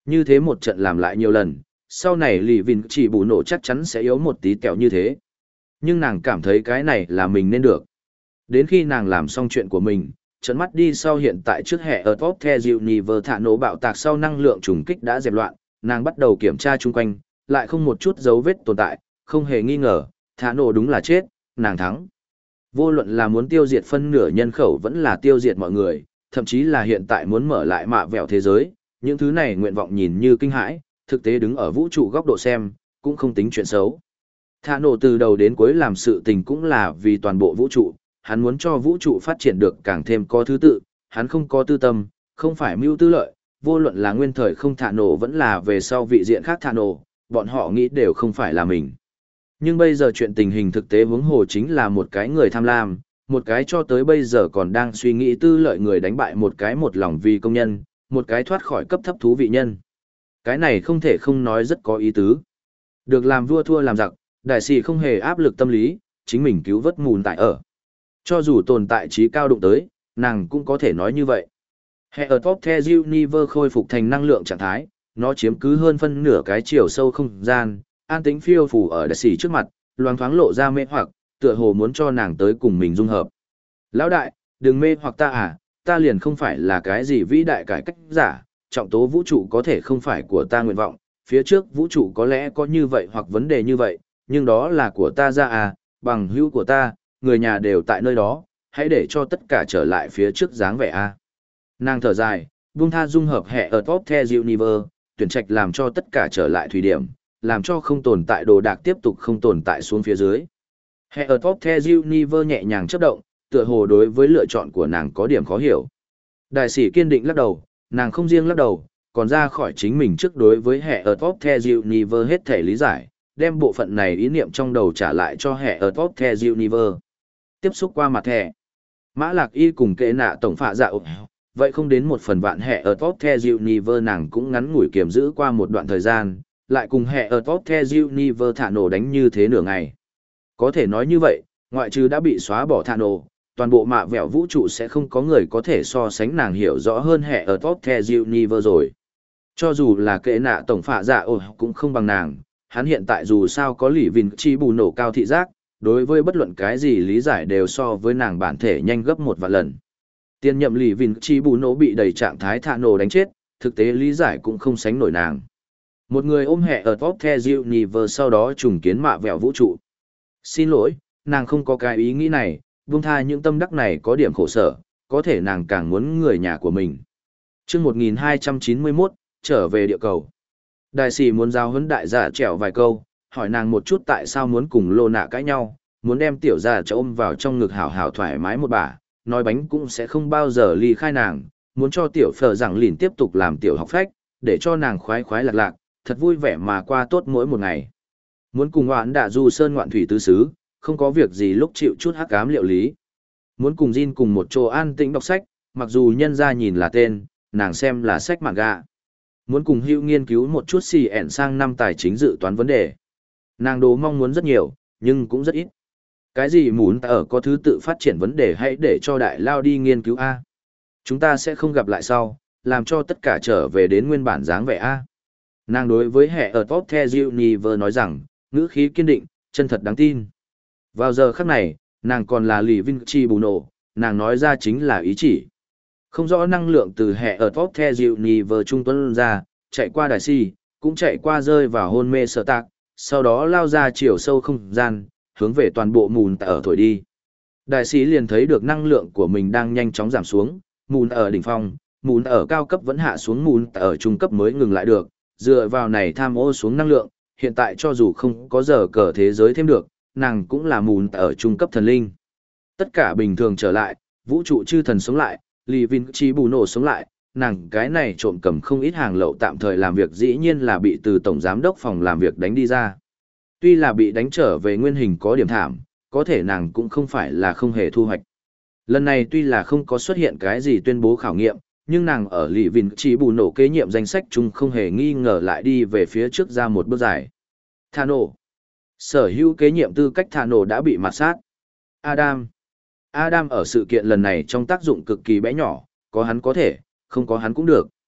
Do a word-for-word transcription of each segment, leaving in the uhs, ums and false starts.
Như thế một trận làm lại nhiều lần, sau này lì vìn chỉ bù nổ chắc chắn sẽ yếu một tí tẹo như thế. Nhưng nàng cảm thấy cái này là mình nên được. Đến khi nàng làm xong chuyện của mình, trận mắt đi sau hiện tại trước hệ ở top the Univer thả nổ bạo tạc sau năng lượng trùng kích đã dẹp loạn, nàng bắt đầu kiểm tra chung quanh, lại không một chút dấu vết tồn tại, không hề nghi ngờ, thả nổ đúng là chết, nàng thắng. Vô luận là muốn tiêu diệt phân nửa nhân khẩu vẫn là tiêu diệt mọi người, thậm chí là hiện tại muốn mở lại mạ vẹo thế giới, những thứ này nguyện vọng nhìn như kinh hãi, thực tế đứng ở vũ trụ góc độ xem, cũng không tính chuyện xấu. Thả nổ từ đầu đến cuối làm sự tình cũng là vì toàn bộ vũ trụ, hắn muốn cho vũ trụ phát triển được càng thêm có thứ tự, hắn không có tư tâm, không phải mưu tư lợi, vô luận là nguyên thời không thả nổ vẫn là về sau vị diện khác thả nổ, bọn họ nghĩ đều không phải là mình. Nhưng bây giờ chuyện tình hình thực tế huống hồ chính là một cái người tham lam, một cái cho tới bây giờ còn đang suy nghĩ tư lợi người đánh bại một cái một lòng vì công nhân, một cái thoát khỏi cấp thấp thú vị nhân. Cái này không thể không nói rất có ý tứ. Được làm vua thua làm giặc, đại sĩ không hề áp lực tâm lý, chính mình cứu vớt mùn tại ở. Cho dù tồn tại trí cao đụng tới, nàng cũng có thể nói như vậy. Hệ ở top the Universe khôi phục thành năng lượng trạng thái, nó chiếm cứ hơn phân nửa cái chiều sâu không gian, an tĩnh phiêu phù ở đại sĩ trước mặt, loáng thoáng lộ ra mê hoặc, tựa hồ muốn cho nàng tới cùng mình dung hợp. Lão đại, đừng mê hoặc ta à, ta liền không phải là cái gì vĩ đại cải cách giả, trọng tố vũ trụ có thể không phải của ta nguyện vọng, phía trước vũ trụ có lẽ có như vậy hoặc vấn đề như vậy, nhưng đó là của ta ra à, bằng hữu của ta, người nhà đều tại nơi đó, hãy để cho tất cả trở lại phía trước dáng vẻ a. Nàng thở dài, buông tha dung hợp hệ ở top the Universe, tuyển trạch làm cho tất cả trở lại thủy điểm, làm cho không tồn tại đồ đạc tiếp tục không tồn tại xuống phía dưới. Hệ ở top the Universe nhẹ nhàng chấp động, tựa hồ đối với lựa chọn của nàng có điểm khó hiểu. Đại sĩ kiên định lắc đầu, nàng không riêng lắc đầu, còn ra khỏi chính mình trước đối với hệ ở top the Universe hết thể lý giải, đem bộ phận này ý niệm trong đầu trả lại cho hệ ở top the Universe. Tiếp xúc qua mặt thẻ. Mã Lạc Y cùng kệ nạ tổng phạ dạ ộp, vậy không đến một phần vạn hệ ở top the Universe nàng cũng ngắn ngủi kiềm giữ qua một đoạn thời gian, lại cùng hệ ở top the Universe thả nổ đánh như thế nửa ngày. Có thể nói như vậy, ngoại trừ đã bị xóa bỏ thả nổ, toàn bộ mạ vẹo vũ trụ sẽ không có người có thể so sánh nàng hiểu rõ hơn hệ ở top the Universe rồi. Cho dù là kệ nạ tổng phạ dạ ộp cũng không bằng nàng, hắn hiện tại dù sao có lì vìn chi bù nổ cao thị giác, đối với bất luận cái gì lý giải đều so với nàng bản thể nhanh gấp một vạn lần. Tiên nhậm lì vìn chi bù nổ bị đầy trạng thái thả nổ đánh chết, thực tế lý giải cũng không sánh nổi nàng. Một người ôm hệ ở top the Universe sau đó trùng kiến mạ vẹo vũ trụ. Xin lỗi, nàng không có cái ý nghĩ này, buông tha những tâm đắc này có điểm khổ sở, có thể nàng càng muốn người nhà của mình. Chương một nghìn hai trăm chín mươi mốt, trở về địa cầu. Đại sĩ muốn giao huấn đại giả trẻo vài câu, hỏi nàng một chút tại sao muốn cùng lô nạ cãi nhau, muốn đem tiểu giả cho ôm vào trong ngực hảo hảo thoải mái một bà, nói bánh cũng sẽ không bao giờ ly khai nàng, muốn cho tiểu phở rằng lìn tiếp tục làm tiểu học phách, để cho nàng khoái khoái lạc lạc, thật vui vẻ mà qua tốt mỗi một ngày. Muốn cùng hoãn đạ du sơn ngoạn thủy tứ xứ, không có việc gì lúc chịu chút hắc ám liệu lý. Muốn cùng Jin cùng một chỗ an tĩnh đọc sách, mặc dù nhân ra nhìn là tên, nàng xem là sách manga. Muốn cùng hữu nghiên cứu một chút xì ẻn sang năm tài chính dự toán vấn đề. Nàng đố mong muốn rất nhiều, nhưng cũng rất ít. Cái gì muốn ở có thứ tự phát triển vấn đề hãy để cho đại lao đi nghiên cứu A. Chúng ta sẽ không gặp lại sau, làm cho tất cả trở về đến nguyên bản dáng vẻ A. Nàng đối với hệ ở top the Universe nói rằng, ngữ khí kiên định, chân thật đáng tin. Vào giờ khắc này, nàng còn là lì vinh chi bù nổ, nàng nói ra chính là ý chỉ. Không rõ năng lượng từ hệ ở top the Universe trung tuấn ra, chạy qua đại si, cũng chạy qua rơi vào hôn mê sở tạc, sau đó lao ra chiều sâu không gian, hướng về toàn bộ mùn ở thổi đi. Đại sĩ liền thấy được năng lượng của mình đang nhanh chóng giảm xuống, mùn ở đỉnh phong, mùn ở cao cấp vẫn hạ xuống mùn ở trung cấp mới ngừng lại được, dựa vào này tham ô xuống năng lượng, hiện tại cho dù không có giờ cờ thế giới thêm được, nàng cũng là mùn ở trung cấp thần linh. Tất cả bình thường trở lại, vũ trụ chư thần sống lại, lì vin chi bù nổ sống lại, nàng cái này trộm cầm không ít hàng lậu tạm thời làm việc dĩ nhiên là bị từ tổng giám đốc phòng làm việc đánh đi ra. Tuy là bị đánh trở về nguyên hình có điểm thảm, có thể nàng cũng không phải là không hề thu hoạch. Lần này tuy là không có xuất hiện cái gì tuyên bố khảo nghiệm, nhưng nàng ở lì vin chi bù nổ kế nhiệm danh sách chung không hề nghi ngờ lại đi về phía trước ra một bước dài. Thả nổ. Sở hữu kế nhiệm tư cách thả nổ đã bị mạt sát. Adam. Adam ở sự kiện lần này trong tác dụng cực kỳ bé nhỏ, có hắn có thể, không có hắn cũng được.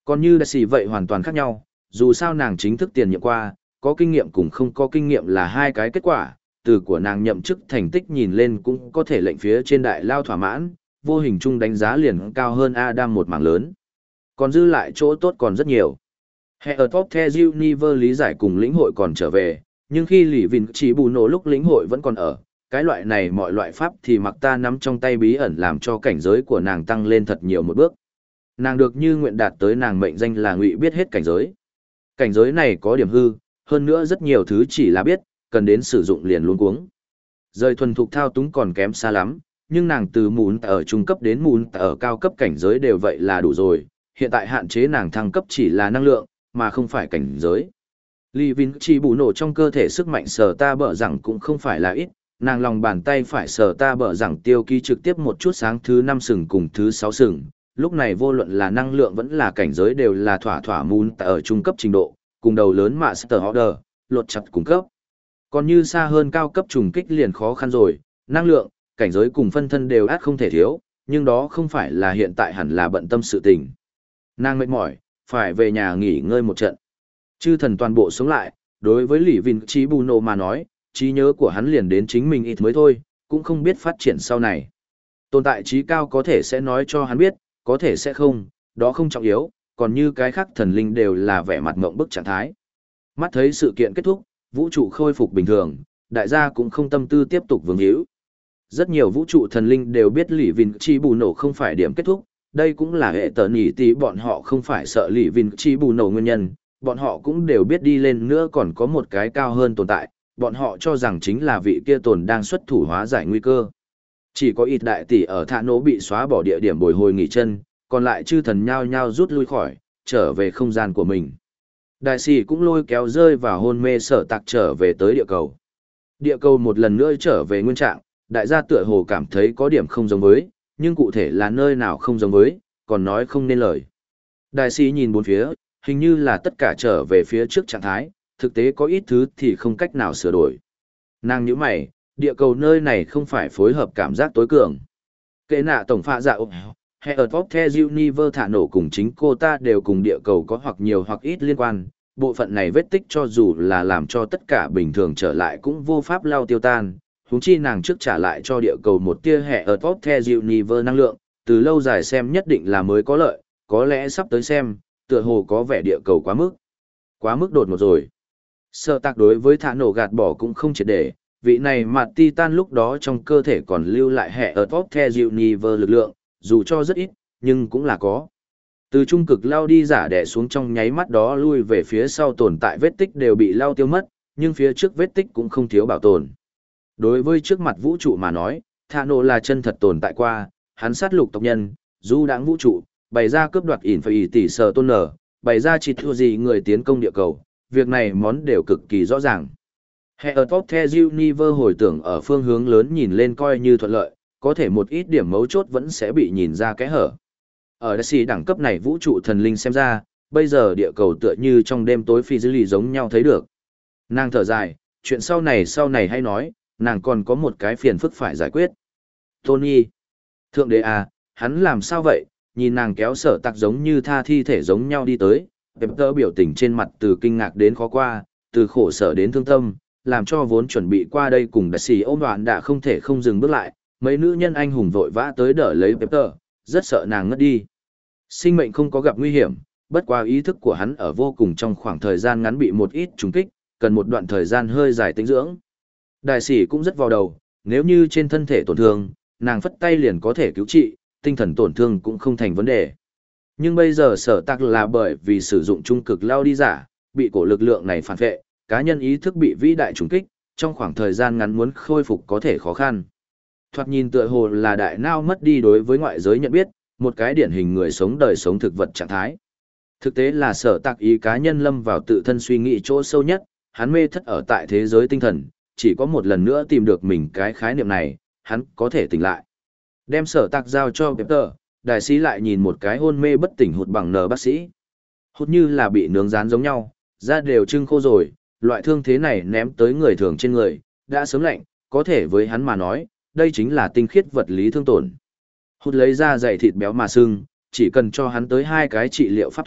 Còn như đại sĩ vậy hoàn toàn khác nhau, dù sao nàng chính thức tiền nhiệm qua, có kinh nghiệm cùng không có kinh nghiệm là hai cái kết quả, từ của nàng nhậm chức thành tích nhìn lên cũng có thể lệnh phía trên đại lao thỏa mãn, vô hình chung đánh giá liền cao hơn Adam một mảng lớn. Còn dư lại chỗ tốt còn rất nhiều. Hệ ở Top The Universe lý giải cùng lĩnh hội còn trở về, nhưng khi Lý Vinh chỉ bù nổ lúc lĩnh hội vẫn còn ở, cái loại này mọi loại pháp thì mặc ta nắm trong tay bí ẩn làm cho cảnh giới của nàng tăng lên thật nhiều một bước. Nàng được như nguyện đạt tới nàng mệnh danh là ngụy biết hết cảnh giới. Cảnh giới này có điểm hư, hơn nữa rất nhiều thứ chỉ là biết, cần đến sử dụng liền luống cuống. Rời thuần thục thao túng còn kém xa lắm, nhưng nàng từ mùn ở trung cấp đến mùn ở cao cấp cảnh giới đều vậy là đủ rồi, hiện tại hạn chế nàng thăng cấp chỉ là năng lượng, mà không phải cảnh giới. Lý Vinh chỉ bù nổ trong cơ thể sức mạnh sở ta bở rằng cũng không phải là ít, nàng lòng bàn tay phải sở ta bở rằng tiêu ký trực tiếp một chút sáng thứ năm sừng cùng thứ sáu sừng, lúc này vô luận là năng lượng vẫn là cảnh giới đều là thỏa thỏa mùn ở trung cấp trình độ, cùng đầu lớn Master Order, lột chặt cung cấp. Còn như xa hơn cao cấp trùng kích liền khó khăn rồi, năng lượng, cảnh giới cùng phân thân đều át không thể thiếu, nhưng đó không phải là hiện tại hẳn là bận tâm sự tình. Nàng mệt mỏi, phải về nhà nghỉ ngơi một trận. Chư thần toàn bộ sống lại, đối với Lý Vinh Trí Bù Nô mà nói, trí nhớ của hắn liền đến chính mình ít mới thôi, cũng không biết phát triển sau này. Tồn tại trí cao có thể sẽ nói cho hắn biết, có thể sẽ không, đó không trọng yếu, còn như cái khác thần linh đều là vẻ mặt ngộng bức trạng thái. Mắt thấy sự kiện kết thúc, vũ trụ khôi phục bình thường, đại gia cũng không tâm tư tiếp tục vương hữu. Rất nhiều vũ trụ thần linh đều biết Lý Vinh Chi bù nổ không phải điểm kết thúc, đây cũng là hệ tờ nhỉ tí bọn họ không phải sợ Lý Vinh Chi bù nổ nguyên nhân, bọn họ cũng đều biết đi lên nữa còn có một cái cao hơn tồn tại, bọn họ cho rằng chính là vị kia tồn đang xuất thủ hóa giải nguy cơ. Chỉ có ít đại tỷ ở thả nổ bị xóa bỏ địa điểm bồi hồi nghỉ chân, còn lại chư thần nhao nhao rút lui khỏi, trở về không gian của mình. Đại sĩ cũng lôi kéo rơi vào hôn mê sở tạc trở về tới địa cầu. Địa cầu một lần nữa trở về nguyên trạng, đại gia tựa hồ cảm thấy có điểm không giống với, nhưng cụ thể là nơi nào không giống với, còn nói không nên lời. Đại sĩ nhìn bốn phía, hình như là tất cả trở về phía trước trạng thái, thực tế có ít thứ thì không cách nào sửa đổi. Nàng nhíu mày, địa cầu nơi này không phải phối hợp cảm giác tối cường. Kệ nạ tổng phạ dạ ộp, hệ ở Top The Universe thả nổ cùng chính cô ta đều cùng địa cầu có hoặc nhiều hoặc ít liên quan, bộ phận này vết tích cho dù là làm cho tất cả bình thường trở lại cũng vô pháp lao tiêu tan, huống chi nàng trước trả lại cho địa cầu một tia hệ ở Top The Universe năng lượng, từ lâu dài xem nhất định là mới có lợi, có lẽ sắp tới xem, tựa hồ có vẻ địa cầu quá mức. Quá mức đột ngột rồi. Sợ tạc đối với thả nổ gạt bỏ cũng không triệt để, vị này mặt Titan lúc đó trong cơ thể còn lưu lại hệ ở Top The Universe lực lượng, dù cho rất ít, nhưng cũng là có. Từ trung cực lao đi giả đẻ xuống trong nháy mắt đó lui về phía sau tồn tại vết tích đều bị lao tiêu mất, nhưng phía trước vết tích cũng không thiếu bảo tồn. Đối với trước mặt vũ trụ mà nói, Thả nổ là chân thật tồn tại qua, hắn sát lục tộc nhân, du đãng vũ trụ, bày ra cướp đoạt ỉn phải tỷ sở tôn nở, bày ra chỉ thua gì người tiến công địa cầu, việc này món đều cực kỳ rõ ràng. Hệ ở Top The Universe hồi tưởng ở phương hướng lớn nhìn lên coi như thuận lợi, có thể một ít điểm mấu chốt vẫn sẽ bị nhìn ra cái hở. Ở đại sĩ đẳng cấp này vũ trụ thần linh xem ra, bây giờ địa cầu tựa như trong đêm tối phi dư lì giống nhau thấy được. Nàng thở dài, chuyện sau này sau này hay nói, nàng còn có một cái phiền phức phải giải quyết. Tony. Thượng đế à, hắn làm sao vậy, nhìn nàng kéo sở tạc giống như tha thi thể giống nhau đi tới, Pepper biểu tình trên mặt từ kinh ngạc đến khó qua, từ khổ sở đến thương tâm, làm cho vốn chuẩn bị qua đây cùng đại sĩ ôm đoạn đã không thể không dừng bước lại, mấy nữ nhân anh hùng vội vã tới đỡ lấy Pepper, rất sợ nàng ngất đi. Sinh mệnh không có gặp nguy hiểm, bất qua ý thức của hắn ở vô cùng trong khoảng thời gian ngắn bị một ít trùng kích, cần một đoạn thời gian hơi dài tĩnh dưỡng. Đại sĩ cũng rất vào đầu, nếu như trên thân thể tổn thương, nàng phất tay liền có thể cứu trị, tinh thần tổn thương cũng không thành vấn đề. Nhưng bây giờ sở tạc là bởi vì sử dụng trung cực lao đi giả, bị cổ lực lượng này phản vệ, cá nhân ý thức bị vĩ đại trùng kích, trong khoảng thời gian ngắn muốn khôi phục có thể khó khăn. Thoạt nhìn tựa hồ là đại não mất đi đối với ngoại giới nhận biết, một cái điển hình người sống đời sống thực vật trạng thái. Thực tế là sở tạc ý cá nhân lâm vào tự thân suy nghĩ chỗ sâu nhất, hắn mê thất ở tại thế giới tinh thần, chỉ có một lần nữa tìm được mình cái khái niệm này, hắn có thể tỉnh lại. Đem sở tạc giao cho Peter, đại sĩ lại nhìn một cái hôn mê bất tỉnh hụt bằng nờ bác sĩ. Hụt như là bị nướng rán giống nhau, da đều trưng khô rồi, loại thương thế này ném tới người thường trên người, đã sớm lạnh, có thể với hắn mà nói, đây chính là tinh khiết vật lý thương tổn. Hụt lấy ra dày thịt béo mà sưng, chỉ cần cho hắn tới hai cái trị liệu pháp thuật,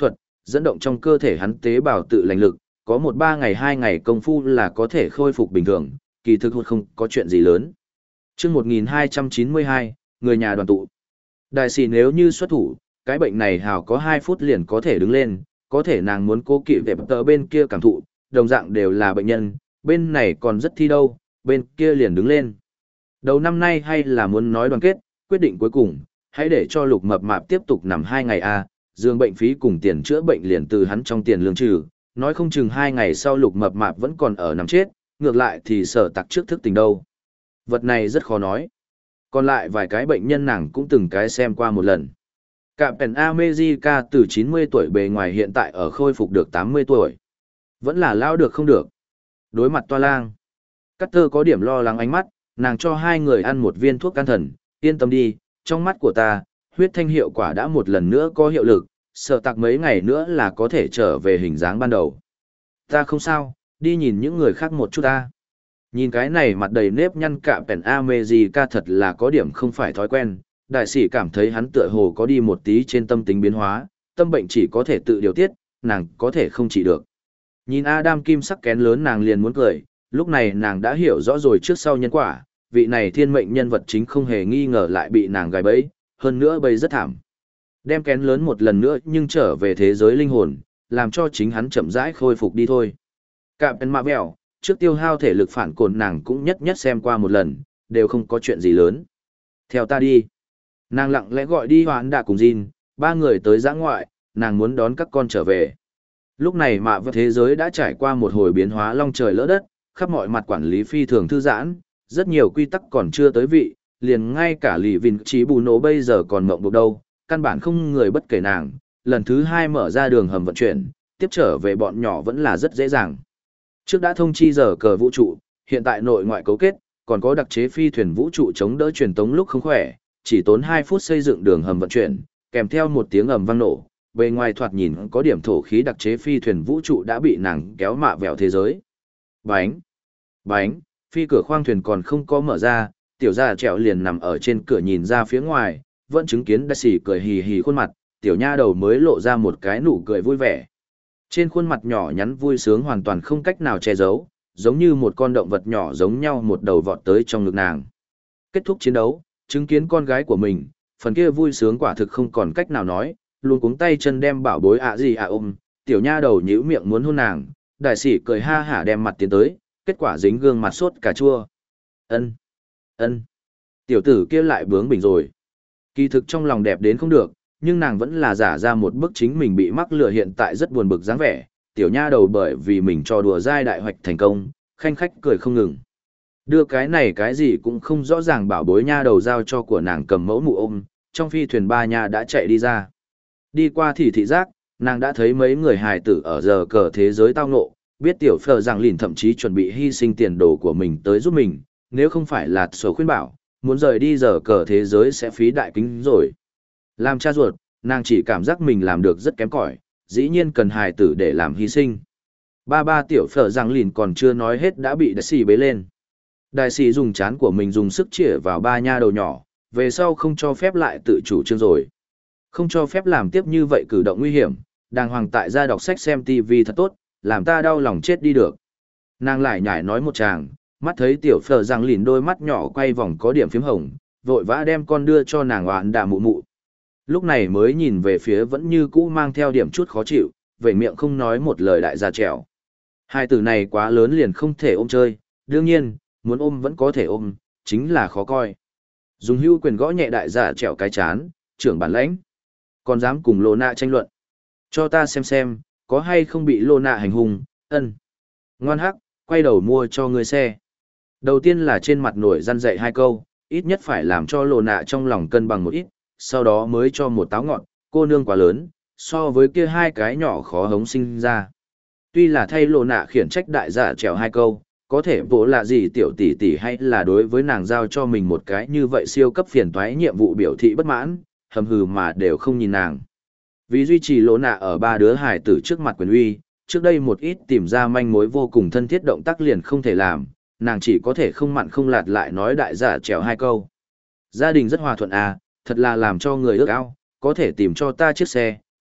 dẫn động trong cơ thể hắn tế bào tự lành lực, có một ba ngày hai ngày công phu là có thể khôi phục bình thường, kỳ thực hụt không có chuyện gì lớn. Chương một nghìn hai trăm chín mươi hai, người nhà đoàn tụ. Đại sĩ nếu như xuất thủ, cái bệnh này hào có hai phút liền có thể đứng lên, có thể nàng muốn cố kỵ về tờ bên kia cảm thụ, đồng dạng đều là bệnh nhân, bên này còn rất thi đâu, bên kia liền đứng lên. Đầu năm nay hay là muốn nói đoàn kết, quyết định cuối cùng, hãy để cho Lục Mập Mạp tiếp tục nằm hai ngày a, dương bệnh phí cùng tiền chữa bệnh liền từ hắn trong tiền lương trừ, nói không chừng hai ngày sau Lục Mập Mạp vẫn còn ở nằm chết, ngược lại thì Sở Tặc trước thức tỉnh đâu. Vật này rất khó nói. Còn lại vài cái bệnh nhân nàng cũng từng cái xem qua một lần. Cả Pen America từ chín mươi tuổi bề ngoài hiện tại ở khôi phục được tám mươi tuổi. Vẫn là lao được không được. Đối mặt toa lang. Cắt tơ có điểm lo lắng ánh mắt, nàng cho hai người ăn một viên thuốc can thần, yên tâm đi, trong mắt của ta, huyết thanh hiệu quả đã một lần nữa có hiệu lực, Sở Tặc mấy ngày nữa là có thể trở về hình dáng ban đầu. Ta không sao, đi nhìn những người khác một chút ta. Nhìn cái này mặt đầy nếp nhăn Cả Pen America thật là có điểm không phải thói quen, đại sĩ cảm thấy hắn tựa hồ có đi một tí trên tâm tính biến hóa, tâm bệnh chỉ có thể tự điều tiết, nàng có thể không trị được. Nhìn Adam Kim sắc kén lớn nàng liền muốn cười, lúc này nàng đã hiểu rõ rồi trước sau nhân quả, vị này thiên mệnh nhân vật chính không hề nghi ngờ lại bị nàng gài bẫy, hơn nữa bẫy rất thảm. Đem kén lớn một lần nữa nhưng trở về thế giới linh hồn, làm cho chính hắn chậm rãi khôi phục đi thôi. Cả Pen Mạ Vẹo, trước tiêu hao thể lực phản cồn nàng cũng nhất nhất xem qua một lần, đều không có chuyện gì lớn. Theo ta đi. Nàng lặng lẽ gọi đi Hoán Đạ cùng Jin, ba người tới giã ngoại, nàng muốn đón các con trở về. Lúc này mạ vật thế giới đã trải qua một hồi biến hóa long trời lỡ đất, khắp mọi mặt quản lý phi thường thư giãn, rất nhiều quy tắc còn chưa tới vị, liền ngay cả lì vinh trí bù nổ bây giờ còn mộng buộc đâu, căn bản không người bất kể nàng, lần thứ hai mở ra đường hầm vận chuyển, tiếp trở về bọn nhỏ vẫn là rất dễ dàng. Trước đã thông chi giờ cờ vũ trụ, hiện tại nội ngoại cấu kết, còn có đặc chế phi thuyền vũ trụ chống đỡ truyền tống lúc không khỏe, chỉ tốn hai phút xây dựng đường hầm vận chuyển, kèm theo một tiếng ầm vang nổ, bề ngoài thoạt nhìn có điểm thổ khí đặc chế phi thuyền vũ trụ đã bị nàng kéo mạ vẹo thế giới. Bánh! Bánh! Phi cửa khoang thuyền còn không có mở ra, tiểu gia trèo liền nằm ở trên cửa nhìn ra phía ngoài, vẫn chứng kiến đại sĩ cười hì hì khuôn mặt, tiểu nha đầu mới lộ ra một cái nụ cười vui vẻ. Trên khuôn mặt nhỏ nhắn vui sướng hoàn toàn không cách nào che giấu, giống như một con động vật nhỏ giống nhau một đầu vọt tới trong ngực nàng. Kết thúc chiến đấu, chứng kiến con gái của mình, phần kia vui sướng quả thực không còn cách nào nói, luôn cuống tay chân đem bảo bối ạ gì ạ ôm, tiểu nha đầu nhíu miệng muốn hôn nàng, đại sĩ cười ha hả đem mặt tiến tới, kết quả dính gương mặt sốt cà chua. Ân, ân, tiểu tử kia lại bướng bỉnh rồi. Kỳ thực trong lòng đẹp đến không được, nhưng nàng vẫn là giả ra một bức chính mình bị mắc lừa hiện tại rất buồn bực dáng vẻ, tiểu nha đầu bởi vì mình cho đùa dai đại hoạch thành công, khanh khách cười không ngừng. Đưa cái này cái gì cũng không rõ ràng bảo bối nha đầu giao cho của nàng cầm mẫu mụ ôm, trong phi thuyền ba nha đã chạy đi ra. Đi qua thì thị giác, nàng đã thấy mấy người hài tử ở giờ cờ thế giới tao ngộ, biết tiểu phờ rằng lìn thậm chí chuẩn bị hy sinh tiền đồ của mình tới giúp mình, nếu không phải là số khuyên bảo, muốn rời đi giờ cờ thế giới sẽ phí đại kính rồi. Làm cha ruột, nàng chỉ cảm giác mình làm được rất kém cỏi, dĩ nhiên cần hài tử để làm hy sinh. Ba ba tiểu phở rằng lìn còn chưa nói hết đã bị đại sĩ bế lên. Đại sĩ dùng chán của mình dùng sức chĩa vào ba nha đầu nhỏ, về sau không cho phép lại tự chủ trương rồi. Không cho phép làm tiếp như vậy cử động nguy hiểm, đàng hoàng tại gia đọc sách xem tivi thật tốt, làm ta đau lòng chết đi được. Nàng lại nhải nói một tràng, mắt thấy tiểu phở rằng lìn đôi mắt nhỏ quay vòng có điểm phím hồng, vội vã đem con đưa cho nàng oán đà mụ mụ. Lúc này mới nhìn về phía vẫn như cũ mang theo điểm chút khó chịu, vậy miệng không nói một lời đại gia trèo. Hai từ này quá lớn liền không thể ôm chơi, đương nhiên, muốn ôm vẫn có thể ôm, chính là khó coi. Dùng hưu quyền gõ nhẹ đại gia trèo cái chán, trưởng bản lãnh. Còn dám cùng lô nạ tranh luận. Cho ta xem xem, có hay không bị lô nạ hành hung, ân. Ngoan hắc, quay đầu mua cho người xe. Đầu tiên là trên mặt nổi răn dạy hai câu, ít nhất phải làm cho lô nạ trong lòng cân bằng một ít, sau đó mới cho một táo ngọt, cô nương quá lớn, so với kia hai cái nhỏ khó hống sinh ra. Tuy là thay lộ nạ khiển trách đại giả trèo hai câu, có thể bố là gì tiểu tỷ tỷ hay là đối với nàng giao cho mình một cái như vậy siêu cấp phiền toái nhiệm vụ biểu thị bất mãn, hầm hừ mà đều không nhìn nàng. Vì duy trì lộ nạ ở ba đứa hải tử trước mặt quyền uy, trước đây một ít tìm ra manh mối vô cùng thân thiết động tác liền không thể làm, nàng chỉ có thể không mặn không lạt lại nói đại giả trèo hai câu. Gia đình rất hòa thuận à, thật là làm cho người ước ao, có thể tìm cho ta chiếc xe,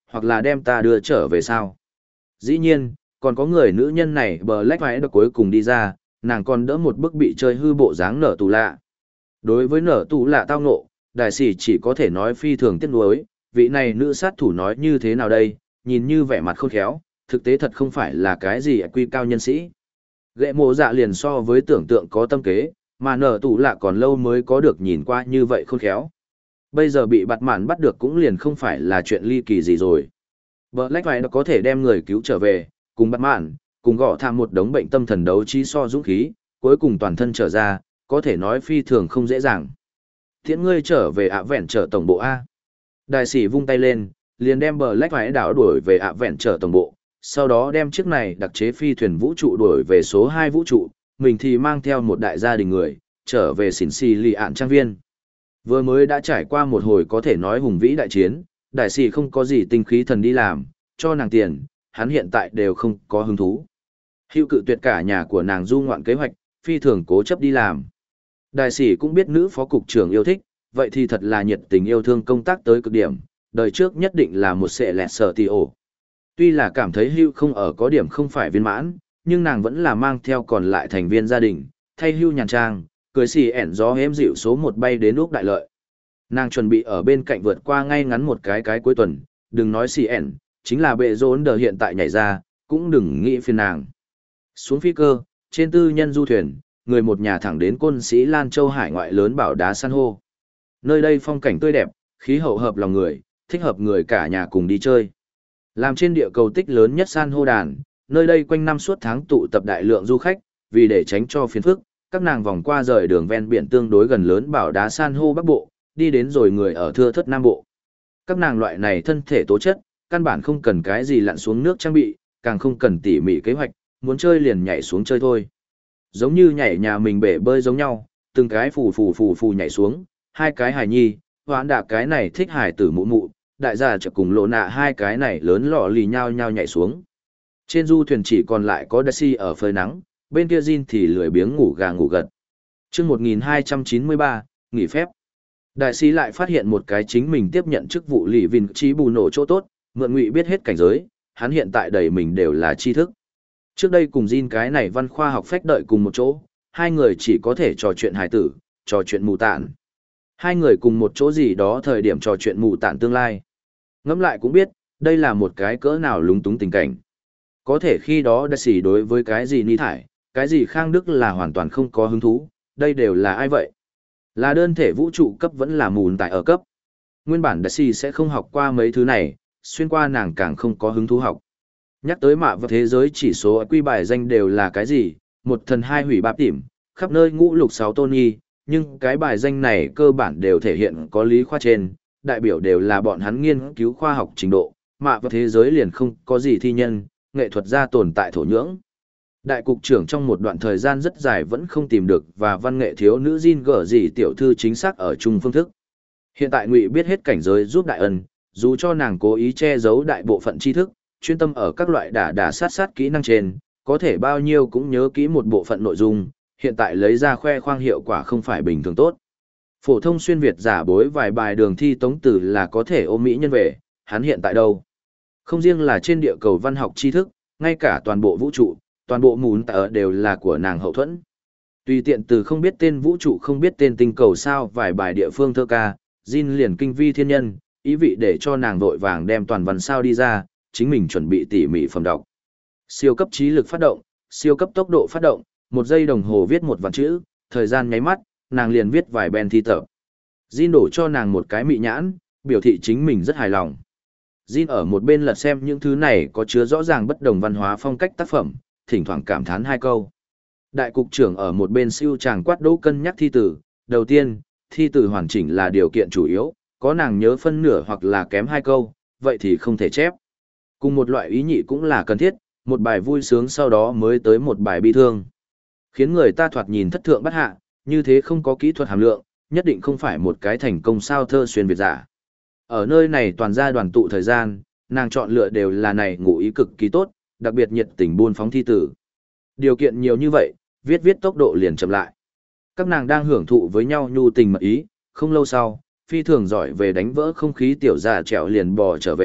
hoặc là đem ta đưa trở về sao. Dĩ nhiên, còn có người nữ nhân này Black Phái được cuối cùng đi ra, nàng còn đỡ một bức bị chơi hư bộ dáng nở tù lạ. Đối với nở tù lạ tao ngộ, đại sĩ chỉ có thể nói phi thường tiếc nuối, vị này nữ sát thủ nói như thế nào đây, nhìn như vẻ mặt khôn khéo, thực tế thật không phải là cái gì quy cao nhân sĩ. Gệ mộ dạ liền so với tưởng tượng có tâm kế, mà nở tù lạ còn lâu mới có được nhìn qua như vậy khôn khéo. Bây giờ bị bạt mạn bắt được cũng liền không phải là chuyện ly kỳ gì rồi. Black Phái có thể đem người cứu trở về, cùng bạt mạn, cùng gõ tham một đống bệnh tâm thần đấu trí so dũng khí, cuối cùng toàn thân trở ra, có thể nói phi thường không dễ dàng. Thiện ngươi trở về ạ vẹn trở tổng bộ A. Đại sĩ vung tay lên, liền đem Black Phái đảo đuổi về ạ vẹn trở tổng bộ, sau đó đem chiếc này đặc chế phi thuyền vũ trụ đuổi về số hai vũ trụ, mình thì mang theo một đại gia đình người, trở về xỉn xì lì ạn trang viên. Vừa mới đã trải qua một hồi có thể nói hùng vĩ đại chiến, đại sĩ không có gì tinh khí thần đi làm, cho nàng tiền, hắn hiện tại đều không có hứng thú. Hữu cự tuyệt cả nhà của nàng du ngoạn kế hoạch, phi thường cố chấp đi làm. Đại sĩ cũng biết nữ phó cục trưởng yêu thích, vậy thì thật là nhiệt tình yêu thương công tác tới cực điểm, đời trước nhất định là một sệ lẹt sở tì ổ. Tuy là cảm thấy Hữu không ở có điểm không phải viên mãn, nhưng nàng vẫn là mang theo còn lại thành viên gia đình, thay Hữu nhàn trang, cười xì ẻn gió êm dịu số một bay đến Úc Đại Lợi. Nàng chuẩn bị ở bên cạnh vượt qua ngay ngắn một cái cái cuối tuần, đừng nói xì ẻn, chính là bệ rốn đờ hiện tại nhảy ra, cũng đừng nghĩ phiền nàng. Xuống phi cơ, trên tư nhân du thuyền, người một nhà thẳng đến Côn Sĩ Lan Châu hải ngoại lớn bảo đá san hô. Nơi đây phong cảnh tươi đẹp, khí hậu hợp lòng người, thích hợp người cả nhà cùng đi chơi. Làm trên địa cầu tích lớn nhất san hô đàn, nơi đây quanh năm suốt tháng tụ tập đại lượng du khách, vì để tránh cho phiền phức, các nàng vòng qua rời đường ven biển tương đối gần lớn bảo đá san hô Bắc Bộ, đi đến rồi người ở thưa thớt Nam Bộ. Các nàng loại này thân thể tố chất, căn bản không cần cái gì lặn xuống nước trang bị, càng không cần tỉ mỉ kế hoạch, muốn chơi liền nhảy xuống chơi thôi. Giống như nhảy nhà mình bể bơi giống nhau, từng cái phù phù phù phù nhảy xuống, hai cái hài nhi, hoãn đạp cái này thích hài tử mụ mụ, đại gia chợt cùng lộ nạ hai cái này lớn lọ lì nhau nhau nhảy xuống. Trên du thuyền chỉ còn lại có Daisy ở phơi nắng, bên kia Jin thì lười biếng ngủ gà ngủ gật. Chương một nghìn hai trăm chín mươi ba, nghỉ phép. Đại sĩ lại phát hiện một cái chính mình tiếp nhận chức vụ lì vinh trí bù nổ chỗ tốt, mượn ngụy biết hết cảnh giới, hắn hiện tại đầy mình đều là tri thức. Trước đây cùng Jin cái này văn khoa học phách đợi cùng một chỗ, hai người chỉ có thể trò chuyện hài tử, trò chuyện mù tản. Hai người cùng một chỗ gì đó thời điểm trò chuyện mù tản tương lai. Ngẫm lại cũng biết, đây là một cái cỡ nào lúng túng tình cảnh. Có thể khi đó đại sĩ đối với cái gì ni thải, cái gì khang đức là hoàn toàn không có hứng thú, đây đều là ai vậy? Là đơn thể vũ trụ cấp vẫn là mùn tại ở cấp. Nguyên bản đại sĩ sẽ không học qua mấy thứ này, xuyên qua nàng càng không có hứng thú học. Nhắc tới mạ vật thế giới chỉ số quy bài danh đều là cái gì, một thần hai hủy ba tỉm, khắp nơi ngũ lục sáu tôn nghi, nhưng cái bài danh này cơ bản đều thể hiện có lý khoa trên, đại biểu đều là bọn hắn nghiên cứu khoa học trình độ, mạ vật thế giới liền không có gì thi nhân, nghệ thuật gia tồn tại thổ nhưỡng. Đại cục trưởng trong một đoạn thời gian rất dài vẫn không tìm được và văn nghệ thiếu nữ Jin gở gì tiểu thư chính xác ở chung phương thức. Hiện tại Ngụy biết hết cảnh giới giúp đại ân, dù cho nàng cố ý che giấu đại bộ phận tri thức, chuyên tâm ở các loại đả đả sát sát kỹ năng trên, có thể bao nhiêu cũng nhớ kỹ một bộ phận nội dung, hiện tại lấy ra khoe khoang hiệu quả không phải bình thường tốt. Phổ thông xuyên Việt giả bối vài bài đường thi tống từ là có thể ôm mỹ nhân về, hắn hiện tại đâu? Không riêng là trên địa cầu văn học tri thức, ngay cả toàn bộ vũ trụ, toàn bộ mún tờ đều là của nàng hậu thuẫn. Tùy tiện từ không biết tên vũ trụ không biết tên tinh cầu sao vài bài địa phương thơ ca, Jin liền kinh vi thiên nhân, ý vị để cho nàng vội vàng đem toàn văn sao đi ra, chính mình chuẩn bị tỉ mỉ phẩm đọc. Siêu cấp trí lực phát động, siêu cấp tốc độ phát động, một giây đồng hồ viết một vạn chữ, thời gian nháy mắt, nàng liền viết vài ben thi tập. Jin đổ cho nàng một cái mị nhãn, biểu thị chính mình rất hài lòng. Jin ở một bên lật xem những thứ này có chứa rõ ràng bất đồng văn hóa phong cách tác phẩm, thỉnh thoảng cảm thán hai câu. Đại cục trưởng ở một bên siêu chàng quát đỗ cân nhắc thi tử, đầu tiên, thi tử hoàn chỉnh là điều kiện chủ yếu, có nàng nhớ phân nửa hoặc là kém hai câu, vậy thì không thể chép. Cùng một loại ý nhị cũng là cần thiết, một bài vui sướng sau đó mới tới một bài bi thương. Khiến người ta thoạt nhìn thất thượng bất hạ, như thế không có kỹ thuật hàm lượng, nhất định không phải một cái thành công sao thơ xuyên Việt giả. Ở nơi này toàn gia đoàn tụ thời gian, nàng chọn lựa đều là này ngụ ý cực kỳ tốt, đặc biệt nhiệt tình buôn phóng thi tử. Điều kiện nhiều như vậy, viết viết tốc độ liền chậm lại. Các nàng đang hưởng thụ với nhau nhu tình mật ý, không lâu sau, phi thường giỏi về đánh vỡ không khí tiểu già trẻo liền bò trở về,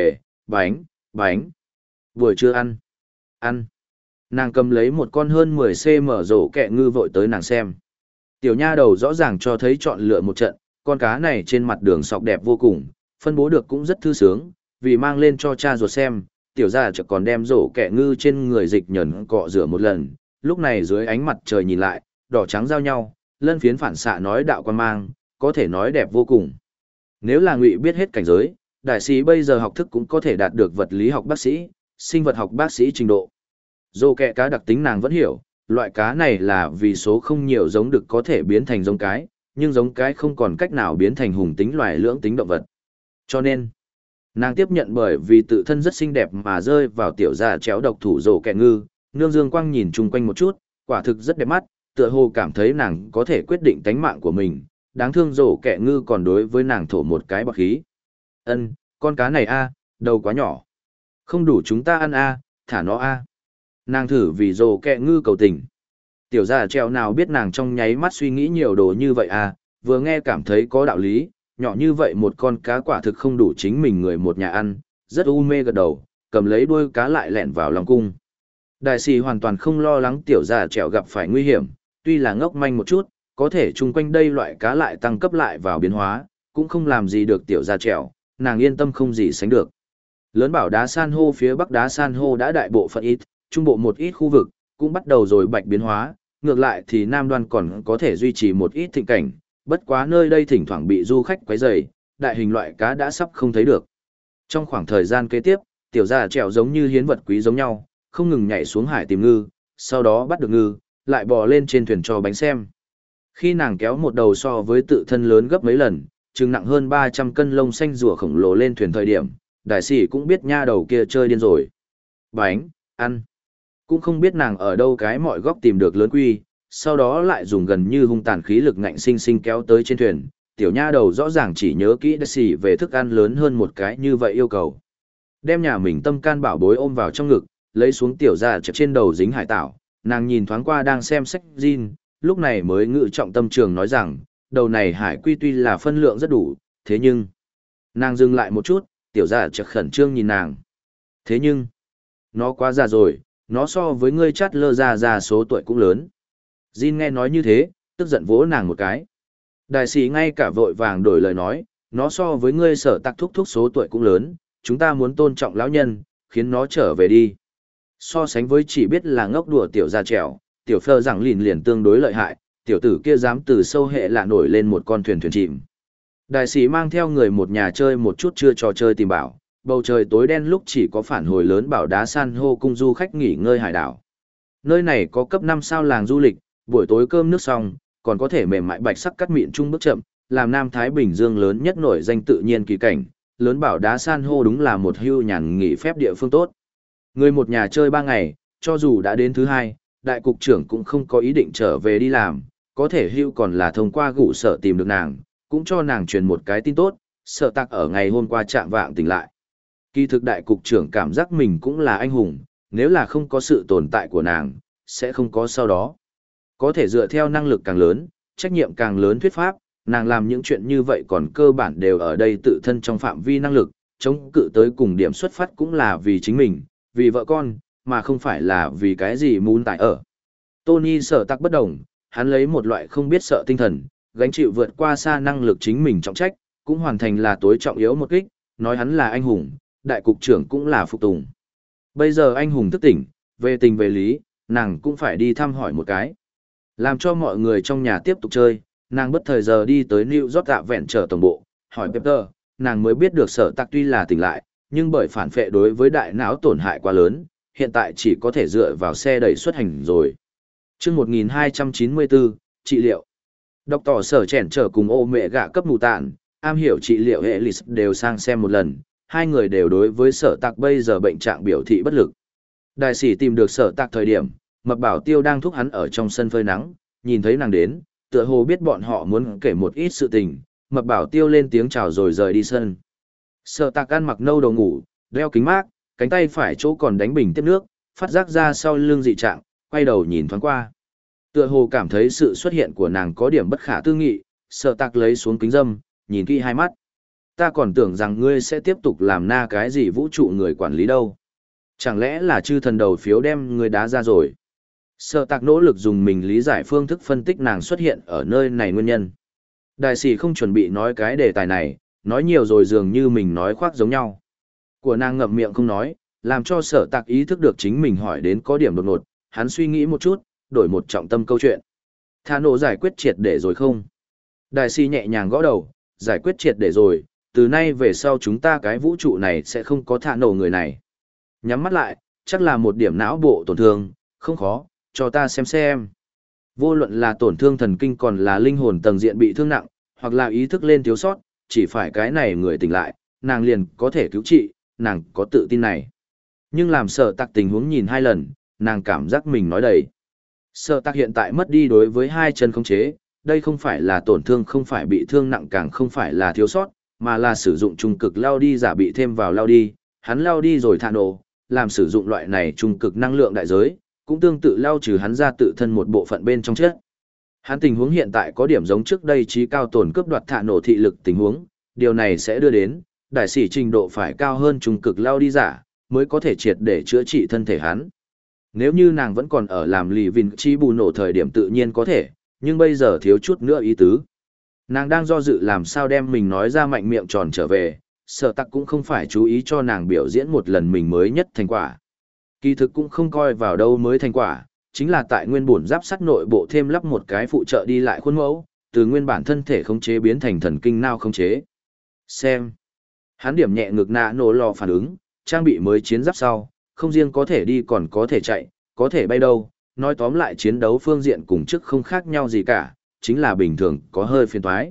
bánh, bánh. Buổi trưa ăn, ăn. Nàng cầm lấy một con hơn mười xăng ti mét rổ kẹ ngư vội tới nàng xem. Tiểu nha đầu rõ ràng cho thấy chọn lựa một trận, con cá này trên mặt đường sọc đẹp vô cùng, phân bố được cũng rất thư sướng, vì mang lên cho cha ruột xem, tiểu gia chợt còn đem rổ kẹ ngư trên người dịch nhẫn cọ rửa một lần, lúc này dưới ánh mặt trời nhìn lại, đỏ trắng giao nhau, lân phiến phản xạ nói đạo quan mang, có thể nói đẹp vô cùng. Nếu là Ngụy biết hết cảnh giới, đại sĩ bây giờ học thức cũng có thể đạt được vật lý học bác sĩ, sinh vật học bác sĩ trình độ. Rổ kẹ cá đặc tính nàng vẫn hiểu, loại cá này là vì số không nhiều giống đực có thể biến thành giống cái, nhưng giống cái không còn cách nào biến thành hùng tính loài lưỡng tính động vật. Cho nên, nàng tiếp nhận bởi vì tự thân rất xinh đẹp mà rơi vào tiểu gia chéo độc thủ rổ kẹ ngư, nương dương quang nhìn chung quanh một chút, quả thực rất đẹp mắt, tựa hồ cảm thấy nàng có thể quyết định tánh mạng của mình, đáng thương rổ kẹ ngư còn đối với nàng thổ một cái bọc khí. Ân, con cá này a, đầu quá nhỏ. Không đủ chúng ta ăn a, thả nó a. Nàng thử vì rổ kẹ ngư cầu tình. Tiểu gia treo nào biết nàng trong nháy mắt suy nghĩ nhiều đồ như vậy à, vừa nghe cảm thấy có đạo lý, nhỏ như vậy một con cá quả thực không đủ chính mình người một nhà ăn, rất u mê gật đầu, cầm lấy đuôi cá lại lẹn vào lòng cung. Đại sĩ hoàn toàn không lo lắng tiểu gia treo gặp phải nguy hiểm, tuy là ngốc manh một chút, có thể chung quanh đây loại cá lại tăng cấp lại vào biến hóa, cũng không làm gì được tiểu gia treo, nàng yên tâm không gì sánh được. Lớn bảo đá san hô phía bắc đá san hô đã đại bộ phận ít, trung bộ một ít khu vực, cũng bắt đầu rồi bạch biến hóa, ngược lại thì Nam Đoan còn có thể duy trì một ít thịnh cảnh, bất quá nơi đây thỉnh thoảng bị du khách quấy rầy, đại hình loại cá đã sắp không thấy được. Trong khoảng thời gian kế tiếp, tiểu gia trèo giống như hiến vật quý giống nhau, không ngừng nhảy xuống hải tìm ngư, sau đó bắt được ngư, lại bò lên trên thuyền cho bánh xem. Khi nàng kéo một đầu so với tự thân lớn gấp mấy lần, chừng nặng hơn ba trăm cân lông xanh rùa khổng lồ lên thuyền thời điểm, đại sĩ cũng biết nha đầu kia chơi điên rồi. Bánh, ăn. Cũng không biết nàng ở đâu cái mọi góc tìm được lớn quy, sau đó lại dùng gần như hung tàn khí lực ngạnh sinh sinh kéo tới trên thuyền. Tiểu nha đầu rõ ràng chỉ nhớ kỹ đại sĩ về thức ăn lớn hơn một cái như vậy yêu cầu. Đem nhà mình tâm can bảo bối ôm vào trong ngực, lấy xuống tiểu ra chật trên đầu dính hải tảo, nàng nhìn thoáng qua đang xem sách zin, lúc này mới ngự trọng tâm trường nói rằng, đầu này hải quy tuy là phân lượng rất đủ, thế nhưng... Nàng dừng lại một chút, tiểu ra chật khẩn trương nhìn nàng. Thế nhưng... Nó quá già rồi, nó so với ngươi chát lơ ra ra số tuổi cũng lớn. Jin nghe nói như thế, tức giận vỗ nàng một cái. Đại sĩ ngay cả vội vàng đổi lời nói, nó so với ngươi sở tạc thúc thúc số tuổi cũng lớn, chúng ta muốn tôn trọng lão nhân, khiến nó trở về đi. So sánh với chỉ biết là ngốc đùa tiểu gia trèo, tiểu phơ rằng lìn liền tương đối lợi hại, tiểu tử kia dám từ sâu hệ lạ nổi lên một con thuyền thuyền chìm. Đại sĩ mang theo người một nhà chơi một chút chưa trò chơi tìm bảo, bầu trời tối đen lúc chỉ có phản hồi lớn bảo đá san hô cung du khách nghỉ ngơi hải đảo. Nơi này có cấp năm sao làng du lịch, buổi tối cơm nước xong, còn có thể mềm mại bạch sắc cắt mịn trung bước chậm, làm Nam Thái Bình Dương lớn nhất nổi danh tự nhiên kỳ cảnh, lớn bảo đá san hô đúng là một hưu nhàn nghỉ phép địa phương tốt. Người một nhà chơi ba ngày, cho dù đã đến thứ hai, đại cục trưởng cũng không có ý định trở về đi làm, có thể hưu còn là thông qua gụ sở tìm được nàng, cũng cho nàng truyền một cái tin tốt, sợ tặc ở ngày hôm qua trạng vạng tỉnh lại. Kỳ thực đại cục trưởng cảm giác mình cũng là anh hùng, nếu là không có sự tồn tại của nàng, sẽ không có sau đó. Có thể dựa theo năng lực càng lớn, trách nhiệm càng lớn thuyết pháp, nàng làm những chuyện như vậy còn cơ bản đều ở đây tự thân trong phạm vi năng lực, chống cự tới cùng điểm xuất phát cũng là vì chính mình, vì vợ con, mà không phải là vì cái gì muốn tại ở. Tony sợ tắc bất đồng, hắn lấy một loại không biết sợ tinh thần, gánh chịu vượt qua xa năng lực chính mình trọng trách, cũng hoàn thành là tối trọng yếu một kích, nói hắn là anh hùng, đại cục trưởng cũng là phục tùng. Bây giờ anh hùng thức tỉnh, về tình về lý, nàng cũng phải đi thăm hỏi một cái. Làm cho mọi người trong nhà tiếp tục chơi, nàng bất thời giờ đi tới New York gạ vẹn trở tổng bộ, hỏi Peter, nàng mới biết được sở tạc tuy là tỉnh lại, nhưng bởi phản phệ đối với đại não tổn hại quá lớn, hiện tại chỉ có thể dựa vào xe đẩy xuất hành rồi. chương một nghìn hai trăm chín mươi bốn, trị liệu. Đọc tỏ sở chèn trở cùng ô mẹ gạ cấp mù tạn, am hiểu trị liệu hệ lịch đều sang xem một lần, hai người đều đối với sở tạc bây giờ bệnh trạng biểu thị bất lực. Đại sĩ tìm được sở tạc thời điểm, mập bảo tiêu đang thúc hắn ở trong sân phơi nắng, nhìn thấy nàng đến, tựa hồ biết bọn họ muốn kể một ít sự tình, mập bảo tiêu lên tiếng chào rồi rời đi sân. Sở tạc ăn mặc nâu đầu ngủ, đeo kính mát, cánh tay phải chỗ còn đánh bình tiếp nước, phát giác ra sau lưng dị trạng, quay đầu nhìn thoáng qua. Tựa hồ cảm thấy sự xuất hiện của nàng có điểm bất khả tư nghị, sở tạc lấy xuống kính dâm, nhìn kỹ hai mắt. Ta còn tưởng rằng ngươi sẽ tiếp tục làm na cái gì vũ trụ người quản lý đâu. Chẳng lẽ là chư thần đầu phiếu đem ngươi đá ra rồi? Sở tạc nỗ lực dùng mình lý giải phương thức phân tích nàng xuất hiện ở nơi này nguyên nhân. Đại sĩ không chuẩn bị nói cái đề tài này, nói nhiều rồi dường như mình nói khoác giống nhau. Của nàng ngậm miệng không nói, làm cho sở tạc ý thức được chính mình hỏi đến có điểm đột ngột, hắn suy nghĩ một chút, đổi một trọng tâm câu chuyện. Thà nổ giải quyết triệt để rồi không? Đại sĩ nhẹ nhàng gõ đầu, giải quyết triệt để rồi, từ nay về sau chúng ta cái vũ trụ này sẽ không có thà nổ người này. Nhắm mắt lại, chắc là một điểm não bộ tổn thương, không khó, cho ta xem xem. Vô luận là tổn thương thần kinh còn là linh hồn tầng diện bị thương nặng, hoặc là ý thức lên thiếu sót, chỉ phải cái này người tỉnh lại, nàng liền có thể cứu trị, nàng có tự tin này. Nhưng làm sợ tạc tình huống nhìn hai lần, nàng cảm giác mình nói đầy. Sợ tạc hiện tại mất đi đối với hai chân khống chế, đây không phải là tổn thương, không phải bị thương nặng, càng không phải là thiếu sót, mà là sử dụng trung cực lao đi giả bị thêm vào lao đi, hắn lao đi rồi thả nổ, làm sử dụng loại này trung cực năng lượng đại giới, cũng tương tự lao trừ hắn ra tự thân một bộ phận bên trong chết. Hắn tình huống hiện tại có điểm giống trước đây trí cao tổn cướp đoạt thả nổ thị lực tình huống, điều này sẽ đưa đến, đại sĩ trình độ phải cao hơn trung cực lao đi giả, mới có thể triệt để chữa trị thân thể hắn. Nếu như nàng vẫn còn ở làm lì vinh chi bù nổ thời điểm tự nhiên có thể, nhưng bây giờ thiếu chút nữa ý tứ. Nàng đang do dự làm sao đem mình nói ra mạnh miệng tròn trở về, sở tắc cũng không phải chú ý cho nàng biểu diễn một lần mình mới nhất thành quả. Kỳ thực cũng không coi vào đâu mới thành quả, chính là tại nguyên bổn giáp sắt nội bộ thêm lắp một cái phụ trợ đi lại khuôn mẫu, từ nguyên bản thân thể khống chế biến thành thần kinh nao khống chế. Xem. Hắn điểm nhẹ ngực nạ nổ lò phản ứng, trang bị mới chiến giáp sau, không riêng có thể đi còn có thể chạy, có thể bay đâu, nói tóm lại chiến đấu phương diện cùng trước không khác nhau gì cả, chính là bình thường có hơi phiền toái.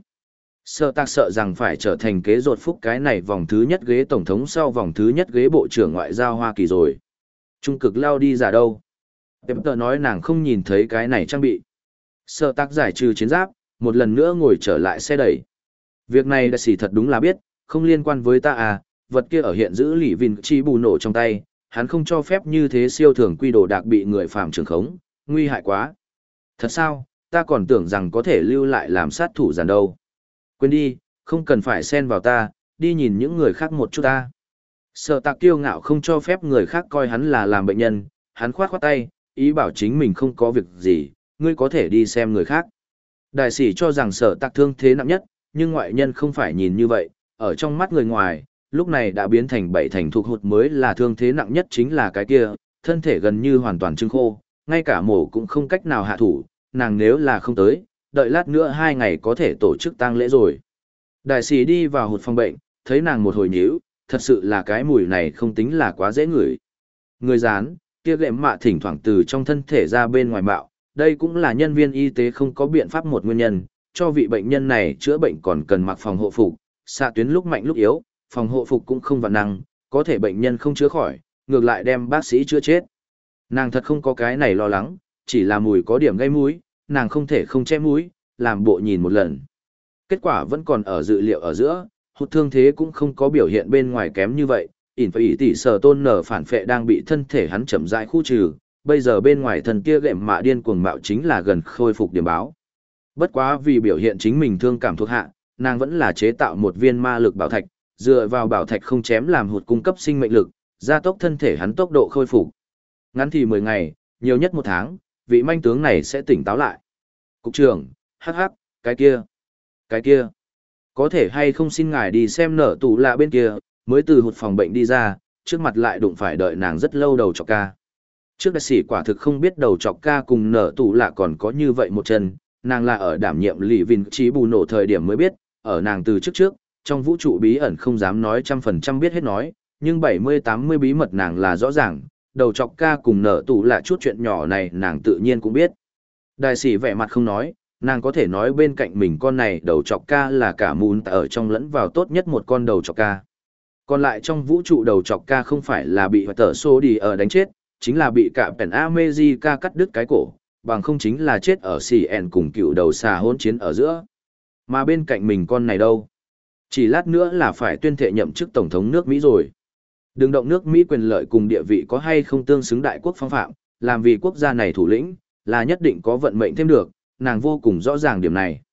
Sợ tạc sợ rằng phải trở thành kế rột phúc cái này vòng thứ nhất ghế tổng thống sau vòng thứ nhất ghế bộ trưởng ngoại giao Hoa Kỳ rồi. Trung cực lao đi giả đâu? Pepper nói nàng không nhìn thấy cái này trang bị. Sợ tạc giải trừ chiến giáp, một lần nữa ngồi trở lại xe đẩy. Việc này đại sĩ thật đúng là biết, không liên quan với ta à, vật kia ở hiện giữ lì vinh chi bù nổ trong tay, hắn không cho phép như thế siêu thường quy đồ đạc bị người phàm trường khống, nguy hại quá. Thật sao, ta còn tưởng rằng có thể lưu lại làm sát thủ giàn đâu. Quên đi, không cần phải xen vào ta, đi nhìn những người khác một chút ta. Sở tạc kiêu ngạo không cho phép người khác coi hắn là làm bệnh nhân, hắn khoát khoát tay, ý bảo chính mình không có việc gì, ngươi có thể đi xem người khác. Đại sĩ cho rằng sở tạc thương thế nặng nhất, nhưng ngoại nhân không phải nhìn như vậy, ở trong mắt người ngoài, lúc này đã biến thành bảy thành thuộc hụt mới là thương thế nặng nhất chính là cái kia, thân thể gần như hoàn toàn trưng khô, ngay cả mổ cũng không cách nào hạ thủ, nàng nếu là không tới, đợi lát nữa hai ngày có thể tổ chức tang lễ rồi. Đại sĩ đi vào hụt phòng bệnh, thấy nàng một hồi nhíu, thật sự là cái mùi này không tính là quá dễ ngửi. Người dán, kia gệm mạ thỉnh thoảng từ trong thân thể ra bên ngoài bạo, đây cũng là nhân viên y tế không có biện pháp một nguyên nhân, cho vị bệnh nhân này chữa bệnh còn cần mặc phòng hộ phục, xạ tuyến lúc mạnh lúc yếu, phòng hộ phục cũng không vạn năng, có thể bệnh nhân không chữa khỏi, ngược lại đem bác sĩ chữa chết. Nàng thật không có cái này lo lắng, chỉ là mùi có điểm gây mũi, nàng không thể không che mũi, làm bộ nhìn một lần. Kết quả vẫn còn ở dự liệu ở giữa, hụt thương thế cũng không có biểu hiện bên ngoài kém như vậy, ỉn phải ỉ tỉ sở tôn nở phản phệ đang bị thân thể hắn chậm rãi khu trừ, bây giờ bên ngoài thần kia gệm mạ điên cuồng mạo chính là gần khôi phục điểm báo. Bất quá vì biểu hiện chính mình thương cảm thuộc hạ, nàng vẫn là chế tạo một viên ma lực bảo thạch, dựa vào bảo thạch không chém làm hụt cung cấp sinh mệnh lực, gia tốc thân thể hắn tốc độ khôi phục. Ngắn thì mười ngày, nhiều nhất một tháng, vị manh tướng này sẽ tỉnh táo lại. Cục trưởng, hắc hắc, cái kia, cái kia. Có thể hay không xin ngài đi xem nở tủ lạ bên kia, mới từ hụt phòng bệnh đi ra, trước mặt lại đụng phải đợi nàng rất lâu đầu chọc ca. Trước đại sĩ quả thực không biết đầu chọc ca cùng nở tủ lạ còn có như vậy một chân, nàng là ở đảm nhiệm lì vinh trí bù nổ thời điểm mới biết, ở nàng từ trước trước, trong vũ trụ bí ẩn không dám nói trăm phần trăm biết hết nói, nhưng bảy mươi tám mươi bí mật nàng là rõ ràng, đầu chọc ca cùng nở tủ lạ chút chuyện nhỏ này nàng tự nhiên cũng biết. Đại sĩ vẻ mặt không nói, nàng có thể nói bên cạnh mình con này đầu chọc ca là cả mùn ở trong lẫn vào tốt nhất một con đầu chọc ca. Còn lại trong vũ trụ đầu chọc ca không phải là bị tờ xô đi ở đánh chết, chính là bị cả Pen America cắt đứt cái cổ, bằng không chính là chết ở xì ẻn cùng cựu đầu xà hôn chiến ở giữa. Mà bên cạnh mình con này đâu? Chỉ lát nữa là phải tuyên thệ nhậm chức Tổng thống nước Mỹ rồi. Đừng động nước Mỹ quyền lợi cùng địa vị có hay không tương xứng đại quốc phong phạm, làm vì quốc gia này thủ lĩnh, là nhất định có vận mệnh thêm được, nàng vô cùng rõ ràng điểm này.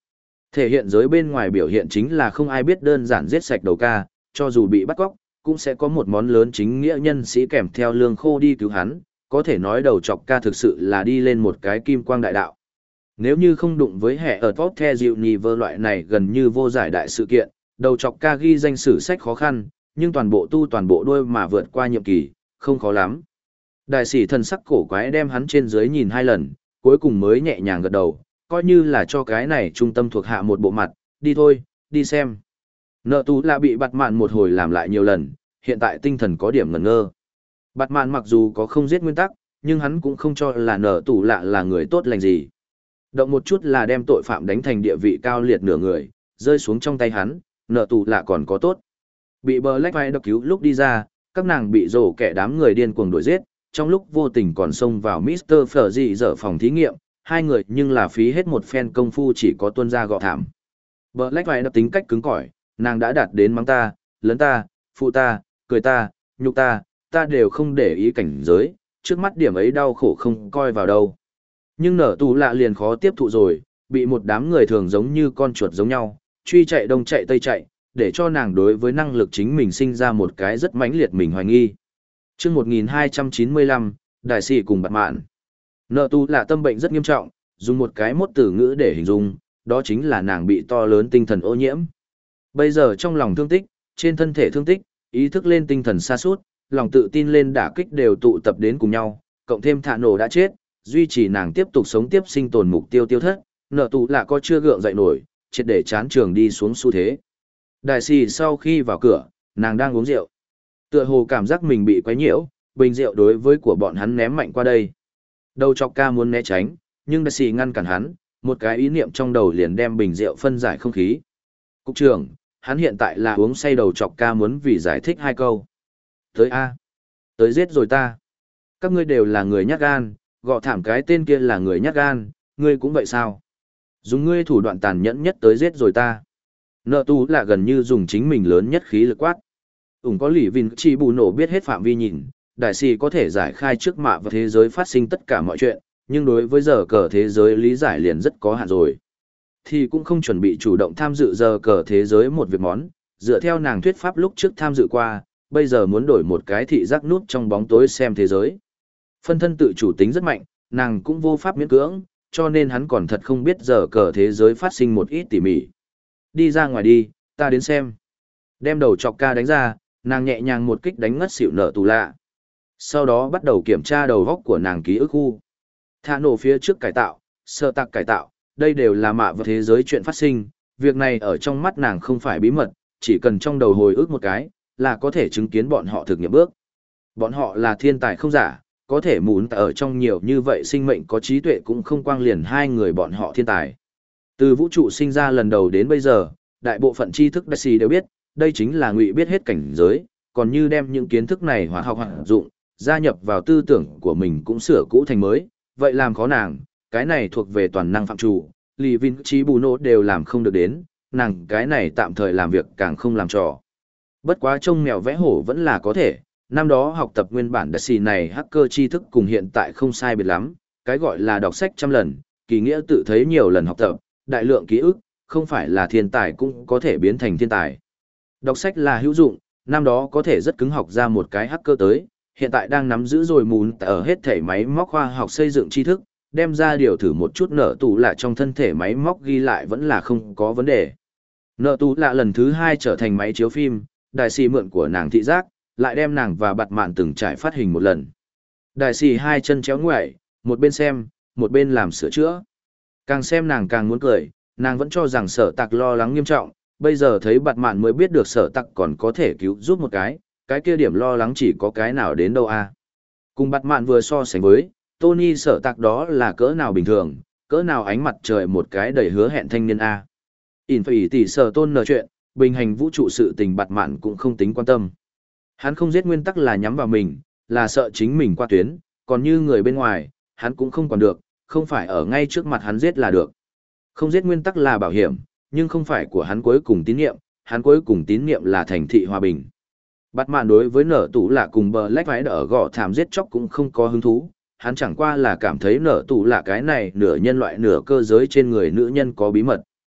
Thể hiện giới bên ngoài biểu hiện chính là không ai biết đơn giản giết sạch đầu ca, cho dù bị bắt cóc, cũng sẽ có một món lớn chính nghĩa nhân sĩ kèm theo lương khô đi cứu hắn, có thể nói đầu chọc ca thực sự là đi lên một cái kim quang đại đạo. Nếu như không đụng với hệ ở top the dịu nhì vơ loại này gần như vô giải đại sự kiện, đầu chọc ca ghi danh sử sách khó khăn, nhưng toàn bộ tu toàn bộ đuôi mà vượt qua nhiệm kỳ, không khó lắm. Đại sĩ thần sắc cổ quái đem hắn trên dưới nhìn hai lần, cuối cùng mới nhẹ nhàng gật đầu, coi như là cho cái này trung tâm thuộc hạ một bộ mặt, đi thôi, đi xem. Nợ tú là bị bạt mạn một hồi làm lại nhiều lần, hiện tại tinh thần có điểm ngẩn ngơ. Bạt mạn mặc dù có không giết nguyên tắc, nhưng hắn cũng không cho là nợ tú lạ là người tốt lành gì. Động một chút là đem tội phạm đánh thành địa vị cao liệt nửa người, rơi xuống trong tay hắn, nợ tú lạ còn có tốt. Bị Black Vai đọc cứu lúc đi ra, các nàng bị rổ kẻ đám người điên cuồng đuổi giết, trong lúc vô tình còn xông vào mít tơ Phở dị dở phòng thí nghiệm, hai người nhưng là phí hết một phen công phu chỉ có tuân ra gọ thảm. Black Vai đọc tính cách cứng cỏi, nàng đã đạt đến mắng ta, lớn ta, phụ ta, cười ta, nhục ta, ta đều không để ý cảnh giới, trước mắt điểm ấy đau khổ không coi vào đâu. Nhưng nở tù lạ liền khó tiếp thụ rồi, bị một đám người thường giống như con chuột giống nhau, truy chạy đông chạy tây chạy, để cho nàng đối với năng lực chính mình sinh ra một cái rất mãnh liệt mình hoài nghi. Trước một nghìn hai trăm chín mươi lăm, đại sĩ cùng bạt mạn. Nợ tù lạ tâm bệnh rất nghiêm trọng, dùng một cái mốt từ ngữ để hình dung, đó chính là nàng bị to lớn tinh thần ô nhiễm. Bây giờ trong lòng thương tích, trên thân thể thương tích, ý thức lên tinh thần sa sút, lòng tự tin lên đả kích đều tụ tập đến cùng nhau, cộng thêm thạ nổ đã chết, duy trì nàng tiếp tục sống tiếp sinh tồn mục tiêu tiêu thất, nợ tù lạ có chưa gượng dậy nổi, triệt để chán trường đi xuống xu thế. Đại sĩ sau khi vào cửa, nàng đang uống rượu. Tựa hồ cảm giác mình bị quấy nhiễu, bình rượu đối với của bọn hắn ném mạnh qua đây. Đầu chọc ca muốn né tránh, nhưng đại sĩ ngăn cản hắn, một cái ý niệm trong đầu liền đem bình rượu phân giải không khí. Cục trưởng, hắn hiện tại là uống say đầu chọc ca muốn vì giải thích hai câu. Tới A. Tới giết rồi ta. Các ngươi đều là người nhát gan, gọ thảm cái tên kia là người nhát gan, ngươi cũng vậy sao? Dùng ngươi thủ đoạn tàn nhẫn nhất tới giết rồi ta. Nợ tú là gần như dùng chính mình lớn nhất khí lực quát. Ủng có lì vinh chỉ bù nổ biết hết phạm vi nhìn, đại sĩ có thể giải khai trước mạ và thế giới phát sinh tất cả mọi chuyện, nhưng đối với giờ cờ thế giới lý giải liền rất có hạn rồi. Thì cũng không chuẩn bị chủ động tham dự giờ cờ thế giới một việc món, dựa theo nàng thuyết pháp lúc trước tham dự qua, bây giờ muốn đổi một cái thị giác nút trong bóng tối xem thế giới. Phân thân tự chủ tính rất mạnh, nàng cũng vô pháp miễn cưỡng, cho nên hắn còn thật không biết giờ cờ thế giới phát sinh một ít tỉ mỉ. Đi ra ngoài đi, ta đến xem. Đem đầu chọc ca đánh ra, nàng nhẹ nhàng một kích đánh ngất xỉu nợ tù lạ. Sau đó bắt đầu kiểm tra đầu góc của nàng ký ức khu. Thả nổ phía trước cải tạo, sơ tạc cải tạo, đây đều là mạ và thế giới chuyện phát sinh. Việc này ở trong mắt nàng không phải bí mật, chỉ cần trong đầu hồi ức một cái, là có thể chứng kiến bọn họ thực nghiệm bước. Bọn họ là thiên tài không giả, có thể muốn ở trong nhiều như vậy sinh mệnh có trí tuệ cũng không quang liền hai người bọn họ thiên tài. Từ vũ trụ sinh ra lần đầu đến bây giờ, đại bộ phận tri thức đại sĩ đều biết, đây chính là ngụy biết hết cảnh giới, còn như đem những kiến thức này hoạt học hoạt dụng, gia nhập vào tư tưởng của mình cũng sửa cũ thành mới, vậy làm khó nàng, cái này thuộc về toàn năng phạm chủ, Lý Vinh Trí Bù Nô đều làm không được đến, nàng cái này tạm thời làm việc càng không làm trò. Bất quá trông mèo vẽ hổ vẫn là có thể, năm đó học tập nguyên bản đại sĩ này hacker tri thức cùng hiện tại không sai biệt lắm, cái gọi là đọc sách trăm lần, kỳ nghĩa tự thấy nhiều lần học tập, đại lượng ký ức, không phải là thiên tài cũng có thể biến thành thiên tài. Đọc sách là hữu dụng, năm đó có thể rất cứng học ra một cái hacker tới, hiện tại đang nắm giữ rồi mùn ở hết thể máy móc khoa học xây dựng tri thức, đem ra điều thử một chút nợ tù lạ trong thân thể máy móc ghi lại vẫn là không có vấn đề. Nợ tù lạ lần thứ hai trở thành máy chiếu phim, đại sĩ mượn của nàng thị giác, lại đem nàng và bạt mạn từng trải phát hình một lần. Đại sĩ hai chân chéo ngoại, một bên xem, một bên làm sửa chữa. Càng xem nàng càng muốn cười, nàng vẫn cho rằng sở tạc lo lắng nghiêm trọng, bây giờ thấy bạt mạn mới biết được sở tạc còn có thể cứu giúp một cái, cái kia điểm lo lắng chỉ có cái nào đến đâu à. Cùng bạt mạn vừa so sánh với, Tony sở tạc đó là cỡ nào bình thường, cỡ nào ánh mặt trời một cái đầy hứa hẹn thanh niên a. À. In phải tỷ sở tôn nở chuyện, bình hành vũ trụ sự tình bạt mạn cũng không tính quan tâm. Hắn không giết nguyên tắc là nhắm vào mình, là sợ chính mình qua tuyến, còn như người bên ngoài, hắn cũng không còn được, không phải ở ngay trước mặt hắn giết là được. Không giết nguyên tắc là bảo hiểm, nhưng không phải của hắn cuối cùng tín nhiệm, hắn cuối cùng tín nhiệm là thành thị hòa bình. Bắt mạn đối với nở tủ lạ cùng bờ lách vái ở gõ thảm giết chóc cũng không có hứng thú, hắn chẳng qua là cảm thấy nở tủ lạ cái này nửa nhân loại nửa cơ giới trên người nữ nhân có bí mật.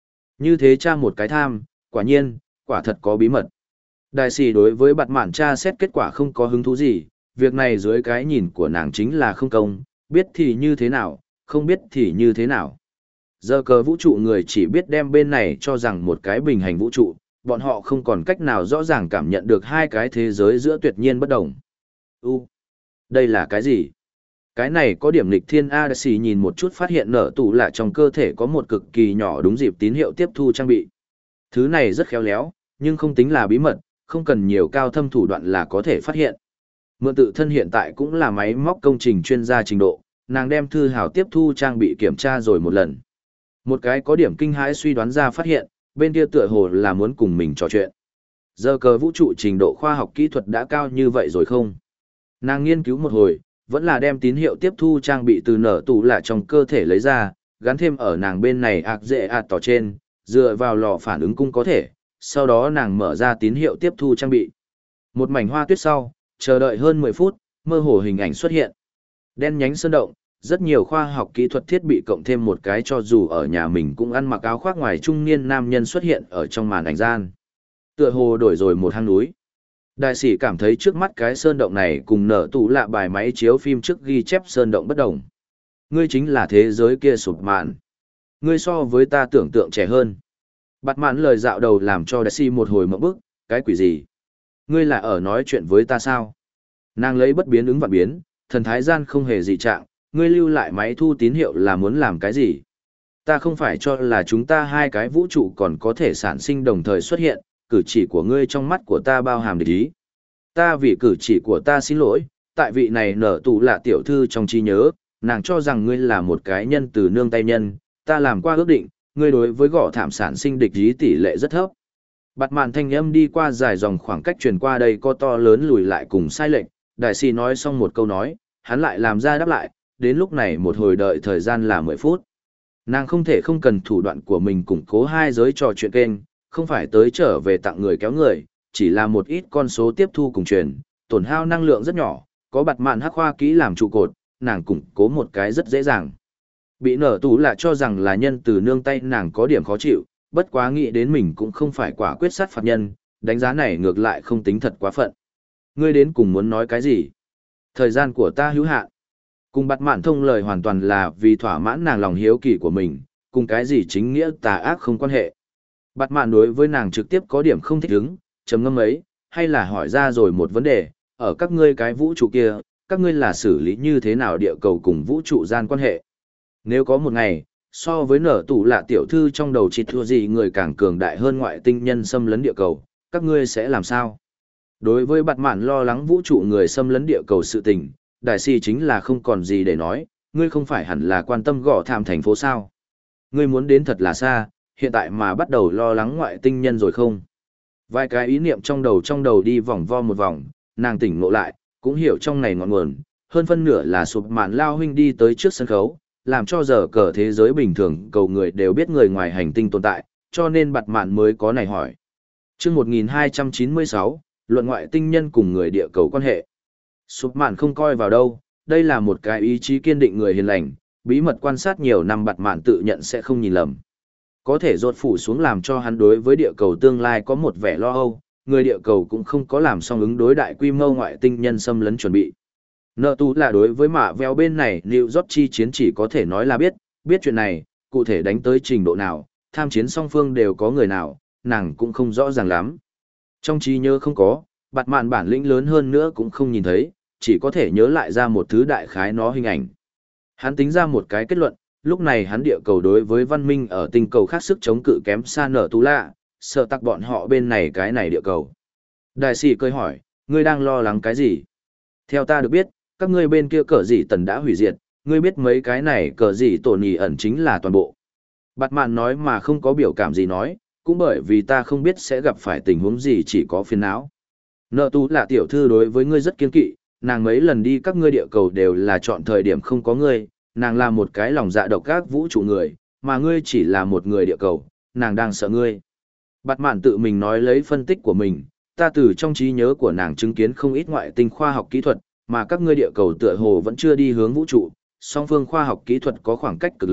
Như thế tra một cái tham, quả nhiên, quả thật có bí mật. Đại sĩ đối với bạt mạn tra xét kết quả không có hứng thú gì, việc này dưới cái nhìn của nàng chính là không công, biết thì như thế nào, không biết thì như thế nào. Giờ cờ vũ trụ người chỉ biết đem bên này cho rằng một cái bình hành vũ trụ, bọn họ không còn cách nào rõ ràng cảm nhận được hai cái thế giới giữa tuyệt nhiên bất đồng. U, đây là cái gì? Cái này có điểm lịch thiên A Đại sĩ nhìn một chút phát hiện nở tủ lạ trong cơ thể có một cực kỳ nhỏ đúng dịp tín hiệu tiếp thu trang bị. Thứ này rất khéo léo, nhưng không tính là bí mật, không cần nhiều cao thâm thủ đoạn là có thể phát hiện. Mượn tự thân hiện tại cũng là máy móc công trình chuyên gia trình độ, nàng đem thư hào tiếp thu trang bị kiểm tra rồi một lần. Một cái có điểm kinh hãi suy đoán ra phát hiện, bên kia tựa hồ là muốn cùng mình trò chuyện. Giờ cờ vũ trụ trình độ khoa học kỹ thuật đã cao như vậy rồi không? Nàng nghiên cứu một hồi, vẫn là đem tín hiệu tiếp thu trang bị từ nở tủ lạ trong cơ thể lấy ra, gắn thêm ở nàng bên này ạc dễ ạt tỏ trên, dựa vào lò phản ứng cung có thể, sau đó nàng mở ra tín hiệu tiếp thu trang bị. Một mảnh hoa tuyết sau, chờ đợi hơn mười phút, mơ hồ hình ảnh xuất hiện. Đen nhánh sơn động, rất nhiều khoa học kỹ thuật thiết bị cộng thêm một cái cho dù ở nhà mình cũng ăn mặc áo khoác ngoài trung niên nam nhân xuất hiện ở trong màn ảnh gian. Tựa hồ đổi rồi một hang núi. Đại sĩ cảm thấy trước mắt cái sơn động này cùng nở tủ lạ bài máy chiếu phim trước ghi chép sơn động bất đồng. Ngươi chính là thế giới kia sụp mạn. Ngươi so với ta tưởng tượng trẻ hơn. Bạt mạn lời dạo đầu làm cho đại sĩ một hồi mộng bức, cái quỷ gì? Ngươi là ở nói chuyện với ta sao? Nàng lấy bất biến ứng vạn biến, thần thái gian không hề dị trạng, ngươi lưu lại máy thu tín hiệu là muốn làm cái gì? Ta không phải cho là chúng ta hai cái vũ trụ còn có thể sản sinh đồng thời xuất hiện, cử chỉ của ngươi trong mắt của ta bao hàm địch ý. Ta vì cử chỉ của ta xin lỗi, tại vị này nở tù là tiểu thư trong trí nhớ, nàng cho rằng ngươi là một cái nhân từ nương tay nhân, ta làm qua ước định, ngươi đối với gõ thảm sản sinh địch ý tỷ lệ rất thấp. Bạt mạn thanh âm đi qua dài dòng khoảng cách truyền qua đây có to lớn lùi lại cùng sai lệch, đại sĩ nói xong một câu nói, hắn lại làm ra đáp lại, đến lúc này một hồi đợi thời gian là mười phút. Nàng không thể không cần thủ đoạn của mình củng cố hai giới trò chuyện kênh, không phải tới trở về tặng người kéo người, chỉ là một ít con số tiếp thu cùng truyền, tổn hao năng lượng rất nhỏ, có bạt mạn hắc khoa kỹ làm trụ cột, nàng củng cố một cái rất dễ dàng. Bị nở tủ là cho rằng là nhân từ nương tay nàng có điểm khó chịu, bất quá nghĩ đến mình cũng không phải quả quyết sát phạt nhân, đánh giá này ngược lại không tính thật quá phận. Ngươi đến cùng muốn nói cái gì? Thời gian của ta hữu hạn. Cùng bạt mạn thông lời hoàn toàn là vì thỏa mãn nàng lòng hiếu kỳ của mình, cùng cái gì chính nghĩa tà ác không quan hệ. Bạt mạn đối với nàng trực tiếp có điểm không thích ứng, trầm ngâm ấy, hay là hỏi ra rồi một vấn đề, ở các ngươi cái vũ trụ kia, các ngươi là xử lý như thế nào địa cầu cùng vũ trụ gian quan hệ. Nếu có một ngày, so với nở tủ lạ tiểu thư trong đầu chỉ thua gì người càng cường đại hơn ngoại tinh nhân xâm lấn địa cầu, các ngươi sẽ làm sao? Đối với bạt mạn lo lắng vũ trụ người xâm lấn địa cầu sự tình, đại sĩ chính là không còn gì để nói, ngươi không phải hẳn là quan tâm gõ thảm thành phố sao. Ngươi muốn đến thật là xa, hiện tại mà bắt đầu lo lắng ngoại tinh nhân rồi không? Vài cái ý niệm trong đầu trong đầu đi vòng vo một vòng, nàng tỉnh ngộ lại, cũng hiểu trong này ngọn nguồn, hơn phân nửa là sụp mạn lao huynh đi tới trước sân khấu, làm cho giờ cờ thế giới bình thường cầu người đều biết người ngoài hành tinh tồn tại, cho nên bạt mạn mới có này hỏi. Chương một nghìn hai trăm chín mươi sáu, luận ngoại tinh nhân cùng người địa cầu quan hệ. Sụp mạn không coi vào đâu, đây là một cái ý chí kiên định người hiền lành, bí mật quan sát nhiều năm bạt mạn tự nhận sẽ không nhìn lầm. Có thể rột phủ xuống làm cho hắn đối với địa cầu tương lai có một vẻ lo âu, người địa cầu cũng không có làm xong ứng đối đại quy mô ngoại tinh nhân xâm lấn chuẩn bị. Nợ tú là đối với mạ veo bên này New York chi chiến chỉ có thể nói là biết, biết chuyện này, cụ thể đánh tới trình độ nào, tham chiến song phương đều có người nào, nàng cũng không rõ ràng lắm. Trong trí nhớ không có, bạt mạn bản lĩnh lớn hơn nữa cũng không nhìn thấy, chỉ có thể nhớ lại ra một thứ đại khái nó hình ảnh. Hắn tính ra một cái kết luận, lúc này hắn địa cầu đối với văn minh ở tinh cầu khác sức chống cự kém xa nở tú lạ, sợ tắc bọn họ bên này cái này địa cầu. Đại sĩ cười hỏi, ngươi đang lo lắng cái gì? Theo ta được biết, các ngươi bên kia cờ gì tần đã hủy diệt, ngươi biết mấy cái này cờ gì tổn nhì ẩn chính là toàn bộ. Bạt mạn nói mà không có biểu cảm gì nói, cũng bởi vì ta không biết sẽ gặp phải tình huống gì chỉ có phiền não. Nợ tú là tiểu thư đối với ngươi rất kiên kỵ, nàng mấy lần đi các ngươi địa cầu đều là chọn thời điểm không có ngươi, nàng là một cái lòng dạ độc ác vũ trụ người, mà ngươi chỉ là một người địa cầu, nàng đang sợ ngươi. Bạt mạn tự mình nói lấy phân tích của mình, ta từ trong trí nhớ của nàng chứng kiến không ít ngoại tinh khoa học kỹ thuật, mà các ngươi địa cầu tựa hồ vẫn chưa đi hướng vũ trụ, song phương khoa học kỹ thuật có khoảng cách cực lớn,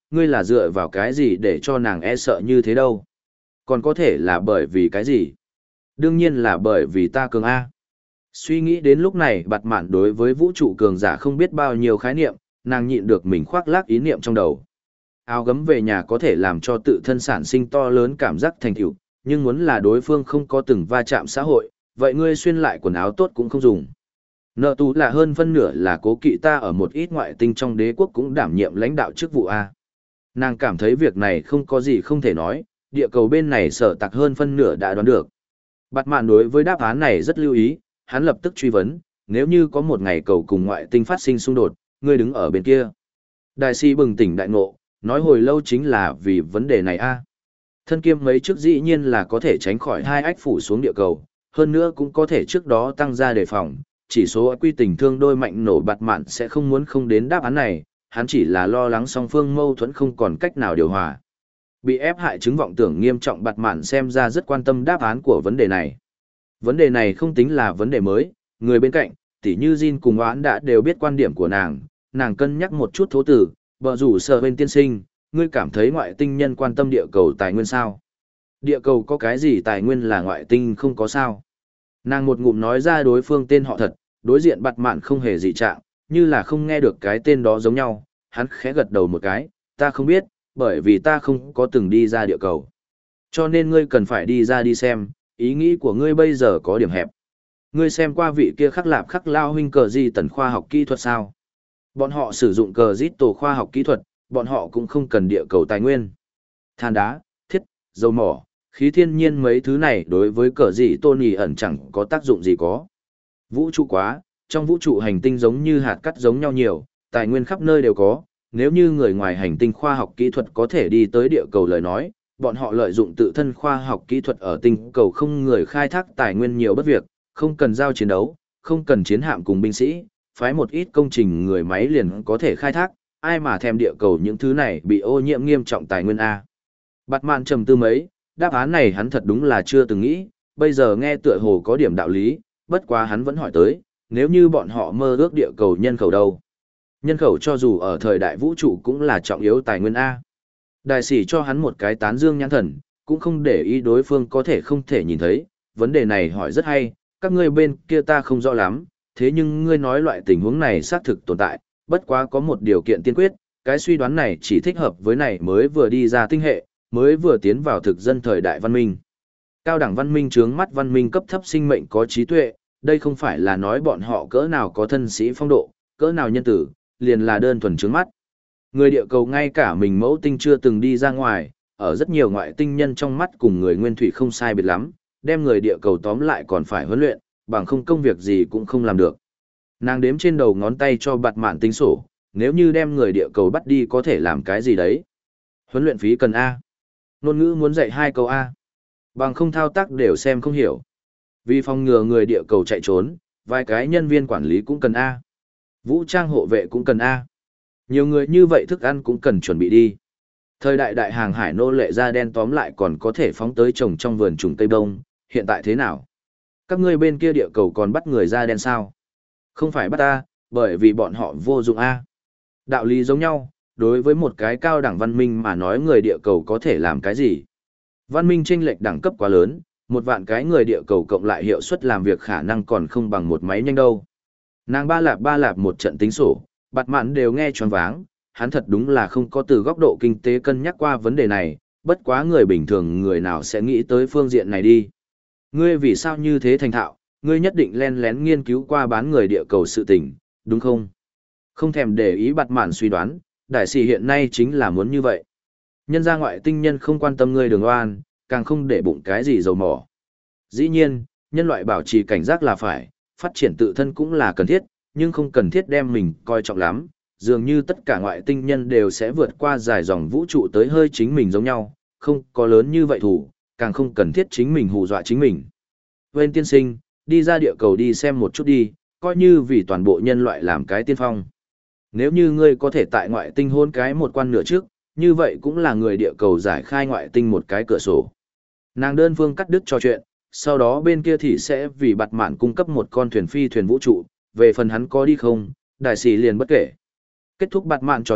ngươi là dựa vào cái gì để cho nàng e sợ như thế đâu? Còn có thể là bởi vì cái gì? Đương nhiên là bởi vì ta cường A. Suy nghĩ đến lúc này bạt mạn đối với vũ trụ cường giả không biết bao nhiêu khái niệm, nàng nhịn được mình khoác lác ý niệm trong đầu. Áo gấm về nhà có thể làm cho tự thân sản sinh to lớn cảm giác thành tựu, nhưng muốn là đối phương không có từng va chạm xã hội, vậy ngươi xuyên lại quần áo tốt cũng không dùng. Nợ tú là hơn phân nửa là cố kỵ ta ở một ít ngoại tinh trong đế quốc cũng đảm nhiệm lãnh đạo chức vụ A. Nàng cảm thấy việc này không có gì không thể nói, địa cầu bên này sở tặc hơn phân nửa đã đoán được. Bạt mạn đối với đáp án này rất lưu ý, hắn lập tức truy vấn, nếu như có một ngày cầu cùng ngoại tinh phát sinh xung đột, ngươi đứng ở bên kia. Đại sĩ bừng tỉnh đại ngộ, nói hồi lâu chính là vì vấn đề này a. Thân kiêm mấy trước dĩ nhiên là có thể tránh khỏi hai ách phủ xuống địa cầu, hơn nữa cũng có thể trước đó tăng ra đề phòng, chỉ số quy tình thương đôi mạnh nổ bạt mạn sẽ không muốn không đến đáp án này, hắn chỉ là lo lắng song phương mâu thuẫn không còn cách nào điều hòa. Bị ép hại chứng vọng tưởng nghiêm trọng bạt mạn xem ra rất quan tâm đáp án của vấn đề này. Vấn đề này không tính là vấn đề mới, người bên cạnh, tỉ như Jin cùng Oán đã đều biết quan điểm của nàng, nàng cân nhắc một chút thố tử, bờ rủ sợ bên tiên sinh, ngươi cảm thấy ngoại tinh nhân quan tâm địa cầu tài nguyên sao? Địa cầu có cái gì tài nguyên là ngoại tinh không có sao? Nàng một ngụm nói ra đối phương tên họ thật, đối diện bạt mạn không hề dị trạng, như là không nghe được cái tên đó giống nhau, hắn khẽ gật đầu một cái, ta không biết, bởi vì ta không có từng đi ra địa cầu. Cho nên ngươi cần phải đi ra đi xem, ý nghĩ của ngươi bây giờ có điểm hẹp. Ngươi xem qua vị kia khắc lạp khắc lao huynh cờ di tần khoa học kỹ thuật sao? Bọn họ sử dụng cờ dít tổ khoa học kỹ thuật, bọn họ cũng không cần địa cầu tài nguyên. Than đá, thiết, dầu mỏ, khí thiên nhiên mấy thứ này đối với cờ dị tôn nhì ẩn chẳng có tác dụng gì có. Vũ trụ quá, trong vũ trụ hành tinh giống như hạt cát giống nhau nhiều, tài nguyên khắp nơi đều có, nếu như người ngoài hành tinh khoa học kỹ thuật có thể đi tới địa cầu lời nói, bọn họ lợi dụng tự thân khoa học kỹ thuật ở tinh cầu không người khai thác tài nguyên nhiều bất việc, không cần giao chiến đấu, không cần chiến hạm cùng binh sĩ, phái một ít công trình người máy liền có thể khai thác, ai mà thèm địa cầu những thứ này bị ô nhiễm nghiêm trọng tài nguyên A. Bạt mạn trầm tư mấy, đáp án này hắn thật đúng là chưa từng nghĩ, bây giờ nghe tựa hồ có điểm đạo lý, bất quá hắn vẫn hỏi tới, nếu như bọn họ mơ ước địa cầu nhân khẩu đâu? Nhân khẩu cho dù ở thời đại vũ trụ cũng là trọng yếu tài nguyên A. Đại sĩ cho hắn một cái tán dương nhãn thần, cũng không để ý đối phương có thể không thể nhìn thấy, vấn đề này hỏi rất hay, các ngươi bên kia ta không rõ lắm, thế nhưng ngươi nói loại tình huống này xác thực tồn tại, bất quá có một điều kiện tiên quyết, cái suy đoán này chỉ thích hợp với này mới vừa đi ra tinh hệ, mới vừa tiến vào thực dân thời đại văn minh. Cao đẳng văn minh chướng mắt văn minh cấp thấp sinh mệnh có trí tuệ, đây không phải là nói bọn họ cỡ nào có thân sĩ phong độ, cỡ nào nhân tử, liền là đơn thuần chướng mắt. Người địa cầu ngay cả mình mẫu tinh chưa từng đi ra ngoài, ở rất nhiều ngoại tinh nhân trong mắt cùng người nguyên thủy không sai biệt lắm, đem người địa cầu tóm lại còn phải huấn luyện, bằng không công việc gì cũng không làm được. Nàng đếm trên đầu ngón tay cho bạt mạn tính sổ, nếu như đem người địa cầu bắt đi có thể làm cái gì đấy. Huấn luyện phí cần A. Ngôn ngữ muốn dạy hai câu A. Bằng không thao tác đều xem không hiểu. Vì phòng ngừa người địa cầu chạy trốn, vài cái nhân viên quản lý cũng cần A. Vũ trang hộ vệ cũng cần A. Nhiều người như vậy thức ăn cũng cần chuẩn bị đi. Thời đại đại hàng hải nô lệ da đen tóm lại còn có thể phóng tới trồng trong vườn trùng Tây Đông, hiện tại thế nào? Các ngươi bên kia địa cầu còn bắt người da đen sao? Không phải bắt ta, bởi vì bọn họ vô dụng A. Đạo lý giống nhau, đối với một cái cao đẳng văn minh mà nói người địa cầu có thể làm cái gì? Văn minh chênh lệch đẳng cấp quá lớn, một vạn cái người địa cầu cộng lại hiệu suất làm việc khả năng còn không bằng một máy nhanh đâu. Nàng ba lạp ba lạp một trận tính sổ, bạt mạn đều nghe choáng váng, hắn thật đúng là không có từ góc độ kinh tế cân nhắc qua vấn đề này, bất quá người bình thường người nào sẽ nghĩ tới phương diện này đi. Ngươi vì sao như thế thành thạo, ngươi nhất định len lén nghiên cứu qua bán người địa cầu sự tình, đúng không? Không thèm để ý bạt mạn suy đoán, đại sĩ hiện nay chính là muốn như vậy. Nhân gia ngoại tinh nhân không quan tâm ngươi đường oan, càng không để bụng cái gì dầu mỏ. Dĩ nhiên, nhân loại bảo trì cảnh giác là phải, phát triển tự thân cũng là cần thiết, nhưng không cần thiết đem mình coi trọng lắm, dường như tất cả ngoại tinh nhân đều sẽ vượt qua dài dòng vũ trụ tới hơi chính mình giống nhau, không có lớn như vậy thủ, càng không cần thiết chính mình hù dọa chính mình. Quên tiên sinh, đi ra địa cầu đi xem một chút đi, coi như vì toàn bộ nhân loại làm cái tiên phong. Nếu như ngươi có thể tại ngoại tinh hôn cái một quan nửa trước, như vậy cũng là người địa cầu giải khai ngoại tinh một cái cửa sổ. Nàng đơn phương cắt đứt trò chuyện, sau đó bên kia thì sẽ vì bạt mạn cung cấp một con thuyền phi thuyền vũ trụ, về phần hắn có đi không, đại sĩ liền bất kể. Kết thúc bạt mạn trò chuyện,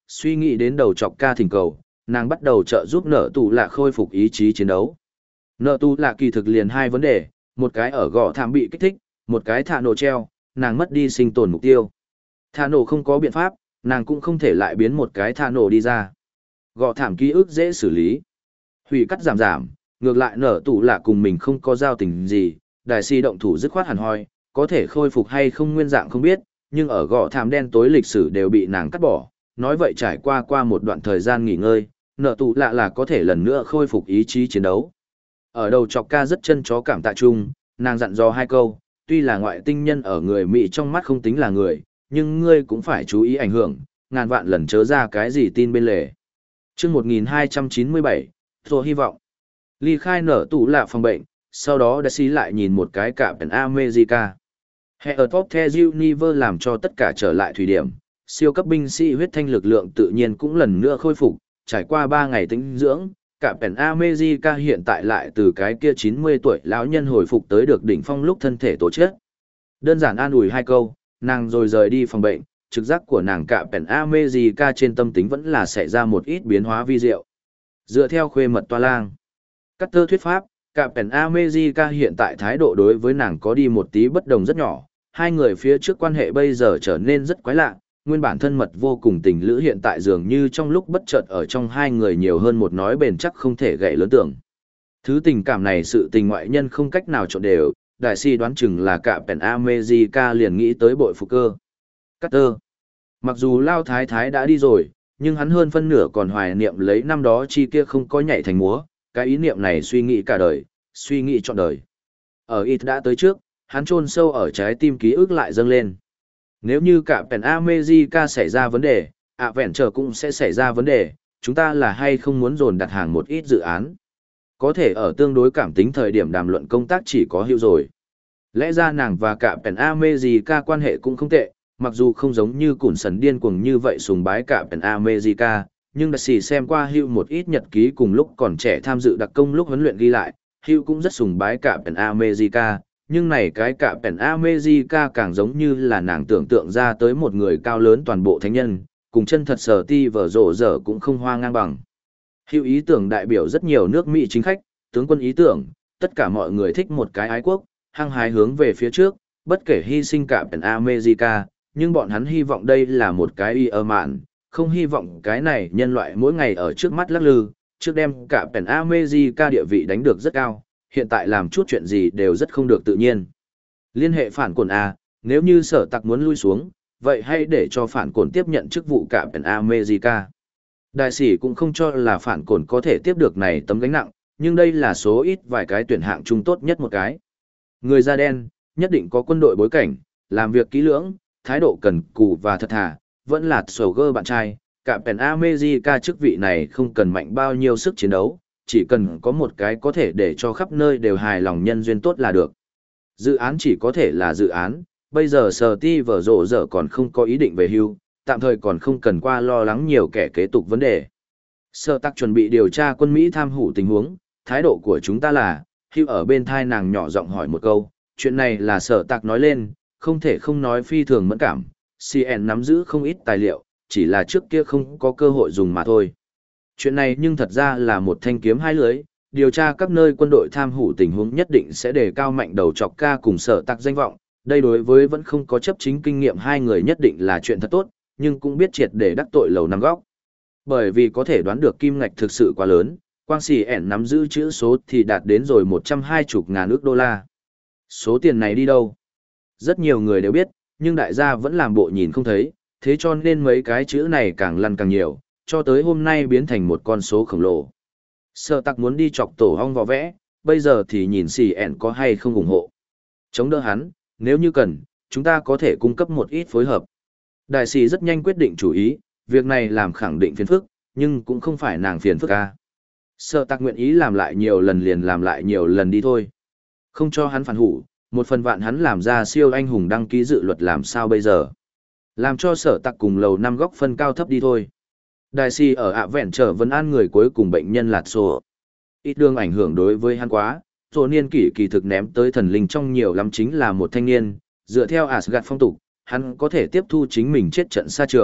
suy nghĩ đến đầu chọc ca thỉnh cầu, nàng bắt đầu trợ giúp nợ tù lạ khôi phục ý chí chiến đấu. Nợ tù lạ kỳ thực liền hai vấn đề, một cái ở gò thảm bị kích thích, một cái thả nổ treo, nàng mất đi sinh tồn mục tiêu. Thả nổ không có biện pháp, nàng cũng không thể lại biến một cái thả nổ đi ra. Gò thảm ký ức dễ xử lý. Hủy cắt giảm giảm, ngược lại nở tù lạ cùng mình không có giao tình gì, đại si động thủ dứt khoát hẳn hoi, có thể khôi phục hay không nguyên dạng không biết, nhưng ở gò thảm đen tối lịch sử đều bị nàng cắt bỏ. Nói vậy trải qua qua một đoạn thời gian nghỉ ngơi, nở tù lạ là có thể lần nữa khôi phục ý chí chiến đấu. Ở đầu chọc ca rất chân chó cảm tạ chung, nàng dặn dò hai câu, tuy là ngoại tinh nhân ở người Mỹ trong mắt không tính là người, nhưng ngươi cũng phải chú ý ảnh hưởng, ngàn vạn lần chớ ra cái gì tin bên lề. Trước một nghìn hai trăm chín mươi bảy, tôi hy vọng. Ly khai nở tù lạ phòng bệnh, sau đó đã xí lại nhìn một cái cả Pen America. Hệ ở Top The Universe làm cho tất cả trở lại thủy điểm, siêu cấp binh sĩ huyết thanh lực lượng tự nhiên cũng lần nữa khôi phục, trải qua ba ngày tĩnh dưỡng, cả Pen America hiện tại lại từ cái kia chín mươi tuổi lão nhân hồi phục tới được đỉnh phong lúc thân thể tổ chức. Đơn giản an ủi hai câu, nàng rồi rời đi phòng bệnh, trực giác của nàng cả Pen America trên tâm tính vẫn là xảy ra một ít biến hóa vi diệu. Dựa theo khuê mật toa lang, cắt tơ thuyết pháp, cả Pen America hiện tại thái độ đối với nàng có đi một tí bất đồng rất nhỏ, hai người phía trước quan hệ bây giờ trở nên rất quái lạ, nguyên bản thân mật vô cùng tình lữ hiện tại dường như trong lúc bất chợt ở trong hai người nhiều hơn một nói bền chắc không thể gãy lớn tưởng. Thứ tình cảm này sự tình ngoại nhân không cách nào trộn đều, đại si đoán chừng là cả Pen America liền nghĩ tới bội phục cơ. Carter. Mặc dù Lao Thái Thái đã đi rồi, nhưng hắn hơn phân nửa còn hoài niệm lấy năm đó chi kia không có nhảy thành múa, cái ý niệm này suy nghĩ cả đời, suy nghĩ trọn đời. Ở ít đã tới trước, hắn chôn sâu ở trái tim ký ức lại dâng lên. Nếu như cả Pen America xảy ra vấn đề, ạ vẹn trở cũng sẽ xảy ra vấn đề, chúng ta là hay không muốn dồn đặt hàng một ít dự án. Có thể ở tương đối cảm tính thời điểm đàm luận công tác chỉ có hữu rồi. Lẽ ra nàng và cả Pen America quan hệ cũng không tệ, mặc dù không giống như củn sần điên cuồng như vậy sùng bái cả Pen America, nhưng đã xì xem qua hữu một ít nhật ký cùng lúc còn trẻ tham dự đặc công lúc huấn luyện ghi lại, hữu cũng rất sùng bái cả Pen America. Nhưng này cái cả Pen America càng giống như là nàng tưởng tượng ra tới một người cao lớn toàn bộ thánh nhân, cùng chân thật sở ti vở rộ dở cũng không hoa ngang bằng. Hữu ý tưởng đại biểu rất nhiều nước Mỹ chính khách, tướng quân ý tưởng, tất cả mọi người thích một cái ái quốc, hăng hái hướng về phía trước, bất kể hy sinh cả Pen America, nhưng bọn hắn hy vọng đây là một cái y ơ mạn, không hy vọng cái này nhân loại mỗi ngày ở trước mắt lắc lư, trước đem cả Pen America địa vị đánh được rất cao. Hiện tại làm chút chuyện gì đều rất không được tự nhiên. Liên hệ phản cổn A, nếu như sở tặc muốn lui xuống, vậy hãy để cho phản cổn tiếp nhận chức vụ cả Pen America. Đại sĩ cũng không cho là phản cổn có thể tiếp được này tấm gánh nặng, nhưng đây là số ít vài cái tuyển hạng trung tốt nhất một cái. Người da đen, nhất định có quân đội bối cảnh, làm việc kỹ lưỡng, thái độ cần cù và thật thà, vẫn là sầu gơ bạn trai. Cả Pen America chức vị này không cần mạnh bao nhiêu sức chiến đấu, chỉ cần có một cái có thể để cho khắp nơi đều hài lòng nhân duyên tốt là được. Dự án chỉ có thể là dự án, bây giờ sở ti vở rộ dở còn không có ý định về hưu, tạm thời còn không cần qua lo lắng nhiều kẻ kế tục vấn đề. Sở tắc chuẩn bị điều tra quân Mỹ tham hủ tình huống, thái độ của chúng ta là, hưu ở bên thai nàng nhỏ giọng hỏi một câu, chuyện này là sở tắc nói lên, không thể không nói phi thường mẫn cảm, xê en nắm giữ không ít tài liệu, chỉ là trước kia không có cơ hội dùng mà thôi. Chuyện này nhưng thật ra là một thanh kiếm hai lưới, điều tra các nơi quân đội tham hủ tình huống nhất định sẽ đề cao mạnh đầu chọc ca cùng sở tạc danh vọng, đây đối với vẫn không có chấp chính kinh nghiệm hai người nhất định là chuyện thật tốt, nhưng cũng biết triệt để đắc tội lầu năm góc. Bởi vì có thể đoán được kim ngạch thực sự quá lớn, quang xì ẻn nắm giữ chữ số thì đạt đến rồi một trăm hai mươi ngàn ước đô la. Số tiền này đi đâu? Rất nhiều người đều biết, nhưng đại gia vẫn làm bộ nhìn không thấy, thế cho nên mấy cái chữ này càng lăn càng nhiều, cho tới hôm nay biến thành một con số khổng lồ. Sở tặc muốn đi chọc tổ hong vò vẽ, bây giờ thì nhìn xì ẻn có hay không ủng hộ. Chống đỡ hắn, nếu như cần, chúng ta có thể cung cấp một ít phối hợp. Đại sĩ rất nhanh quyết định chủ ý, việc này làm khẳng định phiền phức, nhưng cũng không phải nàng phiền phức ca. Sở tặc nguyện ý làm lại nhiều lần liền làm lại nhiều lần đi thôi. Không cho hắn phản hủ, một phần vạn hắn làm ra siêu anh hùng đăng ký dự luật làm sao bây giờ. Làm cho sở tặc cùng lầu năm góc phân cao thấp đi thôi. Đại sĩ ở ạ vẹn trở vấn an người cuối cùng bệnh nhân lạt sổ. Ít đường ảnh hưởng đối với hắn quá, rồi niên kỷ kỳ thực ném tới thần linh trong nhiều lắm chính là một thanh niên, dựa theo Asgard phong tục, hắn có thể tiếp thu chính mình chết trận xa trường,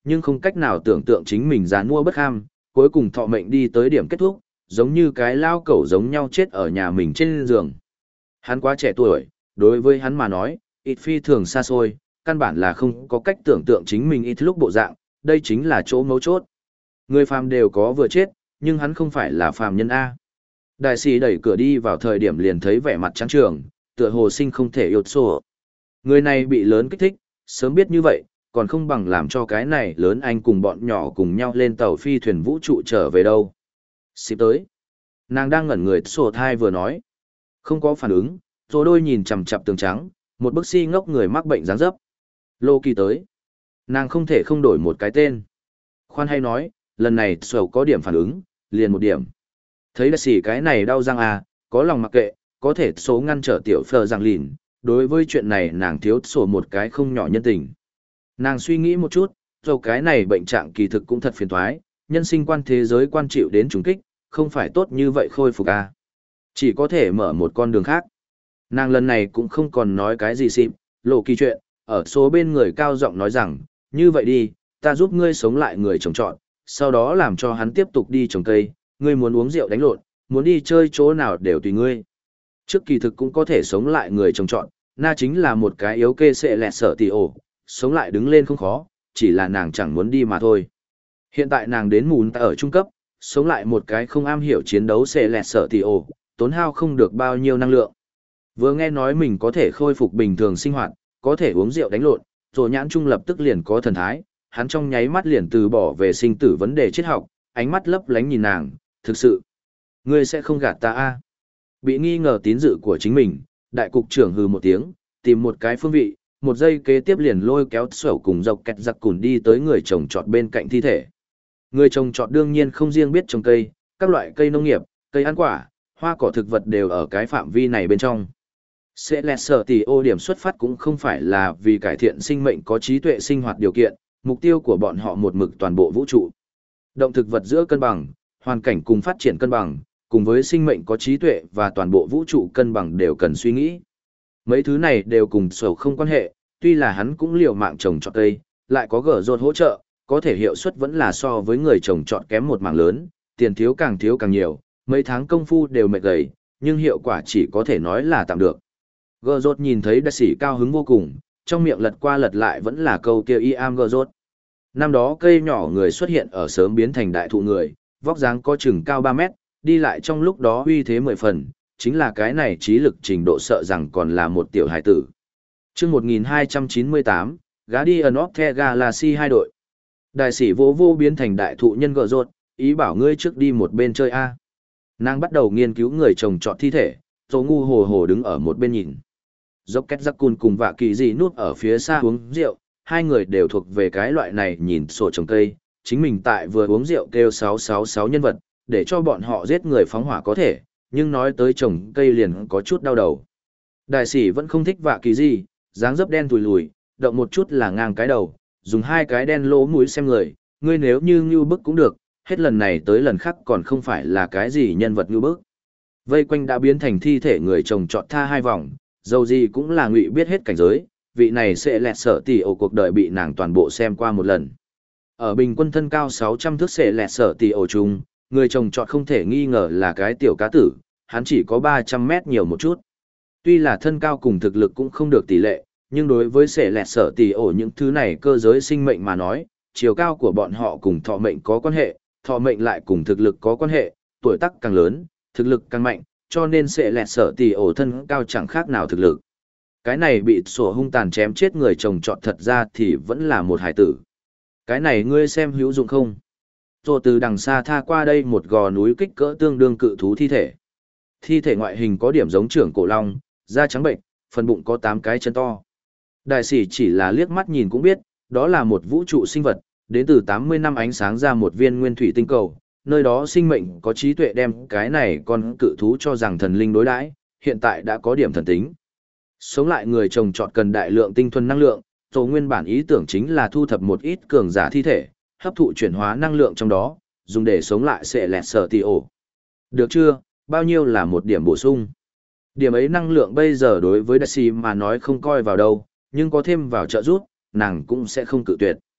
nhưng không cách nào tưởng tượng chính mình già nua bất ham, cuối cùng thọ mệnh đi tới điểm kết thúc, giống như cái lao cẩu giống nhau chết ở nhà mình trên giường. Hắn quá trẻ tuổi, đối với hắn mà nói, ít phi thường xa xôi, căn bản là không có cách tưởng tượng chính mình ít lúc bộ dạng, đây chính là chỗ mấu chốt. Người phàm đều có vừa chết, nhưng hắn không phải là phàm nhân A. Đại sĩ đẩy cửa đi vào thời điểm liền thấy vẻ mặt trắng trường, tựa hồ sinh không thể yêu sổ. Người này bị lớn kích thích, sớm biết như vậy, còn không bằng làm cho cái này lớn anh cùng bọn nhỏ cùng nhau lên tàu phi thuyền vũ trụ trở về đâu. Xịp tới. Nàng đang ngẩn người sổ thai vừa nói. Không có phản ứng, rồi đôi nhìn chằm chằm tường trắng, một bức si ngốc người mắc bệnh dáng dấp. Lô Kỳ tới. Nàng không thể không đổi một cái tên. Khoan hay nói, lần này sổ có điểm phản ứng, liền một điểm. Thấy đại sĩ cái này đau răng à, có lòng mặc kệ, có thể số ngăn trở tiểu phờ rằng lìn. Đối với chuyện này nàng thiếu sổ một cái không nhỏ nhân tình. Nàng suy nghĩ một chút, rồi cái này bệnh trạng kỳ thực cũng thật phiền toái, nhân sinh quan thế giới quan chịu đến trùng kích, không phải tốt như vậy khôi phục à. Chỉ có thể mở một con đường khác. Nàng lần này cũng không còn nói cái gì xịp, lộ kỳ chuyện, ở số bên người cao giọng nói rằng, như vậy đi, ta giúp ngươi sống lại người trồng trọt, sau đó làm cho hắn tiếp tục đi trồng cây, ngươi muốn uống rượu đánh lộn, muốn đi chơi chỗ nào đều tùy ngươi. Trước kỳ thực cũng có thể sống lại người trồng trọt, na chính là một cái yếu kê sẽ lẹt sợ tì ổ, sống lại đứng lên không khó, chỉ là nàng chẳng muốn đi mà thôi. Hiện tại nàng đến mùn ở trung cấp, sống lại một cái không am hiểu chiến đấu sẽ lẹt sợ tì ổ, tốn hao không được bao nhiêu năng lượng. Vừa nghe nói mình có thể khôi phục bình thường sinh hoạt, có thể uống rượu đánh lộn, rồi nhãn trung lập tức liền có thần thái, hắn trong nháy mắt liền từ bỏ về sinh tử vấn đề triết học, ánh mắt lấp lánh nhìn nàng, thực sự, ngươi sẽ không gạt ta a? Bị nghi ngờ tín dự của chính mình, đại cục trưởng hừ một tiếng, tìm một cái phương vị, một giây kế tiếp liền lôi kéo sổ cùng dọc kẹt giặc cùn đi tới người trồng trọt bên cạnh thi thể. Người trồng trọt đương nhiên không riêng biết trồng cây, các loại cây nông nghiệp, cây ăn quả, hoa cỏ thực vật đều ở cái phạm vi này bên trong. Sẽ lẹt sở tỷ ô điểm xuất phát cũng không phải là vì cải thiện sinh mệnh có trí tuệ sinh hoạt điều kiện, mục tiêu của bọn họ một mực toàn bộ vũ trụ. Động thực vật giữa cân bằng, hoàn cảnh cùng phát triển cân bằng, cùng với sinh mệnh có trí tuệ và toàn bộ vũ trụ cân bằng đều cần suy nghĩ. Mấy thứ này đều cùng sầu không quan hệ, tuy là hắn cũng liều mạng trồng trọt cây, lại có gở rột hỗ trợ, có thể hiệu suất vẫn là so với người trồng trọt kém một mảng lớn, tiền thiếu càng thiếu càng nhiều, mấy tháng công phu đều mệt gầy, nhưng hiệu quả chỉ có thể nói là tạm được. Gở rột nhìn thấy đại sĩ cao hứng vô cùng, trong miệng lật qua lật lại vẫn là câu kia y am gở rột. Năm đó cây nhỏ người xuất hiện ở sớm biến thành đại thụ người, vóc dáng có chừng cao ba mét, đi lại trong lúc đó uy thế mười phần, chính là cái này trí lực trình độ sợ rằng còn là một tiểu hải tử. Chương một nghìn hai trăm chín mươi tám, Guardian of the Galaxy hai đội. Đại sĩ vô vô biến thành đại thụ nhân gở rột, ý bảo ngươi trước đi một bên chơi a. Nàng bắt đầu nghiên cứu người trồng trọt thi thể, Tô ngu hồ hồ đứng ở một bên nhìn. Dốc két giặc cùn cùng vạ kỳ gì nút ở phía xa uống rượu, hai người đều thuộc về cái loại này nhìn sổ trồng cây, chính mình tại vừa uống rượu kêu sáu sáu sáu nhân vật, để cho bọn họ giết người phóng hỏa có thể, nhưng nói tới trồng cây liền có chút đau đầu. Đại sĩ vẫn không thích vạ kỳ gì, dáng dấp đen thùi lùi, động một chút là ngang cái đầu, dùng hai cái đen lỗ mũi xem người, ngươi nếu như ngưu bức cũng được, hết lần này tới lần khác còn không phải là cái gì nhân vật ngưu bức. Vây quanh đã biến thành thi thể người chồng chọn tha hai vòng, dầu gì cũng là ngụy biết hết cảnh giới, vị này sẽ lẹt sợ tỷ ổ cuộc đời bị nàng toàn bộ xem qua một lần. Ở bình quân thân cao sáu trăm thước sẽ lẹt sợ tỷ ổ chung, người chồng chọn không thể nghi ngờ là cái tiểu cá tử, hắn chỉ có ba trăm mét nhiều một chút. Tuy là thân cao cùng thực lực cũng không được tỷ lệ, nhưng đối với sẽ lẹt sợ tỷ ổ những thứ này cơ giới sinh mệnh mà nói, chiều cao của bọn họ cùng thọ mệnh có quan hệ, thọ mệnh lại cùng thực lực có quan hệ, tuổi tác càng lớn, thực lực càng mạnh, cho nên sẽ lẹt sợ tỷ ổ thân cao chẳng khác nào thực lực. Cái này bị sổ hung tàn chém chết người chồng chọn thật ra thì vẫn là một hải tử. Cái này ngươi xem hữu dụng không? Rồi từ đằng xa tha qua đây một gò núi kích cỡ tương đương cự thú thi thể. Thi thể ngoại hình có điểm giống trưởng cổ long, da trắng bệnh, phần bụng có tám cái chân to. Đại sĩ chỉ là liếc mắt nhìn cũng biết, đó là một vũ trụ sinh vật, đến từ tám mươi năm ánh sáng ra một viên nguyên thủy tinh cầu, nơi đó sinh mệnh có trí tuệ đem cái này con cự thú cho rằng thần linh đối đãi, hiện tại đã có điểm thần tính. Sống lại người trồng trọt cần đại lượng tinh thuần năng lượng, tổ nguyên bản ý tưởng chính là thu thập một ít cường giả thi thể, hấp thụ chuyển hóa năng lượng trong đó, dùng để sống lại sẽ lẹt sở tỷ ổ. Được chưa, bao nhiêu là một điểm bổ sung. Điểm ấy năng lượng bây giờ đối với Daisy mà nói không coi vào đâu, nhưng có thêm vào trợ giúp, nàng cũng sẽ không cự tuyệt.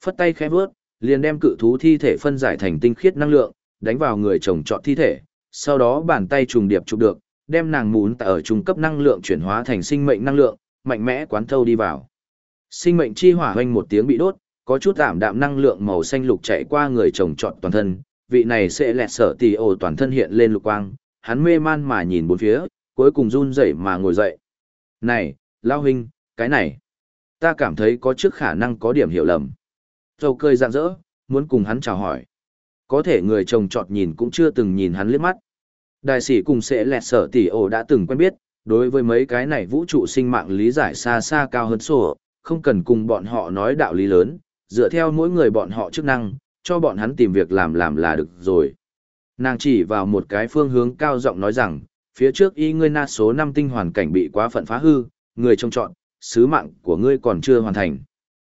Phất tay khẽ vướt, liền đem cự thú thi thể phân giải thành tinh khiết năng lượng, đánh vào người trồng trọt thi thể, sau đó bàn tay trùng điệp chụp được, đem nàng mún tại ở trung cấp năng lượng chuyển hóa thành sinh mệnh năng lượng, mạnh mẽ quán thâu đi vào. Sinh mệnh chi hỏa hoành một tiếng bị đốt, có chút ảm đạm năng lượng màu xanh lục chạy qua người trồng trọt toàn thân, vị này sẽ lẹt sở tỷ ổ toàn thân hiện lên lục quang, hắn mê man mà nhìn bốn phía, cuối cùng run rẩy mà ngồi dậy. Này, Lao huynh, cái này, ta cảm thấy có trước khả năng có điểm hiểu lầm. Dầu cười rạng rỡ, muốn cùng hắn chào hỏi. Có thể người trồng trọt nhìn cũng chưa từng nhìn hắn liếc mắt. Đại sĩ cùng sẽ lẹt sở tỷ ổ đã từng quen biết, đối với mấy cái này vũ trụ sinh mạng lý giải xa xa cao hơn sổ, không cần cùng bọn họ nói đạo lý lớn, dựa theo mỗi người bọn họ chức năng, cho bọn hắn tìm việc làm làm là được rồi. Nàng chỉ vào một cái phương hướng cao giọng nói rằng, phía trước y ngươi na số năm tinh hoàn cảnh bị quá phận phá hư, người trông chọn, sứ mạng của ngươi còn chưa hoàn thành.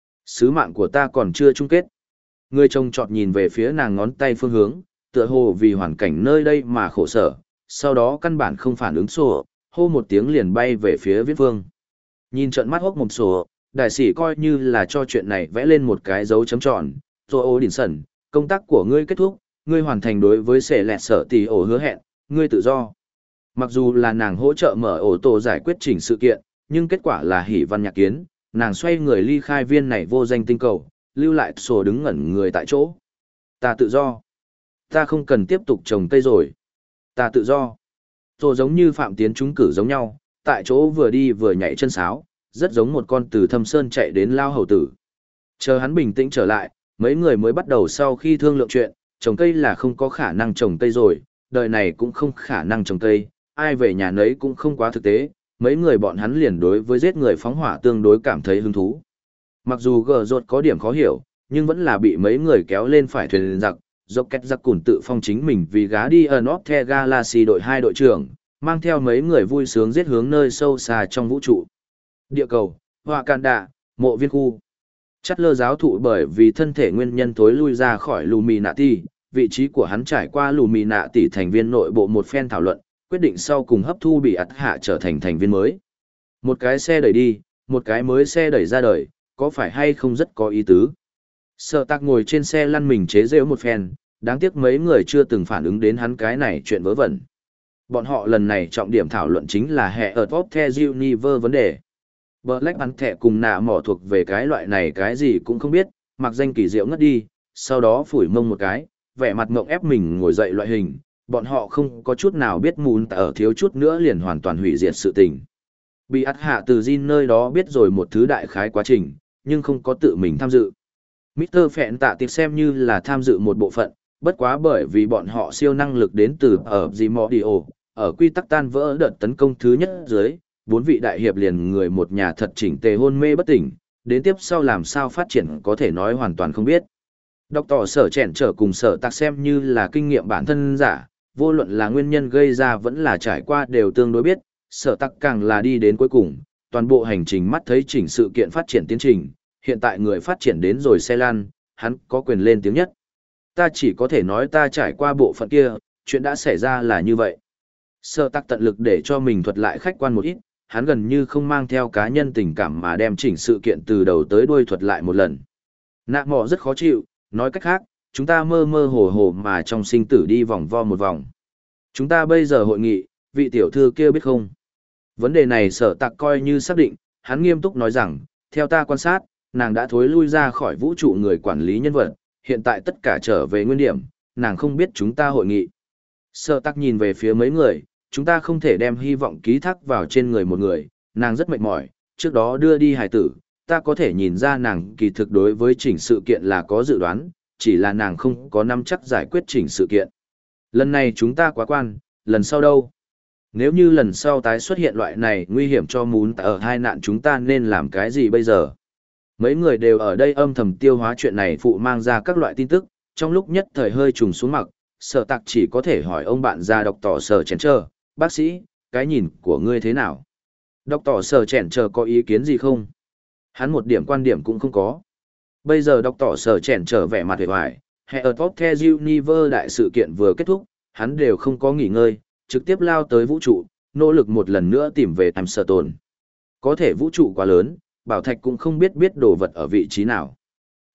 Sứ mạng của ta còn chưa chung kết. Người trông chọn nhìn về phía nàng ngón tay phương hướng, tựa hồ vì hoàn cảnh nơi đây mà khổ sở, sau đó căn bản không phản ứng sổ, hô một tiếng liền bay về phía viễn phương. Nhìn trận mắt hốc một sổ, đại sĩ coi như là cho chuyện này vẽ lên một cái dấu chấm tròn, rồi ô đỉnh sẩn, công tác của ngươi kết thúc, ngươi hoàn thành đối với sẻ lẹt sở tỷ ổ hứa hẹn, ngươi tự do. Mặc dù là nàng hỗ trợ mở ổ tổ giải quyết chỉnh sự kiện, nhưng kết quả là hỉ văn nhạc kiến, nàng xoay người ly khai viên này vô danh tinh cầu, lưu lại sổ đứng ngẩn người tại chỗ. Ta tự do. Ta không cần tiếp tục trồng cây rồi. Ta tự do. Rồi giống như Phạm Tiến trúng cử giống nhau, tại chỗ vừa đi vừa nhảy chân sáo, rất giống một con từ thâm sơn chạy đến lao hầu tử. Chờ hắn bình tĩnh trở lại, mấy người mới bắt đầu sau khi thương lượng chuyện, trồng cây là không có khả năng trồng cây rồi, đời này cũng không khả năng trồng cây, ai về nhà nấy cũng không quá thực tế, mấy người bọn hắn liền đối với giết người phóng hỏa tương đối cảm thấy hứng thú. Mặc dù gờ rột có điểm khó hiểu, nhưng vẫn là bị mấy người kéo lên phải thuyền giặc, dốc kết giặc cùn tự phong chính mình vì gá đi ở North The Galaxy đội hai đội trưởng, mang theo mấy người vui sướng giết hướng nơi sâu xa trong vũ trụ. Địa cầu, Họa Càn Đạ, mộ viên khu. Chắt lơ giáo thụ bởi vì thân thể nguyên nhân tối lui ra khỏi Luminati, vị trí của hắn trải qua Luminati thành viên nội bộ một phen thảo luận, quyết định sau cùng hấp thu bị ắt hạ trở thành thành viên mới. Một cái xe đẩy đi, một cái mới xe đẩy ra đời, có phải hay không rất có ý tứ. Sợ tạc ngồi trên xe lăn mình chế rêu một phen, đáng tiếc mấy người chưa từng phản ứng đến hắn cái này chuyện vớ vẩn. Bọn họ lần này trọng điểm thảo luận chính là hệ ở top the universe vấn đề. Black bắn thẻ cùng nạ mỏ thuộc về cái loại này cái gì cũng không biết, mặc danh kỳ diệu ngất đi, sau đó phủi mông một cái, vẻ mặt mộng ép mình ngồi dậy loại hình, bọn họ không có chút nào biết mùn ở thiếu chút nữa liền hoàn toàn hủy diệt sự tình. Bị ắt hạ từ Jin nơi đó biết rồi một thứ đại khái quá trình, nhưng không có tự mình tham dự. mít tơ Phẹn tạ tiệp xem như là tham dự một bộ phận, bất quá bởi vì bọn họ siêu năng lực đến từ ở Gimodio, ở quy tắc tan vỡ đợt tấn công thứ nhất dưới, bốn vị đại hiệp liền người một nhà thật chỉnh tề hôn mê bất tỉnh, đến tiếp sau làm sao phát triển có thể nói hoàn toàn không biết. Đọc tỏ sở chèn trở cùng sở tạc xem như là kinh nghiệm bản thân giả, vô luận là nguyên nhân gây ra vẫn là trải qua đều tương đối biết, sở tạc càng là đi đến cuối cùng, toàn bộ hành trình mắt thấy chỉnh sự kiện phát triển tiến trình, hiện tại người phát triển đến rồi xe lan, hắn có quyền lên tiếng nhất. Ta chỉ có thể nói ta trải qua bộ phận kia, chuyện đã xảy ra là như vậy. Sở tạc tận lực để cho mình thuật lại khách quan một ít, hắn gần như không mang theo cá nhân tình cảm mà đem chỉnh sự kiện từ đầu tới đuôi thuật lại một lần. Nạ mỏ rất khó chịu, nói cách khác, chúng ta mơ mơ hồ hồ mà trong sinh tử đi vòng vo một vòng. Chúng ta bây giờ hội nghị, vị tiểu thư kia biết không? Vấn đề này sở tạc coi như xác định, hắn nghiêm túc nói rằng, theo ta quan sát, nàng đã thối lui ra khỏi vũ trụ người quản lý nhân vật, hiện tại tất cả trở về nguyên điểm, nàng không biết chúng ta hội nghị. Sở tạc nhìn về phía mấy người, chúng ta không thể đem hy vọng ký thác vào trên người một người, nàng rất mệt mỏi, trước đó đưa đi hài tử, ta có thể nhìn ra nàng kỳ thực đối với chỉnh sự kiện là có dự đoán, chỉ là nàng không có nắm chắc giải quyết chỉnh sự kiện. Lần này chúng ta quá quan, lần sau đâu? Nếu như lần sau tái xuất hiện loại này nguy hiểm cho muốn ở hai nạn chúng ta nên làm cái gì bây giờ? Mấy người đều ở đây âm thầm tiêu hóa chuyện này phụ mang ra các loại tin tức, trong lúc nhất thời hơi trùng xuống mặt, sở tạc chỉ có thể hỏi ông bạn ra đọc tỏ sở chén trơ, bác sĩ, cái nhìn của ngươi thế nào? Đọc tỏ sở chèn chờ có ý kiến gì không? Hắn một điểm quan điểm cũng không có. Bây giờ đọc tỏ sở chèn trở vẻ mặt hề hoài, hệ ở Top The Universe đại sự kiện vừa kết thúc, hắn đều không có nghỉ ngơi, trực tiếp lao tới vũ trụ, nỗ lực một lần nữa tìm về Time Sở Tồn. Có thể vũ trụ quá lớn, Bảo Thạch cũng không biết biết đồ vật ở vị trí nào.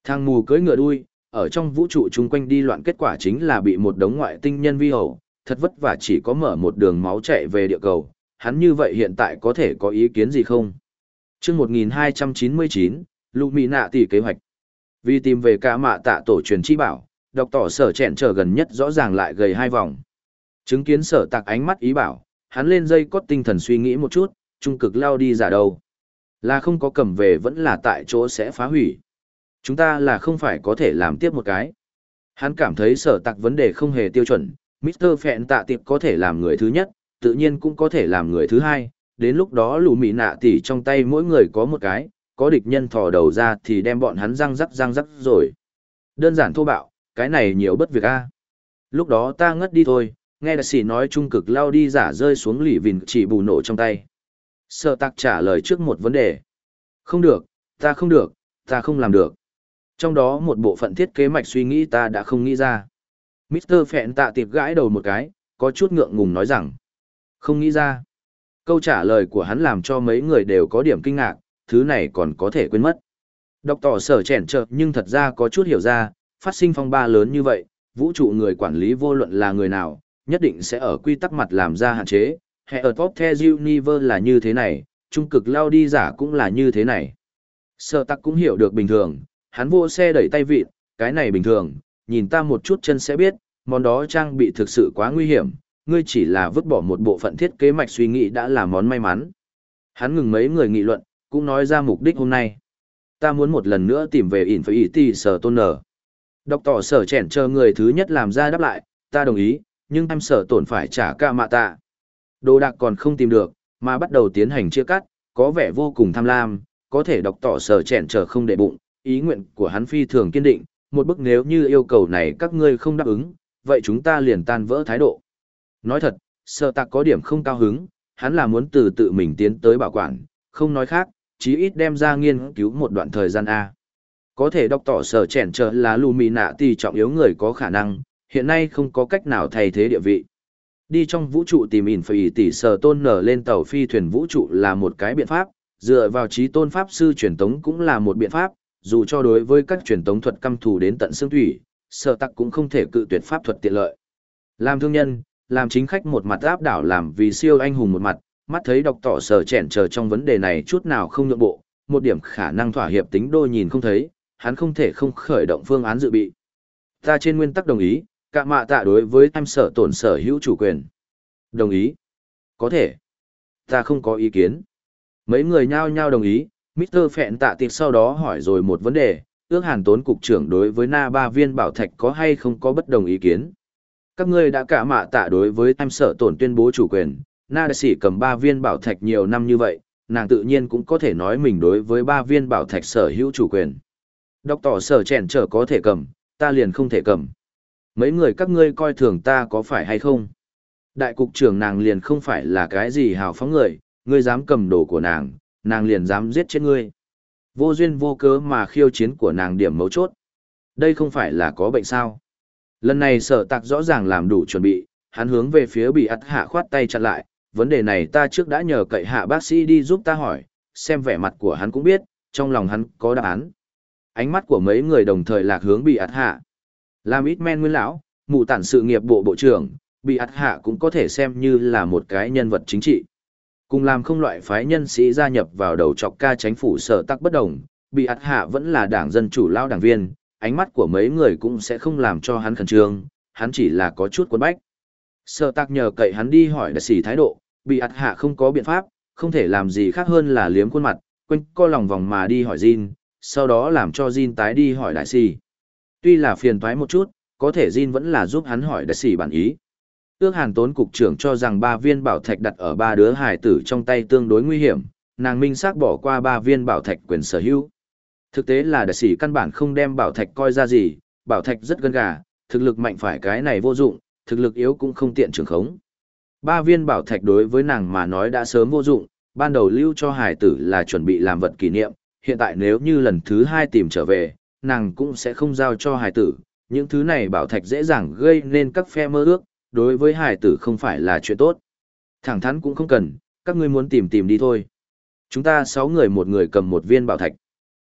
Thằng mù cưỡi ngựa đuôi, ở trong vũ trụ chung quanh đi loạn, kết quả chính là bị một đống ngoại tinh nhân vi hầu, thật vất vả chỉ có mở một đường máu chạy về địa cầu, hắn như vậy hiện tại có thể có ý kiến gì không? Chương một nghìn hai trăm chín mươi chín, Lũ Mỹ Nạ tỷ kế hoạch. Vì tìm về cả mạ tạ tổ truyền chi bảo, độc tỏ sở chẹn trở gần nhất rõ ràng lại gầy hai vòng. Chứng kiến sở tạc ánh mắt ý bảo, hắn lên dây cót tinh thần suy nghĩ một chút, trung cực lao đi giả đâu. Là không có cầm về vẫn là tại chỗ sẽ phá hủy. Chúng ta là không phải có thể làm tiếp một cái. Hắn cảm thấy sở tạc vấn đề không hề tiêu chuẩn, mít tơ Phẹn Tạ Tiệp có thể làm người thứ nhất, tự nhiên cũng có thể làm người thứ hai, đến lúc đó Lũ Mỹ Nạ tỷ trong tay mỗi người có một cái, có địch nhân thò đầu ra thì đem bọn hắn răng rắc răng rắc rồi. Đơn giản thô bạo, cái này nhiều bất việc a. Lúc đó ta ngất đi thôi, nghe đại sĩ nói trung cực lao đi giả rơi xuống lì vìn chỉ bù nổ trong tay. Sở tạc trả lời trước một vấn đề. Không được, ta không được, ta không làm được. Trong đó một bộ phận thiết kế mạch suy nghĩ ta đã không nghĩ ra. mít tơ Phẹn Tạ Tiệp gãi đầu một cái, có chút ngượng ngùng nói rằng. Không nghĩ ra. Câu trả lời của hắn làm cho mấy người đều có điểm kinh ngạc, thứ này còn có thể quên mất. Độc tỏ sở chèn chợt nhưng thật ra có chút hiểu ra, phát sinh phong ba lớn như vậy, vũ trụ người quản lý vô luận là người nào, nhất định sẽ ở quy tắc mặt làm ra hạn chế. Hệ ở Top The Universe là như thế này, trung cực lao đi giả cũng là như thế này. Sở tắc cũng hiểu được bình thường, hắn vô xe đẩy tay vịt, cái này bình thường, nhìn ta một chút chân sẽ biết, món đó trang bị thực sự quá nguy hiểm, ngươi chỉ là vứt bỏ một bộ phận thiết kế mạch suy nghĩ đã là món may mắn. Hắn ngừng mấy người nghị luận, cũng nói ra mục đích hôm nay. Ta muốn một lần nữa tìm về Infinity Sở Tôn Nở. Độc tỏ sở chèn chờ người thứ nhất làm ra đáp lại, ta đồng ý, nhưng em sở tổn phải trả ca mạ tạ. Đồ đạc còn không tìm được, mà bắt đầu tiến hành chia cắt, có vẻ vô cùng tham lam, có thể độc tỏ sở chèn chờ không để bụng, ý nguyện của hắn phi thường kiên định, một bức nếu như yêu cầu này các ngươi không đáp ứng, vậy chúng ta liền tan vỡ thái độ. Nói thật, sở tạc có điểm không cao hứng, hắn là muốn từ tự mình tiến tới bảo quản, không nói khác, chí ít đem ra nghiên cứu một đoạn thời gian A. Có thể đọc tỏ sở chèn chờ là Lũ Mỹ Nạ tỷ trọng yếu người có khả năng, hiện nay không có cách nào thay thế địa vị. Đi trong vũ trụ tìm Infinity Sở Tôn Nở lên tàu phi thuyền vũ trụ là một cái biện pháp, dựa vào trí tôn pháp sư truyền tống cũng là một biện pháp, dù cho đối với các truyền tống thuật căm thù đến tận xương thủy, sở tắc cũng không thể cự tuyệt pháp thuật tiện lợi. Làm thương nhân, làm chính khách một mặt áp đảo làm vì siêu anh hùng một mặt, mắt thấy độc tỏ sở chèn chờ trong vấn đề này chút nào không nhượng bộ, một điểm khả năng thỏa hiệp tính đôi nhìn không thấy, hắn không thể không khởi động phương án dự bị. Ta trên nguyên tắc đồng ý, cả mạ tạ đối với em sở tổn sở hữu chủ quyền. Đồng ý. Có thể. Ta không có ý kiến. Mấy người nhao nhao đồng ý, mít tơ Phẹn Tạ Tiệp sau đó hỏi rồi một vấn đề, ước hàn tốn cục trưởng đối với na ba viên bảo thạch có hay không có bất đồng ý kiến. Các ngươi đã cả mạ tạ đối với em sở tổn tuyên bố chủ quyền, na đại sĩ cầm ba viên bảo thạch nhiều năm như vậy, nàng tự nhiên cũng có thể nói mình đối với ba viên bảo thạch sở hữu chủ quyền. Độc tỏ sở chèn trở có thể cầm, ta liền không thể cầm. Mấy người các ngươi coi thường ta có phải hay không? Đại cục trưởng nàng liền không phải là cái gì hào phóng người, ngươi dám cầm đồ của nàng, nàng liền dám giết chết ngươi. Vô duyên vô cớ mà khiêu chiến của nàng điểm mấu chốt. Đây không phải là có bệnh sao? Lần này sở tạc rõ ràng làm đủ chuẩn bị, hắn hướng về phía bị ắt hạ khoát tay chặn lại, vấn đề này ta trước đã nhờ cậy hạ bác sĩ đi giúp ta hỏi, xem vẻ mặt của hắn cũng biết, trong lòng hắn có đáp án. Ánh mắt của mấy người đồng thời lạc hướng bị ắt hạ. Làm ít men nguyên lão, mụ tản sự nghiệp bộ bộ trưởng, bị ắt hạ cũng có thể xem như là một cái nhân vật chính trị. Cùng làm không loại phái nhân sĩ gia nhập vào đầu chọc ca chính phủ sở tắc bất đồng, bị ắt hạ vẫn là đảng dân chủ lao đảng viên, ánh mắt của mấy người cũng sẽ không làm cho hắn khẩn trương, hắn chỉ là có chút quấn bách. Sở tắc nhờ cậy hắn đi hỏi đại sĩ thái độ, bị ắt hạ không có biện pháp, không thể làm gì khác hơn là liếm khuôn mặt, quanh co lòng vòng mà đi hỏi Jin, sau đó làm cho Jin tái đi hỏi đại sĩ. Tuy là phiền toái một chút, có thể Jin vẫn là giúp hắn hỏi đại sĩ bản ý. Ước hàn tốn cục trưởng cho rằng ba viên bảo thạch đặt ở ba đứa hài tử trong tay tương đối nguy hiểm, nàng minh xác bỏ qua ba viên bảo thạch quyền sở hữu. Thực tế là đại sĩ căn bản không đem bảo thạch coi ra gì, bảo thạch rất gân gà, thực lực mạnh phải cái này vô dụng, thực lực yếu cũng không tiện trường khống. Ba viên bảo thạch đối với nàng mà nói đã sớm vô dụng, ban đầu lưu cho hài tử là chuẩn bị làm vật kỷ niệm, hiện tại nếu như lần thứ hai tìm trở về, nàng cũng sẽ không giao cho hài tử, những thứ này bảo thạch dễ dàng gây nên các phe mơ ước, đối với hài tử không phải là chuyện tốt. Thẳng thắn cũng không cần, các ngươi muốn tìm tìm đi thôi. Chúng ta sáu người một người cầm một viên bảo thạch.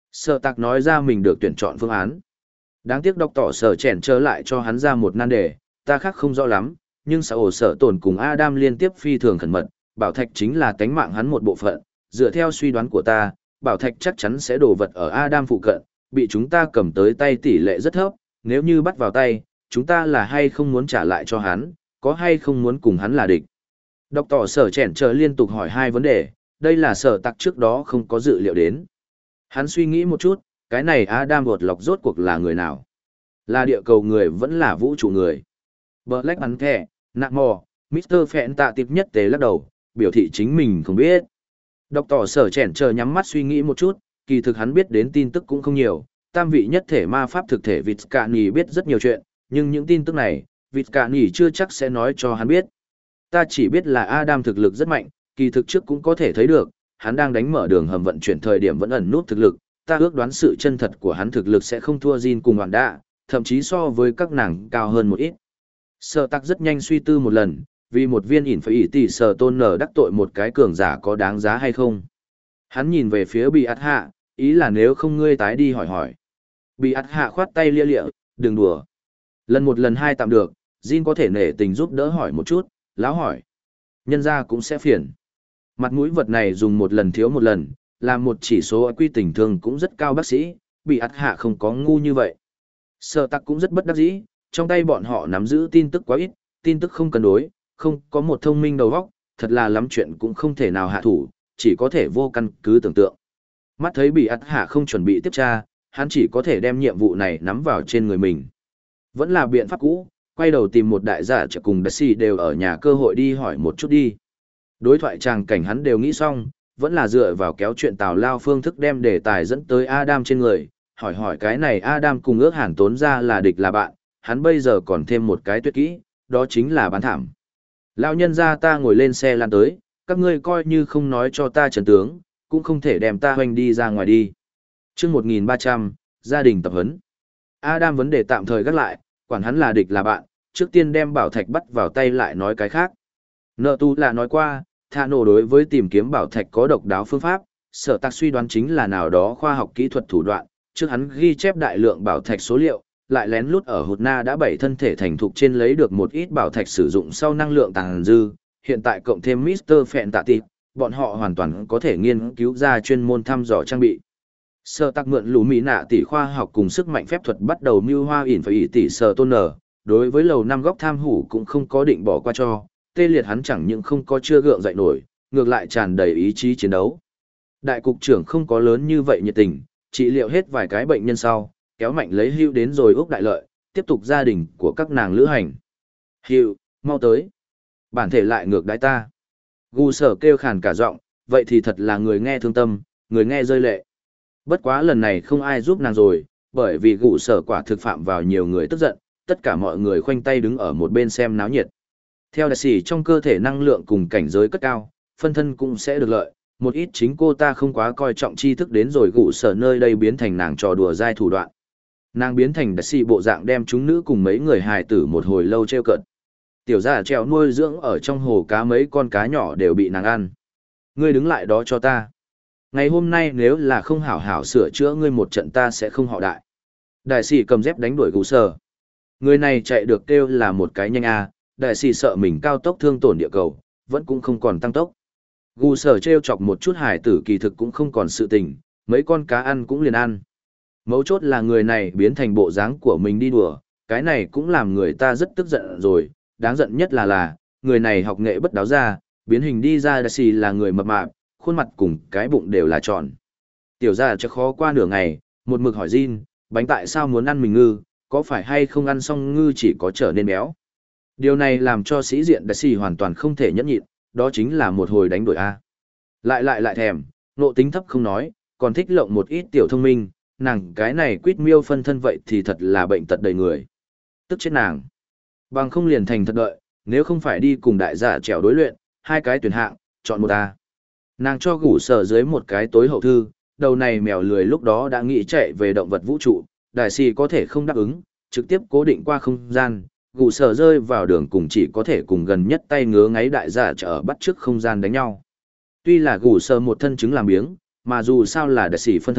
Sở tạc nói ra mình được tuyển chọn phương án. Đáng tiếc đọc tỏ sở chèn trở lại cho hắn ra một nan đề, ta khác không rõ lắm, nhưng sở ổ sở tổn cùng Adam liên tiếp phi thường khẩn mật, bảo thạch chính là tánh mạng hắn một bộ phận, dựa theo suy đoán của ta, bảo thạch chắc chắn sẽ đổ vật ở Adam phụ cận, bị chúng ta cầm tới tay tỷ lệ rất thấp, nếu như bắt vào tay, chúng ta là hay không muốn trả lại cho hắn, có hay không muốn cùng hắn là địch. Đọc tỏ sở chèn trở liên tục hỏi hai vấn đề, đây là sở tặc trước đó không có dự liệu đến. Hắn suy nghĩ một chút, cái này Adam vột lọc rốt cuộc là người nào? Là địa cầu người vẫn là vũ trụ người? Black bắn thẻ, nạ mò, mít tơ Phẹn tạ tiệp nhất tế lắc đầu, biểu thị chính mình không biết. Đọc tỏ sở chèn chờ nhắm mắt suy nghĩ một chút, kỳ thực hắn biết đến tin tức cũng không nhiều, tam vị nhất thể ma pháp thực thể Vizcani biết rất nhiều chuyện, nhưng những tin tức này, Vizcani chưa chắc sẽ nói cho hắn biết. Ta chỉ biết là Adam thực lực rất mạnh, kỳ thực trước cũng có thể thấy được, hắn đang đánh mở đường hầm vận chuyển thời điểm vẫn ẩn nút thực lực, ta ước đoán sự chân thật của hắn thực lực sẽ không thua Jin cùng Hoàng Đạ, thậm chí so với các nàng cao hơn một ít. Sở tắc rất nhanh suy tư một lần, vì một viên ỉn phải ỉ tỷ sở tôn nở đắc tội một cái cường giả có đáng giá hay không. Hắn nhìn về phía bị ắt hạ, ý là nếu không ngươi tái đi hỏi hỏi. Bị ắt hạ khoát tay lia lịa, đừng đùa. Lần một lần hai tạm được, Jin có thể nể tình giúp đỡ hỏi một chút, láo hỏi. Nhân ra cũng sẽ phiền. Mặt mũi vật này dùng một lần thiếu một lần, làm một chỉ số quy tình thương cũng rất cao bác sĩ, bị ắt hạ không có ngu như vậy. Sở tắc cũng rất bất đắc dĩ, trong tay bọn họ nắm giữ tin tức quá ít, tin tức không cân đối, không có một thông minh đầu óc, thật là lắm chuyện cũng không thể nào hạ thủ, chỉ có thể vô căn cứ tưởng tượng. Mắt thấy bị ắt hạ không chuẩn bị tiếp tra, hắn chỉ có thể đem nhiệm vụ này nắm vào trên người mình. Vẫn là biện pháp cũ, quay đầu tìm một đại giả trợ cùng Daisy đều ở nhà cơ hội đi hỏi một chút đi. Đối thoại tràng cảnh hắn đều nghĩ xong, vẫn là dựa vào kéo chuyện tào lao phương thức đem đề tài dẫn tới Adam trên người, hỏi hỏi cái này Adam cùng ước hàn tốn ra là địch là bạn, hắn bây giờ còn thêm một cái tuyệt kỹ, đó chính là bán thảm. Lão nhân gia ta ngồi lên xe lan tới, các ngươi coi như không nói cho ta trần tướng, cũng không thể đem ta hoành đi ra ngoài đi. Chương một nghìn ba trăm, gia đình tập huấn. Adam vấn đề tạm thời gác lại, quản hắn là địch là bạn, trước tiên đem bảo thạch bắt vào tay lại nói cái khác. Nợ tu là nói qua, Thả nổ đối với tìm kiếm bảo thạch có độc đáo phương pháp, sở tạc suy đoán chính là nào đó khoa học kỹ thuật thủ đoạn, trước hắn ghi chép đại lượng bảo thạch số liệu, lại lén lút ở hột na đã bảy thân thể thành thục trên lấy được một ít bảo thạch sử dụng sau năng lượng tàng dư, hiện tại cộng thêm mít tơ Phẹn tạ tịp, bọn họ hoàn toàn có thể nghiên cứu ra chuyên môn thăm dò trang bị. Sở tạc mượn lũ mỹ nạ tỷ khoa học cùng sức mạnh phép thuật bắt đầu mưu hoa ỉn phải ỉ tỷ sở tôn nở, đối với lầu năm góc tham hủ cũng không có định bỏ qua cho, tê liệt hắn chẳng những không có chưa gượng dậy nổi, ngược lại tràn đầy ý chí chiến đấu. Đại cục trưởng không có lớn như vậy nhiệt tình, trị liệu hết vài cái bệnh nhân sau, kéo mạnh lấy Hưu đến rồi Úc đại lợi, tiếp tục gia đình của các nàng lữ hành. Hưu, mau tới. Bản thể lại ngược đái ta. Gu sở kêu khàn cả giọng, vậy thì thật là người nghe thương tâm, người nghe rơi lệ. Bất quá lần này không ai giúp nàng rồi, bởi vì Gu sở quả thực phạm vào nhiều người tức giận, tất cả mọi người khoanh tay đứng ở một bên xem náo nhiệt. Theo đại sĩ trong cơ thể năng lượng cùng cảnh giới cất cao, phân thân cũng sẽ được lợi, một ít chính cô ta không quá coi trọng tri thức đến rồi Gu sở nơi đây biến thành nàng trò đùa dai thủ đoạn. Nàng biến thành đại sĩ bộ dạng đem chúng nữ cùng mấy người hài tử một hồi lâu treo cợt. Tiểu gia treo nuôi dưỡng ở trong hồ cá mấy con cá nhỏ đều bị nàng ăn. Ngươi đứng lại đó cho ta. Ngày hôm nay nếu là không hảo hảo sửa chữa ngươi một trận ta sẽ không họ đại. Đại sĩ cầm dép đánh đuổi Gu sở. Người này chạy được kêu là một cái nhanh a, đại sĩ sợ mình cao tốc thương tổn địa cầu, vẫn cũng không còn tăng tốc. Gu sở treo chọc một chút hải tử kỳ thực cũng không còn sự tình, mấy con cá ăn cũng liền ăn. Mấu chốt là người này biến thành bộ dáng của mình đi đùa, cái này cũng làm người ta rất tức giận rồi, đáng giận nhất là là, người này học nghệ bất đáo ra, biến hình đi ra đại sĩ là người mập mạp, khuôn mặt cùng cái bụng đều là tròn. Tiểu gia chắc khó qua nửa ngày, một mực hỏi Jin, bánh tại sao muốn ăn mình ngư, có phải hay không ăn xong ngư chỉ có trở nên béo. Điều này làm cho sĩ diện đại sĩ hoàn toàn không thể nhẫn nhịn, đó chính là một hồi đánh đổi A. Lại lại lại thèm, nộ tính thấp không nói, còn thích lộng một ít tiểu thông minh, nàng cái này quýt miêu phân thân vậy thì thật là bệnh tật đầy người. Tức chết nàng. Bằng không liền thành thật đợi, nếu không phải đi cùng đại giả trèo đối luyện, hai cái tuyển hạng, chọn một A. Nàng cho Gủ sở dưới một cái tối hậu thư, đầu này mèo lười lúc đó đã nghĩ chạy về động vật vũ trụ, đại sĩ có thể không đáp ứng, trực tiếp cố định qua không gian, Gủ sở rơi vào đường cùng chỉ có thể cùng gần nhất tay ngứa ngáy đại giả trở bắt trước không gian đánh nhau. Tuy là Gủ sở một thân chứng làm biếng, mà dù sao là đại sĩ phân thân,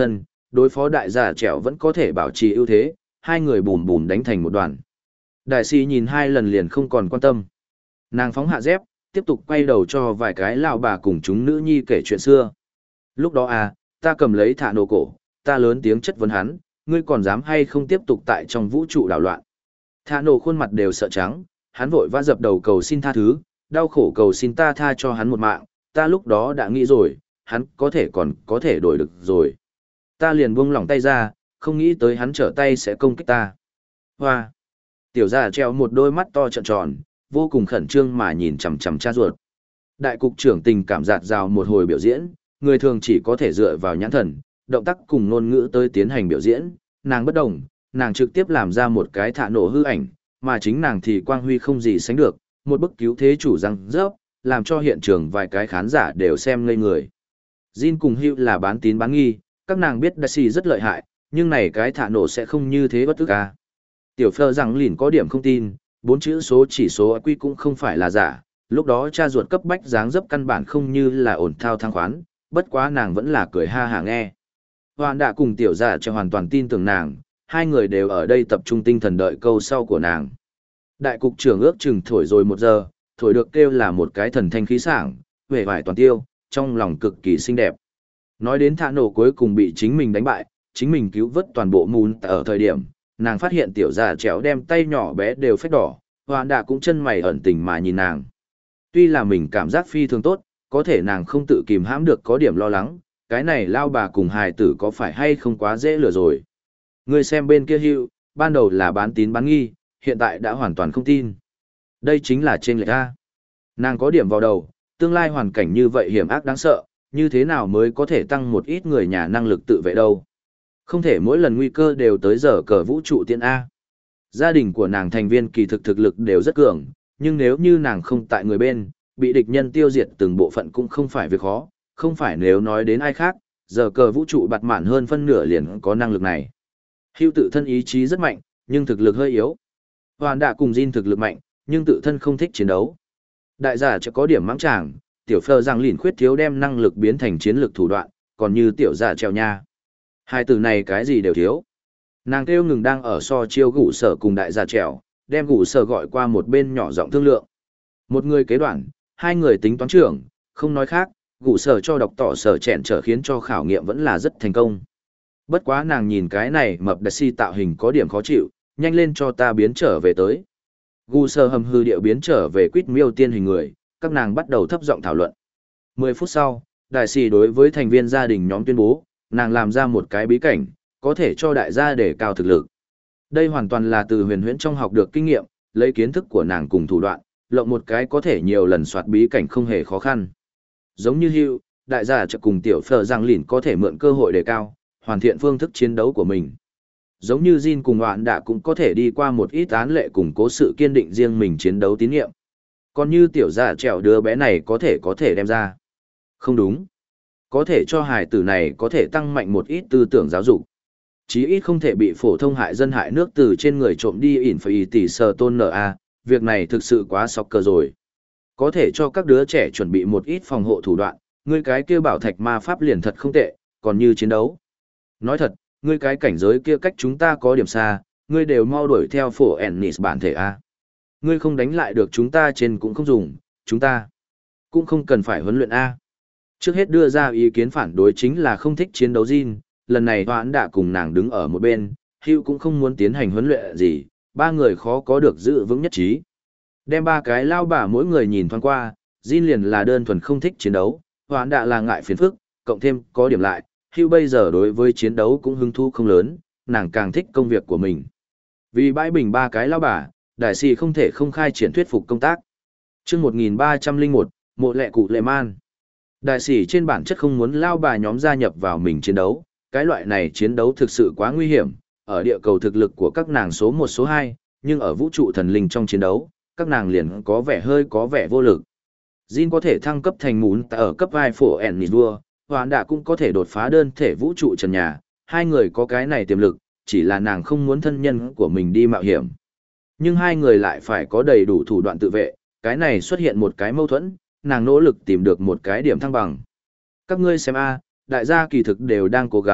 đối phó đại giả trẻo vẫn có thể bảo trì ưu thế, hai người bùm bùm đánh thành một đoàn. Đại sĩ nhìn hai lần liền không còn quan tâm. Nàng phóng hạ dép, tiếp tục quay đầu cho vài cái lão bà cùng chúng nữ nhi kể chuyện xưa. Lúc đó à, ta cầm lấy thả nổ cổ, ta lớn tiếng chất vấn hắn, ngươi còn dám hay không tiếp tục tại trong vũ trụ đảo loạn. Thả nổ khuôn mặt đều sợ trắng, hắn vội vã dập đầu cầu xin tha thứ, đau khổ cầu xin ta tha cho hắn một mạng, ta lúc đó đã nghĩ rồi, hắn có thể còn có thể đổi được rồi. Ta liền buông lỏng tay ra, không nghĩ tới hắn trở tay sẽ công kích ta. Hoa! Tiểu gia treo một đôi mắt to trợn tròn, vô cùng khẩn trương mà nhìn chằm chằm cha ruột. Đại cục trưởng tình cảm dạt dào một hồi biểu diễn, người thường chỉ có thể dựa vào nhãn thần, động tác cùng ngôn ngữ tới tiến hành biểu diễn, nàng bất đồng, nàng trực tiếp làm ra một cái thả nổ hư ảnh, mà chính nàng thì quang huy không gì sánh được, một bức cứu thế chủ răng rớp, làm cho hiện trường vài cái khán giả đều xem ngây người. Jin cùng Hugh là bán tín bán nghi, các nàng biết Daisy rất lợi hại, nhưng này cái thả nổ sẽ không như thế bất tức à. Tiểu Fleur rằng lìn có điểm không tin, bốn chữ số chỉ số i kiu cũng không phải là giả, lúc đó cha ruột cấp bách dáng dấp căn bản không như là ổn thao thang khoán, bất quá nàng vẫn là cười ha hả nghe. Hoàn đã cùng tiểu giả cho hoàn toàn tin tưởng nàng, hai người đều ở đây tập trung tinh thần đợi câu sau của nàng. Đại cục trưởng ước chừng thổi rồi một giờ, thổi được kêu là một cái thần thanh khí sảng, vẻ vải toàn tiêu, trong lòng cực kỳ xinh đẹp. Nói đến thả nổ cuối cùng bị chính mình đánh bại, chính mình cứu vớt toàn bộ mùn ở thời điểm, nàng phát hiện tiểu già chéo đem tay nhỏ bé đều phách đỏ, hoàn đã cũng chân mày ẩn tình mà nhìn nàng. Tuy là mình cảm giác phi thường tốt, có thể nàng không tự kìm hãm được có điểm lo lắng, cái này lao bà cùng hài tử có phải hay không quá dễ lừa rồi. Người xem bên kia Hugh, ban đầu là bán tín bán nghi, hiện tại đã hoàn toàn không tin. Đây chính là trên lệch A. Nàng có điểm vào đầu, tương lai hoàn cảnh như vậy hiểm ác đáng sợ, như thế nào mới có thể tăng một ít người nhà năng lực tự vệ đâu. Không thể mỗi lần nguy cơ đều tới giờ cờ vũ trụ tiên A. Gia đình của nàng thành viên kỳ thực thực lực đều rất cường, nhưng nếu như nàng không tại người bên, bị địch nhân tiêu diệt từng bộ phận cũng không phải việc khó, không phải nếu nói đến ai khác, giờ cờ vũ trụ bạt mạn hơn phân nửa liền có năng lực này. Hưu tự thân ý chí rất mạnh, nhưng thực lực hơi yếu. Hoàn đã cùng Jin thực lực mạnh, nhưng tự thân không thích chiến đấu. Đại giảจะcó điểm mắng chàng, tiểu phơ rằng lìn khuyết thiếu đem năng lực biến thành chiến lược thủ đoạn, còn như tiểu giả treo nha. Hai từ này cái gì đều thiếu. Nàng kêu ngừng đang ở so chiêu gủ sở cùng đại giả trèo, đem gủ sở gọi qua một bên nhỏ giọng thương lượng. Một người kế đoạn, hai người tính toán trưởng, không nói khác, gủ sở cho đọc tỏ sở chẹn trở khiến cho khảo nghiệm vẫn là rất thành công. Bất quá nàng nhìn cái này mập đặc si tạo hình có điểm khó chịu, nhanh lên cho ta biến trở về tới. Gu sơ hầm hư điệu biến trở về quýt miêu tiên hình người, các nàng bắt đầu thấp giọng thảo luận. Mười phút sau, đại sĩ đối với thành viên gia đình nhóm tuyên bố, nàng làm ra một cái bí cảnh, có thể cho đại gia để cao thực lực. Đây hoàn toàn là từ huyền huyễn trong học được kinh nghiệm, lấy kiến thức của nàng cùng thủ đoạn, lộng một cái có thể nhiều lần soạt bí cảnh không hề khó khăn. Giống như Hugh, đại giaจะcùng tiểu phở giang lìn có thể mượn cơ hội đề cao, hoàn thiện phương thức chiến đấu của mình. Giống như Jin cùng Hoạn Đạ cũng có thể đi qua một ít án lệ củng cố sự kiên định riêng mình chiến đấu tín nhiệm. Còn như tiểu giả trèo đứa bé này có thể có thể đem ra. Không đúng. Có thể cho hài tử này có thể tăng mạnh một ít tư tưởng giáo dục. Chí ít không thể bị phổ thông hại dân hại nước từ trên người trộm đi ỉn phải tỷ sờ tôn nở a, việc này thực sự quá sọc cờ rồi. Có thể cho các đứa trẻ chuẩn bị một ít phòng hộ thủ đoạn, ngươi cái kia bảo thạch ma pháp liền thật không tệ, còn như chiến đấu. Nói thật, ngươi cái cảnh giới kia cách chúng ta có điểm xa, ngươi đều mau đuổi theo phổ Ennis bản thể a. Ngươi không đánh lại được chúng ta trên cũng không dùng, chúng ta cũng không cần phải huấn luyện a. Trước hết đưa ra ý kiến phản đối chính là không thích chiến đấu Jin, lần này Hoãn đã cùng nàng đứng ở một bên, Hugh cũng không muốn tiến hành huấn luyện gì, ba người khó có được giữ vững nhất trí. Đem ba cái lao bà mỗi người nhìn thoáng qua, Jin liền là đơn thuần không thích chiến đấu, Hoãn đã là ngại phiền phức, cộng thêm có điểm lại, Hugh bây giờ đối với chiến đấu cũng hứng thú không lớn, nàng càng thích công việc của mình. Vì bãi bình ba cái lao bà, đại sĩ không thể không khai triển thuyết phục công tác. Chương một nghìn ba trăm lẻ một, mộ lệ cụ lệ man. Đại sĩ trên bản chất không muốn lao bà nhóm gia nhập vào mình chiến đấu, cái loại này chiến đấu thực sự quá nguy hiểm, ở địa cầu thực lực của các nàng số một số hai, nhưng ở vũ trụ thần linh trong chiến đấu, các nàng liền có vẻ hơi có vẻ vô lực. Jin có thể thăng cấp thành mún ở cấp vai phổ Ennis vua, Hoán Đạ cũng có thể đột phá đơn thể vũ trụ trần nhà, hai người có cái này tiềm lực, chỉ là nàng không muốn thân nhân của mình đi mạo hiểm. Nhưng hai người lại phải có đầy đủ thủ đoạn tự vệ, cái này xuất hiện một cái mâu thuẫn, nàng nỗ lực tìm được một cái điểm thăng bằng. Các ngươi xem a, đại gia kỳ thực đều đang cố gắng,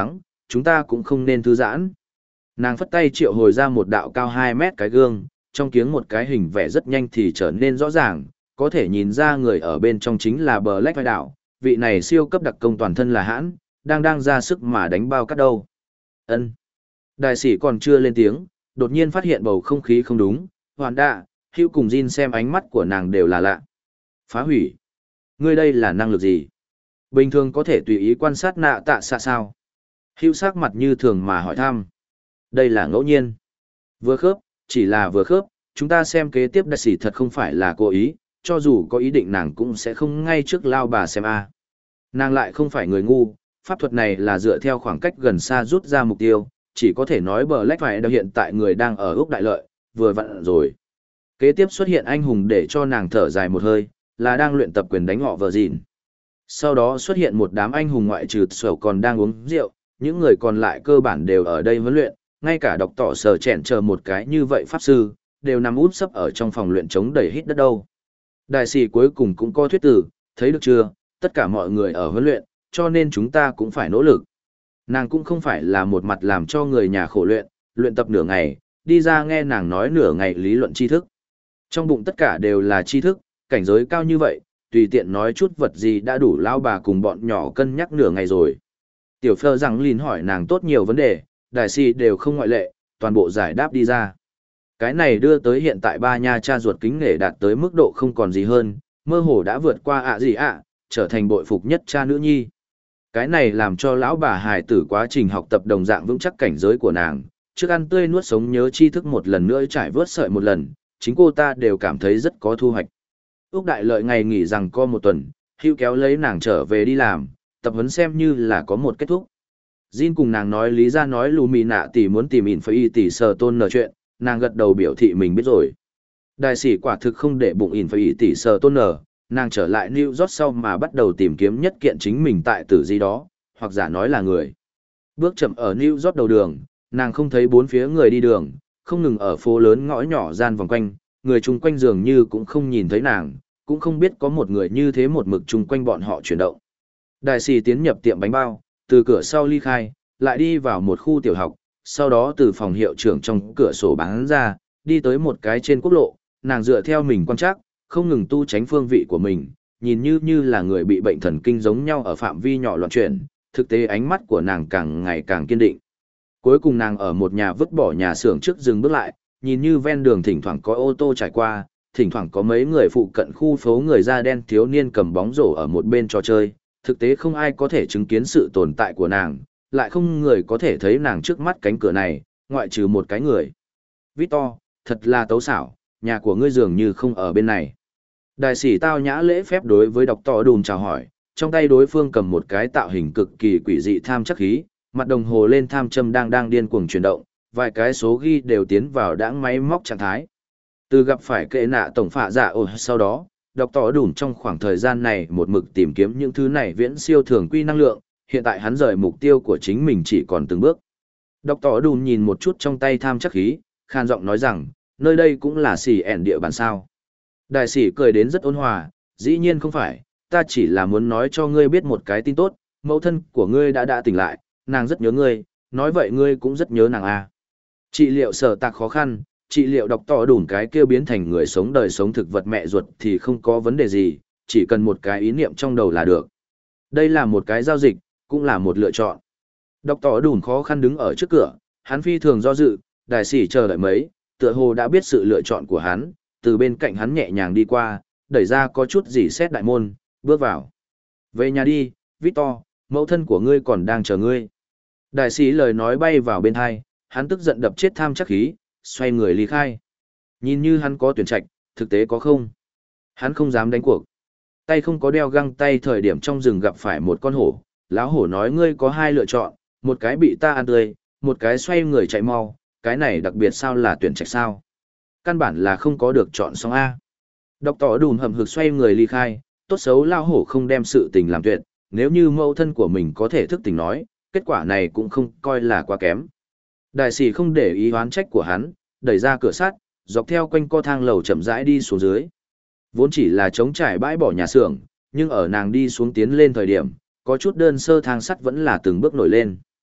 chúng ta cũng không nên thư giãn. Nàng phất tay triệu hồi ra một đạo cao hai mét cái gương, trong kiếng một cái hình vẽ rất nhanh thì trở nên rõ ràng, có thể nhìn ra người ở bên trong chính là Black vai đạo, vị này siêu cấp đặc công toàn thân là hãn, đang đang ra sức mà đánh bao cắt đâu. Ân. Đại sĩ còn chưa lên tiếng, đột nhiên phát hiện bầu không khí không đúng, hoàn đạ, Hữu cùng Jin xem ánh mắt của nàng đều là lạ. Phá hủy. Ngươi đây là năng lực gì? Bình thường có thể tùy ý quan sát nạ tạ xạ sao? Hữu sắc mặt như thường mà hỏi thăm. Đây là ngẫu nhiên. Vừa khớp, chỉ là vừa khớp, chúng ta xem kế tiếp đại sĩ thật không phải là cố ý, cho dù có ý định nàng cũng sẽ không ngay trước lao bà xem a. Nàng lại không phải người ngu, pháp thuật này là dựa theo khoảng cách gần xa rút ra mục tiêu, chỉ có thể nói Black phải đâu hiện tại người đang ở Úc Đại Lợi, vừa vặn rồi. Kế tiếp xuất hiện anh hùng để cho nàng thở dài một hơi, là đang luyện tập quyền đánh họ vợ dịn. Sau đó xuất hiện một đám anh hùng ngoại trừ sầu còn đang uống rượu, những người còn lại cơ bản đều ở đây huấn luyện, ngay cả độc tỏ sở chèn chờ một cái như vậy pháp sư, đều nằm úp sấp ở trong phòng luyện chống đầy hít đất đâu. Đại sĩ cuối cùng cũng có thuyết tử, thấy được chưa, tất cả mọi người ở huấn luyện, cho nên chúng ta cũng phải nỗ lực. Nàng cũng không phải là một mặt làm cho người nhà khổ luyện, luyện tập nửa ngày, đi ra nghe nàng nói nửa ngày lý luận tri thức. Trong bụng tất cả đều là tri thức, cảnh giới cao như vậy, tùy tiện nói chút vật gì đã đủ lao bà cùng bọn nhỏ cân nhắc nửa ngày rồi. Tiểu Phơ rằng lìn hỏi nàng tốt nhiều vấn đề, đại sĩ đều không ngoại lệ, toàn bộ giải đáp đi ra. Cái này đưa tới hiện tại ba nha cha ruột kính nể đạt tới mức độ không còn gì hơn, mơ hồ đã vượt qua ạ gì ạ, trở thành bội phục nhất cha nữ nhi. Cái này làm cho lão bà hài tử quá trình học tập đồng dạng vững chắc cảnh giới của nàng, trước ăn tươi nuốt sống nhớ tri thức một lần nữa trải vớt sợi một lần, chính cô ta đều cảm thấy rất có thu hoạch. Úc Đại Lợi ngày nghỉ rằng co một tuần, Hữu kéo lấy nàng trở về đi làm, tập huấn xem như là có một kết thúc. Jin cùng nàng nói lý ra nói lù mì nạ tỷ muốn tìm ỉn phải y tỷ sờ tôn nở chuyện, nàng gật đầu biểu thị mình biết rồi. Đại sĩ quả thực không để bụng ỉn phải y tỷ sờ tôn nở, nàng trở lại New York sau mà bắt đầu tìm kiếm nhất kiện chính mình tại tử gì đó, hoặc giả nói là người. Bước chậm ở New York đầu đường, nàng không thấy bốn phía người đi đường, không ngừng ở phố lớn ngõ nhỏ gian vòng quanh, người chung quanh dường như cũng không nhìn thấy nàng, cũng không biết có một người như thế một mực chung quanh bọn họ chuyển động. Đại sĩ tiến nhập tiệm bánh bao, từ cửa sau ly khai, lại đi vào một khu tiểu học, sau đó từ phòng hiệu trưởng trong cửa sổ bán ra, đi tới một cái trên quốc lộ, nàng dựa theo mình quan trắc, không ngừng tu tránh phương vị của mình, nhìn như như là người bị bệnh thần kinh giống nhau ở phạm vi nhỏ loạn chuyển, thực tế ánh mắt của nàng càng ngày càng kiên định. Cuối cùng nàng ở một nhà vứt bỏ nhà xưởng trước dừng bước lại, nhìn như ven đường thỉnh thoảng có ô tô trải qua, thỉnh thoảng có mấy người phụ cận khu phố người da đen thiếu niên cầm bóng rổ ở một bên trò chơi, thực tế không ai có thể chứng kiến sự tồn tại của nàng, lại không người có thể thấy nàng trước mắt cánh cửa này, ngoại trừ một cái người. Victor, thật là tấu xảo, nhà của ngươi dường như không ở bên này. Đại sĩ tao nhã lễ phép đối với đọc tỏ đùm chào hỏi, trong tay đối phương cầm một cái tạo hình cực kỳ quỷ dị tham chắc khí, mặt đồng hồ lên tham châm đang đang điên cuồng chuyển động, vài cái số ghi đều tiến vào đãng máy móc trạng thái. Từ gặp phải kệ nạ tổng phạ dạ ồ sau đó, đọc tỏ đùm trong khoảng thời gian này một mực tìm kiếm những thứ này viễn siêu thường quy năng lượng, hiện tại hắn rời mục tiêu của chính mình chỉ còn từng bước. Đọc tỏ đùm nhìn một chút trong tay tham chắc khí, khan giọng nói rằng, nơi đây cũng là xì ẻn địa bàn sao. Đại sĩ cười đến rất ôn hòa, dĩ nhiên không phải, ta chỉ là muốn nói cho ngươi biết một cái tin tốt, mẫu thân của ngươi đã đã tỉnh lại, nàng rất nhớ ngươi, nói vậy ngươi cũng rất nhớ nàng à. Trị liệu sở tạc khó khăn, trị liệu đọc tỏ đùn cái kia biến thành người sống đời sống thực vật mẹ ruột thì không có vấn đề gì, chỉ cần một cái ý niệm trong đầu là được. Đây là một cái giao dịch, cũng là một lựa chọn. Đọc tỏ đùn khó khăn đứng ở trước cửa, hắn phi thường do dự, đại sĩ chờ đợi mấy, tựa hồ đã biết sự lựa chọn của hắn, từ bên cạnh hắn nhẹ nhàng đi qua, đẩy ra có chút gì xét đại môn, bước vào. Về nhà đi, Victor, mẫu thân của ngươi còn đang chờ ngươi. Đại sĩ lời nói bay vào bên hai, hắn tức giận đập chết tham chắc khí, xoay người ly khai. Nhìn như hắn có tuyển trạch, thực tế có không. Hắn không dám đánh cuộc. Tay không có đeo găng tay thời điểm trong rừng gặp phải một con hổ, lão hổ nói ngươi có hai lựa chọn, một cái bị ta ăn tươi, một cái xoay người chạy mau, cái này đặc biệt sao là tuyển trạch sao. Căn bản là không có được chọn xong A. Đọc tỏ đùn hầm hực xoay người ly khai, tốt xấu lao hổ không đem sự tình làm tuyệt, nếu như mẫu thân của mình có thể thức tỉnh nói, kết quả này cũng không coi là quá kém. Đại sĩ không để ý oán trách của hắn, đẩy ra cửa sắt, dọc theo quanh co thang lầu chậm rãi đi xuống dưới. Vốn chỉ là trống trải bãi bỏ nhà xưởng, nhưng ở nàng đi xuống tiến lên thời điểm, có chút đơn sơ thang sắt vẫn là từng bước nổi lên.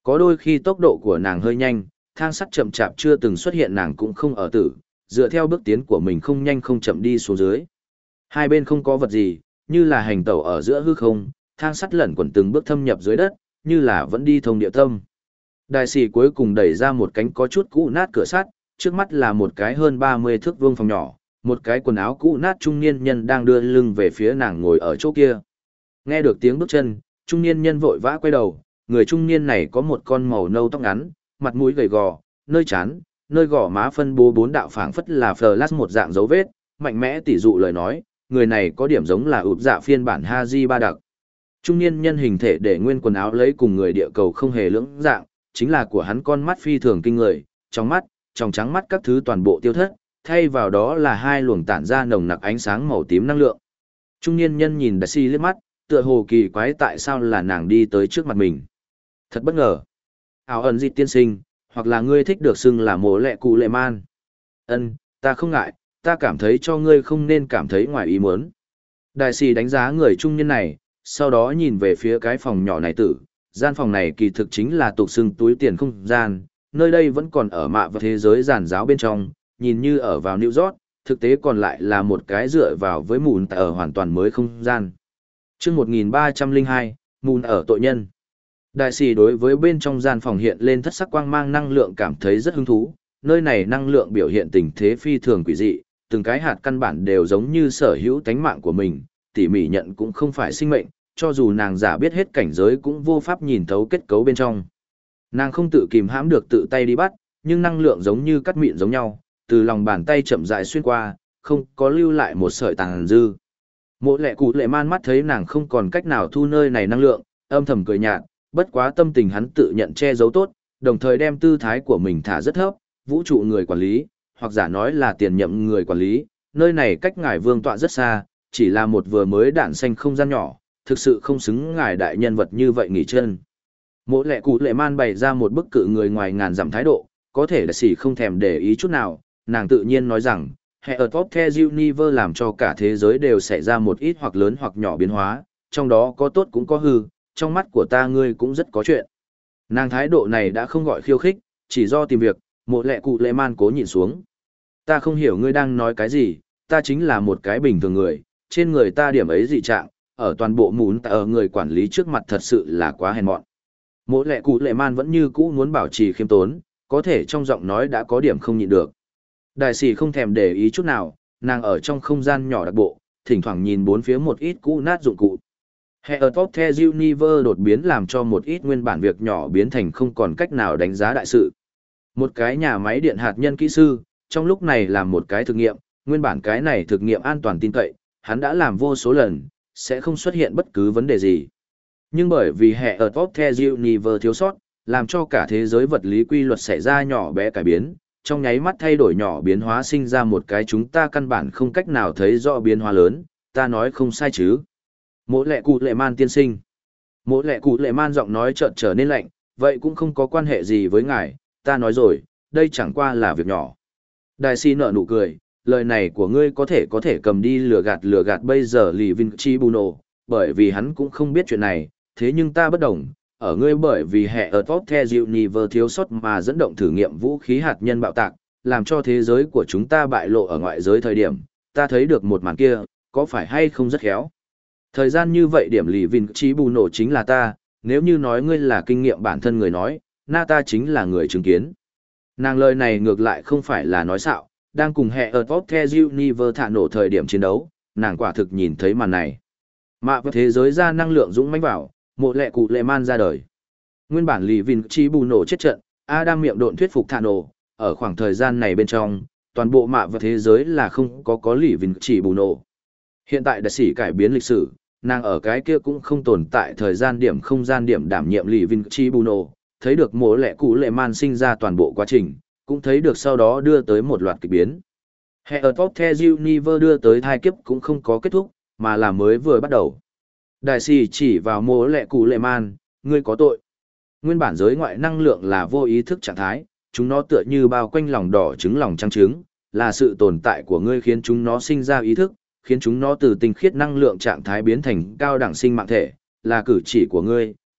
Có đôi khi tốc độ của nàng hơi nhanh, thang sắt chậm chạp chưa từng xuất hiện nàng cũng không ở tử, dựa theo bước tiến của mình không nhanh không chậm đi xuống dưới. Hai bên không có vật gì, như là hành tẩu ở giữa hư không, thang sắt lẩn quẩn từng bước thâm nhập dưới đất, như là vẫn đi thông địa tâm. Đại sĩ cuối cùng đẩy ra một cánh có chút cũ nát cửa sắt, trước mắt là một cái hơn ba mươi thước vuông phòng nhỏ, một cái quần áo cũ nát trung niên nhân đang đưa lưng về phía nàng ngồi ở chỗ kia. Nghe được tiếng bước chân, trung niên nhân vội vã quay đầu, người trung niên này có một con màu nâu tóc ngắn, mặt mũi gầy gò, nơi trán, nơi gò má phân bố bốn đạo phảng phất là flash một dạng dấu vết, mạnh mẽ tỉ dụ lời nói, người này có điểm giống là ụp dạ phiên bản Haji Ba Đặc. Trung niên nhân hình thể để nguyên quần áo lấy cùng người địa cầu không hề lưỡng dạng, chính là của hắn con mắt phi thường kinh người, trong mắt, trong trắng mắt các thứ toàn bộ tiêu thất, thay vào đó là hai luồng tản ra nồng nặc ánh sáng màu tím năng lượng. Trung niên nhân nhìn Đại Si liếc mắt, tựa hồ kỳ quái tại sao là nàng đi tới trước mặt mình. Thật bất ngờ. Ảo ẩn dịch tiên sinh, hoặc là ngươi thích được xưng là mồ lẹ cụ lệ man. Ân, ta không ngại, ta cảm thấy cho ngươi không nên cảm thấy ngoài ý muốn. Đại sĩ đánh giá người trung niên này, sau đó nhìn về phía cái phòng nhỏ này tử, gian phòng này kỳ thực chính là tục xưng túi tiền không gian, nơi đây vẫn còn ở mạ và thế giới giàn giáo bên trong, nhìn như ở vào New York, thực tế còn lại là một cái dựa vào với mùn ở hoàn toàn mới không gian. Chương một nghìn ba trăm lẻ hai, mùn ở tội nhân. Đại sĩ đối với bên trong gian phòng hiện lên thất sắc quang mang năng lượng cảm thấy rất hứng thú, nơi này năng lượng biểu hiện tình thế phi thường quỷ dị, từng cái hạt căn bản đều giống như sở hữu tánh mạng của mình, tỉ mỉ nhận cũng không phải sinh mệnh, cho dù nàng giả biết hết cảnh giới cũng vô pháp nhìn thấu kết cấu bên trong. Nàng không tự kìm hãm được tự tay đi bắt, nhưng năng lượng giống như cắt mịn giống nhau, từ lòng bàn tay chậm rãi xuyên qua, không có lưu lại một sợi tàn dư. Mộ lệ cụ lệ man mắt thấy nàng không còn cách nào thu nơi này năng lượng, âm thầm cười nhạt, bất quá tâm tình hắn tự nhận che giấu tốt, đồng thời đem tư thái của mình thả rất thấp, vũ trụ người quản lý, hoặc giả nói là tiền nhậm người quản lý, nơi này cách ngài vương tọa rất xa, chỉ là một vừa mới đạn xanh không gian nhỏ, thực sự không xứng ngài đại nhân vật như vậy nghỉ chân. Mộ lệ cụ lệ man bày ra một bức cự người ngoài ngàn dặm thái độ, có thể là xỉ không thèm để ý chút nào, nàng tự nhiên nói rằng, hệ ở Top The Universe làm cho cả thế giới đều xảy ra một ít hoặc lớn hoặc nhỏ biến hóa, trong đó có tốt cũng có hư, trong mắt của ta ngươi cũng rất có chuyện. Nàng thái độ này đã không gọi khiêu khích, chỉ do tìm việc, mộ lệ cụ lệ man cố nhìn xuống. Ta không hiểu ngươi đang nói cái gì, ta chính là một cái bình thường người, trên người ta điểm ấy dị trạng, ở toàn bộ mún ta ở người quản lý trước mặt thật sự là quá hèn mọn. Mộ lệ cụ lệ man vẫn như cũ muốn bảo trì khiêm tốn, có thể trong giọng nói đã có điểm không nhịn được. Đại sĩ không thèm để ý chút nào, nàng ở trong không gian nhỏ đặc bộ, thỉnh thoảng nhìn bốn phía một ít cũ nát dụng cụ. Hệ ở Top The Universe đột biến làm cho một ít nguyên bản việc nhỏ biến thành không còn cách nào đánh giá đại sự. Một cái nhà máy điện hạt nhân kỹ sư, trong lúc này làm một cái thực nghiệm, nguyên bản cái này thực nghiệm an toàn tin cậy, hắn đã làm vô số lần, sẽ không xuất hiện bất cứ vấn đề gì. Nhưng bởi vì hệ ở Top The Universe thiếu sót, làm cho cả thế giới vật lý quy luật xảy ra nhỏ bé cải biến, trong nháy mắt thay đổi nhỏ biến hóa sinh ra một cái chúng ta căn bản không cách nào thấy rõ biến hóa lớn, ta nói không sai chứ. Mộ lệ cụ lệ man tiên sinh. Mộ lệ cụ lệ man giọng nói chợt trở nên lạnh, vậy cũng không có quan hệ gì với ngài, ta nói rồi, đây chẳng qua là việc nhỏ. Đại sĩ nở nụ cười, lời này của ngươi có thể có thể cầm đi lừa gạt lừa gạt bây giờ lì Vinci Buno, bởi vì hắn cũng không biết chuyện này, thế nhưng ta bất đồng, ở ngươi bởi vì hệ ở Top The Universe thiếu sót mà dẫn động thử nghiệm vũ khí hạt nhân bạo tạc, làm cho thế giới của chúng ta bại lộ ở ngoại giới thời điểm, ta thấy được một màn kia, có phải hay không rất khéo. Thời gian như vậy điểm lì Vinci Buno chính là ta, nếu như nói ngươi là kinh nghiệm bản thân người nói, na ta chính là người chứng kiến. Nàng lời này ngược lại không phải là nói xạo, đang cùng hệ ở Top The Universe thả nổ thời điểm chiến đấu, nàng quả thực nhìn thấy màn này. Mạ và thế giới ra năng lượng dũng mãnh vào, mộ lệ cụ lệ man ra đời. Nguyên bản lì Vinci bù nổ chết trận, Adam miệng độn thuyết phục thả nổ, ở khoảng thời gian này bên trong, toàn bộ mạ và thế giới là không có có lì Vinci bù nổ. Hiện tại đại sĩ cải biến lịch sử, nàng ở cái kia cũng không tồn tại thời gian điểm không gian điểm đảm nhiệm lì Vinci bù nổ, thấy được mộ lệ cụ lệ man sinh ra toàn bộ quá trình, cũng thấy được sau đó đưa tới một loạt kịch biến. Hệ ở Top The Universe đưa tới thai kiếp cũng không có kết thúc, mà là mới vừa bắt đầu. Đại sĩ chỉ vào mộ lệ cụ lệ man, ngươi có tội. Nguyên bản giới ngoại năng lượng là vô ý thức trạng thái, chúng nó tựa như bao quanh lòng đỏ trứng lòng trắng trứng, là sự tồn tại của ngươi khiến chúng nó sinh ra ý thức, khiến chúng nó từ tinh khiết năng lượng trạng thái biến thành cao đẳng sinh mạng thể, là cử chỉ của ngươi,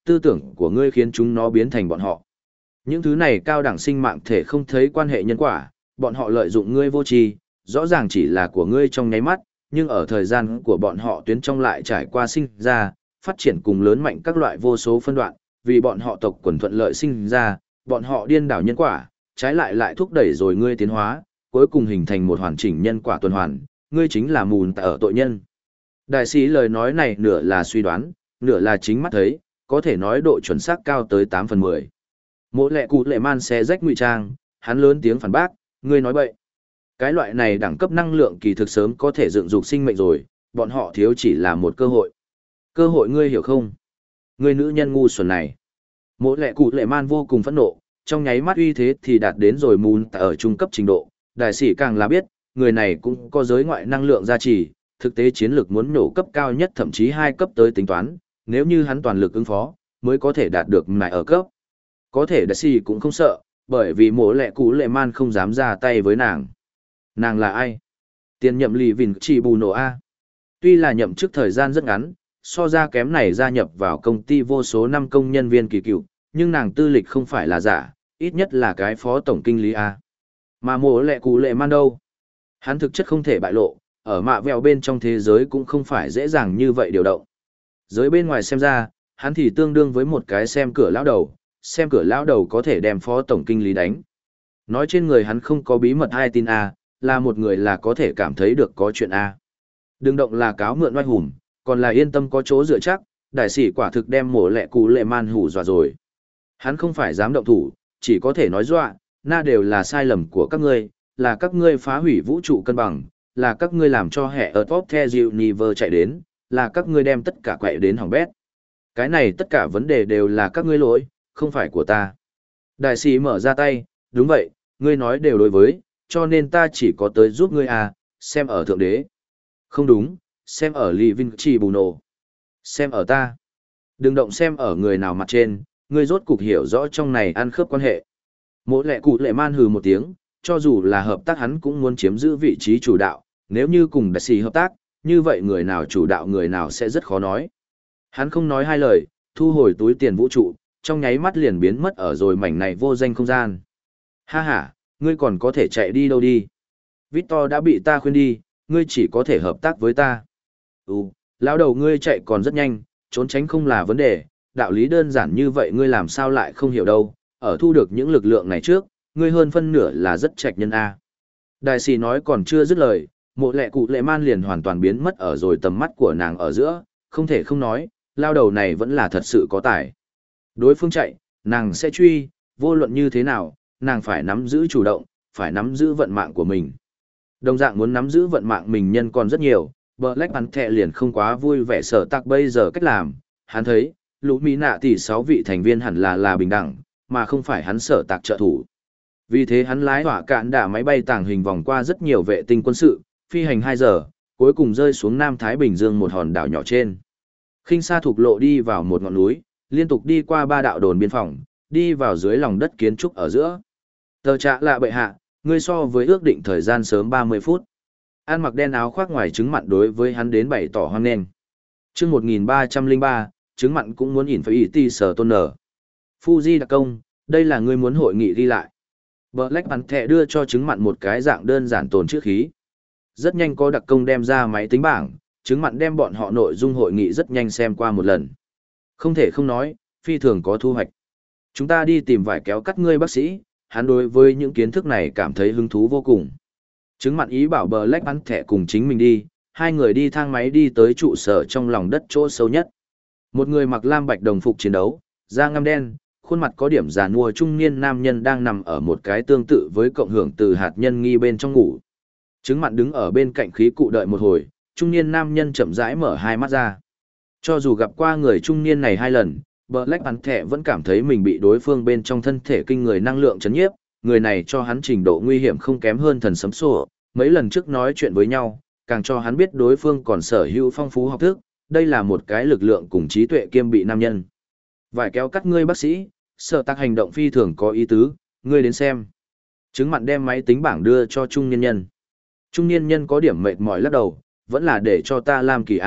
tư tưởng của ngươi khiến chúng nó biến thành bọn họ. Những thứ này cao đẳng sinh mạng thể không thấy quan hệ nhân quả, bọn họ lợi dụng ngươi vô tri, rõ ràng chỉ là của ngươi trong nháy mắt, nhưng ở thời gian của bọn họ tuyến trong lại trải qua sinh ra, phát triển cùng lớn mạnh các loại vô số phân đoạn, vì bọn họ tộc quần thuận lợi sinh ra, bọn họ điên đảo nhân quả, trái lại lại thúc đẩy rồi ngươi tiến hóa, cuối cùng hình thành một hoàn chỉnh nhân quả tuần hoàn, ngươi chính là mùn tại ở tội nhân. Đại sĩ lời nói này nửa là suy đoán, nửa là chính mắt thấy, có thể nói độ chuẩn xác cao tới tám phần mười. Mộ lệ cụ lệ man xé rách ngụy trang, hắn lớn tiếng phản bác, ngươi nói bậy. Cái loại này đẳng cấp năng lượng kỳ thực sớm có thể dựng dục sinh mệnh rồi, bọn họ thiếu chỉ là một cơ hội. Cơ hội ngươi hiểu không? Ngươi nữ nhân ngu xuẩn này. Mộ lệ cụ lệ man vô cùng phẫn nộ, trong nháy mắt uy thế thì đạt đến rồi mùn ở trung cấp trình độ. Đại sĩ càng là biết, người này cũng có giới ngoại năng lượng gia trì, thực tế chiến lược muốn nổ cấp cao nhất thậm chí hai cấp tới tính toán, nếu như hắn toàn lực ứng phó, mới có thể đạt được mại ở cấp. Có thể đại sĩ cũng không sợ, bởi vì mộ lệ cụ lệ man không dám ra tay với nàng. Nàng là ai? Tiền nhậm lì vìn chỉ bù nổ A. Tuy là nhậm chức thời gian rất ngắn, so ra kém này gia nhập vào công ty vô số năm công nhân viên kỳ cựu, nhưng nàng tư lịch không phải là giả, ít nhất là cái phó tổng kinh lý A. Mà mộ lệ cụ lệ man đâu? Hắn thực chất không thể bại lộ, ở mạ vèo bên trong thế giới cũng không phải dễ dàng như vậy điều động. Giới bên ngoài xem ra, hắn thì tương đương với một cái xem cửa lão đầu, xem cửa lão đầu có thể đem phó tổng kinh lý đánh. Nói trên người hắn không có bí mật ai tin A, là một người là có thể cảm thấy được có chuyện A. Đừng động là cáo mượn oai hùng, còn là yên tâm có chỗ dựa chắc, đại sĩ quả thực đem mổ lẹ cụ lệ man hủ dọa rồi. Hắn không phải dám động thủ, chỉ có thể nói dọa, na đều là sai lầm của các ngươi, là các ngươi phá hủy vũ trụ cân bằng, là các ngươi làm cho hệ ở top the universe chạy đến, là các ngươi đem tất cả quậy đến hỏng bét. Cái này tất cả vấn đề đều là các ngươi lỗi, không phải của ta. Đại sĩ mở ra tay, đúng vậy, ngươi nói đều đối với, cho nên ta chỉ có tới giúp ngươi à, xem ở thượng đế. Không đúng, xem ở Lý Vinh Chỉ Bù Nổ. Xem ở ta. Đừng động xem ở người nào mặt trên, ngươi rốt cục hiểu rõ trong này ăn khớp quan hệ. Mỗi lệ cụ lệ man hừ một tiếng, cho dù là hợp tác hắn cũng muốn chiếm giữ vị trí chủ đạo, nếu như cùng đại sĩ hợp tác, như vậy người nào chủ đạo người nào sẽ rất khó nói. Hắn không nói hai lời, thu hồi túi tiền vũ trụ, trong nháy mắt liền biến mất ở rồi mảnh này vô danh không gian. Ha ha, ngươi còn có thể chạy đi đâu đi? Victor đã bị ta khuyên đi, ngươi chỉ có thể hợp tác với ta. Ừ, lão đầu ngươi chạy còn rất nhanh, trốn tránh không là vấn đề, đạo lý đơn giản như vậy ngươi làm sao lại không hiểu đâu, ở thu được những lực lượng này trước, ngươi hơn phân nửa là rất trạch nhân A. Đại sĩ nói còn chưa dứt lời, mộ lệ cụ lệ man liền hoàn toàn biến mất ở rồi tầm mắt của nàng ở giữa, không thể không nói, lao đầu này vẫn là thật sự có tài. Đối phương chạy, nàng sẽ truy, vô luận như thế nào, nàng phải nắm giữ chủ động, phải nắm giữ vận mạng của mình. Đồng dạng muốn nắm giữ vận mạng mình nhân còn rất nhiều, Black Panther liền không quá vui vẻ sở tạc bây giờ cách làm, hắn thấy, lũ mỹ nạ tỷ sáu vị thành viên hẳn là là bình đẳng, mà không phải hắn sở tạc trợ thủ. Vì thế hắn lái hỏa cạn đả máy bay tàng hình vòng qua rất nhiều vệ tinh quân sự, phi hành hai giờ, cuối cùng rơi xuống Nam Thái Bình Dương một hòn đảo nhỏ trên. Khinh xa thục lộ đi vào một ngọn núi, liên tục đi qua ba đạo đồn biên phòng, đi vào dưới lòng đất kiến trúc ở giữa. Tờ trạ lạ bệ hạ, ngươi so với ước định thời gian sớm ba mươi phút. Ăn mặc đen áo khoác ngoài trứng mặn đối với hắn đến bày tỏ hoan nghênh. Chương một nghìn ba trăm lẻ ba, trứng mặn cũng muốn ỉn phải ỉ ti sở tôn nở. Fuji đặc công, đây là ngươi muốn hội nghị đi lại. Black Panther đưa cho trứng mặn một cái dạng đơn giản tồn chữ khí. Rất nhanh có đặc công đem ra máy tính bảng, trứng mặn đem bọn họ nội dung hội nghị rất nhanh xem qua một lần. Không thể không nói, phi thường có thu hoạch. Chúng ta đi tìm vải kéo cắt ngươi bác sĩ, hắn đối với những kiến thức này cảm thấy hứng thú vô cùng. Trứng mặn ý bảo Black Panther cùng chính mình đi, hai người đi thang máy đi tới trụ sở trong lòng đất chỗ sâu nhất. Một người mặc lam bạch đồng phục chiến đấu, da ngăm đen, khuôn mặt có điểm già nua trung niên nam nhân đang nằm ở một cái tương tự với cộng hưởng từ hạt nhân nghi bên trong ngủ. Trứng mặn đứng ở bên cạnh khí cụ đợi một hồi, trung niên nam nhân chậm rãi mở hai mắt ra. Cho dù gặp qua người trung niên này hai lần, Black Panther vẫn cảm thấy mình bị đối phương bên trong thân thể kinh người năng lượng chấn nhiếp, người này cho hắn trình độ nguy hiểm không kém hơn thần sấm sổ, mấy lần trước nói chuyện với nhau, càng cho hắn biết đối phương còn sở hữu phong phú học thức, đây là một cái lực lượng cùng trí tuệ kiêm bị nam nhân. Vải kéo cắt ngươi bác sĩ, sợ tác hành động phi thường có ý tứ, ngươi đến xem. Trứng mặn đem máy tính bảng đưa cho trung niên nhân. Trung niên nhân có điểm mệt mỏi lắc đầu, vẫn là để cho ta làm kỳ à,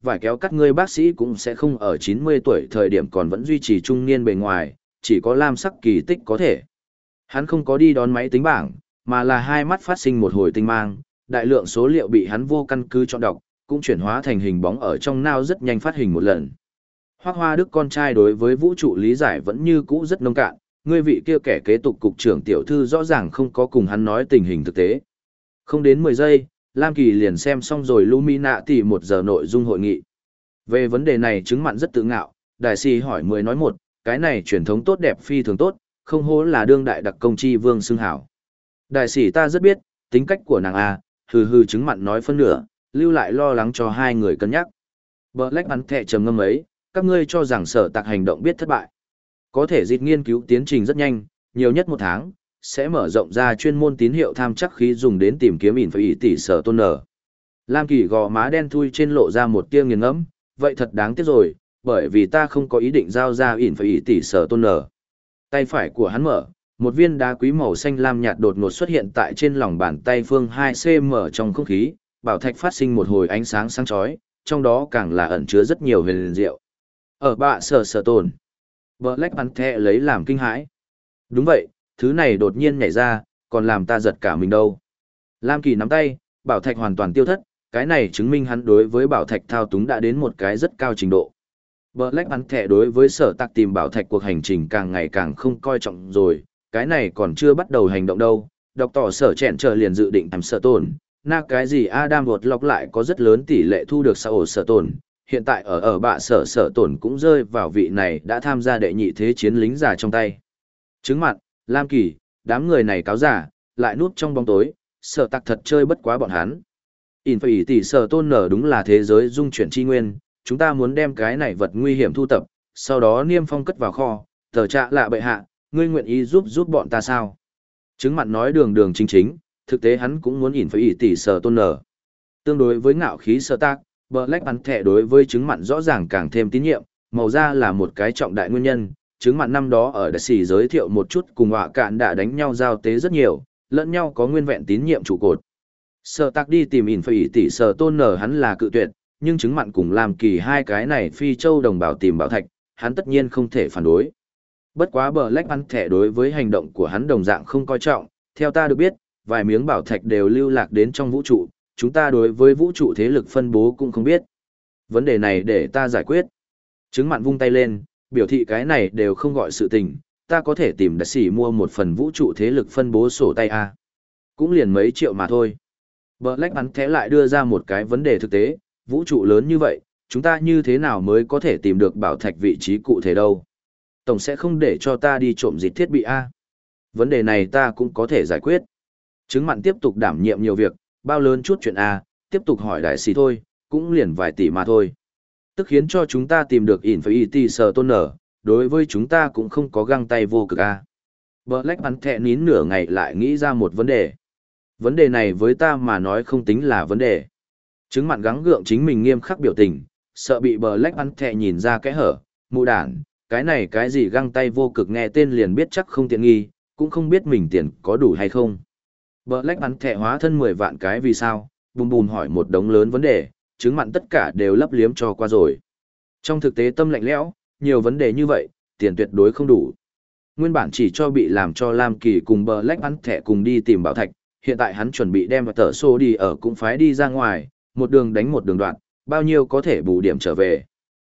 vải kéo cắt ngươi bác sĩ cũng sẽ không ở chín mươi tuổi thời điểm còn vẫn duy trì trung niên bề ngoài, chỉ có lam sắc kỳ tích có thể. Hắn không có đi đón máy tính bảng, mà là hai mắt phát sinh một hồi tinh mang, đại lượng số liệu bị hắn vô căn cứ chọn đọc, cũng chuyển hóa thành hình bóng ở trong não rất nhanh phát hình một lần. Hoắc Hoa Đức con trai đối với vũ trụ lý giải vẫn như cũ rất nông cạn, ngươi vị kia kẻ kế tục cục trưởng tiểu thư rõ ràng không có cùng hắn nói tình hình thực tế. Không đến mười giây, Lam Kỳ liền xem xong rồi Luminati một giờ nội dung hội nghị. Về vấn đề này chứng mặn rất tự ngạo, đại sĩ hỏi mười nói một, cái này truyền thống tốt đẹp phi thường tốt, không hố là đương đại đặc công chi vương xưng hảo. Đại sĩ ta rất biết, tính cách của nàng A, hừ hừ chứng mặn nói phân nửa, lưu lại lo lắng cho hai người cân nhắc. Black bắn thẹ trầm ngâm ấy, các ngươi cho rằng sở tạc hành động biết thất bại. Có thể dịch nghiên cứu tiến trình rất nhanh, nhiều nhất một tháng, sẽ mở rộng ra chuyên môn tín hiệu tham chắc khí dùng đến tìm kiếm ỉn phải tỷ sở tôn nở. Lam Kỳ gò má đen thui trên lộ ra một tia nghiền ngẫm, vậy thật đáng tiếc rồi, bởi vì ta không có ý định giao ra ỉn phải tỷ sở tôn nở. Tay phải của hắn mở, một viên đá quý màu xanh lam nhạt đột ngột xuất hiện tại trên lòng bàn tay phương hai xăng ti mét trong không khí, bảo thạch phát sinh một hồi ánh sáng sáng chói, trong đó càng là ẩn chứa rất nhiều huyền diệu. Ở bạ sở sở tồn, Black Panther lấy làm kinh hãi. Đúng vậy, thứ này đột nhiên nhảy ra, còn làm ta giật cả mình đâu. Lam Kỳ nắm tay, bảo thạch hoàn toàn tiêu thất, cái này chứng minh hắn đối với bảo thạch thao túng đã đến một cái rất cao trình độ. Black Panther đối với sở tạc tìm bảo thạch cuộc hành trình càng ngày càng không coi trọng rồi, cái này còn chưa bắt đầu hành động đâu. Đọc tỏ sở chẹn chờ liền dự định làm sở tồn, na cái gì Adam vượt lọc lại có rất lớn tỷ lệ thu được sao sở tồn. Hiện tại ở ở bạ sở sở tổn cũng rơi vào vị này đã tham gia đệ nhị thế chiến lính già trong tay. Chứng mặt, Lam Kỳ, đám người này cáo giả, lại núp trong bóng tối, sở tặc thật chơi bất quá bọn hắn. In phải tỷ sở tôn nở đúng là thế giới dung chuyển chi nguyên, chúng ta muốn đem cái này vật nguy hiểm thu tập, sau đó niêm phong cất vào kho, tờ trạ lạ bệ hạ, ngươi nguyện ý giúp giúp bọn ta sao? Chứng mặt nói đường đường chính chính, thực tế hắn cũng muốn in phải tỷ sở tôn nở. Tương đối với ngạo khí sở tác, Black Panther đối với chứng mặn rõ ràng càng thêm tín nhiệm, màu da là một cái trọng đại nguyên nhân, chứng mặn năm đó ở đại sĩ giới thiệu một chút cùng họa cạn đã đánh nhau giao tế rất nhiều, lẫn nhau có nguyên vẹn tín nhiệm trụ cột. Sở tạc đi tìm ỉn phải tỷ sở tôn nở hắn là cự tuyệt, nhưng chứng mặn cùng làm kỳ hai cái này phi châu đồng bào tìm bảo thạch, hắn tất nhiên không thể phản đối. Bất quá Black Panther đối với hành động của hắn đồng dạng không coi trọng, theo ta được biết, vài miếng bảo thạch đều lưu lạc đến trong vũ trụ. Chúng ta đối với vũ trụ thế lực phân bố cũng không biết. Vấn đề này để ta giải quyết. Chứng mặn vung tay lên, biểu thị cái này đều không gọi sự tình, ta có thể tìm đại sĩ mua một phần vũ trụ thế lực phân bố sổ tay A. Cũng liền mấy triệu mà thôi. Black Panther lại đưa ra một cái vấn đề thực tế, vũ trụ lớn như vậy, chúng ta như thế nào mới có thể tìm được bảo thạch vị trí cụ thể đâu. Tổng sẽ không để cho ta đi trộm dịch thiết bị A. Vấn đề này ta cũng có thể giải quyết. Chứng mặn tiếp tục đảm nhiệm nhiều việc, bao lớn chút chuyện A, tiếp tục hỏi đại sĩ thôi, cũng liền vài tỷ mà thôi. Tức khiến cho chúng ta tìm được Infinity Sờ Tôn Nở, đối với chúng ta cũng không có găng tay vô cực A. Black Panther nín nửa ngày lại nghĩ ra một vấn đề. Vấn đề này với ta mà nói không tính là vấn đề. Chứng mặn gắng gượng chính mình nghiêm khắc biểu tình, sợ bị Black Panther nhìn ra kẽ hở, mụ đản, cái này cái gì găng tay vô cực nghe tên liền biết chắc không tiện nghi, cũng không biết mình tiền có đủ hay không. Black Panther hóa thân mười vạn cái vì sao, bùm bùm hỏi một đống lớn vấn đề, chứng mặn tất cả đều lấp liếm cho qua rồi. Trong thực tế tâm lạnh lẽo, nhiều vấn đề như vậy, tiền tuyệt đối không đủ. Nguyên bản chỉ cho bị làm cho Lam Kỳ cùng Black Panther cùng đi tìm bảo thạch, hiện tại hắn chuẩn bị đem vào tờ xô đi ở cũng phái đi ra ngoài, một đường đánh một đường đoạn, bao nhiêu có thể bù điểm trở về.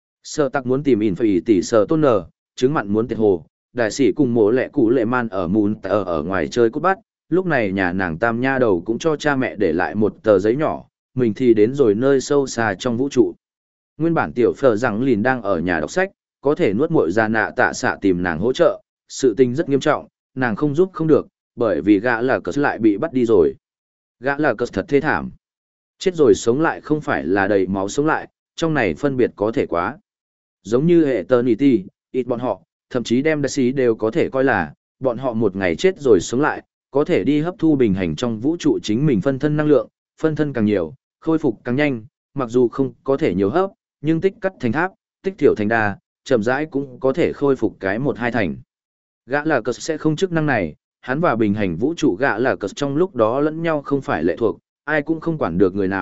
Sở tắc muốn tìm Infinity tỷ sở tôn nở, chứng mặn muốn tiệt hồ, đại sĩ cùng mộ lệ cũ lệ man ở mùn ở ở ngoài chơi cút bắt, lúc này nhà nàng tam nha đầu cũng cho cha mẹ để lại một tờ giấy nhỏ, mình thì đến rồi nơi sâu xa trong vũ trụ. Nguyên bản tiểu phở rằng lìn đang ở nhà đọc sách, có thể nuốt muội ra nạ tạ xạ tìm nàng hỗ trợ, sự tình rất nghiêm trọng, nàng không giúp không được, bởi vì gã là cờ lại bị bắt đi rồi. Gã là cờ thật thê thảm. Chết rồi sống lại không phải là đầy máu sống lại, trong này phân biệt có thể quá. Giống như hệ Eternity, ít bọn họ, thậm chí đem đại sĩ đều có thể coi là, bọn họ một ngày chết rồi sống lại, có thể đi hấp thu bình hành trong vũ trụ chính mình phân thân năng lượng, phân thân càng nhiều, khôi phục càng nhanh, mặc dù không có thể nhiều hấp, nhưng tích cắt thành tháp, tích thiểu thành đa, chậm rãi cũng có thể khôi phục cái một hai thành. Gã là cờ sẽ không chức năng này, hắn và bình hành vũ trụ gã là cờ trong lúc đó lẫn nhau không phải lệ thuộc, ai cũng không quản được người nào,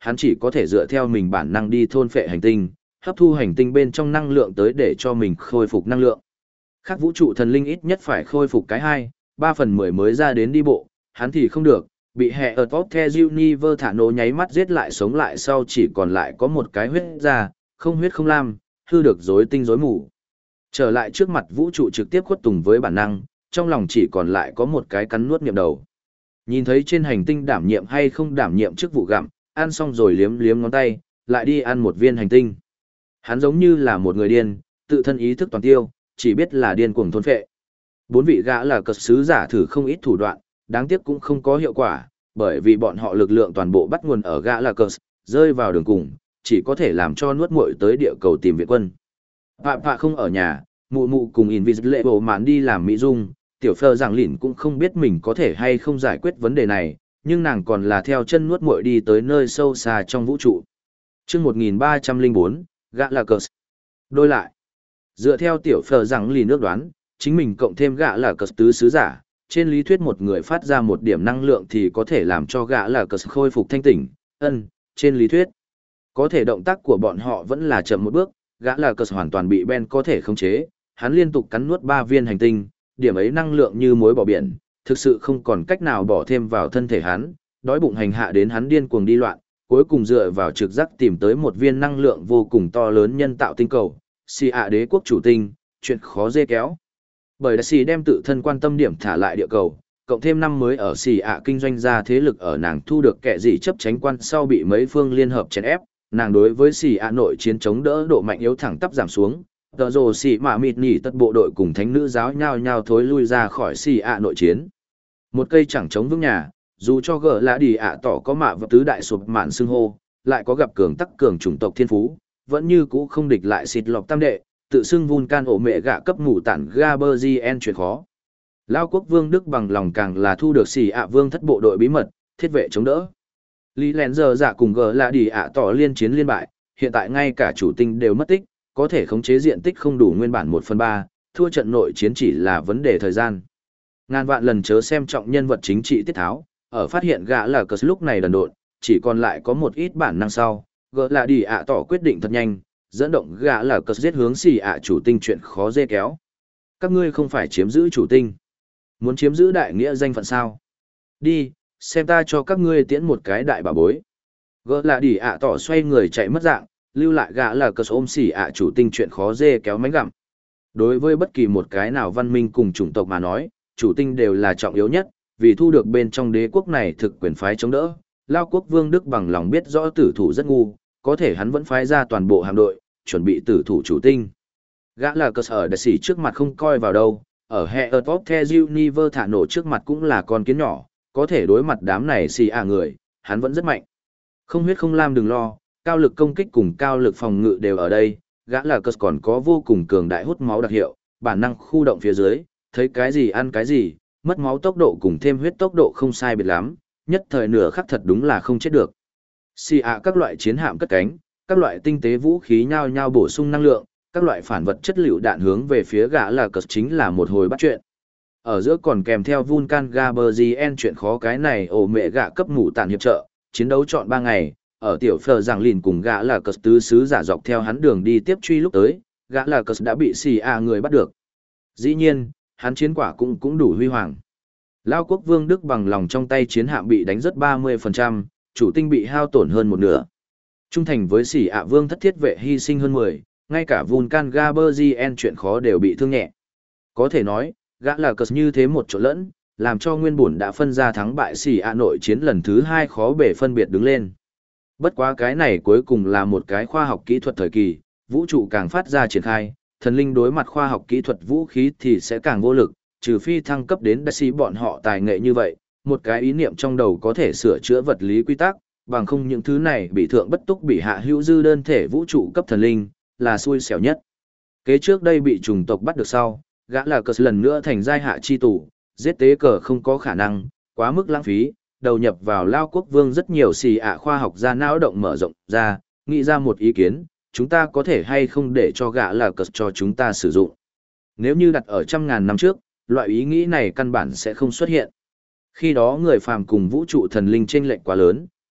hắn chỉ có thể dựa theo mình bản năng đi thôn phệ hành tinh, hấp thu hành tinh bên trong năng lượng tới để cho mình khôi phục năng lượng. Khác vũ trụ thần linh ít nhất phải khôi phục cái hai, ba phần mười mới ra đến đi bộ, hắn thì không được, bị hệ ở top the Universe thả nổ nháy mắt giết lại sống lại sau chỉ còn lại có một cái huyết ra, không huyết không lam, hư được rối tinh rối mù. Trở lại trước mặt vũ trụ trực tiếp khuất tùng với bản năng, trong lòng chỉ còn lại có một cái cắn nuốt niệm đầu. Nhìn thấy trên hành tinh đảm nhiệm hay không đảm nhiệm chức vụ gặm, ăn xong rồi liếm liếm ngón tay, lại đi ăn một viên hành tinh. Hắn giống như là một người điên, tự thân ý thức toàn tiêu, chỉ biết là điên cuồng thôn phệ. Bốn vị gã là cật sứ giả thử không ít thủ đoạn, đáng tiếc cũng không có hiệu quả, bởi vì bọn họ lực lượng toàn bộ bắt nguồn ở gã là cật, rơi vào đường cùng, chỉ có thể làm cho nuốt muội tới địa cầu tìm viện quân. Pạ pạ không ở nhà, mụ mụ cùng Invisible mạn đi làm mỹ dung, tiểu phơ giảng lỉn cũng không biết mình có thể hay không giải quyết vấn đề này, nhưng nàng còn là theo chân nuốt muội đi tới nơi sâu xa trong vũ trụ. Chương một nghìn ba trăm lẻ bốn, gã là cật. Đôi lại. Dựa theo tiểu phờ rằng lì nước đoán, chính mình cộng thêm gã là cờ tứ sứ giả, trên lý thuyết một người phát ra một điểm năng lượng thì có thể làm cho gã là cờ khôi phục thanh tỉnh, ân, trên lý thuyết. Có thể động tác của bọn họ vẫn là chậm một bước, gã là cờ hoàn toàn bị Ben có thể khống chế, hắn liên tục cắn nuốt ba viên hành tinh, điểm ấy năng lượng như muối bỏ biển, thực sự không còn cách nào bỏ thêm vào thân thể hắn, đói bụng hành hạ đến hắn điên cuồng đi loạn, cuối cùng dựa vào trực giác tìm tới một viên năng lượng vô cùng to lớn nhân tạo tinh cầu. Xì ạ đế quốc chủ tinh, chuyện khó dê kéo. Bởi đã xì đem tự thân quan tâm điểm thả lại địa cầu, cộng thêm năm mới ở xì ạ kinh doanh ra thế lực ở nàng thu được kẻ gì chấp tránh quan sau bị mấy phương liên hợp chèn ép, nàng đối với xì ạ nội chiến chống đỡ độ mạnh yếu thẳng tắp giảm xuống. Tờ rồ xì mạ mịt nhỉ tất bộ đội cùng thánh nữ giáo nhao nhao thối lui ra khỏi xì ạ nội chiến. Một cây chẳng chống vững nhà, dù cho gỡ lá đi ạ tỏ có mạ và tứ đại sụp mạn xưng hô, lại có gặp cường tắc cường chủng tộc thiên phú, vẫn như cũ không địch lại xịt lọc tam đệ, tự xưng Vulcan ổ mẹ gạ cấp ngủ tản Gaberzien chuyện khó. Lao quốc vương Đức bằng lòng càng là thu được xì ạ vương thất bộ đội bí mật, thiết vệ chống đỡ. Lý lén giờ dạ cùng gỡ là đi ạ tỏ liên chiến liên bại, hiện tại ngay cả chủ tinh đều mất tích, có thể khống chế diện tích không đủ nguyên bản một phần ba, thua trận nội chiến chỉ là vấn đề thời gian. Ngàn vạn lần chớ xem trọng nhân vật chính trị tiết tháo, ở phát hiện gã là cờ lúc này đần độn, chỉ còn lại có một ít bản năng sau. Gỡ là đi ạ tỏ quyết định thật nhanh, dẫn động gã là cờ giết hướng xì ạ chủ tinh chuyện khó dê kéo. Các ngươi không phải chiếm giữ chủ tinh. Muốn chiếm giữ đại nghĩa danh phận sao? Đi, xem ta cho các ngươi tiễn một cái đại bà bối. Gỡ là đi ạ tỏ xoay người chạy mất dạng, lưu lại gã là cờ ôm xì ạ chủ tinh chuyện khó dê kéo mánh gặm. Đối với bất kỳ một cái nào văn minh cùng chủng tộc mà nói, chủ tinh đều là trọng yếu nhất, vì thu được bên trong đế quốc này thực quyền phái chống đỡ. Lao quốc vương Đức bằng lòng biết rõ tử thủ rất ngu, có thể hắn vẫn phái ra toàn bộ hạm đội, chuẩn bị tử thủ chủ tinh. Gã là cơ sở đại sĩ trước mặt không coi vào đâu, ở hệ ở top the Universe thả nổ trước mặt cũng là con kiến nhỏ, có thể đối mặt đám này xì à người, hắn vẫn rất mạnh. Không huyết không lam đừng lo, cao lực công kích cùng cao lực phòng ngự đều ở đây, gã là cơ còn có vô cùng cường đại hút máu đặc hiệu, bản năng khu động phía dưới, thấy cái gì ăn cái gì, mất máu tốc độ cùng thêm huyết tốc độ không sai biệt lắm, nhất thời nửa khắc thật đúng là không chết được. Xì ạ các loại chiến hạm cất cánh, các loại tinh tế vũ khí nhao nhao bổ sung năng lượng, các loại phản vật chất liệu đạn hướng về phía gã là cờ chính là một hồi bắt chuyện. Ở giữa còn kèm theo Vulcan Gaberzien chuyện khó cái này ổ mẹ gã cấp ngủ tàn hiệp trợ, chiến đấu chọn ba ngày, ở tiểu phờ giảng lìn cùng gã là cờ tứ sứ giả dọc theo hắn đường đi tiếp truy lúc tới, gã là cờ đã bị xì ạ người bắt được. Dĩ nhiên, hắn chiến quả cũng cũng đủ huy hoàng. Lao quốc vương Đức bằng lòng trong tay chiến hạm bị đánh rất ba mươi phần trăm, chủ tinh bị hao tổn hơn một nửa. Trung thành với xỉ ạ vương thất thiết vệ hy sinh hơn mười, ngay cả Vulcan Gaberzien chuyện khó đều bị thương nhẹ. Có thể nói, gã là cờ như thế một chỗ lẫn, làm cho nguyên bổn đã phân ra thắng bại xỉ ạ nội chiến lần thứ hai khó bể phân biệt đứng lên. Bất quá cái này cuối cùng là một cái khoa học kỹ thuật thời kỳ, vũ trụ càng phát ra triển khai, thần linh đối mặt khoa học kỹ thuật vũ khí thì sẽ càng vô lực, trừ phi thăng cấp đến đại sĩ bọn họ tài nghệ như vậy, một cái ý niệm trong đầu có thể sửa chữa vật lý quy tắc, bằng không những thứ này bị thượng bất túc bị hạ hữu dư đơn thể vũ trụ cấp thần linh, là xui xẻo nhất. Kế trước đây bị trùng tộc bắt được sau, gã là cờ lần nữa thành giai hạ chi tù, giết tế cờ không có khả năng, quá mức lãng phí, đầu nhập vào Lao quốc vương rất nhiều xì ạ khoa học ra não động mở rộng ra, nghĩ ra một ý kiến, chúng ta có thể hay không để cho gã là cờ cho chúng ta sử dụng. Nếu như đặt ở trăm ngàn năm trước, loại ý nghĩ này căn bản sẽ không xuất hiện. Khi đó người phàm cùng vũ trụ thần linh chênh lệch quá lớn,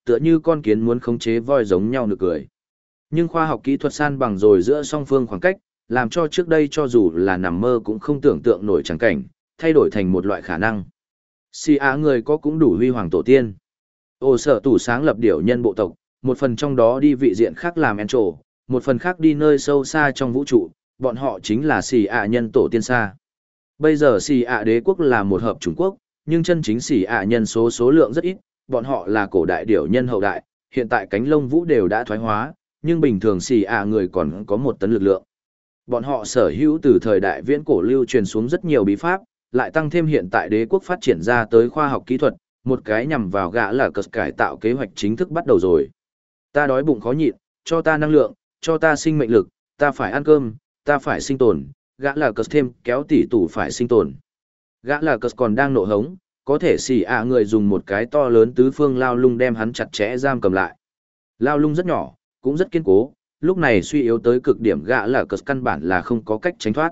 tựa như con kiến muốn khống chế voi giống nhau nực cười. Nhưng khoa học kỹ thuật san bằng rồi giữa song phương khoảng cách, làm cho trước đây cho dù là nằm mơ cũng không tưởng tượng nổi chẳng cảnh, thay đổi thành một loại khả năng. Si Á người có cũng đủ huy hoàng tổ tiên. Ồ sở tủ sáng lập điểu nhân bộ tộc, một phần trong đó đi vị diện khác làm en trổ, một phần khác đi nơi sâu xa trong vũ trụ, bọn họ chính là Xì ạ nhân tổ tiên xa. Bây giờ Xì ạ đế quốc là một hợp chủng quốc, nhưng chân chính Xì ạ nhân số số lượng rất ít, bọn họ là cổ đại điểu nhân hậu đại, hiện tại cánh lông vũ đều đã thoái hóa, nhưng bình thường Xì ạ người còn có một tấn lực lượng. Bọn họ sở hữu từ thời đại viễn cổ lưu truyền xuống rất nhiều bí pháp, lại tăng thêm hiện tại đế quốc phát triển ra tới khoa học kỹ thuật, một cái nhằm vào gã là cờ cải tạo kế hoạch chính thức bắt đầu rồi. Ta đói bụng khó nhịn, cho ta năng lượng, cho ta sinh mệnh lực, ta phải ăn cơm, ta phải sinh tồn, gã là cờ thêm kéo tỷ tủ phải sinh tồn. Gã là cờ còn đang nộ hống, có thể xì ạ người dùng một cái to lớn tứ phương lao lung đem hắn chặt chẽ giam cầm lại. Lao lung rất nhỏ, cũng rất kiên cố, lúc này suy yếu tới cực điểm gã là cờ căn bản là không có cách tránh thoát.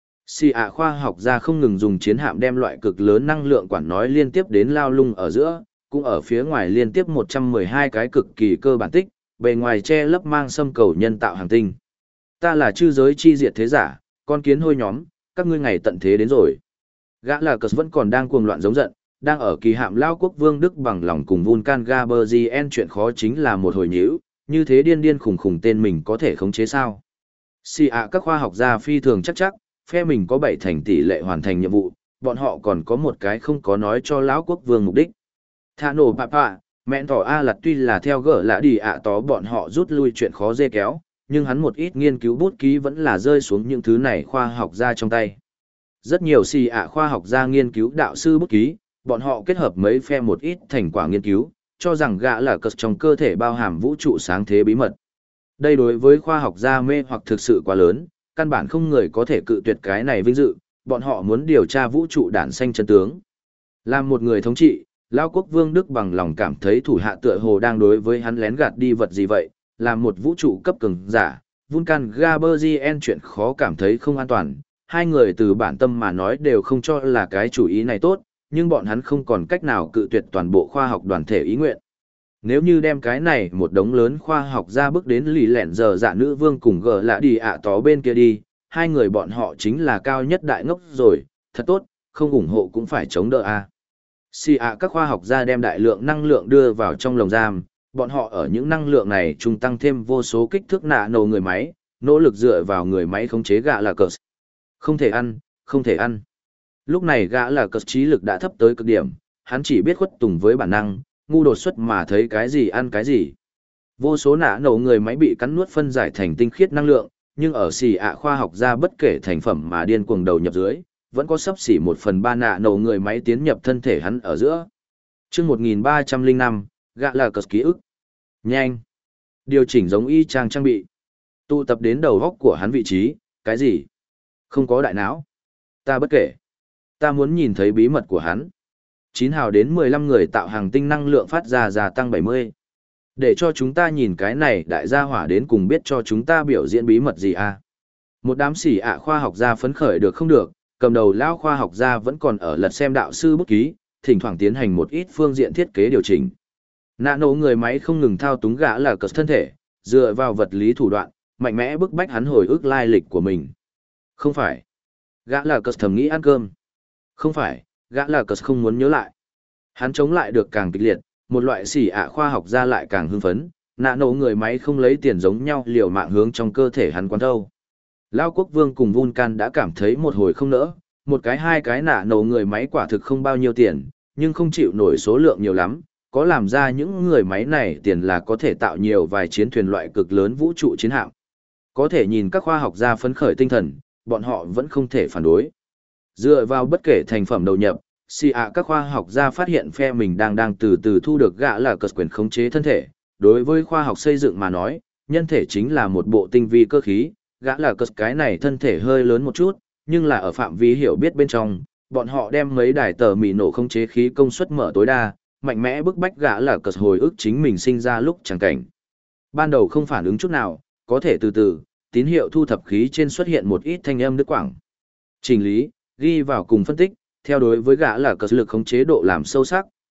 Xì ạ khoa học gia không ngừng dùng chiến hạm đem loại cực lớn năng lượng quản nói liên tiếp đến lao lung ở giữa, cũng ở phía ngoài liên tiếp một trăm mười hai cái cực kỳ cơ bản tích, bề ngoài che lấp mang xâm cầu nhân tạo hành tinh. Ta là chư giới chi diệt thế giả, con kiến hôi nhóm, các ngươi ngày tận thế đến rồi. Gã là cờ vẫn còn đang cuồng loạn giống giận, đang ở kỳ hạm lao quốc vương Đức bằng lòng cùng Vulcan Gaberzien chuyện khó chính là một hồi nhíu, như thế điên điên khủng khủng tên mình có thể khống chế sao. Xì ạ các khoa học gia phi thường chắc chắc, phe mình có bảy thành tỷ lệ hoàn thành nhiệm vụ, bọn họ còn có một cái không có nói cho lão quốc vương mục đích. Thả nổ papa, mẹn tỏ A lặt tuy là theo gỡ lã đi ạ tó bọn họ rút lui chuyện khó dê kéo, nhưng hắn một ít nghiên cứu bút ký vẫn là rơi xuống những thứ này khoa học gia trong tay. Rất nhiều xì ạ khoa học gia nghiên cứu đạo sư bút ký, bọn họ kết hợp mấy phe một ít thành quả nghiên cứu, cho rằng gã là cờ trong cơ thể bao hàm vũ trụ sáng thế bí mật. Đây đối với khoa học gia mê hoặc thực sự quá lớn, căn bản không người có thể cự tuyệt cái này vinh dự, bọn họ muốn điều tra vũ trụ đản xanh chân tướng. Làm một người thống trị, Lao quốc vương Đức bằng lòng cảm thấy thủ hạ tựa hồ đang đối với hắn lén gạt đi vật gì vậy, làm một vũ trụ cấp cường giả, Vulcan Gaberzien chuyện khó cảm thấy không an toàn, hai người từ bản tâm mà nói đều không cho là cái chủ ý này tốt, nhưng bọn hắn không còn cách nào cự tuyệt toàn bộ khoa học đoàn thể ý nguyện. Nếu như đem cái này một đống lớn khoa học ra bước đến lì lẹn giờ dạ nữ vương cùng gờ lạ đi ạ tó bên kia đi, hai người bọn họ chính là cao nhất đại ngốc rồi, thật tốt, không ủng hộ cũng phải chống đỡ a. Xì ạ các khoa học gia đem đại lượng năng lượng đưa vào trong lồng giam, bọn họ ở những năng lượng này trung tăng thêm vô số kích thước nạ nổ người máy, nỗ lực dựa vào người máy khống chế gã là cờ. Không thể ăn, không thể ăn. Lúc này gã là cờ trí lực đã thấp tới cực điểm, hắn chỉ biết khuất tùng với bản năng, ngu đột xuất mà thấy cái gì ăn cái gì. Vô số nạ nổ người máy bị cắn nuốt phân giải thành tinh khiết năng lượng, nhưng ở xì ạ khoa học gia bất kể thành phẩm mà điên cuồng đầu nhập dưới, vẫn có sấp xỉ một phần ba nạ nổ người máy tiến nhập thân thể hắn ở giữa. Trước một nghìn ba trăm lẻ năm, gã là cờ ký ức. Nhanh. Điều chỉnh giống y chang trang bị. Tụ tập đến đầu góc của hắn vị trí, cái gì? Không có đại não. Ta bất kể. Ta muốn nhìn thấy bí mật của hắn. chín hào đến mười lăm người tạo hàng tinh năng lượng phát ra gia tăng bảy mươi. Để cho chúng ta nhìn cái này đại gia hỏa đến cùng biết cho chúng ta biểu diễn bí mật gì à. Một đám xỉ ạ khoa học gia phấn khởi được không được, cầm đầu lão khoa học gia vẫn còn ở lật xem đạo sư bút ký, thỉnh thoảng tiến hành một ít phương diện thiết kế điều chỉnh. Nạ nổ người máy không ngừng thao túng gã là cờ thân thể, dựa vào vật lý thủ đoạn, mạnh mẽ bức bách hắn hồi ức lai lịch của mình. Không phải. Gã là cờ thầm nghĩ ăn cơm. Không phải, gã là cờ không muốn nhớ lại. Hắn chống lại được càng kịch liệt, một loại xỉ ạ khoa học gia lại càng hưng phấn, nạ nổ người máy không lấy tiền giống nhau liều mạng hướng trong cơ thể hắn quán thâu. Lao quốc vương cùng Vulcan đã cảm thấy một hồi không nỡ, một cái hai cái nạ nổ người máy quả thực không bao nhiêu tiền, nhưng không chịu nổi số lượng nhiều lắm, có làm ra những người máy này tiền là có thể tạo nhiều vài chiến thuyền loại cực lớn vũ trụ chiến hạm. Có thể nhìn các khoa học gia phấn khởi tinh thần, bọn họ vẫn không thể phản đối. Dựa vào bất kể thành phẩm đầu nhập, xì ạ các khoa học gia phát hiện phe mình đang đang từ từ thu được gã là cờ quyền khống chế thân thể. Đối với khoa học xây dựng mà nói, nhân thể chính là một bộ tinh vi cơ khí, gã là cờ cái này thân thể hơi lớn một chút, nhưng là ở phạm vi hiểu biết bên trong, bọn họ đem mấy đài tờ mì nổ khống chế khí công suất mở tối đa, mạnh mẽ bức bách gã là cờ hồi ức chính mình sinh ra lúc chẳng cảnh. Ban đầu không phản ứng chút nào, có thể từ từ, tín hiệu thu thập khí trên xuất hiện một ít thanh âm đứt quãng. Chỉnh lý, ghi vào cùng phân tích, theo đối với gã là cờ lực khống chế độ làm sâu sắc,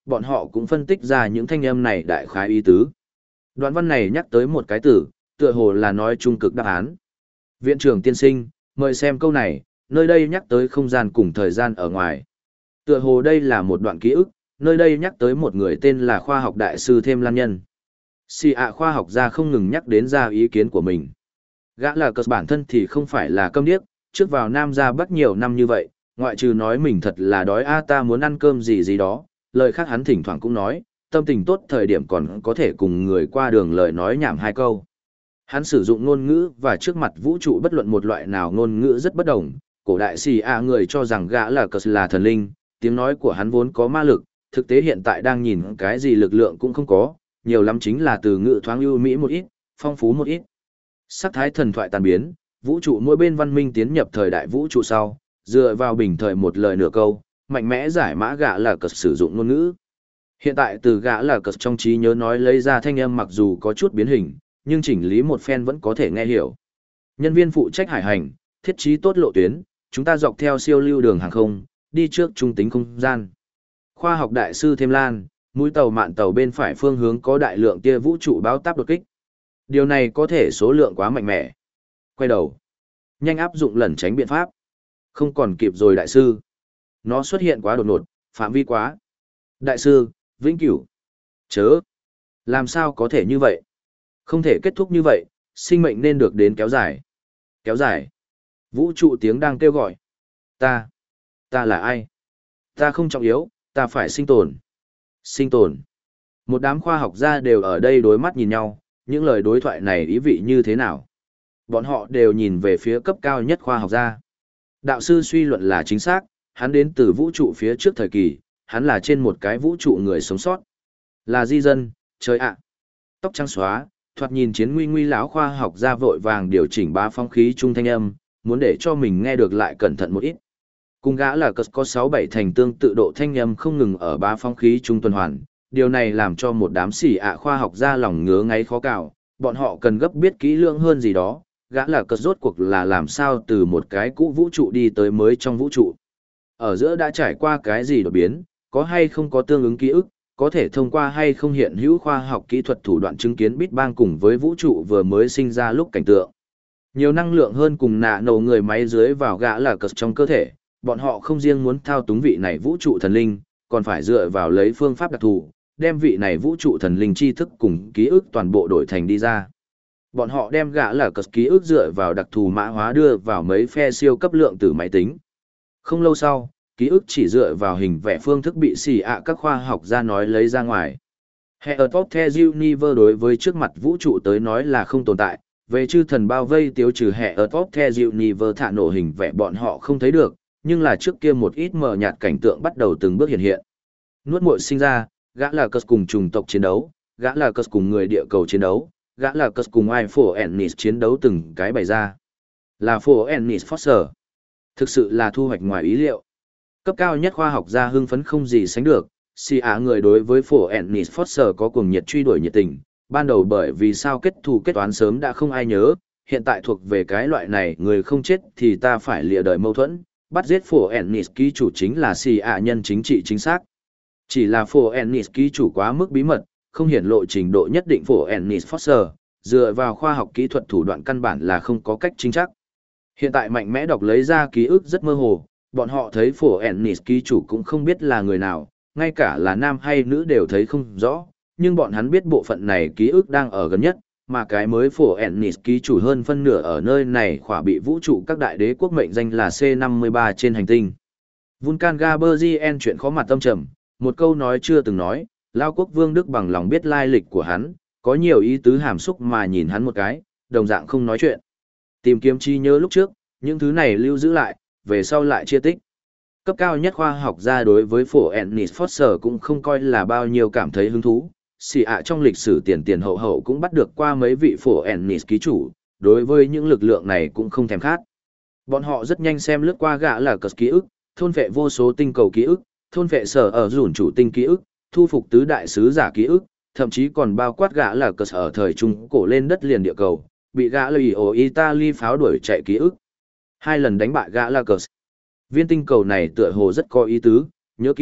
bọn họ cũng phân tích ra những thanh âm này đại khái ý tứ. Đoạn văn này nhắc tới một cái từ, tựa hồ là nói trung cực đáp án. Viện trưởng tiên sinh, mời xem câu này, nơi đây nhắc tới không gian cùng thời gian ở ngoài. Tựa hồ đây là một đoạn ký ức, nơi đây nhắc tới một người tên là khoa học đại sư Thêm Lan Nhân. Xì ạ khoa học gia không ngừng nhắc đến ra ý kiến của mình. Gã là cờ bản thân thì không phải là câm điếc, trước vào Nam ra Bắc nhiều năm như vậy, ngoại trừ nói mình thật là đói a ta muốn ăn cơm gì gì đó, lời khác hắn thỉnh thoảng cũng nói, tâm tình tốt thời điểm còn có thể cùng người qua đường lời nói nhảm hai câu. Hắn sử dụng ngôn ngữ và trước mặt vũ trụ bất luận một loại nào ngôn ngữ rất bất đồng, cổ đại xì ạ người cho rằng gã là cờ là thần linh, tiếng nói của hắn vốn có ma lực, thực tế hiện tại đang nhìn cái gì lực lượng cũng không có, nhiều lắm chính là từ ngữ thoáng ưu mỹ một ít, phong phú một ít. Sắc thái thần thoại tàn biến, vũ trụ mỗi bên văn minh tiến nhập thời đại vũ trụ sau, dựa vào bình thời một lời nửa câu, mạnh mẽ giải mã gã là cờ sử dụng ngôn ngữ. Hiện tại từ gã là cờ trong trí nhớ nói lấy ra thanh âm mặc dù có chút biến hình, nhưng chỉnh lý một phen vẫn có thể nghe hiểu. Nhân viên phụ trách hải hành, thiết trí tốt lộ tuyến, chúng ta dọc theo siêu lưu đường hàng không, đi trước trung tính không gian. Khoa học đại sư Thêm Lan, mũi tàu mạn tàu bên phải phương hướng có đại lượng tia vũ trụ báo táp đột kích. Điều này có thể số lượng quá mạnh mẽ. Quay đầu. Nhanh áp dụng lẩn tránh biện pháp. Không còn kịp rồi đại sư. Nó xuất hiện quá đột ngột, phạm vi quá. Đại sư, vĩnh cửu. Chớ. Làm sao có thể như vậy? Không thể kết thúc như vậy, sinh mệnh nên được đến kéo dài. Kéo dài. Vũ trụ tiếng đang kêu gọi. Ta. Ta là ai? Ta không trọng yếu, ta phải sinh tồn. Sinh tồn. Một đám khoa học gia đều ở đây đối mắt nhìn nhau, những lời đối thoại này ý vị như thế nào? Bọn họ đều nhìn về phía cấp cao nhất khoa học gia. Đạo sư suy luận là chính xác, hắn đến từ vũ trụ phía trước thời kỳ, hắn là trên một cái vũ trụ người sống sót. Là di dân, trời ạ. Tóc trắng xóa, thoạt nhìn chiến nguy nguy lão khoa học gia vội vàng điều chỉnh ba phong khí trung thanh âm, muốn để cho mình nghe được lại cẩn thận một ít. Cùng gã là có sáu bảy thành tương tự độ thanh âm không ngừng ở ba phong khí trung tuần hoàn, điều này làm cho một đám xỉ ạ khoa học gia lòng ngứa ngáy khó cào, bọn họ cần gấp biết kỹ lưỡng hơn gì đó, gã là cờ rốt cuộc là làm sao từ một cái cũ vũ trụ đi tới mới trong vũ trụ. Ở giữa đã trải qua cái gì đột biến, có hay không có tương ứng ký ức, có thể thông qua hay không hiện hữu khoa học kỹ thuật thủ đoạn chứng kiến Big Bang cùng với vũ trụ vừa mới sinh ra lúc cảnh tượng. Nhiều năng lượng hơn cùng nạ nổ người máy dưới vào gã là cờ trong cơ thể, bọn họ không riêng muốn thao túng vị này vũ trụ thần linh, còn phải dựa vào lấy phương pháp đặc thù, đem vị này vũ trụ thần linh tri thức cùng ký ức toàn bộ đổi thành đi ra. Bọn họ đem gã là cờ ký ức dựa vào đặc thù mã hóa đưa vào mấy phe siêu cấp lượng tử máy tính. Không lâu sau, ký ức chỉ dựa vào hình vẽ phương thức bị xì ạ các khoa học gia nói lấy ra ngoài. Heart of the Universe đối với trước mặt vũ trụ tới nói là không tồn tại, về chư thần bao vây tiêu trừ Heart of the Universe thả nổ hình vẽ bọn họ không thấy được, nhưng là trước kia một ít mờ nhạt cảnh tượng bắt đầu từng bước hiện hiện. Nuốt muội sinh ra, gã là cờ cùng chủng tộc chiến đấu, gã là cờ cùng người địa cầu chiến đấu, gã là cờ cùng ai phổ Ennis chiến đấu từng cái bày ra. Là phổ Ennis Foster. Thực sự là thu hoạch ngoài ý liệu. Cấp cao nhất khoa học gia hưng phấn không gì sánh được, xì ạ người đối với phổ Ennis Foster có cuồng nhiệt truy đuổi nhiệt tình, ban đầu bởi vì sao kết thù kết toán sớm đã không ai nhớ, hiện tại thuộc về cái loại này người không chết thì ta phải lìa đời mâu thuẫn, bắt giết phổ Ennis ký chủ chính là xì ạ nhân chính trị chính xác. Chỉ là phổ Ennis ký chủ quá mức bí mật, không hiển lộ trình độ nhất định phổ Ennis Foster, dựa vào khoa học kỹ thuật thủ đoạn căn bản là không có cách chính xác. Hiện tại mạnh mẽ đọc lấy ra ký ức rất mơ hồ, bọn họ thấy phổ Ennis ký chủ cũng không biết là người nào, ngay cả là nam hay nữ đều thấy không rõ, nhưng bọn hắn biết bộ phận này ký ức đang ở gần nhất, mà cái mới phổ Ennis ký chủ hơn phân nửa ở nơi này khỏa bị vũ trụ các đại đế quốc mệnh danh là C năm mươi ba trên hành tinh. Vulcan Gaberzien chuyện khó mặt tâm trầm, một câu nói chưa từng nói, Lao quốc vương Đức bằng lòng biết lai lịch của hắn, có nhiều ý tứ hàm xúc mà nhìn hắn một cái, đồng dạng không nói chuyện. Tìm kiếm chi nhớ lúc trước, những thứ này lưu giữ lại, về sau lại chia tích. Cấp cao nhất khoa học gia đối với phổ Ennis Foster cũng không coi là bao nhiêu cảm thấy hứng thú. Xì ạ trong lịch sử tiền tiền hậu hậu cũng bắt được qua mấy vị phổ Ennis ký chủ, đối với những lực lượng này cũng không thèm khát. Bọn họ rất nhanh xem lướt qua gã là cờ ký ức, thôn vệ vô số tinh cầu ký ức, thôn vệ sở ở dùn chủ tinh ký ức, thu phục tứ đại sứ giả ký ức, thậm chí còn bao quát gã là cờ ở thời trung cổ lên đất liền địa cầu, bị gã là ở Italy pháo đuổi chạy ký ức. Hai lần đánh bại gã là cờ. Viên tinh cầu này tựa hồ rất có ý tứ, nhớ kỹ,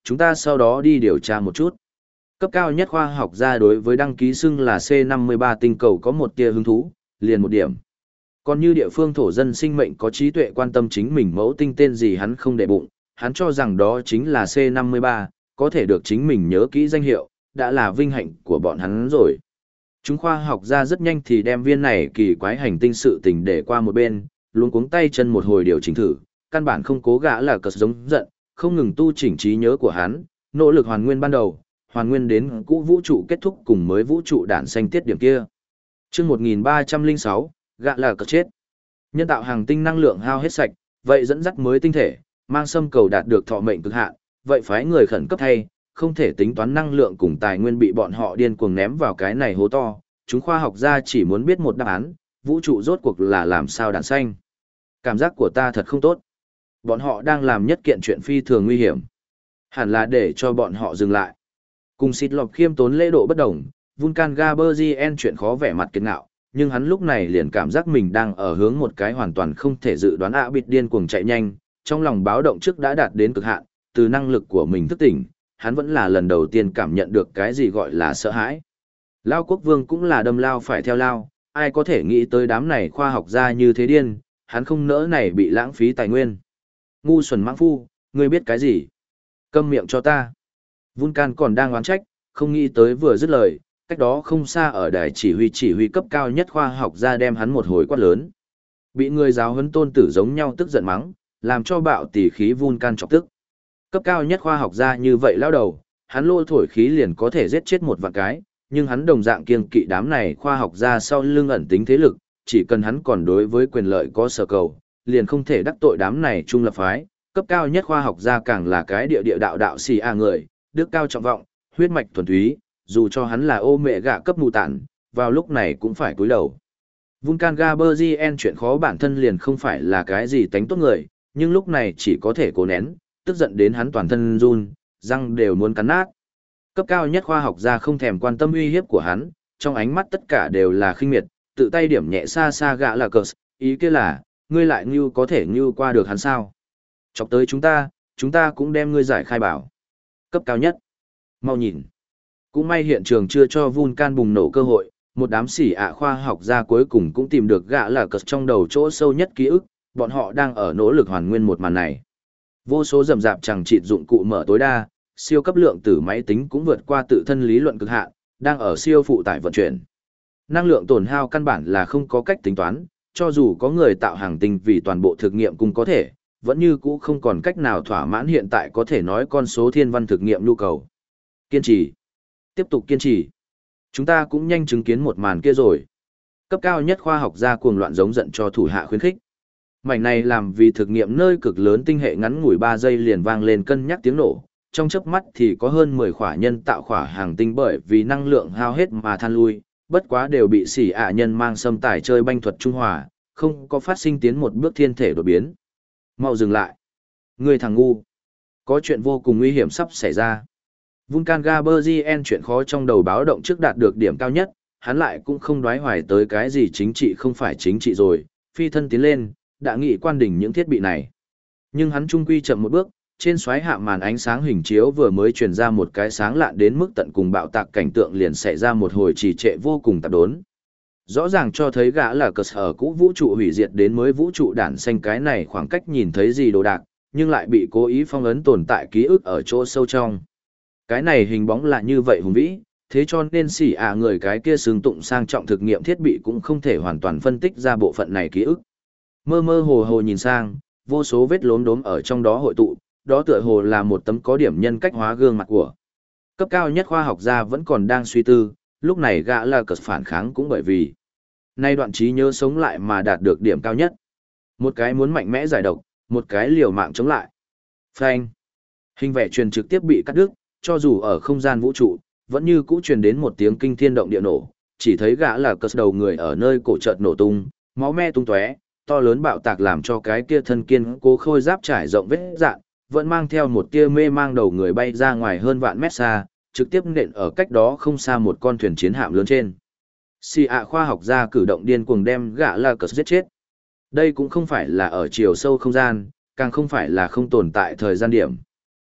chúng ta sau đó đi điều tra một chút. Cấp cao nhất khoa học gia đối với đăng ký xưng là C năm mươi ba tinh cầu có một tia hứng thú, liền một điểm. Còn như địa phương thổ dân sinh mệnh có trí tuệ quan tâm chính mình mẫu tinh tên gì hắn không để bụng, hắn cho rằng đó chính là C năm mươi ba, có thể được chính mình nhớ kỹ danh hiệu, đã là vinh hạnh của bọn hắn rồi. Chúng khoa học gia rất nhanh thì đem viên này kỳ quái hành tinh sự tình để qua một bên, luống cuống tay chân một hồi điều chỉnh thử, căn bản không cố gã là cật giống giận, không ngừng tu chỉnh trí nhớ của hắn, nỗ lực hoàn nguyên ban đầu, hoàn nguyên đến cũ vũ trụ kết thúc cùng mới vũ trụ đản xanh tiết điểm kia. Chương một nghìn ba trăm lẻ sáu, gã là cật chết. Nhân tạo hành tinh năng lượng hao hết sạch, vậy dẫn dắt mới tinh thể, mang xâm cầu đạt được thọ mệnh cực hạn, vậy phái người khẩn cấp thay, không thể tính toán năng lượng cùng tài nguyên bị bọn họ điên cuồng ném vào cái này hố to, chúng khoa học gia chỉ muốn biết một đáp án, vũ trụ rốt cuộc là làm sao đản xanh. Cảm giác của ta thật không tốt. Bọn họ đang làm nhất kiện chuyện phi thường nguy hiểm. Hẳn là để cho bọn họ dừng lại. Cùng xịt lọc khiêm tốn lễ độ bất đồng, Vulcan Gaberzien chuyện khó vẻ mặt kiệt ngạo, nhưng hắn lúc này liền cảm giác mình đang ở hướng một cái hoàn toàn không thể dự đoán ạ bịt điên cuồng chạy nhanh, trong lòng báo động trước đã đạt đến cực hạn, từ năng lực của mình thức tỉnh, hắn vẫn là lần đầu tiên cảm nhận được cái gì gọi là sợ hãi. Lao quốc vương cũng là đâm lao phải theo lao, ai có thể nghĩ tới đám này khoa học gia như thế điên, hắn không nỡ này bị lãng phí tài nguyên. Ngu xuẩn mãng phu, ngươi biết cái gì? Câm miệng cho ta. Vulcan còn đang oán trách, không nghĩ tới vừa dứt lời, cách đó không xa ở đài chỉ huy chỉ huy cấp cao nhất khoa học gia đem hắn một hồi quát lớn. Bị người giáo huấn tôn tử giống nhau tức giận mắng, làm cho bạo tỉ khí Vulcan chọc tức. Cấp cao nhất khoa học gia như vậy lao đầu, hắn lô thổi khí liền có thể giết chết một vạn cái, nhưng hắn đồng dạng kiêng kỵ đám này khoa học gia sau lưng ẩn tính thế lực, chỉ cần hắn còn đối với quyền lợi có sở cầu, liền không thể đắc tội đám này trung lập phái. Cấp cao nhất khoa học gia càng là cái địa địa đạo đạo xì a người, đức cao trọng vọng, huyết mạch thuần túy, dù cho hắn là ô mẹ gạ cấp mù tản, vào lúc này cũng phải cúi đầu. Vulcan Gaberzien chuyện khó bản thân liền không phải là cái gì tánh tốt người, nhưng lúc này chỉ có thể cố nén, tức giận đến hắn toàn thân run, răng đều muốn cắn nát. Cấp cao nhất khoa học gia không thèm quan tâm uy hiếp của hắn, trong ánh mắt tất cả đều là khinh miệt, tự tay điểm nhẹ xa xa gã là cờ, ý kia là, ngươi lại như có thể như qua được hắn sao? Chọc tới chúng ta, chúng ta cũng đem ngươi giải khai bảo. Cấp cao nhất. Mau nhìn. Cũng may hiện trường chưa cho Vulcan bùng nổ cơ hội, một đám sỉ ạ khoa học gia cuối cùng cũng tìm được gã là cờ trong đầu chỗ sâu nhất ký ức, bọn họ đang ở nỗ lực hoàn nguyên một màn này. Vô số rầm rạp chẳng chịt dụng cụ mở tối đa, siêu cấp lượng tử máy tính cũng vượt qua tự thân lý luận cực hạn, đang ở siêu phụ tải vận chuyển. Năng lượng tổn hao căn bản là không có cách tính toán, cho dù có người tạo hàng tinh vì toàn bộ thực nghiệm cũng có thể, vẫn như cũ không còn cách nào thỏa mãn hiện tại có thể nói con số thiên văn thực nghiệm nhu cầu. Kiên trì. Tiếp tục kiên trì. Chúng ta cũng nhanh chứng kiến một màn kia rồi. Cấp cao nhất khoa học gia cuồng loạn giống giận cho thủ hạ khuyến khích. Mảnh này làm vì thực nghiệm nơi cực lớn tinh hệ ngắn ngủi ba giây liền vang lên cân nhắc tiếng nổ. Trong chớp mắt thì có hơn mười khỏa nhân tạo khỏa hàng tinh bởi vì năng lượng hao hết mà than lui, bất quá đều bị xỉ ạ nhân mang xâm tải chơi banh thuật trung hòa, không có phát sinh tiến một bước thiên thể đột biến. Mau dừng lại. Người thằng ngu. Có chuyện vô cùng nguy hiểm sắp xảy ra. Vulcan Gaberzien chuyện khó trong đầu báo động trước đạt được điểm cao nhất, hắn lại cũng không đoái hoài tới cái gì chính trị không phải chính trị rồi, phi thân tiến lên, đã nghị quan đỉnh những thiết bị này. Nhưng hắn trung quy chậm một bước, trên xoáy hạ màn ánh sáng hình chiếu vừa mới truyền ra một cái sáng lạn đến mức tận cùng bạo tạc cảnh tượng liền xảy ra một hồi trì trệ vô cùng tạp đốn. Rõ ràng cho thấy gã là cờ sở cũ vũ trụ hủy diệt đến mới vũ trụ đản xanh cái này khoảng cách nhìn thấy gì đồ đạc, nhưng lại bị cố ý phong ấn tồn tại ký ức ở chỗ sâu trong. Cái này hình bóng là như vậy hùng vĩ, thế cho nên xỉ ạ người cái kia xứng tụng sang trọng thực nghiệm thiết bị cũng không thể hoàn toàn phân tích ra bộ phận này ký ức. Mơ mơ hồ hồ nhìn sang, vô số vết lốm đốm ở trong đó hội tụ, đó tựa hồ là một tấm có điểm nhân cách hóa gương mặt của. Cấp cao nhất khoa học gia vẫn còn đang suy tư, lúc này gã là cờ phản kháng cũng bởi vì nay đoạn trí nhớ sống lại mà đạt được điểm cao nhất. Một cái muốn mạnh mẽ giải độc, một cái liều mạng chống lại. Phanh. Hình vẽ truyền trực tiếp bị cắt đứt, cho dù ở không gian vũ trụ, vẫn như cũ truyền đến một tiếng kinh thiên động địa nổ, chỉ thấy gã là cờ đầu người ở nơi cổ chợt nổ tung, máu me tung tóe, to lớn bạo tạc làm cho cái kia thân kiên cố khôi giáp trải rộng vết dạn, vẫn mang theo một tia mê mang đầu người bay ra ngoài hơn vạn mét xa, trực tiếp nện ở cách đó không xa một con thuyền chiến hạm lớn trên. Xì ạ khoa học gia cử động điên cuồng đem gã là cờ giết chết. Đây cũng không phải là ở chiều sâu không gian, càng không phải là không tồn tại thời gian điểm.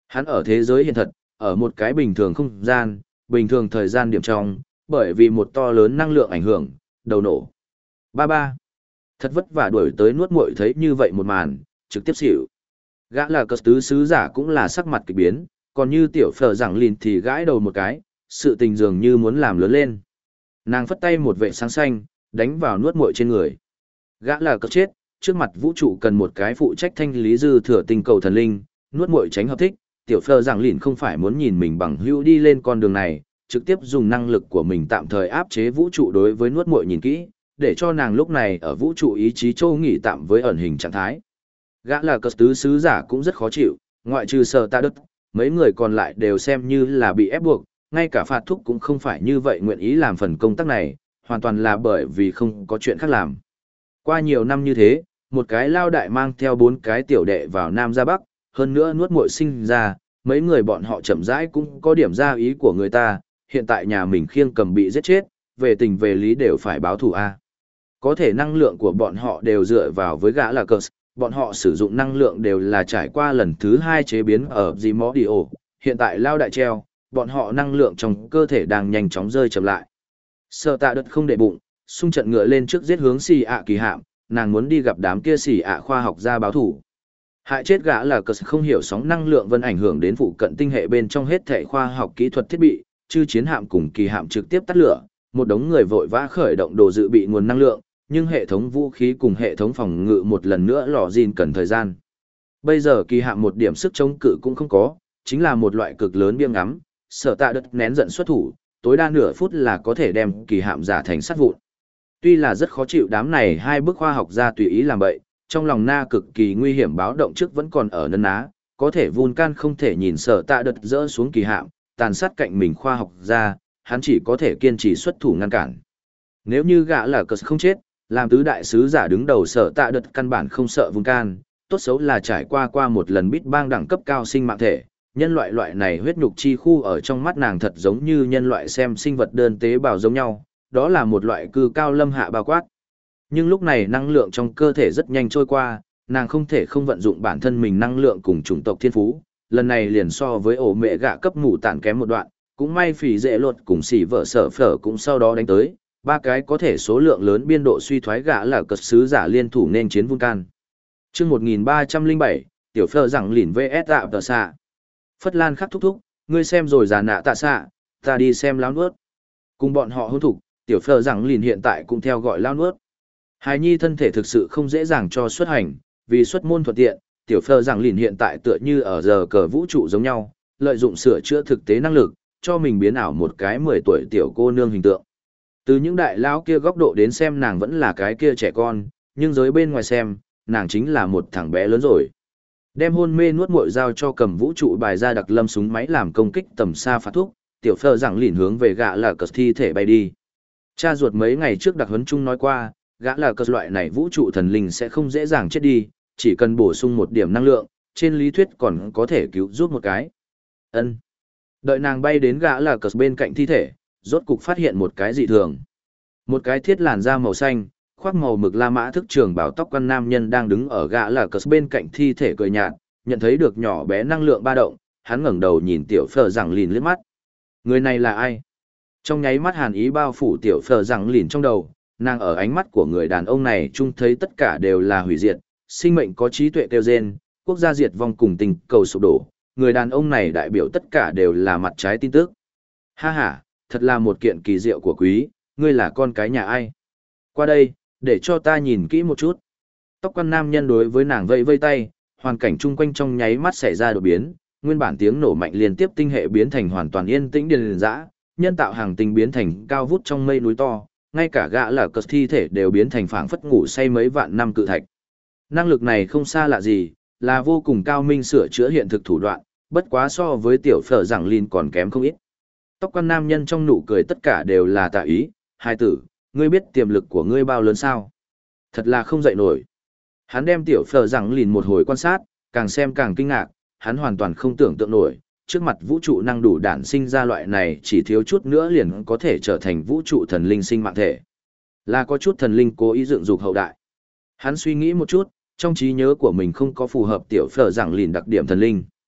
Hắn ở thế giới hiện thật, ở một cái bình thường không gian, bình thường thời gian điểm trong, bởi vì một to lớn năng lượng ảnh hưởng, đầu nổ. Ba ba. Thật vất vả đuổi tới nuốt muội thấy như vậy một màn, trực tiếp xỉu. Gã là cờ tứ sứ giả cũng là sắc mặt kỳ biến, còn như tiểu phở giảng lìn thì gãi đầu một cái, sự tình dường như muốn làm lớn lên. Nàng phất tay một vệ sáng xanh, đánh vào nuốt muội trên người. Gã là cờ chết, trước mặt vũ trụ cần một cái phụ trách thanh lý dư thừa tinh cầu thần linh, nuốt muội tránh hợp thích, tiểu phở giảng lìn không phải muốn nhìn mình bằng hữu đi lên con đường này, trực tiếp dùng năng lực của mình tạm thời áp chế vũ trụ đối với nuốt muội nhìn kỹ, để cho nàng lúc này ở vũ trụ ý chí châu nghỉ tạm với ẩn hình trạng thái. Gã là cờ tứ sứ giả cũng rất khó chịu, ngoại trừ Sở Tạ Đất, mấy người còn lại đều xem như là bị ép buộc, ngay cả phạt thúc cũng không phải như vậy nguyện ý làm phần công tác này, hoàn toàn là bởi vì không có chuyện khác làm. Qua nhiều năm như thế, một cái lao đại mang theo bốn cái tiểu đệ vào Nam ra Bắc, hơn nữa nuốt muội sinh ra, mấy người bọn họ chậm rãi cũng có điểm ra ý của người ta, hiện tại nhà mình khiêng cầm bị giết chết, về tình về lý đều phải báo thù a. Có thể năng lượng của bọn họ đều dựa vào với gã là cờ, bọn họ sử dụng năng lượng đều là trải qua lần thứ hai chế biến ở Zimodio, hiện tại lao đại treo, bọn họ năng lượng trong cơ thể đang nhanh chóng rơi chậm lại. Sở Tạ Đất không để bụng, xung trận ngựa lên trước giết hướng xì ạ kỳ hạm, nàng muốn đi gặp đám kia xì ạ khoa học gia báo thủ. Hại chết gã là cờ không hiểu sóng năng lượng vân ảnh hưởng đến phụ cận tinh hệ bên trong hết thể khoa học kỹ thuật thiết bị, chư chiến hạm cùng kỳ hạm trực tiếp tắt lửa, một đống người vội vã khởi động đồ dự bị nguồn năng lượng, nhưng hệ thống vũ khí cùng hệ thống phòng ngự một lần nữa lò gìn cần thời gian. Bây giờ kỳ hạm một điểm sức chống cự cũng không có, chính là một loại cực lớn biếng ngắm, Sở Tạ Đất nén giận xuất thủ, tối đa nửa phút là có thể đem kỳ hạm giả thành sắt vụn. Tuy là rất khó chịu đám này hai bức khoa học gia tùy ý làm bậy, trong lòng na cực kỳ nguy hiểm báo động trước vẫn còn ở nấn ná, có thể Vulcan không thể nhìn Sở Tạ Đất dỡ xuống kỳ hạm, tàn sát cạnh mình khoa học gia, hắn chỉ có thể kiên trì xuất thủ ngăn cản. Nếu như gã là cờ không chết, làm tứ đại sứ giả đứng đầu Sở Tạ Đất căn bản không sợ Vulcan, tốt xấu là trải qua qua một lần bít bang đẳng cấp cao sinh mạng thể, nhân loại loại này huyết nhục chi khu ở trong mắt nàng thật giống như nhân loại xem sinh vật đơn tế bào giống nhau, đó là một loại cư cao lâm hạ bao quát. Nhưng lúc này năng lượng trong cơ thể rất nhanh trôi qua, nàng không thể không vận dụng bản thân mình năng lượng cùng chủng tộc thiên phú, lần này liền so với ổ mẹ gạ cấp mù tản kém một đoạn, cũng may phỉ dễ luật cùng xỉ vợ sở phở cũng sau đó đánh tới, ba cái có thể số lượng lớn biên độ suy thoái gã là cật sứ giả liên thủ nên chiến Vulcan. Chương một nghìn ba trăm lẻ bảy, tiểu phở rằng lìn vs tạ tờ xạ. Phất Lan khắc thúc thúc, ngươi xem rồi già nạ tạ xạ, ta đi xem lão nuốt. Cùng bọn họ hôn thục, tiểu phở rằng lìn hiện tại cũng theo gọi lão nuốt. Hài nhi thân thể thực sự không dễ dàng cho xuất hành, vì xuất môn thuận tiện, tiểu phở rằng lìn hiện tại tựa như ở giờ cờ vũ trụ giống nhau, lợi dụng sửa chữa thực tế năng lực, cho mình biến ảo một cái mười tuổi tiểu cô nương hình tượng. Từ những đại lão kia góc độ đến xem nàng vẫn là cái kia trẻ con, nhưng giới bên ngoài xem, nàng chính là một thằng bé lớn rồi. Đem hôn mê nuốt muội giao cho cầm vũ trụ bài ra đặc lâm súng máy làm công kích tầm xa phá thuốc, tiểu phở rằng lìn hướng về gã là cờ thi thể bay đi. Cha ruột mấy ngày trước đặc huấn chung nói qua, gã là cờ loại này vũ trụ thần linh sẽ không dễ dàng chết đi, chỉ cần bổ sung một điểm năng lượng, trên lý thuyết còn có thể cứu giúp một cái. Ân. Đợi nàng bay đến gã là cờ bên cạnh thi thể, rốt cục phát hiện một cái dị thường. Một cái thiết làn da màu xanh, khoác màu mực La Mã thức trường bảo tóc quan nam nhân đang đứng ở gã là cờ bên cạnh thi thể cười nhạt, nhận thấy được nhỏ bé năng lượng ba động, hắn ngẩng đầu nhìn tiểu phở rằng lìn liếc mắt. Người này là ai? Trong nháy mắt hàn ý bao phủ tiểu phở rằng lìn trong đầu, nàng ở ánh mắt của người đàn ông này chung thấy tất cả đều là hủy diệt, sinh mệnh có trí tuệ kêu rên, quốc gia diệt vong cùng tình cầu sụp đổ. Người đàn ông này đại biểu tất cả đều là mặt trái tin tức. Ha ha, thật là một kiện kỳ diệu của quý, ngươi là con cái nhà ai? Qua đây, để cho ta nhìn kỹ một chút. Tóc quan nam nhân đối với nàng vây vây tay, hoàn cảnh chung quanh trong nháy mắt xảy ra đột biến, nguyên bản tiếng nổ mạnh liên tiếp tinh hệ biến thành hoàn toàn yên tĩnh điền dã, nhân tạo hàng tinh biến thành cao vút trong mây núi to, ngay cả gã là cờ thi thể đều biến thành phảng phất ngủ say mấy vạn năm cự thạch. Năng lực này không xa lạ gì, là vô cùng cao minh sửa chữa hiện thực thủ đoạn, bất quá so với tiểu phở rằng lìn còn kém không ít. Tóc quan nam nhân trong nụ cười tất cả đều là tạ ý, hai tử, ngươi biết tiềm lực của ngươi bao lớn sao? Thật là không dậy nổi. Hắn đem tiểu phở rằng lìn một hồi quan sát, càng xem càng kinh ngạc, hắn hoàn toàn không tưởng tượng nổi, trước mặt vũ trụ năng đủ đản sinh ra loại này chỉ thiếu chút nữa liền có thể trở thành vũ trụ thần linh sinh mạng thể. Là có chút thần linh cố ý dựng dục hậu đại. Hắn suy nghĩ một chút, trong trí nhớ của mình không có phù hợp tiểu phở rằng lìn đặc điểm thần linh.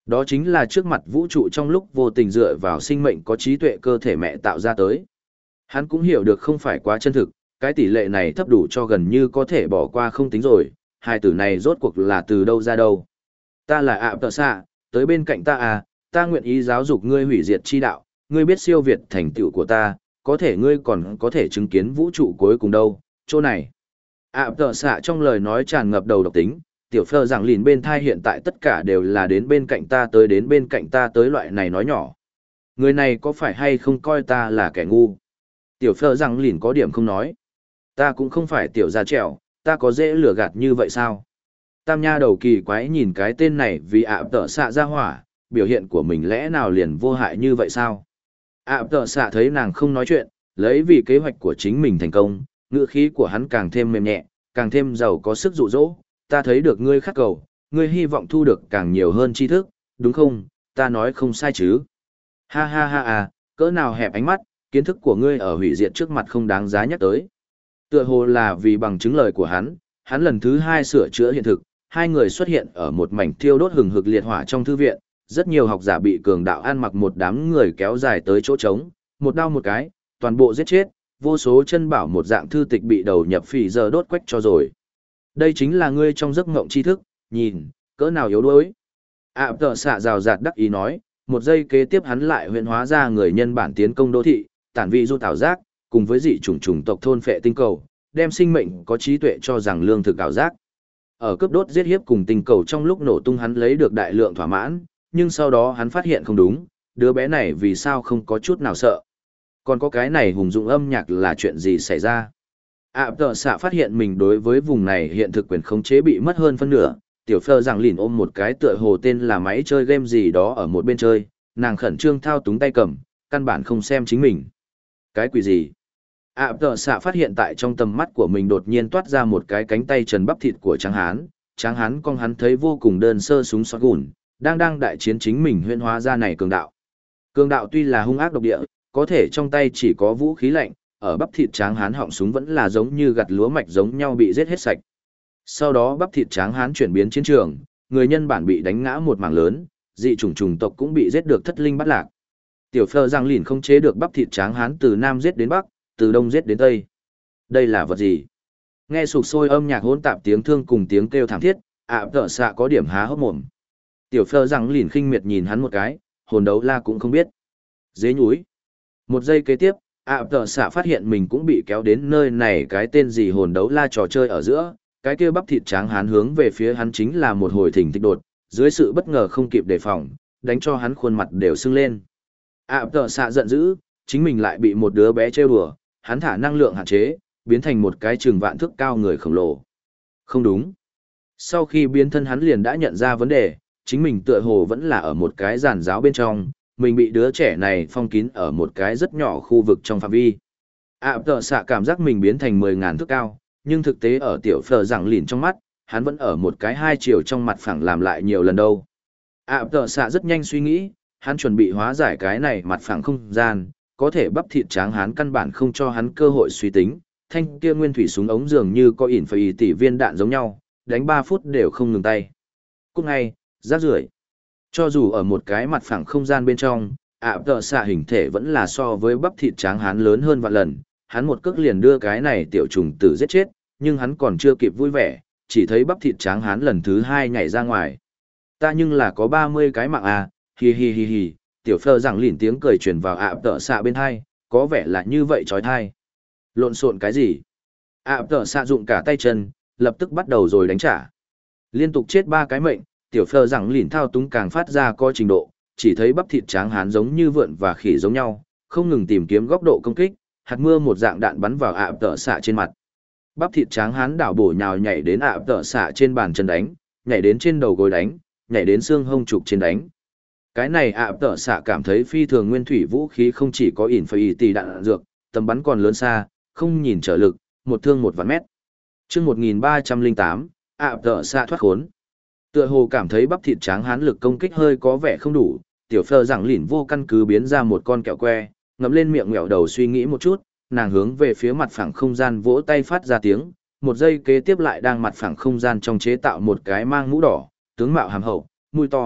Đó chính là trước mặt vũ trụ trong lúc vô tình dựa vào sinh mệnh có trí tuệ cơ thể mẹ tạo ra tới. Hắn cũng hiểu được không phải quá chân thực, cái tỷ lệ này thấp đủ cho gần như có thể bỏ qua không tính rồi, hai từ này rốt cuộc là từ đâu ra đâu. Ta là ạ tợ xạ, tới bên cạnh ta à, ta nguyện ý giáo dục ngươi hủy diệt chi đạo, ngươi biết siêu việt thành tựu của ta, có thể ngươi còn có thể chứng kiến vũ trụ cuối cùng đâu, chỗ này. ạ tợ xạ trong lời nói tràn ngập đầu độc tính, tiểu phơ rằng lìn bên thai hiện tại tất cả đều là đến bên cạnh ta tới đến bên cạnh ta tới loại này nói nhỏ. Người này có phải hay không coi ta là kẻ ngu? Tiểu phơ rằng lìn có điểm không nói. Ta cũng không phải tiểu gia trẻo, ta có dễ lừa gạt như vậy sao? Tam nha đầu kỳ quái nhìn cái tên này vì ạ tợ xạ ra hỏa, biểu hiện của mình lẽ nào liền vô hại như vậy sao? ạ tợ xạ thấy nàng không nói chuyện, lấy vì kế hoạch của chính mình thành công, ngữ khí của hắn càng thêm mềm nhẹ, càng thêm giàu có sức dụ dỗ. Ta thấy được ngươi khát cầu, ngươi hy vọng thu được càng nhiều hơn tri thức, đúng không? Ta nói không sai chứ? Ha ha ha à, cỡ nào hẹp ánh mắt, kiến thức của ngươi ở hủy diệt trước mặt không đáng giá nhắc tới. Tựa hồ là vì bằng chứng lời của hắn, hắn lần thứ hai sửa chữa hiện thực, hai người xuất hiện ở một mảnh thiêu đốt hừng hực liệt hỏa trong thư viện, rất nhiều học giả bị cường đạo ăn mặc một đám người kéo dài tới chỗ trống, một đao một cái, toàn bộ giết chết, vô số chân bảo một dạng thư tịch bị đầu nhập phỉ giờ đốt quách cho rồi. Đây chính là ngươi trong giấc ngộng tri thức, nhìn, cỡ nào yếu đuối. ạ tợ xạ rào rạt đắc ý nói, một giây kế tiếp hắn lại huyện hóa ra người nhân bản tiến công đô thị, tản vị du thảo giác, cùng với dị chủng chủng tộc thôn phệ tinh cầu, đem sinh mệnh có trí tuệ cho rằng lương thực ảo giác. Ở cướp đốt giết hiếp cùng tinh cầu trong lúc nổ tung hắn lấy được đại lượng thỏa mãn, nhưng sau đó hắn phát hiện không đúng, đứa bé này vì sao không có chút nào sợ. Còn có cái này hùng dụng âm nhạc là chuyện gì xảy ra? ạ tợ xạ phát hiện mình đối với vùng này hiện thực quyền khống chế bị mất hơn phân nửa, tiểu phơ rằng lìn ôm một cái tựa hồ tên là máy chơi game gì đó ở một bên chơi, nàng khẩn trương thao túng tay cầm, căn bản không xem chính mình. Cái quỷ gì? ạ tợ xạ phát hiện tại trong tầm mắt của mình đột nhiên toát ra một cái cánh tay trần bắp thịt của tráng hán, tráng hán con hắn thấy vô cùng đơn sơ súng xót gùn, đang đang đại chiến chính mình huyễn hóa ra này cường đạo. Cường đạo tuy là hung ác độc địa, có thể trong tay chỉ có vũ khí lạnh, ở bắp thịt tráng hán họng súng vẫn là giống như gặt lúa mạch giống nhau bị giết hết sạch. Sau đó bắp thịt tráng hán chuyển biến chiến trường, người nhân bản bị đánh ngã một mảng lớn, dị chủng chủng tộc cũng bị giết được thất linh bắt lạc. Tiểu phơ giang lìn không chế được bắp thịt tráng hán từ nam giết đến bắc, từ đông giết đến tây. Đây là vật gì? Nghe sục sôi âm nhạc hỗn tạp tiếng thương cùng tiếng kêu thảm thiết, ạ tợ xạ có điểm há hốc mồm. Tiểu phơ giang lìn khinh miệt nhìn hắn một cái, hồn đấu la cũng không biết. Dế nhúi. Một giây kế tiếp, ạ tợ xạ phát hiện mình cũng bị kéo đến nơi này, cái tên gì hồn đấu la trò chơi ở giữa, cái kia bắp thịt tráng hán hướng về phía hắn chính là một hồi thỉnh thịch đột, dưới sự bất ngờ không kịp đề phòng, đánh cho hắn khuôn mặt đều sưng lên. ạ tợ xạ giận dữ, chính mình lại bị một đứa bé trêu đùa, hắn thả năng lượng hạn chế, biến thành một cái chừng vạn thước cao người khổng lồ. Không đúng. Sau khi biến thân hắn liền đã nhận ra vấn đề, chính mình tựa hồ vẫn là ở một cái giàn giáo bên trong, mình bị đứa trẻ này phong kín ở một cái rất nhỏ khu vực trong phạm vi. ạ tợ xạ cảm giác mình biến thành mười ngàn thước cao, nhưng thực tế ở tiểu phở rằng lìn trong mắt, hắn vẫn ở một cái hai chiều trong mặt phẳng làm lại nhiều lần đâu. ạ tợ xạ rất nhanh suy nghĩ, hắn chuẩn bị hóa giải cái này mặt phẳng không gian, có thể bắp thịt tráng hắn căn bản không cho hắn cơ hội suy tính, thanh kia nguyên thủy súng ống dường như có ỉn phải tỷ viên đạn giống nhau, đánh ba phút đều không ngừng tay. Cúc ngay, rác rưởi. Cho dù ở một cái mặt phẳng không gian bên trong, ạ tợ xạ hình thể vẫn là so với bắp thịt tráng hắn lớn hơn vạn lần, hắn một cước liền đưa cái này tiểu trùng tử giết chết, nhưng hắn còn chưa kịp vui vẻ, chỉ thấy bắp thịt tráng hắn lần thứ hai nhảy ra ngoài. Ta nhưng là có ba mươi cái mạng à, hi hi hi hi, tiểu phơ rằng lìn tiếng cười truyền vào ạ tợ xạ bên thai, có vẻ là như vậy trói thai. Lộn xộn cái gì? ạ tợ xạ dụng cả tay chân, lập tức bắt đầu rồi đánh trả. Liên tục chết ba cái mệnh, tiểu phơ rằng lìn thao túng càng phát ra có trình độ, chỉ thấy bắp thịt tráng hán giống như vượn và khỉ giống nhau, không ngừng tìm kiếm góc độ công kích, hạt mưa một dạng đạn bắn vào ạ tợ xạ trên mặt. Bắp thịt tráng hán đảo bổ nhào nhảy đến ạ tợ xạ trên bàn chân đánh, nhảy đến trên đầu gối đánh, nhảy đến xương hông trục trên đánh. Cái này ạ tợ xạ cảm thấy phi thường nguyên thủy vũ khí không chỉ có ỉn phải tỷ đạn dược, tầm bắn còn lớn xa, không nhìn trở lực, một thương một vạn mét. Chương một nghìn ba trăm lẻ tám, ạ tợ xạ thoát khốn. Tựa hồ cảm thấy bắp thịt tráng hán lực công kích hơi có vẻ không đủ, tiểu phơ rằng lìn vô căn cứ biến ra một con kẹo que, ngậm lên miệng ngẹo đầu suy nghĩ một chút, nàng hướng về phía mặt phẳng không gian vỗ tay phát ra tiếng, một giây kế tiếp lại đang mặt phẳng không gian trong chế tạo một cái mang mũ đỏ, tướng mạo hàm hậu, mũi to,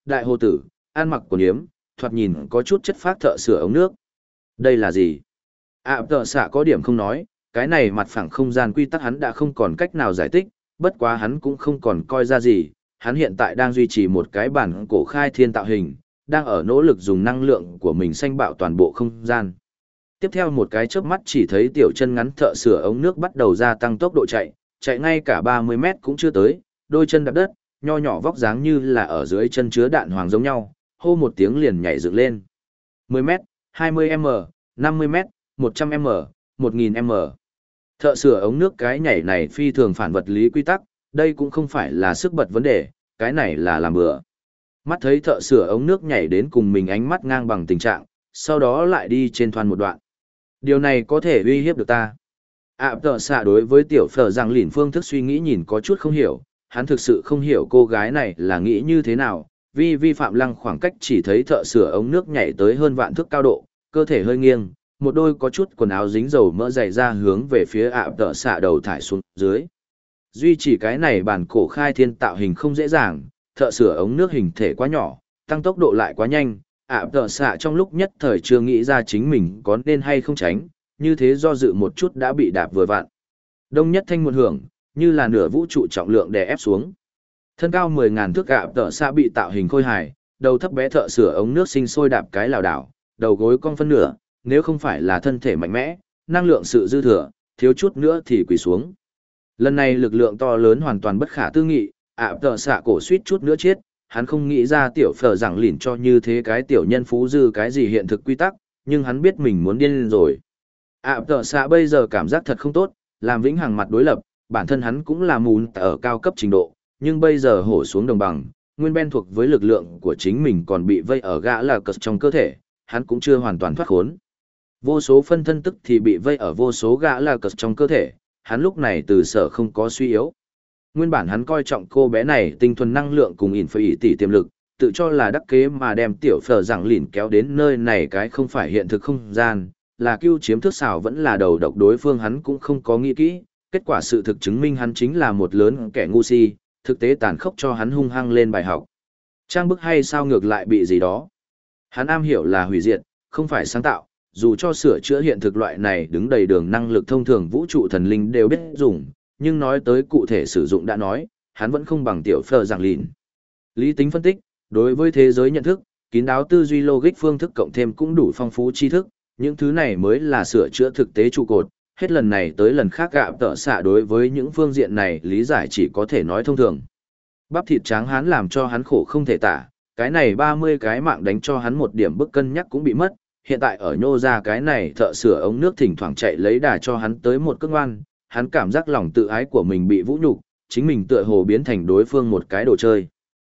đại hồ tử, ăn mặc quần yếm, thoạt nhìn có chút chất phác thợ sửa ống nước. Đây là gì? ạ tợ xạ có điểm không nói, cái này mặt phẳng không gian quy tắc hắn đã không còn cách nào giải thích, bất quá hắn cũng không còn coi ra gì, hắn hiện tại đang duy trì một cái bản cổ khai thiên tạo hình, đang ở nỗ lực dùng năng lượng của mình xanh bạo toàn bộ không gian. Tiếp theo một cái chớp mắt chỉ thấy tiểu chân ngắn thợ sửa ống nước bắt đầu gia tăng tốc độ chạy, chạy ngay cả ba mươi mét cũng chưa tới, đôi chân đạp đất, nho nhỏ vóc dáng như là ở dưới chân chứa đạn hoàng giống nhau, hô một tiếng liền nhảy dựng lên. mười mét, hai mươi mét, năm mươi mét, một trăm mét, một nghìn mét. Thợ sửa ống nước cái nhảy này phi thường phản vật lý quy tắc, đây cũng không phải là sức bật vấn đề, cái này là làm bừa. Mắt thấy thợ sửa ống nước nhảy đến cùng mình ánh mắt ngang bằng tình trạng, sau đó lại đi trên thoăn một đoạn. Điều này có thể uy hiếp được ta. ạ tợ xạ đối với tiểu phở rằng lìn phương thức suy nghĩ nhìn có chút không hiểu, hắn thực sự không hiểu cô gái này là nghĩ như thế nào, vì vi phạm lăng khoảng cách chỉ thấy thợ sửa ống nước nhảy tới hơn vạn thước cao độ, cơ thể hơi nghiêng, một đôi có chút quần áo dính dầu mỡ dày ra hướng về phía ạ tợ xạ đầu thải xuống dưới. Duy chỉ cái này bản cổ khai thiên tạo hình không dễ dàng, thợ sửa ống nước hình thể quá nhỏ, tăng tốc độ lại quá nhanh, ạ tợ xạ trong lúc nhất thời chưa nghĩ ra chính mình có nên hay không tránh, như thế do dự một chút đã bị đạp vừa vặn. Đông nhất thanh một hưởng, như là nửa vũ trụ trọng lượng đè ép xuống. Thân cao mười ngàn thước ạ tợ xạ bị tạo hình khôi hài, đầu thấp bé thợ sửa ống nước sinh sôi đạp cái lảo đảo, đầu gối cong phân nửa, nếu không phải là thân thể mạnh mẽ, năng lượng sự dư thừa, thiếu chút nữa thì quỳ xuống. Lần này lực lượng to lớn hoàn toàn bất khả tư nghị, ạ tợ xạ cổ suýt chút nữa chết, hắn không nghĩ ra tiểu phở rằng lìn cho như thế cái tiểu nhân phú dư cái gì hiện thực quy tắc, nhưng hắn biết mình muốn điên lên rồi. ạ tợ xạ bây giờ cảm giác thật không tốt, làm vĩnh hằng mặt đối lập, bản thân hắn cũng là mùn ở cao cấp trình độ, nhưng bây giờ hổ xuống đồng bằng, nguyên ben thuộc với lực lượng của chính mình còn bị vây ở gã là cật trong cơ thể, hắn cũng chưa hoàn toàn thoát khốn. Vô số phân thân tức thì bị vây ở vô số gã là cật trong cơ thể, hắn lúc này từ sở không có suy yếu. Nguyên bản hắn coi trọng cô bé này tinh thuần năng lượng cùng ỉn phải tỷ tiềm lực, tự cho là đắc kế mà đem tiểu phở rằng lìn kéo đến nơi này cái không phải hiện thực không gian, là cưu chiếm thước xảo vẫn là đầu độc đối phương hắn cũng không có nghĩ kỹ, kết quả sự thực chứng minh hắn chính là một lớn kẻ ngu si, thực tế tàn khốc cho hắn hung hăng lên bài học. Trang bức hay sao ngược lại bị gì đó. Hắn am hiểu là hủy diệt, không phải sáng tạo, dù cho sửa chữa hiện thực loại này đứng đầy đường năng lực thông thường vũ trụ thần linh đều biết dùng, nhưng nói tới cụ thể sử dụng đã nói, hắn vẫn không bằng tiểu phở rằng lìn. Lý tính phân tích, đối với thế giới nhận thức, kín đáo tư duy logic phương thức cộng thêm cũng đủ phong phú tri thức, những thứ này mới là sửa chữa thực tế trụ cột, hết lần này tới lần khác gạ tợ xạ đối với những phương diện này lý giải chỉ có thể nói thông thường. Bắp thịt tráng hắn làm cho hắn khổ không thể tả, cái này ba mươi cái mạng đánh cho hắn một điểm bức cân nhắc cũng bị mất, hiện tại ở nhô ra cái này thợ sửa ống nước thỉnh thoảng chạy lấy đà cho hắn tới một cước ngoan, hắn cảm giác lòng tự ái của mình bị vũ nhục, chính mình tựa hồ biến thành đối phương một cái đồ chơi.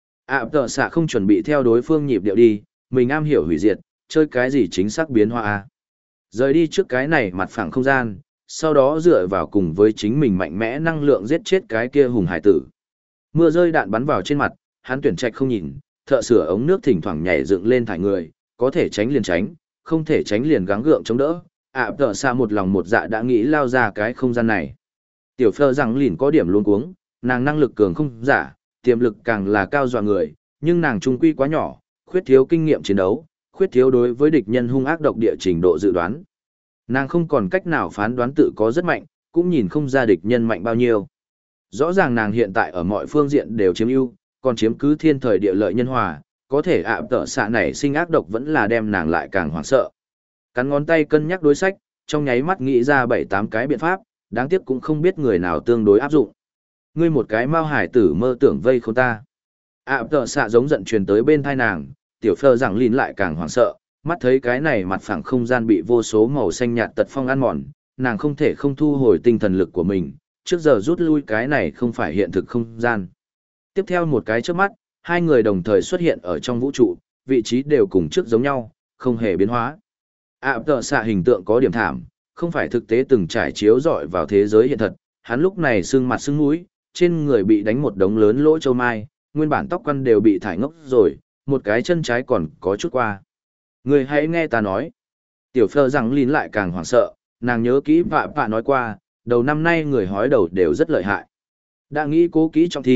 ạ tợ xạ không chuẩn bị theo đối phương nhịp điệu đi, mình am hiểu hủy diệt, chơi cái gì chính xác biến hóa a. Rời đi trước cái này mặt phẳng không gian, sau đó dựa vào cùng với chính mình mạnh mẽ năng lượng giết chết cái kia hùng hải tử. Mưa rơi đạn bắn vào trên mặt, hắn tuyển trạch không nhìn, thợ sửa ống nước thỉnh thoảng nhảy dựng lên thải người, có thể tránh liền tránh, không thể tránh liền gắng gượng chống đỡ. ạ tợ xạ một lòng một dạ đã nghĩ lao ra cái không gian này. Tiểu phơ rằng lìn có điểm luống cuống, nàng năng lực cường không giả, tiềm lực càng là cao dọa người, nhưng nàng trung quy quá nhỏ, khuyết thiếu kinh nghiệm chiến đấu, khuyết thiếu đối với địch nhân hung ác độc địa trình độ dự đoán. Nàng không còn cách nào phán đoán tự có rất mạnh, cũng nhìn không ra địch nhân mạnh bao nhiêu. Rõ ràng nàng hiện tại ở mọi phương diện đều chiếm ưu, còn chiếm cứ thiên thời địa lợi nhân hòa, có thể ạ tợ xạ này sinh ác độc vẫn là đem nàng lại càng hoảng sợ. Cắn ngón tay cân nhắc đối sách, trong nháy mắt nghĩ ra bảy tám cái biện pháp, đáng tiếc cũng không biết người nào tương đối áp dụng. Ngươi một cái mao hải tử mơ tưởng vây khốn ta. ạ tợ xạ giống giận truyền tới bên thai nàng, tiểu phơ rằng lìn lại càng hoảng sợ, mắt thấy cái này mặt phẳng không gian bị vô số màu xanh nhạt tật phong ăn mòn, nàng không thể không thu hồi tinh thần lực của mình, trước giờ rút lui cái này không phải hiện thực không gian. Tiếp theo một cái trước mắt, hai người đồng thời xuất hiện ở trong vũ trụ, vị trí đều cùng trước giống nhau, không hề biến hóa. ạ tợ xạ hình tượng có điểm thảm, không phải thực tế từng trải chiếu rọi vào thế giới hiện thật, hắn lúc này sưng mặt sưng mũi, trên người bị đánh một đống lớn lỗ châu mai, nguyên bản tóc quăn đều bị thải ngốc rồi, một cái chân trái còn có chút qua. Người hãy nghe ta nói. Tiểu phơ rằng lín lại càng hoảng sợ, nàng nhớ kỹ vạ vạ nói qua, đầu năm nay người hói đầu đều rất lợi hại. Đã nghĩ cố kỹ trong thi,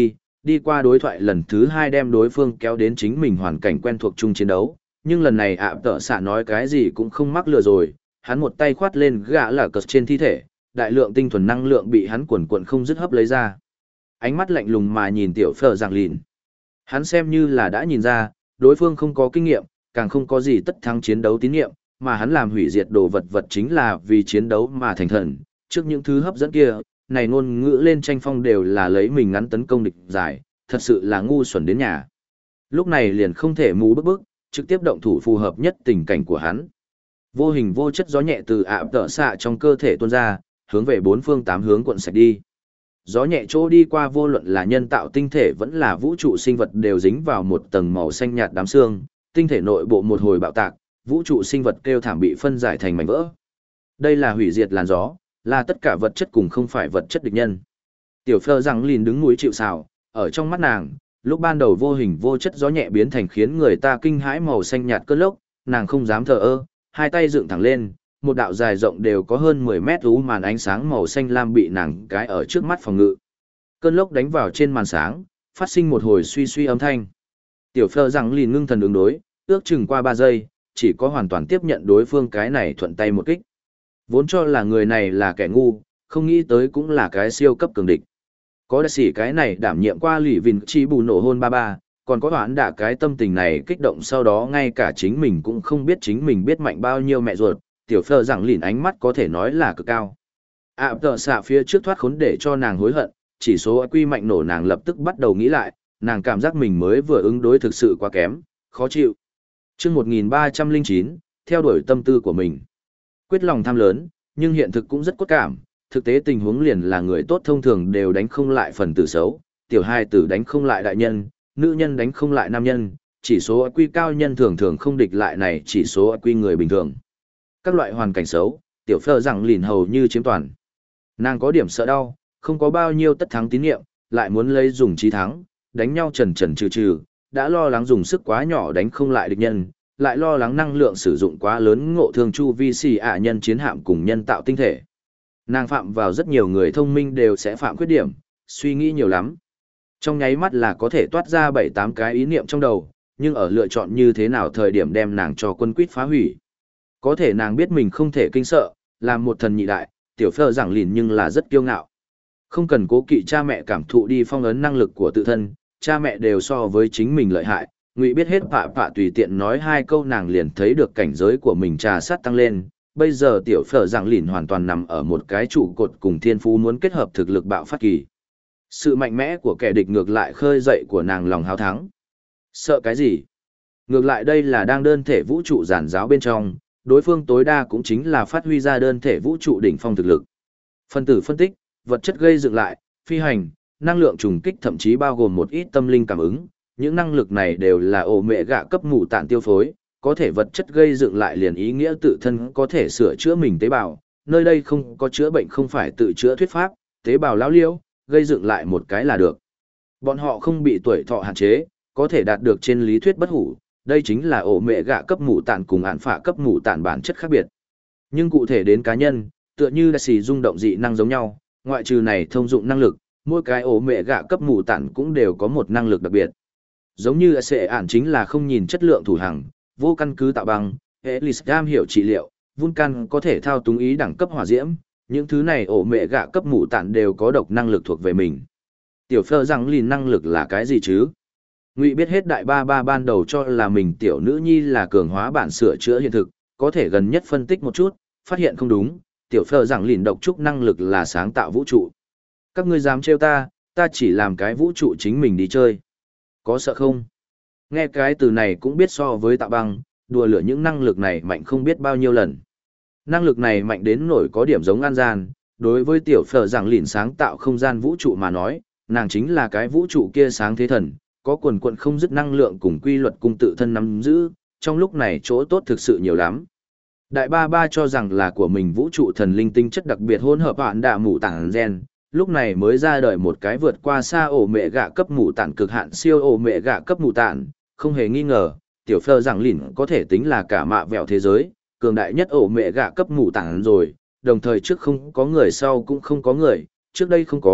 đi qua đối thoại lần thứ hai đem đối phương kéo đến chính mình hoàn cảnh quen thuộc chung chiến đấu, nhưng lần này ạ tợ xạ nói cái gì cũng không mắc lừa rồi, hắn một tay khoát lên gã là cờ trên thi thể, đại lượng tinh thuần năng lượng bị hắn quần quần không dứt hấp lấy ra. Ánh mắt lạnh lùng mà nhìn tiểu phở giảng lìn. Hắn xem như là đã nhìn ra, đối phương không có kinh nghiệm, càng không có gì tất thắng chiến đấu tín nhiệm, mà hắn làm hủy diệt đồ vật vật chính là vì chiến đấu mà thành thần. Trước những thứ hấp dẫn kia, này ngôn ngữ lên tranh phong đều là lấy mình ngắn tấn công địch giải, thật sự là ngu xuẩn đến nhà. Lúc này liền không thể mù bức bức, trực tiếp động thủ phù hợp nhất tình cảnh của hắn. Vô hình vô chất gió nhẹ từ ạ tợ xạ trong cơ thể tuôn ra, hướng về bốn phương tám hướng cuộn sạch đi. Gió nhẹ chỗ đi qua vô luận là nhân tạo tinh thể vẫn là vũ trụ sinh vật đều dính vào một tầng màu xanh nhạt đám xương, tinh thể nội bộ một hồi bạo tạc, vũ trụ sinh vật kêu thảm bị phân giải thành mảnh vỡ. Đây là hủy diệt làn gió, là tất cả vật chất cùng không phải vật chất địch nhân. Tiểu Fleur rằng lìn đứng núi chịu sào, ở trong mắt nàng, lúc ban đầu vô hình vô chất gió nhẹ biến thành khiến người ta kinh hãi màu xanh nhạt cơn lốc, nàng không dám thờ ơ, hai tay dựng thẳng lên, một đạo dài rộng đều có hơn mười mét u màn ánh sáng màu xanh lam bị nàng cái ở trước mắt phòng ngự. Cơn lốc đánh vào trên màn sáng, phát sinh một hồi suy suy âm thanh. Tiểu Fleur rằng lìn ngưng thần ứng đối, ước chừng qua ba giây, chỉ có hoàn toàn tiếp nhận đối phương cái này thuận tay một kích. Vốn cho là người này là kẻ ngu, không nghĩ tới cũng là cái siêu cấp cường địch. Có đại sĩ cái này đảm nhiệm qua lì vìn chi bù nổ hôn ba ba, còn có hoãn đả cái tâm tình này kích động sau đó ngay cả chính mình cũng không biết chính mình biết mạnh bao nhiêu mẹ ruột, tiểu Fleur rằng lìn ánh mắt có thể nói là cực cao. ạ tợ xạ phía trước thoát khốn để cho nàng hối hận, chỉ số quy mạnh nổ nàng lập tức bắt đầu nghĩ lại, nàng cảm giác mình mới vừa ứng đối thực sự quá kém, khó chịu. Chương một nghìn ba trăm lẻ chín, theo đuổi tâm tư của mình. Quyết lòng tham lớn, nhưng hiện thực cũng rất cốt cảm, thực tế tình huống liền là người tốt thông thường đều đánh không lại phần tử xấu, tiểu hai tử đánh không lại đại nhân, nữ nhân đánh không lại nam nhân, chỉ số quy cao nhân thường thường không địch lại này chỉ số quy người bình thường. Các loại hoàn cảnh xấu, tiểu Fleur rằng lìn hầu như chiếm toàn. Nàng có điểm sợ đau, không có bao nhiêu tất thắng tín nhiệm, lại muốn lấy dùng trí thắng, đánh nhau trần trần trừ trừ, đã lo lắng dùng sức quá nhỏ đánh không lại địch nhân, lại lo lắng năng lượng sử dụng quá lớn ngộ thương chu vi xì ạ nhân chiến hạm cùng nhân tạo tinh thể. Nàng phạm vào rất nhiều người thông minh đều sẽ phạm khuyết điểm, suy nghĩ nhiều lắm. Trong nháy mắt là có thể toát ra bảy tám cái ý niệm trong đầu, nhưng ở lựa chọn như thế nào thời điểm đem nàng cho quân quýt phá hủy. Có thể nàng biết mình không thể kinh sợ, làm một thần nhị đại, tiểu Fleur rằng lìn nhưng là rất kiêu ngạo. Không cần cố kỵ cha mẹ cảm thụ đi phong ấn năng lực của tự thân, cha mẹ đều so với chính mình lợi hại, Ngụy biết hết pạ pạ tùy tiện nói hai câu nàng liền thấy được cảnh giới của mình trà sát tăng lên, bây giờ tiểu Fleur rằng lìn hoàn toàn nằm ở một cái trụ cột cùng thiên phú muốn kết hợp thực lực bạo phát kỳ. Sự mạnh mẽ của kẻ địch ngược lại khơi dậy của nàng lòng háo thắng. Sợ cái gì? Ngược lại đây là đang đơn thể vũ trụ giản giáo bên trong, đối phương tối đa cũng chính là phát huy ra đơn thể vũ trụ đỉnh phong thực lực. Phân tử phân tích, vật chất gây dựng lại, phi hành, năng lượng trùng kích thậm chí bao gồm một ít tâm linh cảm ứng, những năng lực này đều là ổ mẹ gạ cấp mù tạn tiêu phối, có thể vật chất gây dựng lại liền ý nghĩa tự thân có thể sửa chữa mình tế bào, nơi đây không có chữa bệnh không phải tự chữa thuyết pháp, tế bào lão liêu, gây dựng lại một cái là được. Bọn họ không bị tuổi thọ hạn chế, có thể đạt được trên lý thuyết bất hủ, đây chính là ổ mẹ gạ cấp mù tạn cùng án phạ cấp mù tạn bản chất khác biệt. Nhưng cụ thể đến cá nhân, tựa như là xì rung động dị năng giống nhau, ngoại trừ này thông dụng năng lực, mỗi cái ổ mẹ gạ cấp mù tạn cũng đều có một năng lực đặc biệt. Giống như sẽ ản chính là không nhìn chất lượng thủ hàng, vô căn cứ tạo băng, Elisam hiểu trị liệu, Vulcan có thể thao túng ý đẳng cấp hỏa diễm, những thứ này ổ mẹ gạ cấp mù tạn đều có độc năng lực thuộc về mình. Tiểu Fleur rằng lìn năng lực là cái gì chứ? Ngụy biết hết đại ba ba ban đầu cho là mình tiểu nữ nhi là cường hóa bản sửa chữa hiện thực, có thể gần nhất phân tích một chút, phát hiện không đúng, tiểu Fleur rằng lìn độc trúc năng lực là sáng tạo vũ trụ. Các ngươi dám trêu ta, ta chỉ làm cái vũ trụ chính mình đi chơi. Có sợ không? Nghe cái từ này cũng biết so với tạo băng, đùa lửa những năng lực này mạnh không biết bao nhiêu lần. Năng lực này mạnh đến nổi có điểm giống an gian, đối với tiểu Fleur rằng lìn sáng tạo không gian vũ trụ mà nói, nàng chính là cái vũ trụ kia sáng thế thần, có quần quận không dứt năng lượng cùng quy luật cung tự thân nắm giữ, trong lúc này chỗ tốt thực sự nhiều lắm. Đại ba ba cho rằng là của mình vũ trụ thần linh tinh chất đặc biệt hỗn hợp hạn đạ mù tảng gen, lúc này mới ra đời một cái vượt qua xa ổ mẹ gạ cấp mù tản cực hạn siêu ổ mẹ gạ cấp mù tản, không hề nghi ngờ, tiểu Fleur rằng lìn có thể tính là cả mạ vẹo thế giới, cường đại nhất ổ mẹ gạ cấp mù tản rồi, đồng thời trước không có người sau cũng không có người, trước đây không có,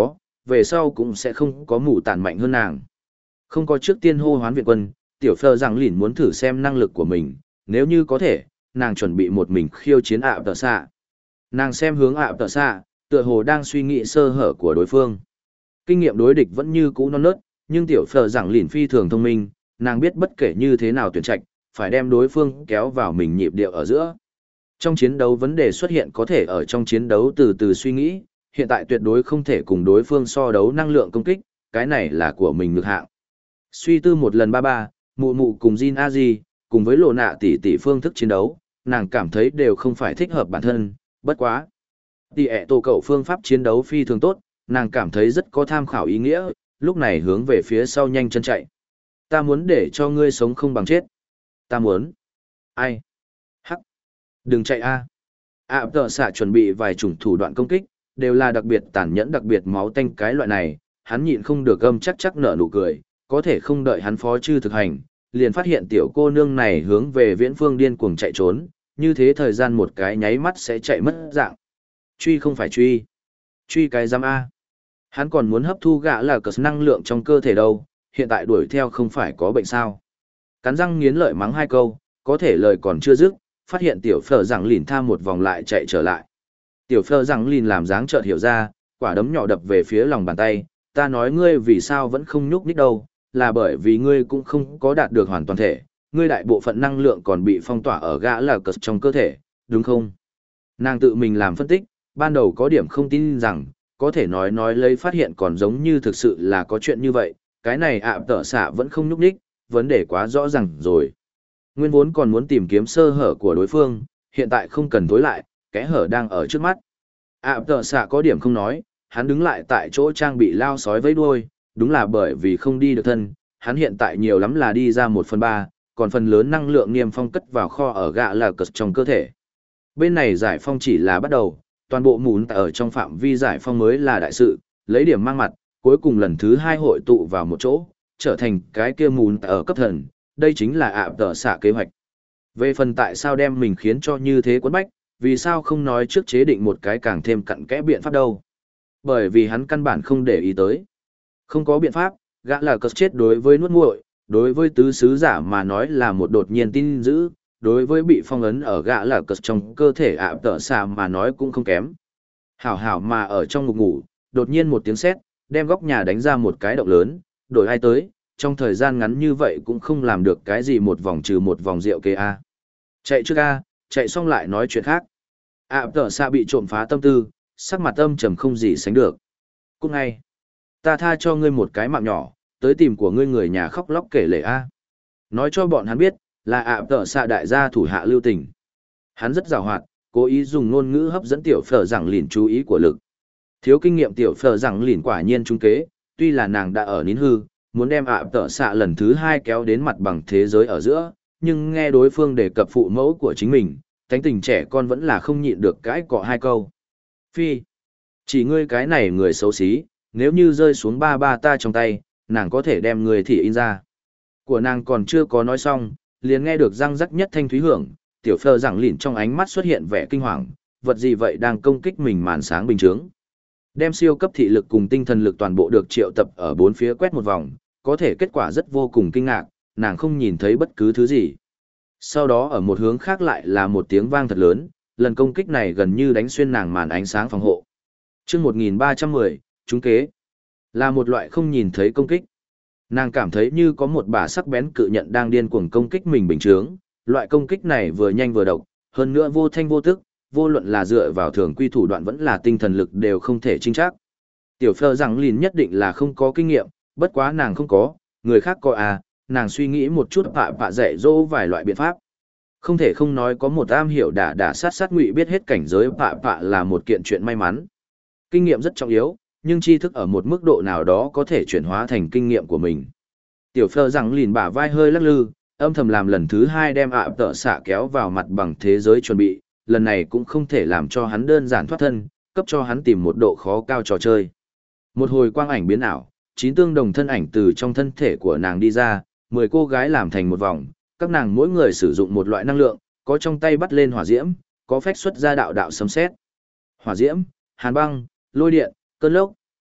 về sau cũng sẽ không có mù tàn mạnh hơn nàng. Không có trước tiên hô hoán viện quân, tiểu phờ rằng lìn muốn thử xem năng lực của mình, nếu như có thể, nàng chuẩn bị một mình khiêu chiến ạ tờ xạ. Nàng xem hướng ạ tờ xạ, tựa hồ đang suy nghĩ sơ hở của đối phương. Kinh nghiệm đối địch vẫn như cũ non nớt, nhưng tiểu phờ rằng lìn phi thường thông minh, nàng biết bất kể như thế nào tuyển trạch, phải đem đối phương kéo vào mình nhịp điệu ở giữa. Trong chiến đấu vấn đề xuất hiện có thể ở trong chiến đấu từ từ suy nghĩ, hiện tại tuyệt đối không thể cùng đối phương so đấu năng lượng công kích, cái này là của mình ngược hạng. Suy tư một lần ba ba, mụ mụ cùng Jin Aji, cùng với lộ nạ tỷ tỷ phương thức chiến đấu, nàng cảm thấy đều không phải thích hợp bản thân, bất quá. Tỷ ẹ tổ cậu phương pháp chiến đấu phi thường tốt, nàng cảm thấy rất có tham khảo ý nghĩa, lúc này hướng về phía sau nhanh chân chạy. Ta muốn để cho ngươi sống không bằng chết. Ta muốn. Ai? Hắc. Đừng chạy a. À, tờ xạ chuẩn bị vài chủng thủ đoạn công kích, đều là đặc biệt tàn nhẫn đặc biệt máu tanh cái loại này, hắn nhịn không được âm chắc chắc nở nụ cười, có thể không đợi hắn phó chư thực hành, liền phát hiện tiểu cô nương này hướng về viễn phương điên cuồng chạy trốn, như thế thời gian một cái nháy mắt sẽ chạy mất dạng. Truy không phải truy. Truy cái giam A. Hắn còn muốn hấp thu gã là cờ năng lượng trong cơ thể đâu, hiện tại đuổi theo không phải có bệnh sao. Cắn răng nghiến lợi mắng hai câu, có thể lời còn chưa dứt, phát hiện tiểu phở rằng lìn tham một vòng lại chạy trở lại. Tiểu phở rằng lìn làm dáng chợt hiểu ra, quả đấm nhỏ đập về phía lòng bàn tay, ta nói ngươi vì sao vẫn không nhúc nhích đâu, là bởi vì ngươi cũng không có đạt được hoàn toàn thể, ngươi đại bộ phận năng lượng còn bị phong tỏa ở gã là cờ trong cơ thể, đúng không? Nàng tự mình làm phân tích, ban đầu có điểm không tin rằng, có thể nói nói lấy phát hiện còn giống như thực sự là có chuyện như vậy, cái này ạ tợ xạ vẫn không nhúc nhích, vấn đề quá rõ ràng rồi. Nguyên vốn còn muốn tìm kiếm sơ hở của đối phương, hiện tại không cần tối lại, kẽ hở đang ở trước mắt. ạ tợ xạ có điểm không nói, hắn đứng lại tại chỗ trang bị lao sói với đuôi, đúng là bởi vì không đi được thân, hắn hiện tại nhiều lắm là đi ra một phần ba, còn phần lớn năng lượng niêm phong cất vào kho ở gạ là cật trong cơ thể. Bên này giải phong chỉ là bắt đầu, toàn bộ mún ở trong phạm vi giải phong mới là đại sự, lấy điểm mang mặt, cuối cùng lần thứ hai hội tụ vào một chỗ, trở thành cái kia mún ở cấp thần, đây chính là ạ tờ xạ kế hoạch. Về phần tại sao đem mình khiến cho như thế quấn bách, vì sao không nói trước chế định một cái càng thêm cặn kẽ biện pháp đâu. Bởi vì hắn căn bản không để ý tới. Không có biện pháp, gã là cất chết đối với nuốt nguội, đối với tứ sứ giả mà nói là một đột nhiên tin dữ, đối với bị phong ấn ở gã là cất trong cơ thể ạ tờ xạ mà nói cũng không kém. Hảo hảo mà ở trong ngục ngủ, đột nhiên một tiếng sét, đem góc nhà đánh ra một cái động lớn, đổi ai tới, trong thời gian ngắn như vậy cũng không làm được cái gì một vòng trừ một vòng rượu kê A. Chạy trước A, chạy xong lại nói chuyện khác. ạ tờ xạ bị trộm phá tâm tư, sắc mặt âm trầm không gì sánh được. Cũng ngay, ta tha cho ngươi một cái mạng nhỏ, tới tìm của ngươi người nhà khóc lóc kể lể A. Nói cho bọn hắn biết, là ạ tờ xạ đại gia thủ hạ lưu tình. Hắn rất giàu hoạt, cố ý dùng ngôn ngữ hấp dẫn tiểu phở rằng lìn chú ý của lực. Thiếu kinh nghiệm tiểu phở rằng lìn quả nhiên trung kế, tuy là nàng đã ở nín hư, muốn đem ạ tờ xạ lần thứ hai kéo đến mặt bằng thế giới ở giữa, nhưng nghe đối phương đề cập phụ mẫu của chính mình, thánh tình trẻ con vẫn là không nhịn được cãi cọ hai câu. Phi, chỉ ngươi cái này người xấu xí, nếu như rơi xuống ba ba ta trong tay, nàng có thể đem người thị in ra. Của nàng còn chưa có nói xong, liền nghe được răng rắc nhất thanh thúy hưởng, tiểu phơ rằng lìn trong ánh mắt xuất hiện vẻ kinh hoàng, vật gì vậy đang công kích mình màn sáng bình chướng. Đem siêu cấp thị lực cùng tinh thần lực toàn bộ được triệu tập ở bốn phía quét một vòng, có thể kết quả rất vô cùng kinh ngạc, nàng không nhìn thấy bất cứ thứ gì. Sau đó ở một hướng khác lại là một tiếng vang thật lớn, lần công kích này gần như đánh xuyên nàng màn ánh sáng phòng hộ. Chương một nghìn ba trăm mười, trúng kế. Là một loại không nhìn thấy công kích. Nàng cảm thấy như có một bả sắc bén cự nhận đang điên cuồng công kích mình bình chướng, loại công kích này vừa nhanh vừa độc, hơn nữa vô thanh vô tức, vô luận là dựa vào thường quy thủ đoạn vẫn là tinh thần lực đều không thể chính xác. Tiểu Phơ rằng lìn nhất định là không có kinh nghiệm, bất quá nàng không có, người khác có à, nàng suy nghĩ một chút pạ pạ dạy dỗ vài loại biện pháp. Không thể không nói có một am hiểu đả đả sát sát ngụy biết hết cảnh giới pạ pạ là một kiện chuyện may mắn. Kinh nghiệm rất trọng yếu, nhưng tri thức ở một mức độ nào đó có thể chuyển hóa thành kinh nghiệm của mình. Tiểu Phơ rằng lìn bả vai hơi lắc lư, âm thầm làm lần thứ hai đem ạ tợ xạ kéo vào mặt bằng thế giới chuẩn bị, lần này cũng không thể làm cho hắn đơn giản thoát thân, cấp cho hắn tìm một độ khó cao trò chơi. Một hồi quang ảnh biến ảo, chín tương đồng thân ảnh từ trong thân thể của nàng đi ra, mười cô gái làm thành một vòng, các nàng mỗi người sử dụng một loại năng lượng, có trong tay bắt lên hỏa diễm, có phách xuất ra đạo đạo sấm sét. Hỏa diễm, hàn băng, lôi điện, cơn lốc,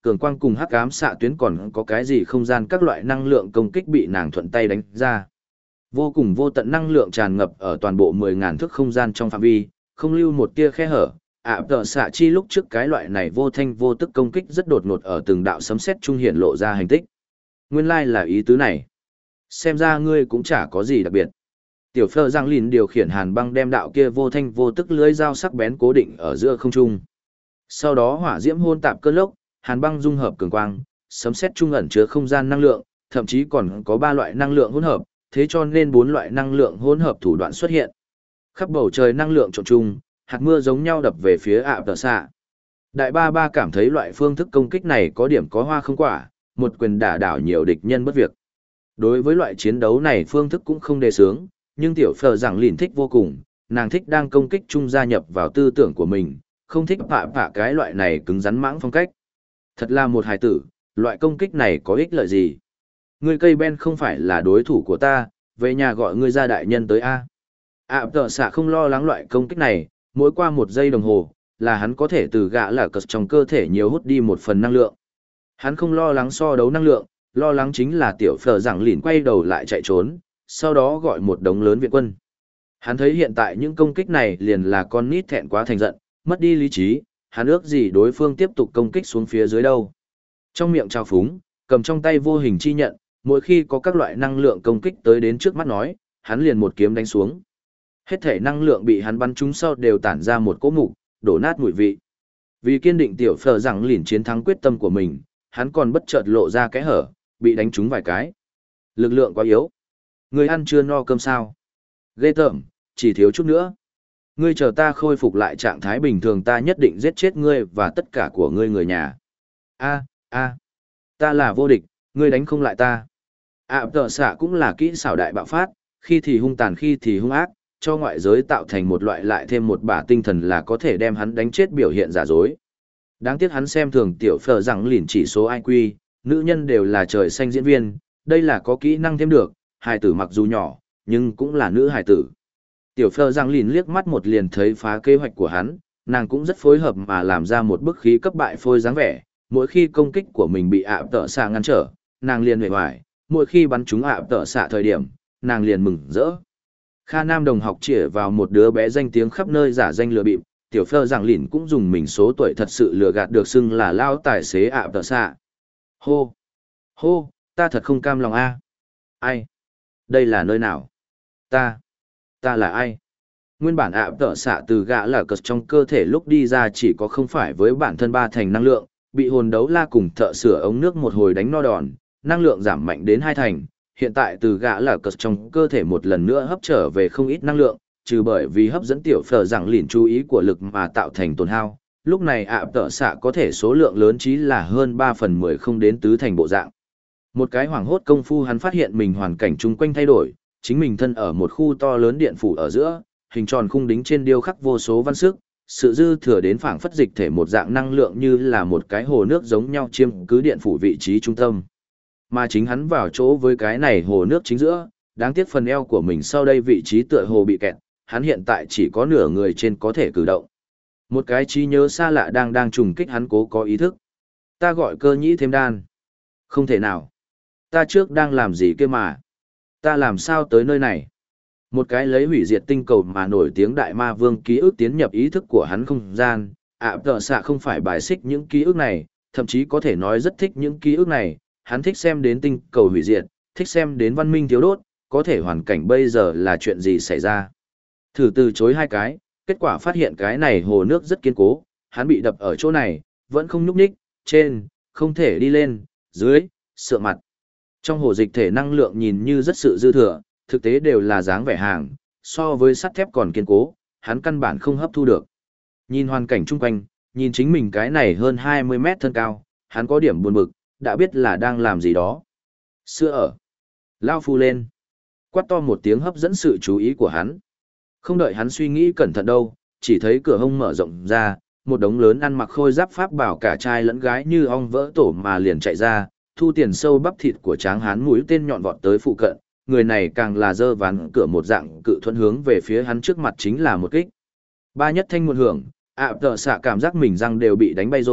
cường quang cùng hắc ám xạ tuyến còn có cái gì không gian các loại năng lượng công kích bị nàng thuận tay đánh ra. Vô cùng vô tận năng lượng tràn ngập ở toàn bộ mười ngàn thước không gian trong phạm vi, không lưu một tia khe hở. ạ tợ xạ chi lúc trước cái loại này vô thanh vô tức công kích rất đột ngột ở từng đạo sấm sét trung hiện lộ ra hành tích. Nguyên lai là ý tứ này. Xem ra ngươi cũng chả có gì đặc biệt. Tiểu Phơ Giang Lìn điều khiển hàn băng đem đạo kia vô thanh vô tức lưới dao sắc bén cố định ở giữa không trung. Sau đó hỏa diễm hôn tạp cơn lốc, hàn băng dung hợp cường quang, sấm sét trung ẩn chứa không gian năng lượng, thậm chí còn có ba loại năng lượng hỗn hợp, thế cho nên bốn loại năng lượng hỗn hợp thủ đoạn xuất hiện. Khắp bầu trời năng lượng trộn chung, hạt mưa giống nhau đập về phía ạ tợ xạ. Đại ba ba cảm thấy loại phương thức công kích này có điểm có hoa không quả, một quyền đả đảo nhiều địch nhân bất việc. Đối với loại chiến đấu này phương thức cũng không đề sướng, nhưng tiểu Phở Giảng Lìn thích vô cùng, nàng thích đang công kích chung gia nhập vào tư tưởng của mình, không thích phạ phạ cái loại này cứng rắn mãng phong cách. Thật là một hài tử, loại công kích này có ích lợi gì? Ngươi cây ben không phải là đối thủ của ta, về nhà gọi ngươi ra đại nhân tới A. ạ tợ xạ không lo lắng loại công kích này, mỗi qua một giây đồng hồ, là hắn có thể từ gã là cật trong cơ thể nhiều hút đi một phần năng lượng. Hắn không lo lắng so đấu năng lượng, lo lắng chính là tiểu Phở Giảng Lìn quay đầu lại chạy trốn, sau đó gọi một đống lớn viện quân. Hắn thấy hiện tại những công kích này liền là con nít thẹn quá thành giận, mất đi lý trí, hắn ước gì đối phương tiếp tục công kích xuống phía dưới đâu. Trong miệng trao phúng, cầm trong tay vô hình chi nhận, mỗi khi có các loại năng lượng công kích tới đến trước mắt nói, hắn liền một kiếm đánh xuống. Hết thể năng lượng bị hắn bắn trúng sau đều tản ra một cỗ mục, đổ nát mùi vị. Vì kiên định tiểu Phở Giảng Lìn chiến thắng quyết tâm của mình, hắn còn bất chợt lộ ra cái hở, bị đánh trúng vài cái. Lực lượng quá yếu. Ngươi ăn chưa no cơm sao? Ghê tởm, chỉ thiếu chút nữa. Ngươi chờ ta khôi phục lại trạng thái bình thường ta nhất định giết chết ngươi và tất cả của ngươi người nhà. A, a, ta là vô địch, ngươi đánh không lại ta. ạ tợ xạ cũng là kỹ xảo đại bạo phát, khi thì hung tàn khi thì hung ác, cho ngoại giới tạo thành một loại lại thêm một bả tinh thần là có thể đem hắn đánh chết biểu hiện giả dối. Đáng tiếc hắn xem thường tiểu Phở Giảng Lìn chỉ số i kiu, nữ nhân đều là trời xanh diễn viên, đây là có kỹ năng thêm được, hài tử mặc dù nhỏ, nhưng cũng là nữ hài tử. Tiểu Phở Giang Lìn liếc mắt một liền thấy phá kế hoạch của hắn, nàng cũng rất phối hợp mà làm ra một bức khí cấp bại phôi dáng vẻ, mỗi khi công kích của mình bị ạ tợ xạ ngăn trở, nàng liền huệ hoài, mỗi khi bắn trúng ạ tợ xạ thời điểm, nàng liền mừng rỡ. Kha Nam đồng học chỉ vào một đứa bé danh tiếng khắp nơi giả danh lừa bịp, Tiểu Phở Giang Lìn cũng dùng mình số tuổi thật sự lừa gạt được xưng là lao tài xế ạ tợ xạ. Hô! Hô! Ta thật không cam lòng a. Ai? Đây là nơi nào? Ta? Ta là ai? Nguyên bản ạ tợ xạ từ gã là cật trong cơ thể lúc đi ra chỉ có không phải với bản thân ba thành năng lượng, bị hồn đấu la cùng thợ sửa ống nước một hồi đánh no đòn, năng lượng giảm mạnh đến hai thành, hiện tại từ gã là cật trong cơ thể một lần nữa hấp trở về không ít năng lượng, trừ bởi vì hấp dẫn tiểu Phở Giảng Lìn chú ý của lực mà tạo thành tổn hao. Lúc này ạ tợ xạ có thể số lượng lớn chí là hơn ba phần mười không đến tứ thành bộ dạng. Một cái hoảng hốt công phu hắn phát hiện mình hoàn cảnh chung quanh thay đổi, chính mình thân ở một khu to lớn điện phủ ở giữa, hình tròn khung đính trên điêu khắc vô số văn sức, sự dư thừa đến phảng phất dịch thể một dạng năng lượng như là một cái hồ nước giống nhau chiếm cứ điện phủ vị trí trung tâm. Mà chính hắn vào chỗ với cái này hồ nước chính giữa, đáng tiếc phần eo của mình sau đây vị trí tựa hồ bị kẹt, hắn hiện tại chỉ có nửa người trên có thể cử động. Một cái trí nhớ xa lạ đang đang trùng kích hắn cố có ý thức. Ta gọi cơ nhĩ thêm đan. Không thể nào. Ta trước đang làm gì kia mà? Ta làm sao tới nơi này? Một cái lấy hủy diệt tinh cầu mà nổi tiếng đại ma vương ký ức tiến nhập ý thức của hắn không gian. ạ tợ xạ không phải bài xích những ký ức này, thậm chí có thể nói rất thích những ký ức này. Hắn thích xem đến tinh cầu hủy diệt, thích xem đến văn minh thiếu đốt, có thể hoàn cảnh bây giờ là chuyện gì xảy ra. Thử từ chối hai cái, kết quả phát hiện cái này hồ nước rất kiên cố, hắn bị đập ở chỗ này, vẫn không nhúc nhích, trên, không thể đi lên, dưới, sượng mặt. Trong hồ dịch thể năng lượng nhìn như rất sự dư thừa, thực tế đều là dáng vẻ hàng, so với sắt thép còn kiên cố, hắn căn bản không hấp thu được. Nhìn hoàn cảnh chung quanh, nhìn chính mình cái này hơn hai mươi mét thân cao, hắn có điểm buồn bực, đã biết là đang làm gì đó. Sữa ở. Lao phu lên. Quát to một tiếng hấp dẫn sự chú ý của hắn. Không đợi hắn suy nghĩ cẩn thận đâu, chỉ thấy cửa hông mở rộng ra, một đống lớn ăn mặc khôi giáp pháp bảo cả trai lẫn gái như ong vỡ tổ mà liền chạy ra, thu tiền sâu bắp thịt của tráng hán mũi tên nhọn vọt tới phụ cận, người này càng là dơ ván cửa một dạng cự thuận hướng về phía hắn trước mặt chính là một kích. Ba nhất thanh một hưởng, ạ tợ xạ cảm giác mình răng đều bị đánh bay rồi,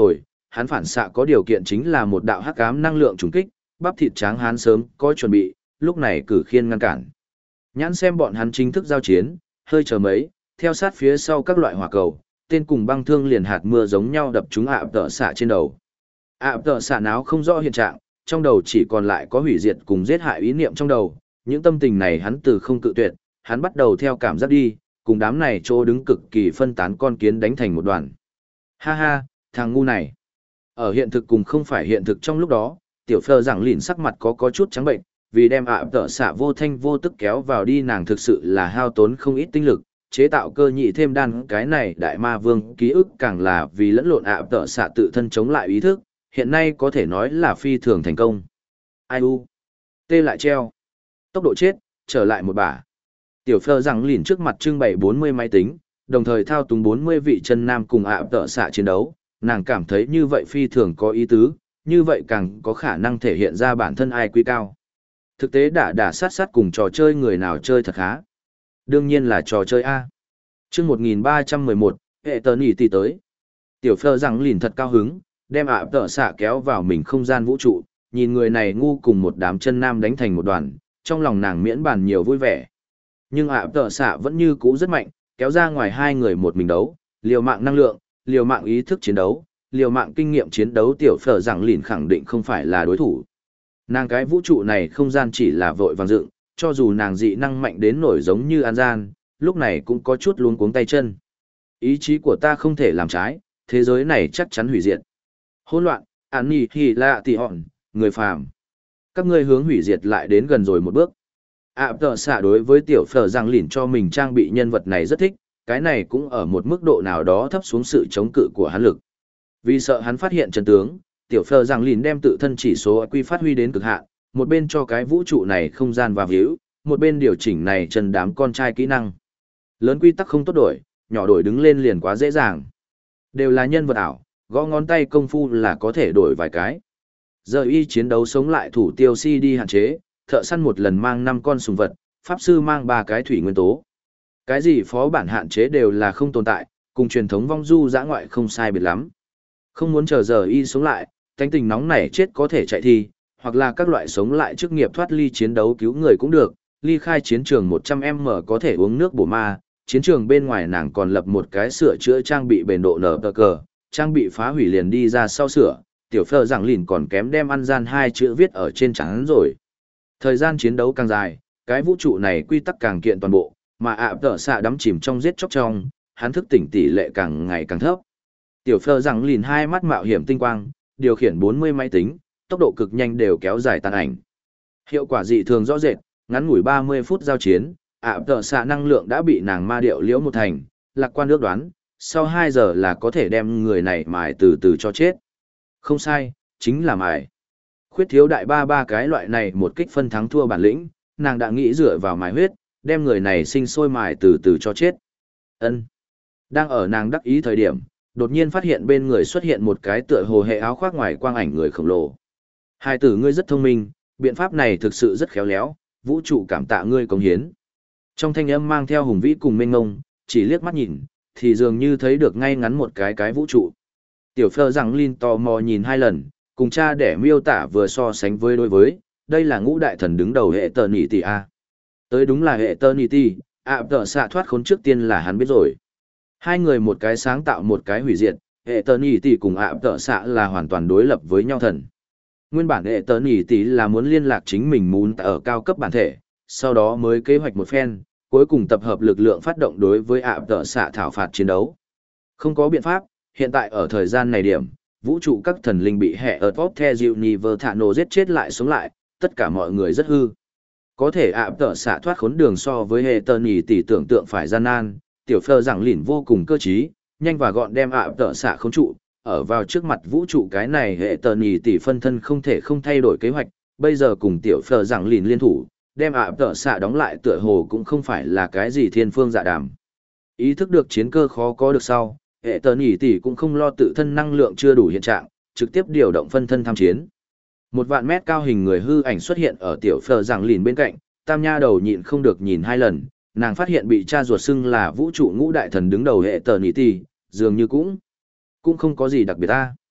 hắn phản xạ có điều kiện chính là một đạo hắc ám năng lượng trùng kích, bắp thịt tráng hán sớm có chuẩn bị, lúc này cử khiên ngăn cản. Nhãn xem bọn hắn chính thức giao chiến, hơi chờ mấy, theo sát phía sau các loại hỏa cầu, tên cùng băng thương liền hạt mưa giống nhau đập trúng ạ tợ xạ trên đầu. ạ tợ xạ náo không rõ hiện trạng, trong đầu chỉ còn lại có hủy diệt cùng giết hại ý niệm trong đầu, những tâm tình này hắn từ không cự tuyệt, hắn bắt đầu theo cảm giác đi, cùng đám này chỗ đứng cực kỳ phân tán con kiến đánh thành một đoàn. Ha ha, thằng ngu này. Ở hiện thực cùng không phải hiện thực trong lúc đó, tiểu phơ rằng lìn sắc mặt có có chút trắng bệnh, vì đem ạ tợ xạ vô thanh vô tức kéo vào đi nàng thực sự là hao tốn không ít tinh lực, chế tạo cơ nhị thêm đan cái này đại ma vương ký ức càng là vì lẫn lộn ạ tợ xạ tự thân chống lại ý thức, hiện nay có thể nói là phi thường thành công. Ai u? Tê lại treo. Tốc độ chết, trở lại một bả. Tiểu phơ rằng lìn trước mặt trưng bày bốn mươi máy tính, đồng thời thao túng bốn mươi vị chân nam cùng ạ tợ xạ chiến đấu, nàng cảm thấy như vậy phi thường có ý tứ, như vậy càng có khả năng thể hiện ra bản thân ai quy cao. Thực tế đã đả sát sát cùng trò chơi người nào chơi thật khá. Đương nhiên là trò chơi A. Trước một nghìn ba trăm mười một, hệ tờ nỉ tỷ tới. Tiểu phơ rằng lìn thật cao hứng, đem ạ tợ xạ kéo vào mình không gian vũ trụ, nhìn người này ngu cùng một đám chân nam đánh thành một đoàn, trong lòng nàng miễn bàn nhiều vui vẻ. Nhưng ạ tợ xạ vẫn như cũ rất mạnh, kéo ra ngoài hai người một mình đấu, liều mạng năng lượng, liều mạng ý thức chiến đấu, liều mạng kinh nghiệm chiến đấu tiểu phở rằng lìn khẳng định không phải là đối thủ. Nàng cái vũ trụ này không gian chỉ là vội vàng dựng, cho dù nàng dị năng mạnh đến nổi giống như an gian, lúc này cũng có chút luống cuống tay chân. Ý chí của ta không thể làm trái, thế giới này chắc chắn hủy diệt. Hỗn loạn, án nhì hì lạ tì hòn, người phàm. Các ngươi hướng hủy diệt lại đến gần rồi một bước. ạ tợ xạ đối với tiểu phở rằng lìn cho mình trang bị nhân vật này rất thích, cái này cũng ở một mức độ nào đó thấp xuống sự chống cự của hắn lực. Vì sợ hắn phát hiện chân tướng, tiểu phở rằng lìn đem tự thân chỉ số quy phát huy đến cực hạn, một bên cho cái vũ trụ này không gian và víu, một bên điều chỉnh này chân đám con trai kỹ năng. Lớn quy tắc không tốt đổi, nhỏ đổi đứng lên liền quá dễ dàng. Đều là nhân vật ảo, gõ ngón tay công phu là có thể đổi vài cái. Giờ y chiến đấu sống lại thủ tiêu xê đê hạn chế, thợ săn một lần mang năm con sùng vật, pháp sư mang ba cái thủy nguyên tố. Cái gì phó bản hạn chế đều là không tồn tại, cùng truyền thống vong du dã ngoại không sai biệt lắm. Không muốn chờ giờ y sống lại, tánh tình nóng nảy chết có thể chạy thi, hoặc là các loại sống lại chức nghiệp thoát ly chiến đấu cứu người cũng được, ly khai chiến trường một trăm m có thể uống nước bổ ma, chiến trường bên ngoài nàng còn lập một cái sửa chữa trang bị bền độ nở tờ cờ, trang bị phá hủy liền đi ra sau sửa, tiểu phơ rằng lìn còn kém đem ăn gian hai chữ viết ở trên trắng rồi. Thời gian chiến đấu càng dài, cái vũ trụ này quy tắc càng kiện toàn bộ, mà ạ tợ xạ đắm chìm trong giết chóc trong, hắn thức tỉnh tỷ lệ càng ngày càng thấp. Tiểu phơ rằng lìn hai mắt mạo hiểm tinh quang, điều khiển bốn mươi máy tính, tốc độ cực nhanh đều kéo dài tàn ảnh. Hiệu quả dị thường rõ rệt, ngắn ngủi ba mươi phút giao chiến, ạ tợ xạ năng lượng đã bị nàng ma điệu liễu một thành, lạc quan ước đoán, sau hai giờ là có thể đem người này mài từ từ cho chết. Không sai, chính là mài. Khuyết thiếu đại ba ba cái loại này một kích phân thắng thua bản lĩnh, nàng đã nghĩ dựa vào mài huyết, đem người này sinh sôi mài từ từ cho chết. Ân. Đang ở nàng đắc ý thời điểm, đột nhiên phát hiện bên người xuất hiện một cái tựa hồ hệ áo khoác ngoài quang ảnh người khổng lồ. Hai tử ngươi rất thông minh, biện pháp này thực sự rất khéo léo, vũ trụ cảm tạ ngươi cống hiến. Trong thanh âm mang theo hùng vĩ cùng mênh ngông, chỉ liếc mắt nhìn, thì dường như thấy được ngay ngắn một cái cái vũ trụ. Tiểu phơ rằng Linh tò mò nhìn hai lần, cùng cha để miêu tả vừa so sánh với đối với, đây là ngũ đại thần đứng đầu hệ tờ nỉ tỷ A. Tới đúng là hệ tờ nỉ tỷ, ạ tờ xạ thoát khốn trước tiên là hắn biết rồi. Hai người một cái sáng tạo một cái hủy diệt, hệ tờ nỉ tỷ cùng ạ tờ xạ là hoàn toàn đối lập với nhau thần. Nguyên bản hệ tờ nỉ tỷ là muốn liên lạc chính mình muốn ở cao cấp bản thể, sau đó mới kế hoạch một phen, cuối cùng tập hợp lực lượng phát động đối với ạ tờ xạ thảo phạt chiến đấu. Không có biện pháp, hiện tại ở thời gian này điểm, vũ trụ các thần linh bị hệ ở top the universe thả nổ giết chết lại sống lại, tất cả mọi người rất hư. Có thể ạ tờ xạ thoát khốn đường so với hệ tờ nỉ tỷ tưởng tượng phải gian nan, tiểu phơ rằng lìn vô cùng cơ trí, nhanh và gọn đem ạ tờ xạ khống trụ, ở vào trước mặt vũ trụ cái này hệ tờ nỉ tỷ phân thân không thể không thay đổi kế hoạch, bây giờ cùng tiểu phơ rằng lìn liên thủ, đem ạ tờ xạ đóng lại tựa hồ cũng không phải là cái gì thiên phương dạ đàm. Ý thức được chiến cơ khó có được sau, hệ tờ nỉ tỷ cũng không lo tự thân năng lượng chưa đủ hiện trạng, trực tiếp điều động phân thân tham chiến. Một vạn mét cao hình người hư ảnh xuất hiện ở tiểu phơ rằng lìn bên cạnh, tam nha đầu nhịn không được nhìn hai lần, nàng phát hiện bị cha ruột xưng là vũ trụ ngũ đại thần đứng đầu hệ tờ nỉ tỷ, dường như cũng cũng không có gì đặc biệt ta.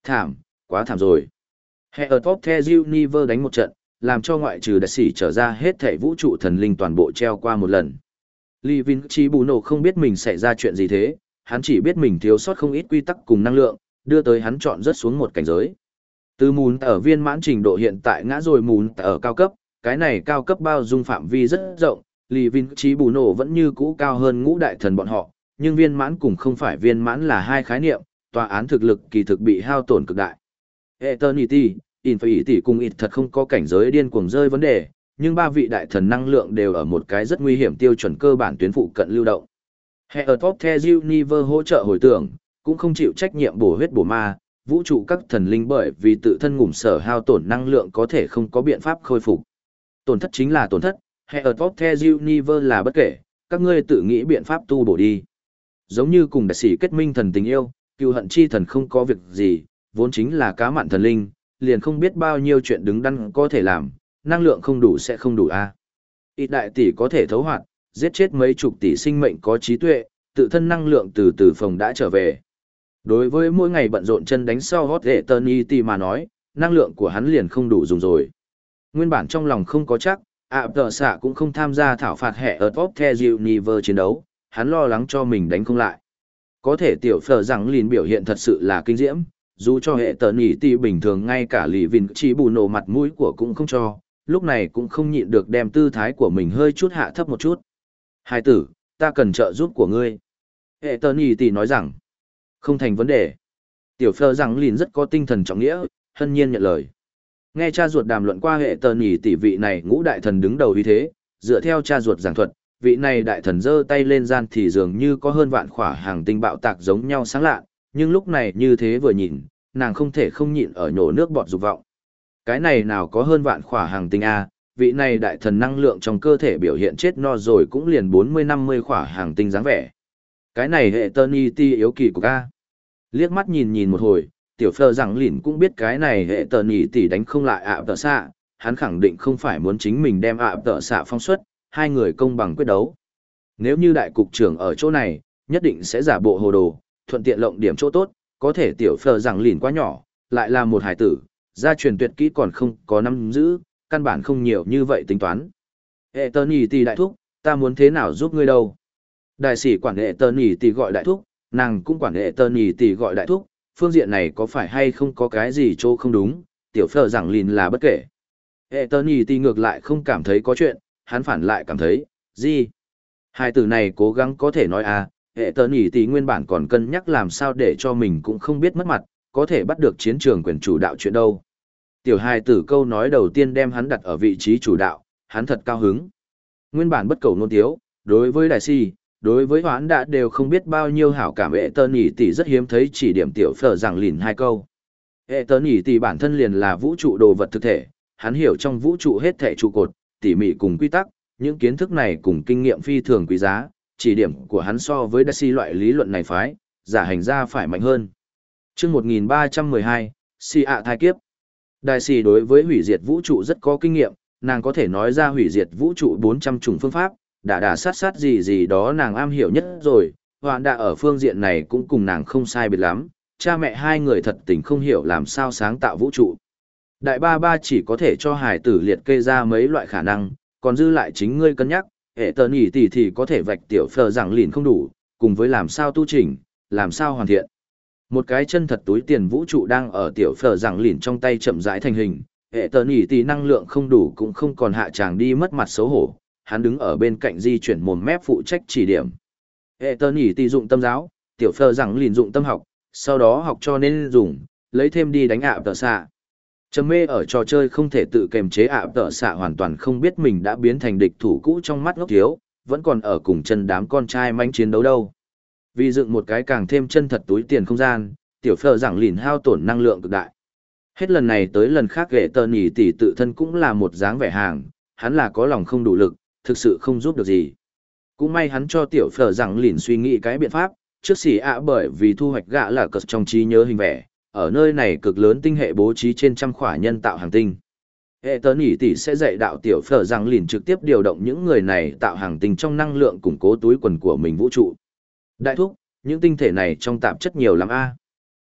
Thảm, quá thảm rồi. Hệ ở Top The Universe đánh một trận, làm cho ngoại trừ đại sĩ trở ra hết thể vũ trụ thần linh toàn bộ treo qua một lần. Lý Vinh Chi Bù Nổ không biết mình xảy ra chuyện gì thế, hắn chỉ biết mình thiếu sót không ít quy tắc cùng năng lượng, đưa tới hắn chọn rất xuống một cảnh giới. Từ mùn ở viên mãn trình độ hiện tại ngã rồi mùn ở cao cấp, cái này cao cấp bao dung phạm vi rất rộng, Lý Vinh Chi Bù Nổ vẫn như cũ cao hơn ngũ đại thần bọn họ, nhưng viên mãn cùng không phải viên mãn là hai khái niệm, tòa án thực lực kỳ thực bị hao tổn cực đại. Eternity, Infinity cùng ít thật không có cảnh giới điên cuồng rơi vấn đề, nhưng ba vị đại thần năng lượng đều ở một cái rất nguy hiểm tiêu chuẩn cơ bản tuyến phụ cận lưu động. Hệ ở Top The Universe hỗ trợ hồi tưởng, cũng không chịu trách nhiệm bổ huyết bổ ma, vũ trụ các thần linh bởi vì tự thân ngủm sở hao tổn năng lượng có thể không có biện pháp khôi phục. Tổn thất chính là tổn thất, hệ ở Top The Universe là bất kể, các ngươi tự nghĩ biện pháp tu bổ đi. Giống như cùng đại sĩ kết minh thần tình yêu, cựu hận chi thần không có việc gì, vốn chính là cá mặn thần linh, liền không biết bao nhiêu chuyện đứng đắn có thể làm, năng lượng không đủ sẽ không đủ a. Ít đại tỷ có thể thấu hoạt, giết chết mấy chục tỷ sinh mệnh có trí tuệ, tự thân năng lượng từ từ phòng đã trở về. Đối với mỗi ngày bận rộn chân đánh sau hot eternity mà nói, năng lượng của hắn liền không đủ dùng rồi. Nguyên bản trong lòng không có chắc, ạ tờ xạ cũng không tham gia thảo phạt hệ ở Top The Universe chiến đấu, hắn lo lắng cho mình đánh không lại. Có thể tiểu phở rằng lìn biểu hiện thật sự là kinh diễm, dù cho hệ tờ nỉ ti bình thường ngay cả lì vìn chỉ bù nổ mặt mũi của cũng không cho, lúc này cũng không nhịn được đem tư thái của mình hơi chút hạ thấp một chút. Hai tử, ta cần trợ giúp của ngươi. Hệ tờ nỉ ti nói rằng, không thành vấn đề. Tiểu phở rằng lìn rất có tinh thần trọng nghĩa, hân nhiên nhận lời. Nghe cha ruột đàm luận qua hệ tờ nỉ tỷ vị này ngũ đại thần đứng đầu uy thế, dựa theo cha ruột giảng thuật, vị này đại thần giơ tay lên gian thì dường như có hơn vạn khỏa hàng tinh bạo tạc giống nhau sáng lạ, nhưng lúc này như thế vừa nhìn, nàng không thể không nhịn ở nhổ nước bọt dục vọng. Cái này nào có hơn vạn khỏa hàng tinh a, vị này đại thần năng lượng trong cơ thể biểu hiện chết no rồi cũng liền bốn mươi năm mươi khỏa hàng tinh dáng vẻ. Cái này hệ Eternity yếu kỳ của ca. Liếc mắt nhìn nhìn một hồi, tiểu phơ rằng lìn cũng biết cái này hệ Eternity đánh không lại ạ tợ xạ, hắn khẳng định không phải muốn chính mình đem ạ tợ xạ phong xuất, hai người công bằng quyết đấu. Nếu như đại cục trưởng ở chỗ này, nhất định sẽ giả bộ hồ đồ, thuận tiện lộng điểm chỗ tốt, có thể tiểu phờ rằng lìn quá nhỏ, lại là một hải tử, gia truyền tuyệt kỹ còn không có nắm giữ, căn bản không nhiều như vậy tính toán. Hệ tờ nhì tỷ đại thúc, ta muốn thế nào giúp ngươi đâu? Đại sĩ quản hệ tờ nhì tỷ gọi đại thúc, nàng cũng quản hệ tờ nhì tỷ gọi đại thúc, phương diện này có phải hay không có cái gì chỗ không đúng, tiểu phờ rằng lìn là bất kể. Hệ tờ nhì tỷ ngược lại không cảm thấy có chuyện, hắn phản lại cảm thấy, gì? Hai từ này cố gắng có thể nói à, hệ tờ nhì tỷ nguyên bản còn cân nhắc làm sao để cho mình cũng không biết mất mặt, có thể bắt được chiến trường quyền chủ đạo chuyện đâu. Tiểu hai tử câu nói đầu tiên đem hắn đặt ở vị trí chủ đạo, hắn thật cao hứng. Nguyên bản bất cầu nôn tiếu, đối với đại si, đối với hoán đã đều không biết bao nhiêu hảo cảm hệ tờ nhì tỷ rất hiếm thấy chỉ điểm tiểu phở rằng lìn hai câu. Hệ tờ nhì tỷ bản thân liền là vũ trụ đồ vật thực thể, hắn hiểu trong vũ trụ hết thể trụ cột, tỉ mỉ cùng quy tắc, những kiến thức này cùng kinh nghiệm phi thường quý giá, chỉ điểm của hắn so với Daisy loại lý luận này phái, giả hành ra phải mạnh hơn. Chương một nghìn ba trăm mười hai, Si ạ thai kiếp. Daisy đối với hủy diệt vũ trụ rất có kinh nghiệm, nàng có thể nói ra hủy diệt vũ trụ bốn trăm chủng phương pháp, đã đả sát sát gì gì đó nàng am hiểu nhất rồi, Hoạn đã ở phương diện này cũng cùng nàng không sai biệt lắm, cha mẹ hai người thật tình không hiểu làm sao sáng tạo vũ trụ. Đại ba ba chỉ có thể cho hải tử liệt kê ra mấy loại khả năng, còn dư lại chính ngươi cân nhắc, hệ tờ nhỉ tỷ thì có thể vạch tiểu phờ rằng lìn không đủ, cùng với làm sao tu chỉnh, làm sao hoàn thiện. Một cái chân thật túi tiền vũ trụ đang ở tiểu phờ rằng lìn trong tay chậm rãi thành hình, hệ tờ nhỉ tỷ năng lượng không đủ cũng không còn hạ tràng đi mất mặt xấu hổ, hắn đứng ở bên cạnh di chuyển mồm mép phụ trách chỉ điểm. Hệ tờ nhỉ tỷ dụng tâm giáo, tiểu phờ rằng lìn dụng tâm học, sau đó học cho nên dùng, lấy thêm đi đánh ạ tờ xạ. Trầm mê ở trò chơi không thể tự kềm chế ạ tợ xạ hoàn toàn không biết mình đã biến thành địch thủ cũ trong mắt ngốc thiếu, vẫn còn ở cùng chân đám con trai manh chiến đấu đâu. Vì dựng một cái càng thêm chân thật túi tiền không gian, tiểu phở giảng lìn hao tổn năng lượng cực đại. Hết lần này tới lần khác ghệ tờ nhỉ tỷ tự thân cũng là một dáng vẻ hàng, hắn là có lòng không đủ lực, thực sự không giúp được gì. Cũng may hắn cho tiểu phở giảng lìn suy nghĩ cái biện pháp, trước xỉ ạ bởi vì thu hoạch gạ là cất trong trí nhớ hình vẽ. Ở nơi này cực lớn tinh hệ bố trí trên trăm khỏa nhân tạo hàng tinh. Hệ tớ nhỉ tỷ sẽ dạy đạo tiểu phở rằng lìn trực tiếp điều động những người này tạo hàng tinh trong năng lượng củng cố túi quần của mình vũ trụ. Đại thúc, những tinh thể này trong tạp chất nhiều lắm a.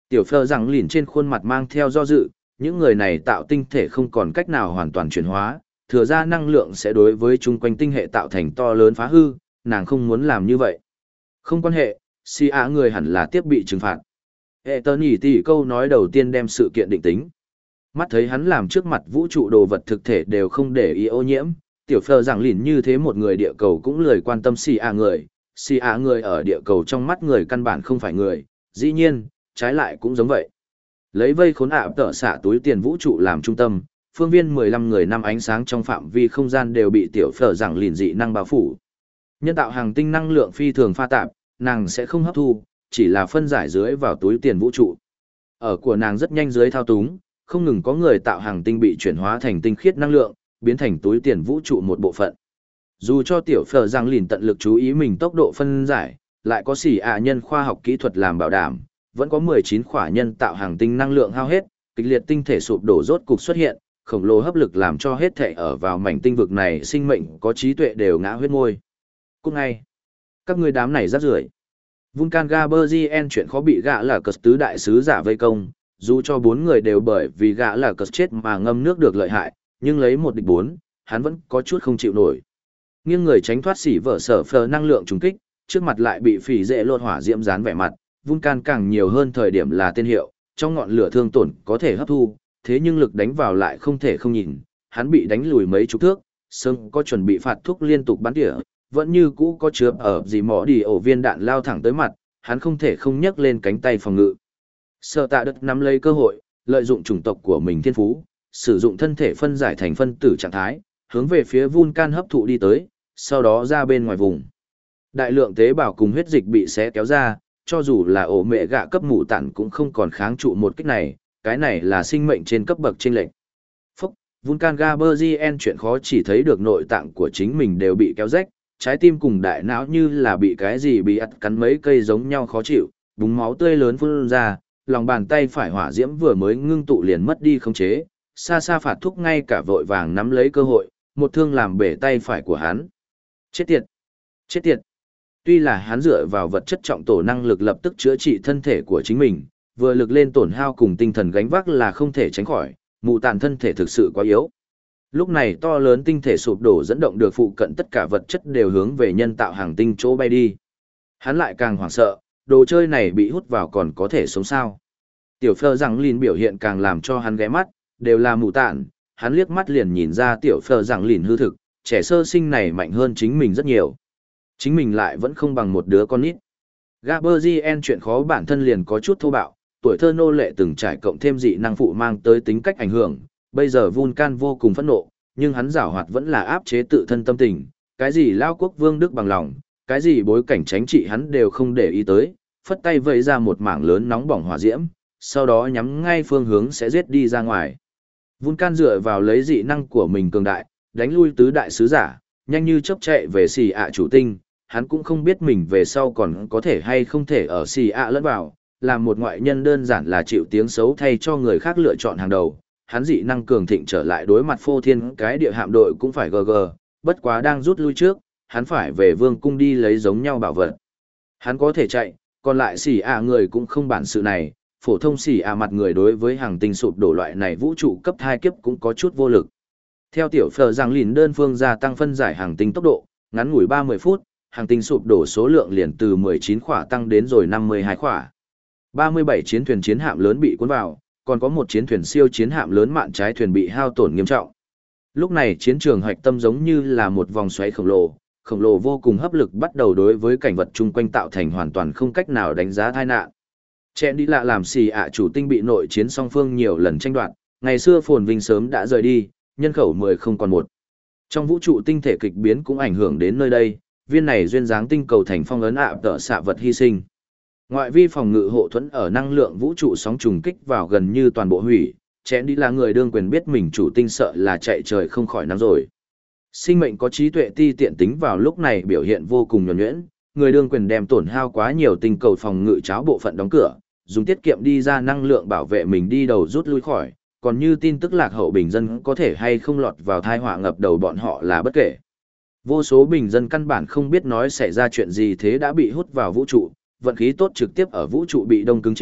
Tiểu phơ rằng lìn trên khuôn mặt mang theo do dự, những người này tạo tinh thể không còn cách nào hoàn toàn chuyển hóa, thừa ra năng lượng sẽ đối với chung quanh tinh hệ tạo thành to lớn phá hư, nàng không muốn làm như vậy. Không quan hệ, si ạ người hẳn là tiếp bị trừng phạt. Hệ tờ nhỉ tỉ câu nói đầu tiên đem sự kiện định tính. Mắt thấy hắn làm trước mặt vũ trụ đồ vật thực thể đều không để ý ô nhiễm, tiểu phơ rằng lìn như thế một người địa cầu cũng lười quan tâm si ạ người, si ạ người ở địa cầu trong mắt người căn bản không phải người, dĩ nhiên, trái lại cũng giống vậy. Lấy vây khốn ạ tợ xạ túi tiền vũ trụ làm trung tâm, phương viên mười lăm người năm ánh sáng trong phạm vi không gian đều bị tiểu phở rằng lìn dị năng bao phủ. Nhân tạo hàng tinh năng lượng phi thường pha tạp, nàng sẽ không hấp thu, chỉ là phân giải dưới vào túi tiền vũ trụ. Ở của nàng rất nhanh dưới thao túng, không ngừng có người tạo hàng tinh bị chuyển hóa thành tinh khiết năng lượng, biến thành túi tiền vũ trụ một bộ phận. Dù cho tiểu phở rằng lìn tận lực chú ý mình tốc độ phân giải, lại có xỉ ạ nhân khoa học kỹ thuật làm bảo đảm, vẫn có mười chín khỏa nhân tạo hàng tinh năng lượng hao hết, kịch liệt tinh thể sụp đổ rốt cục xuất hiện, khổng lồ hấp lực làm cho hết thể ở vào mảnh tinh vực này sinh mệnh có trí tuệ đều ngã huyết môi. Cũng ngay, các ngươi đám này rác rưởi. Vulcan Gaberzien chuyện khó bị gã là cật tứ đại sứ giả vây công, dù cho bốn người đều bởi vì gã là cật chết mà ngâm nước được lợi hại, nhưng lấy một địch bốn, hắn vẫn có chút không chịu nổi. Nghiêng người tránh thoát xỉ vở sở phờ năng lượng trùng kích, trước mặt lại bị phỉ dễ lột hỏa diễm dán vẻ mặt, Vulcan càng nhiều hơn thời điểm là tên hiệu, trong ngọn lửa thương tổn có thể hấp thu, thế nhưng lực đánh vào lại không thể không nhìn, hắn bị đánh lùi mấy chục thước, sớm có chuẩn bị phạt thuốc liên tục bắn tỉa, vẫn như cũ có chứa ở gì mỏ đi ổ viên đạn lao thẳng tới mặt, hắn không thể không nhấc lên cánh tay phòng ngự. Sở Tạ Đất nắm lấy cơ hội, lợi dụng chủng tộc của mình thiên phú, sử dụng thân thể phân giải thành phân tử trạng thái, hướng về phía Vulcan hấp thụ đi tới, sau đó ra bên ngoài vùng. Đại lượng tế bào cùng huyết dịch bị xé kéo ra, cho dù là ổ mẹ gạ cấp mù tản cũng không còn kháng trụ một kích này, cái này là sinh mệnh trên cấp bậc chênh lệch. Phúc, Vulcan Gaberzien chuyện khó chỉ thấy được nội tạng của chính mình đều bị kéo rách, trái tim cùng đại não như là bị cái gì bị ắt cắn mấy cây giống nhau khó chịu, búng máu tươi lớn phun ra, lòng bàn tay phải hỏa diễm vừa mới ngưng tụ liền mất đi khống chế, xa xa phạt thúc ngay cả vội vàng nắm lấy cơ hội, một thương làm bể tay phải của hắn. Chết tiệt! Chết tiệt! Tuy là hắn dựa vào vật chất trọng tổ năng lực lập tức chữa trị thân thể của chính mình, vừa lực lên tổn hao cùng tinh thần gánh vác là không thể tránh khỏi, mụ tàn thân thể thực sự quá yếu. Lúc này to lớn tinh thể sụp đổ dẫn động được phụ cận tất cả vật chất đều hướng về nhân tạo hàng tinh chỗ bay đi. Hắn lại càng hoảng sợ, đồ chơi này bị hút vào còn có thể sống sao. Tiểu phơ rằng lìn biểu hiện càng làm cho hắn ghé mắt, đều là mụ tàn, hắn liếc mắt liền nhìn ra tiểu phơ rằng lìn hư thực, trẻ sơ sinh này mạnh hơn chính mình rất nhiều. Chính mình lại vẫn không bằng một đứa con nít. Gaberzien chuyện khó bản thân liền có chút thô bạo, tuổi thơ nô lệ từng trải cộng thêm dị năng phụ mang tới tính cách ảnh hưởng, bây giờ Vulcan vô cùng phẫn nộ, nhưng hắn giảo hoạt vẫn là áp chế tự thân tâm tình, cái gì lao quốc vương đức bằng lòng, cái gì bối cảnh chính trị hắn đều không để ý tới, phất tay vẫy ra một mảng lớn nóng bỏng hỏa diễm, sau đó nhắm ngay phương hướng sẽ giết đi ra ngoài. Vulcan dựa vào lấy dị năng của mình cường đại, đánh lui tứ đại sứ giả, nhanh như chớp chạy về xì ạ chủ tinh, hắn cũng không biết mình về sau còn có thể hay không thể ở xì ạ lẫn vào, làm một ngoại nhân đơn giản là chịu tiếng xấu thay cho người khác lựa chọn hàng đầu. Hắn dị năng cường thịnh trở lại đối mặt phô thiên cái địa hạm đội cũng phải gg, bất quá đang rút lui trước, hắn phải về vương cung đi lấy giống nhau bảo vật. Hắn có thể chạy, còn lại xỉ ạ người cũng không bản sự này, phổ thông xỉ ạ mặt người đối với hàng tinh sụp đổ loại này vũ trụ cấp hai kiếp cũng có chút vô lực. Theo tiểu phở rằng lìn đơn phương gia tăng phân giải hàng tinh tốc độ, ngắn ngủi ba mươi phút, hàng tinh sụp đổ số lượng liền từ mười chín khỏa tăng đến rồi năm mươi hai khỏa. ba mươi bảy chiến thuyền chiến hạm lớn bị cuốn vào, còn có một chiến thuyền siêu chiến hạm lớn mạn trái thuyền bị hao tổn nghiêm trọng. Lúc này chiến trường hoạch tâm giống như là một vòng xoáy khổng lồ, khổng lồ vô cùng hấp lực bắt đầu đối với cảnh vật chung quanh tạo thành hoàn toàn không cách nào đánh giá tai nạn. Chẹn đi lạ làm xì ạ chủ tinh bị nội chiến song phương nhiều lần tranh đoạt, ngày xưa phồn vinh sớm đã rời đi, nhân khẩu mười không còn một. Trong vũ trụ tinh thể kịch biến cũng ảnh hưởng đến nơi đây, viên này duyên dáng tinh cầu thành phong ấn ạ tợ xạ vật hy sinh. Ngoại vi phòng ngự hộ thuẫn ở năng lượng vũ trụ sóng trùng kích vào gần như toàn bộ hủy, chẽn đi là người đương quyền biết mình chủ tinh sợ là chạy trời không khỏi nắng rồi. Sinh mệnh có trí tuệ ti tiện tính vào lúc này biểu hiện vô cùng nhuần nhuyễn, người đương quyền đem tổn hao quá nhiều tinh cầu phòng ngự cháo bộ phận đóng cửa, dùng tiết kiệm đi ra năng lượng bảo vệ mình đi đầu rút lui khỏi, còn như tin tức lạc hậu bình dân có thể hay không lọt vào thai họa ngập đầu bọn họ là bất kể. Vô số bình dân căn bản không biết nói xảy ra chuyện gì thế đã bị hút vào vũ trụ, vận khí tốt trực tiếp ở vũ trụ bị đông cứng chết,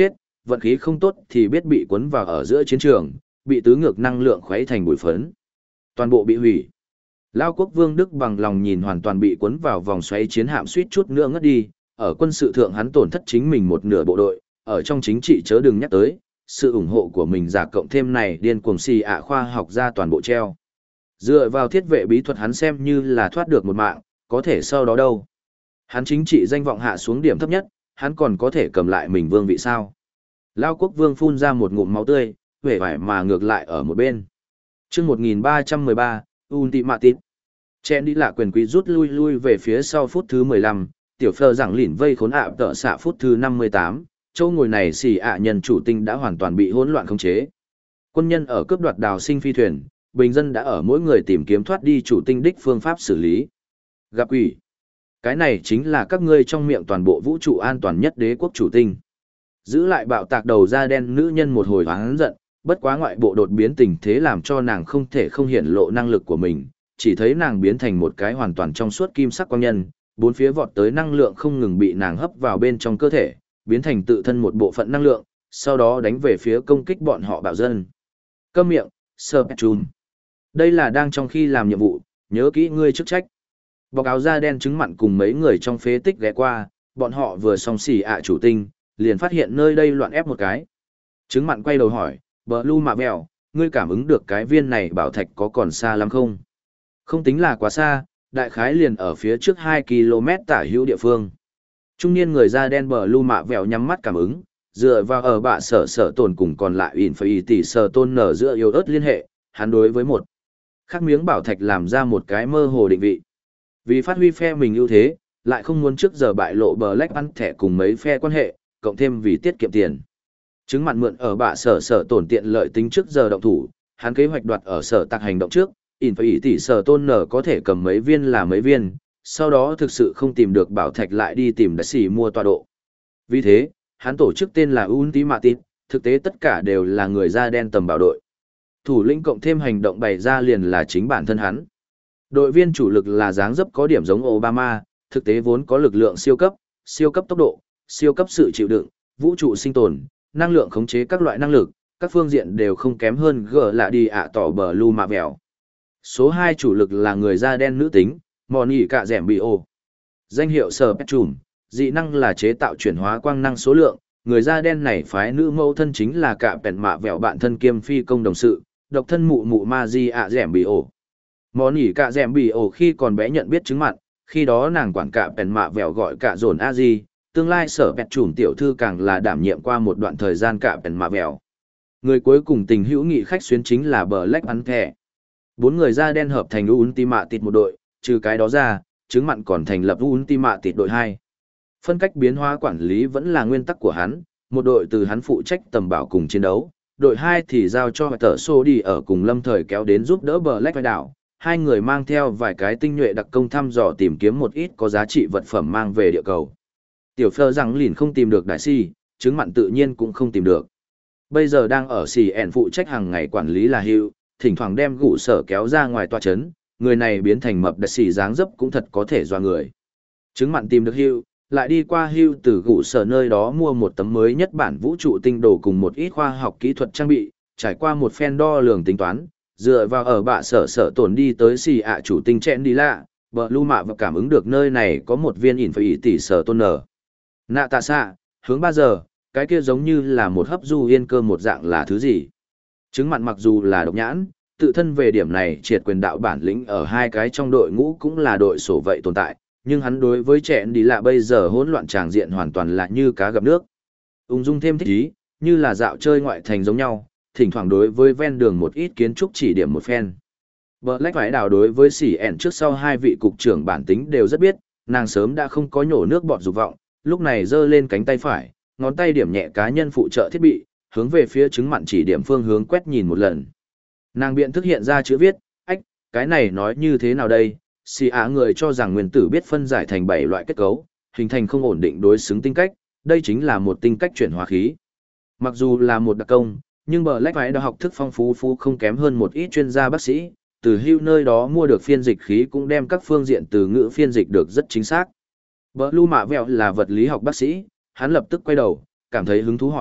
vận khí không tốt thì biết bị cuốn vào ở giữa chiến trường, bị tứ ngược năng lượng khuấy thành bụi phấn. Toàn bộ bị hủy. Lao quốc vương Đức bằng lòng nhìn hoàn toàn bị cuốn vào vòng xoáy chiến hạm suýt chút nữa ngất đi, ở quân sự thượng hắn tổn thất chính mình một nửa bộ đội, ở trong chính trị chớ đừng nhắc tới, sự ủng hộ của mình giả cộng thêm này điên cuồng xì ạ khoa học ra toàn bộ treo. Dựa vào thiết vệ bí thuật hắn xem như là thoát được một mạng, có thể sau đó đâu. Hắn chính trị danh vọng hạ xuống điểm thấp nhất, hắn còn có thể cầm lại mình vương vị sao. Lao quốc vương phun ra một ngụm máu tươi, vẻ vải mà ngược lại ở một bên. chương một nghìn ba trăm mười ba, Ultimatit. Chẹn đi lạ quyền quý rút lui lui về phía sau phút thứ mười lăm, tiểu phờ giảng lỉn vây khốn ạ tợ xạ phút thứ năm mươi tám, châu ngồi này xì ạ nhân chủ tinh đã hoàn toàn bị hỗn loạn khống chế. Quân nhân ở cướp đoạt đào sinh phi thuyền, bình dân đã ở mỗi người tìm kiếm thoát đi chủ tinh đích phương pháp xử lý. Gặp quỷ. Cái này chính là các ngươi trong miệng toàn bộ vũ trụ an toàn nhất đế quốc chủ tinh. Giữ lại bạo tạc đầu da đen nữ nhân một hồi hoáng giận, bất quá ngoại bộ đột biến tình thế làm cho nàng không thể không hiển lộ năng lực của mình, chỉ thấy nàng biến thành một cái hoàn toàn trong suốt kim sắc quang nhân, bốn phía vọt tới năng lượng không ngừng bị nàng hấp vào bên trong cơ thể, biến thành tự thân một bộ phận năng lượng, sau đó đánh về phía công kích bọn họ bạo dân. Câm miệng, Spectrum. Đây là đang trong khi làm nhiệm vụ, nhớ kỹ ngươi chức trách. Bọc áo da đen trứng mặn cùng mấy người trong phế tích ghé qua, bọn họ vừa xong xỉ ạ chủ tinh, liền phát hiện nơi đây loạn ép một cái. Trứng mặn quay đầu hỏi, Blue mạ vèo, ngươi cảm ứng được cái viên này bảo thạch có còn xa lắm không? Không tính là quá xa, đại khái liền ở phía trước hai ki lô mét tả hữu địa phương. Trung niên người da đen Blue mạ vèo nhắm mắt cảm ứng, dựa vào ở bạ sở sở tồn cùng còn lại in phải tỷ sở tôn nở giữa yêu ớt liên hệ, hắn đối với một khắc miếng bảo thạch làm ra một cái mơ hồ định vị. Vì phát huy phe mình ưu thế, lại không muốn trước giờ bại lộ Black Panther cùng mấy phe quan hệ, cộng thêm vì tiết kiệm tiền. Chứng mặn mượn ở bạ sở sở tổn tiện lợi tính trước giờ động thủ, hắn kế hoạch đoạt ở sở tạc hành động trước, in phải tỷ sở tôn nở có thể cầm mấy viên là mấy viên, sau đó thực sự không tìm được bảo thạch lại đi tìm đại sĩ mua tọa độ. Vì thế, hắn tổ chức tên là Ultimatit, thực tế tất cả đều là người da đen tầm bảo đội. Thủ lĩnh cộng thêm hành động bày ra liền là chính bản thân hắn. Đội viên chủ lực là dáng dấp có điểm giống Obama, thực tế vốn có lực lượng siêu cấp, siêu cấp tốc độ, siêu cấp sự chịu đựng, vũ trụ sinh tồn, năng lượng khống chế các loại năng lực, các phương diện đều không kém hơn gỡ lạ đi ạ tỏ bờ lưu mạ vẹo. Số hai chủ lực là người da đen nữ tính, Moni Cạ Dẻm Bị Ô. Danh hiệu Spectrum, dị năng là chế tạo chuyển hóa quang năng số lượng, người da đen này phái nữ mẫu thân chính là Cạ Bèn Mạ Vẹo bạn thân kiêm phi công đồng sự, độc thân mụ mụ Ma Di ạ Dẻm Bị Ô. Moni Cạ Dẻm Bị Ô khi còn bé nhận biết chứng mặn, khi đó nàng quản Cạ Bèn Mạ Vẹo gọi Cạ Dồn A Di, tương lai sở bẹt chủm tiểu thư càng là đảm nhiệm qua một đoạn thời gian Cạ Bèn Mạ Vẹo. Người cuối cùng tình hữu nghị khách xuyến chính là Black Panther. Bốn người da đen hợp thành Ultimatit một đội, trừ cái đó ra, chứng mặn còn thành lập Ultimatit đội hai. Phân cách biến hóa quản lý vẫn là nguyên tắc của hắn, một đội từ hắn phụ trách tầm bảo cùng chiến đấu, đội hai thì giao cho tờ xô đi ở cùng lâm thời kéo đến giúp đỡ Black Vai đảo. Hai người mang theo vài cái tinh nhuệ đặc công thăm dò tìm kiếm một ít có giá trị vật phẩm mang về địa cầu. Tiểu Phơ rằng lìn không tìm được đại si, chứng mặn tự nhiên cũng không tìm được. Bây giờ đang ở xì ẻn phụ trách hàng ngày quản lý là Hugh, thỉnh thoảng đem gụ sở kéo ra ngoài tòa chấn, người này biến thành mập đại xì dáng dấp cũng thật có thể doa người. Chứng mặn tìm được Hugh, lại đi qua Hugh từ gụ sở nơi đó mua một tấm mới nhất bản vũ trụ tinh đồ cùng một ít khoa học kỹ thuật trang bị, trải qua một phen đo lường tính toán, dựa vào ở bạ sở sở tổn đi tới xì ạ chủ tinh chẹn đi lạ, bờ lưu mạ và cảm ứng được nơi này có một viên ỉn phải ý tỷ sở tôn nở. Nạ tạ xạ, hướng ba giờ, cái kia giống như là một hấp du yên cơ một dạng là thứ gì. Chứng mặn mặc dù là độc nhãn, tự thân về điểm này triệt quyền đạo bản lĩnh ở hai cái trong đội ngũ cũng là đội sổ vậy tồn tại, nhưng hắn đối với chẹn đi lạ bây giờ hỗn loạn tràng diện hoàn toàn là như cá gặp nước. Ung dung thêm thích ý, như là dạo chơi ngoại thành giống nhau, thỉnh thoảng đối với ven đường một ít kiến trúc chỉ điểm một phen. Black Vải đảo đối với xỉ ẻn trước sau hai vị cục trưởng bản tính đều rất biết, nàng sớm đã không có nhổ nước bọt dục vọng, lúc này giơ lên cánh tay phải, ngón tay điểm nhẹ cá nhân phụ trợ thiết bị, hướng về phía trứng mặn chỉ điểm phương hướng quét nhìn một lần. Nàng biện thức hiện ra chữ viết, ách, cái này nói như thế nào đây? Xỉ á người cho rằng nguyên tử biết phân giải thành bảy loại kết cấu, hình thành không ổn định đối xứng tinh cách, đây chính là một tinh cách chuyển hóa khí. Mặc dù là một đặc công, nhưng Black Vải đã học thức phong phú phú không kém hơn một ít chuyên gia bác sĩ, từ Hugh nơi đó mua được phiên dịch khí cũng đem các phương diện từ ngữ phiên dịch được rất chính xác. Blue mạ vẹo là vật lý học bác sĩ, hắn lập tức quay đầu, cảm thấy hứng thú hỏi,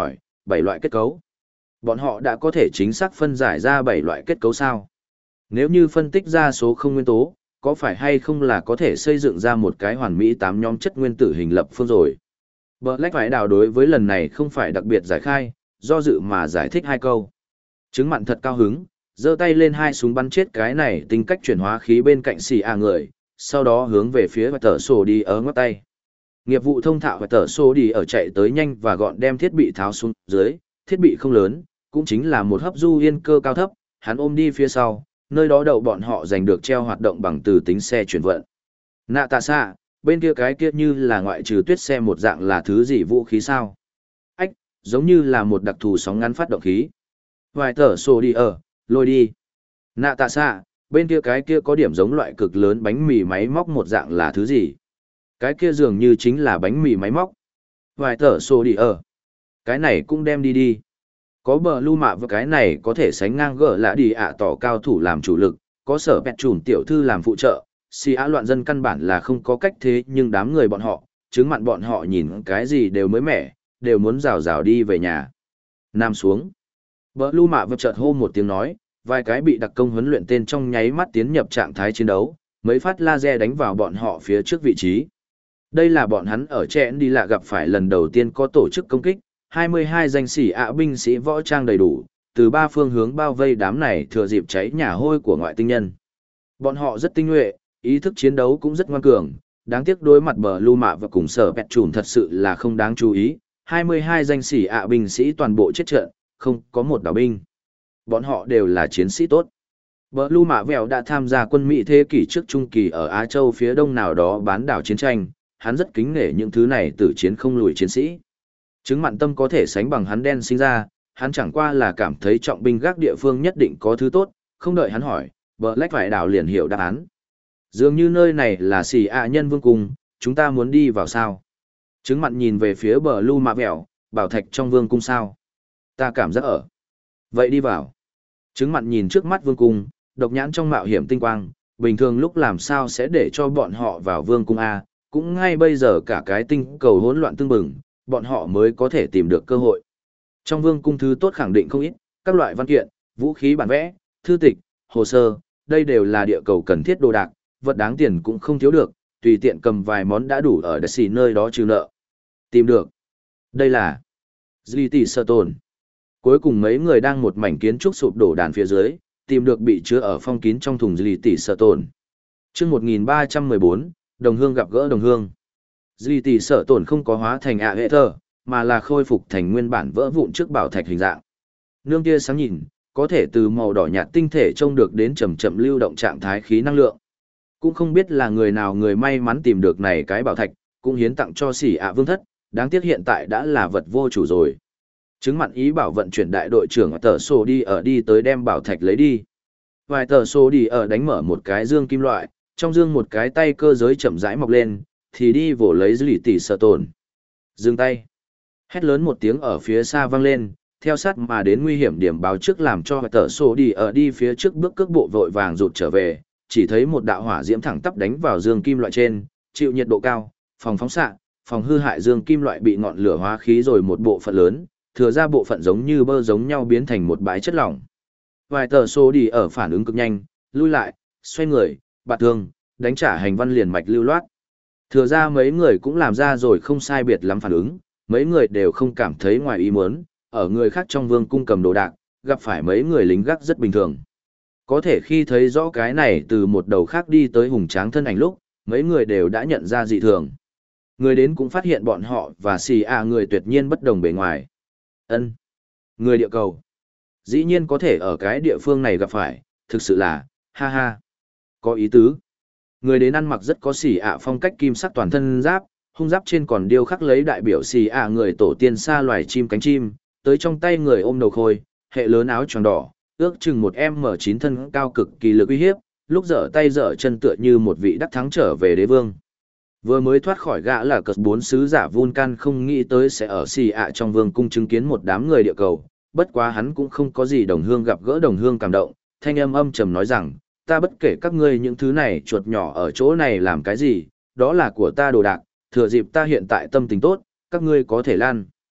bảy loại kết cấu. Bọn họ đã có thể chính xác phân giải ra bảy loại kết cấu sao? Nếu như phân tích ra số không nguyên tố, có phải hay không là có thể xây dựng ra một cái hoàn mỹ tám nhóm chất nguyên tử hình lập phương rồi? Black phải đào đối với lần này không phải đặc biệt giải khai, do dự mà giải thích hai câu. Trứng mặn thật cao hứng, giơ tay lên hai súng bắn chết cái này tính cách chuyển hóa khí bên cạnh xì a người, sau đó hướng về phía và tờ sổ đi ở ngót tay. Nghiệp vụ thông thạo và tờ sổ đi ở chạy tới nhanh và gọn đem thiết bị tháo xuống dưới, thiết bị không lớn, cũng chính là một hấp du yên cơ cao thấp, hắn ôm đi phía sau, nơi đó đậu bọn họ giành được treo hoạt động bằng từ tính xe chuyển vận. Nạ tạ xạ, bên kia cái kia như là ngoại trừ tuyết xe một dạng là thứ gì vũ khí sao? Ách, giống như là một đặc thù sóng ngắn phát động khí. Vài tờ sổ đi ở, lôi đi. Nạ tạ xạ, bên kia cái kia có điểm giống loại cực lớn bánh mì máy móc một dạng là thứ gì? Cái kia dường như chính là bánh mì máy móc. Vài tờ sổ đi ở. Cái này cũng đem đi đi. Có bờ lưu mạ và cái này có thể sánh ngang gỡ lạ đi ạ tỏ cao thủ làm chủ lực, có sở bẹt trùn tiểu thư làm phụ trợ, xì á loạn dân căn bản là không có cách thế nhưng đám người bọn họ, chứng mặn bọn họ nhìn cái gì đều mới mẻ, đều muốn rào rào đi về nhà. Nam xuống. Bờ lưu mạ vật chợt hô một tiếng nói, vài cái bị đặc công huấn luyện tên trong nháy mắt tiến nhập trạng thái chiến đấu, mấy phát laser đánh vào bọn họ phía trước vị trí. Đây là bọn hắn ở chẽn đi lạ gặp phải lần đầu tiên có tổ chức công kích, hai mươi hai danh sĩ ạ binh sĩ võ trang đầy đủ, từ ba phương hướng bao vây đám này thừa dịp cháy nhà hôi của ngoại tinh nhân. Bọn họ rất tinh nhuệ, ý thức chiến đấu cũng rất ngoan cường, đáng tiếc đối mặt bờ lưu mạ và cùng sở bẹt trùm thật sự là không đáng chú ý, hai mươi hai danh sĩ ạ binh sĩ toàn bộ chết trận, không có một đảo binh. Bọn họ đều là chiến sĩ tốt. Bờ lưu mạ vẹo đã tham gia quân Mỹ thế kỷ trước trung kỳ ở Á Châu phía đông nào đó bán đảo chiến tranh, hắn rất kính nể những thứ này từ chiến không lùi chiến sĩ. Chứng mặn tâm có thể sánh bằng hắn đen sinh ra, hắn chẳng qua là cảm thấy trọng binh gác địa phương nhất định có thứ tốt, không đợi hắn hỏi, bờ lách phải đảo liền hiểu đáp án. Dường như nơi này là xì ạ nhân vương cung, chúng ta muốn đi vào sao? Chứng mặn nhìn về phía bờ lưu mạ vẹo, bảo thạch trong vương cung sao? Ta cảm giác ở. Vậy đi vào. Chứng mặn nhìn trước mắt vương cung, độc nhãn trong mạo hiểm tinh quang, bình thường lúc làm sao sẽ để cho bọn họ vào vương cung A, cũng ngay bây giờ cả cái tinh cầu hỗn loạn tương bừng, bọn họ mới có thể tìm được cơ hội. Trong vương cung thứ tốt khẳng định không ít, các loại văn kiện, vũ khí bản vẽ, thư tịch, hồ sơ, đây đều là địa cầu cần thiết đồ đạc, vật đáng tiền cũng không thiếu được, tùy tiện cầm vài món đã đủ ở đất xì nơi đó trừ nợ. Tìm được. Đây là Dì tỷ sơ tồn. Cuối cùng mấy người đang một mảnh kiến trúc sụp đổ đàn phía dưới, tìm được bị chứa ở phong kín trong thùng Dì tỷ sơ tồn. Trước một nghìn ba trăm mười bốn, đồng hương gặp gỡ đồng hương. Dì tỷ sở tổn không có hóa thành ạ hệ thơ, mà là khôi phục thành nguyên bản vỡ vụn trước bảo thạch hình dạng. Nương tia sáng nhìn, có thể từ màu đỏ nhạt tinh thể trông được đến chậm chậm lưu động trạng thái khí năng lượng. Cũng không biết là người nào người may mắn tìm được này cái bảo thạch, cũng hiến tặng cho xỉ ạ vương thất, đáng tiếc hiện tại đã là vật vô chủ rồi. Chứng mặn ý bảo vận chuyển đại đội trưởng tờ sổ đi ở đi tới đem bảo thạch lấy đi. Vài tờ sổ đi ở đánh mở một cái dương kim loại, trong dương một cái tay cơ giới chậm rãi mọc lên, thì đi vỗ lấy dư lì tỷ sợ tồn. Dừng tay. Hét lớn một tiếng ở phía xa vang lên, theo sát mà đến nguy hiểm điểm báo trước làm cho tờ sổ đi ở đi phía trước bước cước bộ vội vàng rụt trở về, chỉ thấy một đạo hỏa diễm thẳng tắp đánh vào dương kim loại trên, chịu nhiệt độ cao, phòng phóng xạ, phòng hư hại dương kim loại bị ngọn lửa hóa khí rồi một bộ phận lớn, thừa ra bộ phận giống như bơ giống nhau biến thành một bãi chất lỏng. Vài tờ sổ đi ở phản ứng cực nhanh, lui lại, xoay người, bạt thương, đánh trả hành văn liền mạch lưu loát. Thừa ra mấy người cũng làm ra rồi không sai biệt lắm phản ứng, mấy người đều không cảm thấy ngoài ý muốn, ở người khác trong vương cung cầm đồ đạc, gặp phải mấy người lính gác rất bình thường. Có thể khi thấy rõ cái này từ một đầu khác đi tới hùng tráng thân ảnh lúc, mấy người đều đã nhận ra dị thường. Người đến cũng phát hiện bọn họ và xì à người tuyệt nhiên bất đồng bề ngoài. Ân, người địa cầu. Dĩ nhiên có thể ở cái địa phương này gặp phải, thực sự là, ha ha, có ý tứ. Người đến ăn mặc rất có xỉ ạ phong cách kim sắc toàn thân giáp, hung giáp trên còn điêu khắc lấy đại biểu xỉ ạ người tổ tiên xa loài chim cánh chim, tới trong tay người ôm đầu khôi, hệ lớn áo choàng đỏ, ước chừng một em chín thân cao cực kỳ lực uy hiếp, lúc dở tay dở chân tựa như một vị đắc thắng trở về đế vương. Vừa mới thoát khỏi gã là cờ bốn sứ giả Vulcan không nghĩ tới sẽ ở xỉ ạ trong vương cung chứng kiến một đám người địa cầu, bất quá hắn cũng không có gì đồng hương gặp gỡ đồng hương cảm động, thanh âm âm trầm nói rằng, ta bất kể các ngươi những thứ này chuột nhỏ ở chỗ này làm cái gì, đó là của ta đồ đạc, thừa dịp ta hiện tại tâm tình tốt, các ngươi có thể lan.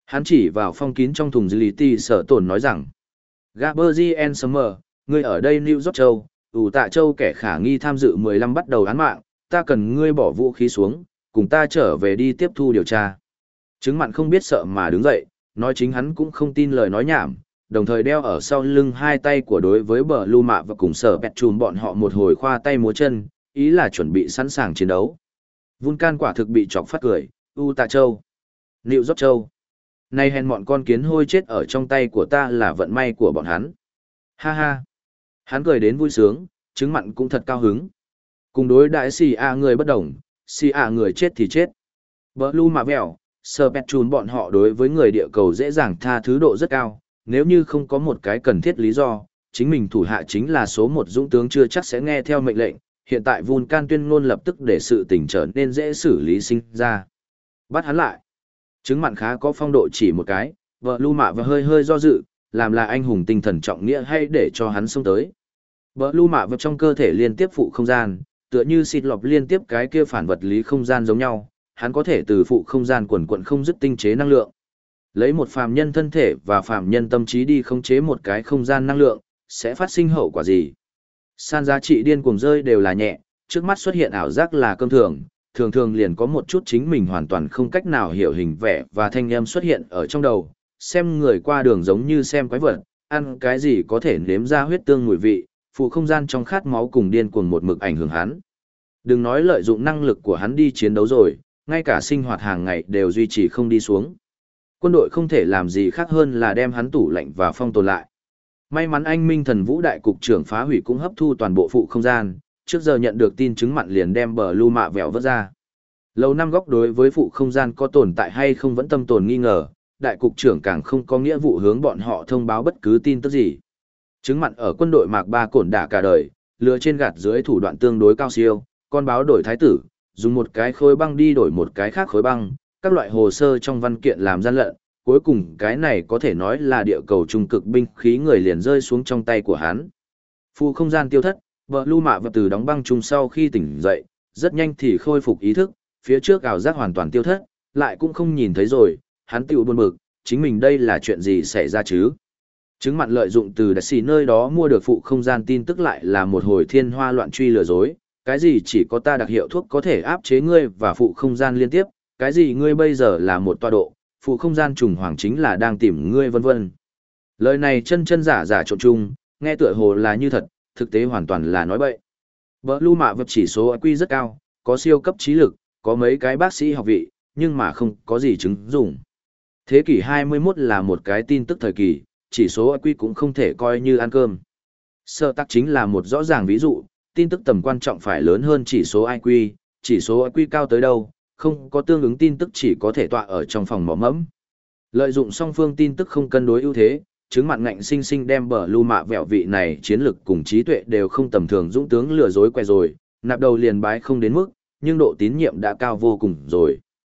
Hắn chỉ vào phong kín trong thùng dư lý ti sở tổn nói rằng, Gaberzien Summer, ngươi ở đây New York Châu, ủ tạ châu kẻ khả nghi tham dự mười lăm bắt đầu án mạng, ta cần ngươi bỏ vũ khí xuống, cùng ta trở về đi tiếp thu điều tra. Chứng mặn không biết sợ mà đứng dậy, nói chính hắn cũng không tin lời nói nhảm, đồng thời đeo ở sau lưng hai tay của đối với bờ lưu mạ và cùng sở bẹt chùm bọn họ một hồi khoa tay múa chân, ý là chuẩn bị sẵn sàng chiến đấu. Vulcan quả thực bị chọc phát cười, U Tạ Châu, New York Châu. Này hèn bọn con kiến hôi chết ở trong tay của ta là vận may của bọn hắn. Ha ha. Hắn cười đến vui sướng, chứng mặn cũng thật cao hứng. Cùng đối đại xì a người bất đồng, xì a người chết thì chết. Bờ lưu mạ vẹo, sở bẹt chùm bọn họ đối với người địa cầu dễ dàng tha thứ độ rất cao. Nếu như không có một cái cần thiết lý do, chính mình thủ hạ chính là số một dũng tướng chưa chắc sẽ nghe theo mệnh lệnh. Hiện tại Vulcan tuyên ngôn lập tức để sự tình trở nên dễ xử lý sinh ra. Bắt hắn lại. Chứng mặn khá có phong độ chỉ một cái, vợ lưu mạ và hơi hơi do dự, làm là anh hùng tinh thần trọng nghĩa hay để cho hắn xông tới. Vợ lưu mạ vào trong cơ thể liên tiếp phụ không gian, tựa như xịt lọc liên tiếp cái kia phản vật lý không gian giống nhau, hắn có thể từ phụ không gian quần quận không dứt tinh chế năng lượng. Lấy một phàm nhân thân thể và phàm nhân tâm trí đi khống chế một cái không gian năng lượng, sẽ phát sinh hậu quả gì? San giá trị điên cuồng rơi đều là nhẹ, trước mắt xuất hiện ảo giác là cơm thường, thường thường liền có một chút chính mình hoàn toàn không cách nào hiểu hình vẽ và thanh âm xuất hiện ở trong đầu, xem người qua đường giống như xem quái vật, ăn cái gì có thể nếm ra huyết tương mùi vị, phụ không gian trong khát máu cùng điên cuồng một mực ảnh hưởng hắn. Đừng nói lợi dụng năng lực của hắn đi chiến đấu rồi, ngay cả sinh hoạt hàng ngày đều duy trì không đi xuống. Quân đội không thể làm gì khác hơn là đem hắn tủ lạnh và phong tồn lại. May mắn anh Minh Thần Vũ đại cục trưởng phá hủy cũng hấp thu toàn bộ phụ không gian, trước giờ nhận được tin chứng mặn liền đem bờ lưu mạ vẹo vớt ra. Lầu năm góc đối với phụ không gian có tồn tại hay không vẫn tâm tồn nghi ngờ, đại cục trưởng càng không có nghĩa vụ hướng bọn họ thông báo bất cứ tin tức gì. Chứng mặn ở quân đội Mạc Ba cổn đả cả đời, lừa trên gạt dưới thủ đoạn tương đối cao siêu, con báo đổi thái tử, dùng một cái khối băng đi đổi một cái khác khối băng, các loại hồ sơ trong văn kiện làm gian lận, cuối cùng cái này có thể nói là địa cầu trung cực binh khí người liền rơi xuống trong tay của hắn. Phụ không gian tiêu thất, vợ lưu mạ và từ đóng băng chung sau khi tỉnh dậy, rất nhanh thì khôi phục ý thức, phía trước ảo giác hoàn toàn tiêu thất, lại cũng không nhìn thấy rồi, hắn tiểu buồn bực, chính mình đây là chuyện gì xảy ra chứ? Chứng mặn lợi dụng từ đặc xì nơi đó mua được phụ không gian tin tức lại là một hồi thiên hoa loạn truy lừa dối, cái gì chỉ có ta đặc hiệu thuốc có thể áp chế ngươi và phụ không gian liên tiếp, cái gì ngươi bây giờ là một tọa độ, phụ không gian trùng hoàng chính là đang tìm ngươi vân vân. Lời này chân chân giả giả trộn chung, nghe tựa hồ là như thật, thực tế hoàn toàn là nói bậy. Bờ lưu mạ vật chỉ số i kiu rất cao, có siêu cấp trí lực, có mấy cái bác sĩ học vị, nhưng mà không có gì chứng dụng. Thế kỷ hai mươi mốt là một cái tin tức thời kỳ, chỉ số i kiu cũng không thể coi như ăn cơm. Sơ tắc chính là một rõ ràng ví dụ, tin tức tầm quan trọng phải lớn hơn chỉ số i kiu, chỉ số i kiu cao tới đâu, không có tương ứng tin tức chỉ có thể tọa ở trong phòng mỏ mẫm. Lợi dụng song phương tin tức không cân đối ưu thế, chứng mặn ngạnh sinh sinh đem bờ lưu mạ vẹo vị này chiến lực cùng trí tuệ đều không tầm thường dũng tướng lừa dối què rồi, nạp đầu liền bái không đến mức, nhưng độ tín nhiệm đã cao vô cùng rồi.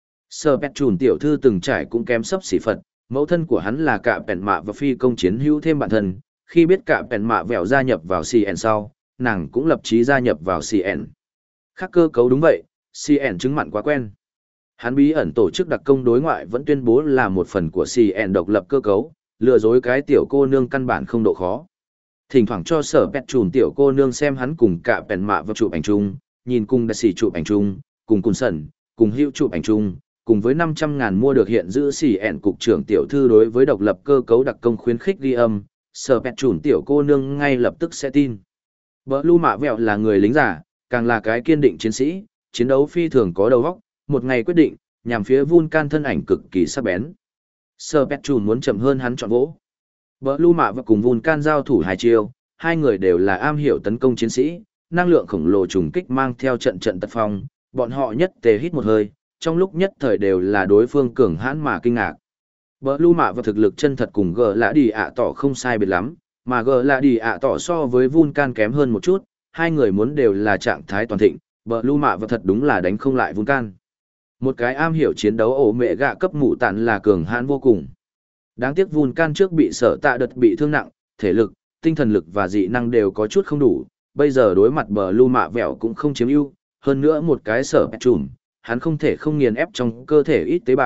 Sơ Pet Chùn tiểu thư từng trải cũng kém sấp xỉ Phật, mẫu thân của hắn là cả Pèn Mạ và phi công chiến hữu thêm bạn thân, khi biết cả Pèn Mạ vẹo gia nhập vào xê en sau, nàng cũng lập chí gia nhập vào xê en. Khác cơ cấu đúng vậy, xê en chứng mặn quá quen. Hắn bí ẩn tổ chức đặc công đối ngoại vẫn tuyên bố là một phần của xê en độc lập cơ cấu, lừa dối cái tiểu cô nương căn bản không độ khó. Thỉnh thoảng cho Sở Pet Chùn tiểu cô nương xem hắn cùng cả Pèn Mạ và chụp ảnh chung, nhìn cùng đại sĩ chụp ảnh chung, cùng Cùn Sẩn, cùng Hữu chụp ảnh chung, cùng với năm trăm ngàn mua được hiện giữ xỉ ẹn cục trưởng tiểu thư đối với độc lập cơ cấu đặc công khuyến khích ghi âm, Sở Pet Chùn tiểu cô nương ngay lập tức sẽ tin. Bờ lưu mạ vẹo là người lính giả, càng là cái kiên định chiến sĩ, chiến đấu phi thường có đầu óc, một ngày quyết định, nhằm phía Vulcan thân ảnh cực kỳ sắc bén. Sở Pet Chùn muốn chậm hơn hắn chọn vỗ. Bờ lưu mạ và cùng Vulcan giao thủ hai chiêu, hai người đều là am hiểu tấn công chiến sĩ, năng lượng khổng lồ trùng kích mang theo trận trận tật phong, bọn họ nhất tề hít một hơi, trong lúc nhất thời đều là đối phương cường hãn mà kinh ngạc. Bờ lưu mạ và thực lực chân thật cùng gờ lạ đi ạ tỏ không sai biệt lắm, mà gờ lạ đi ạ tỏ so với Vulcan kém hơn một chút, hai người muốn đều là trạng thái toàn thịnh, bờ lưu mạ và thật đúng là đánh không lại Vulcan. Một cái am hiểu chiến đấu ổ mẹ gạ cấp mụ tản là cường hãn vô cùng. Đáng tiếc Vulcan trước bị sở tạ đợt bị thương nặng, thể lực, tinh thần lực và dị năng đều có chút không đủ, bây giờ đối mặt bờ lưu mạ vẹo cũng không chiếm ưu, hơn nữa một cái sở pet trùm, hắn không thể không nghiền ép trong cơ thể ít tế bào,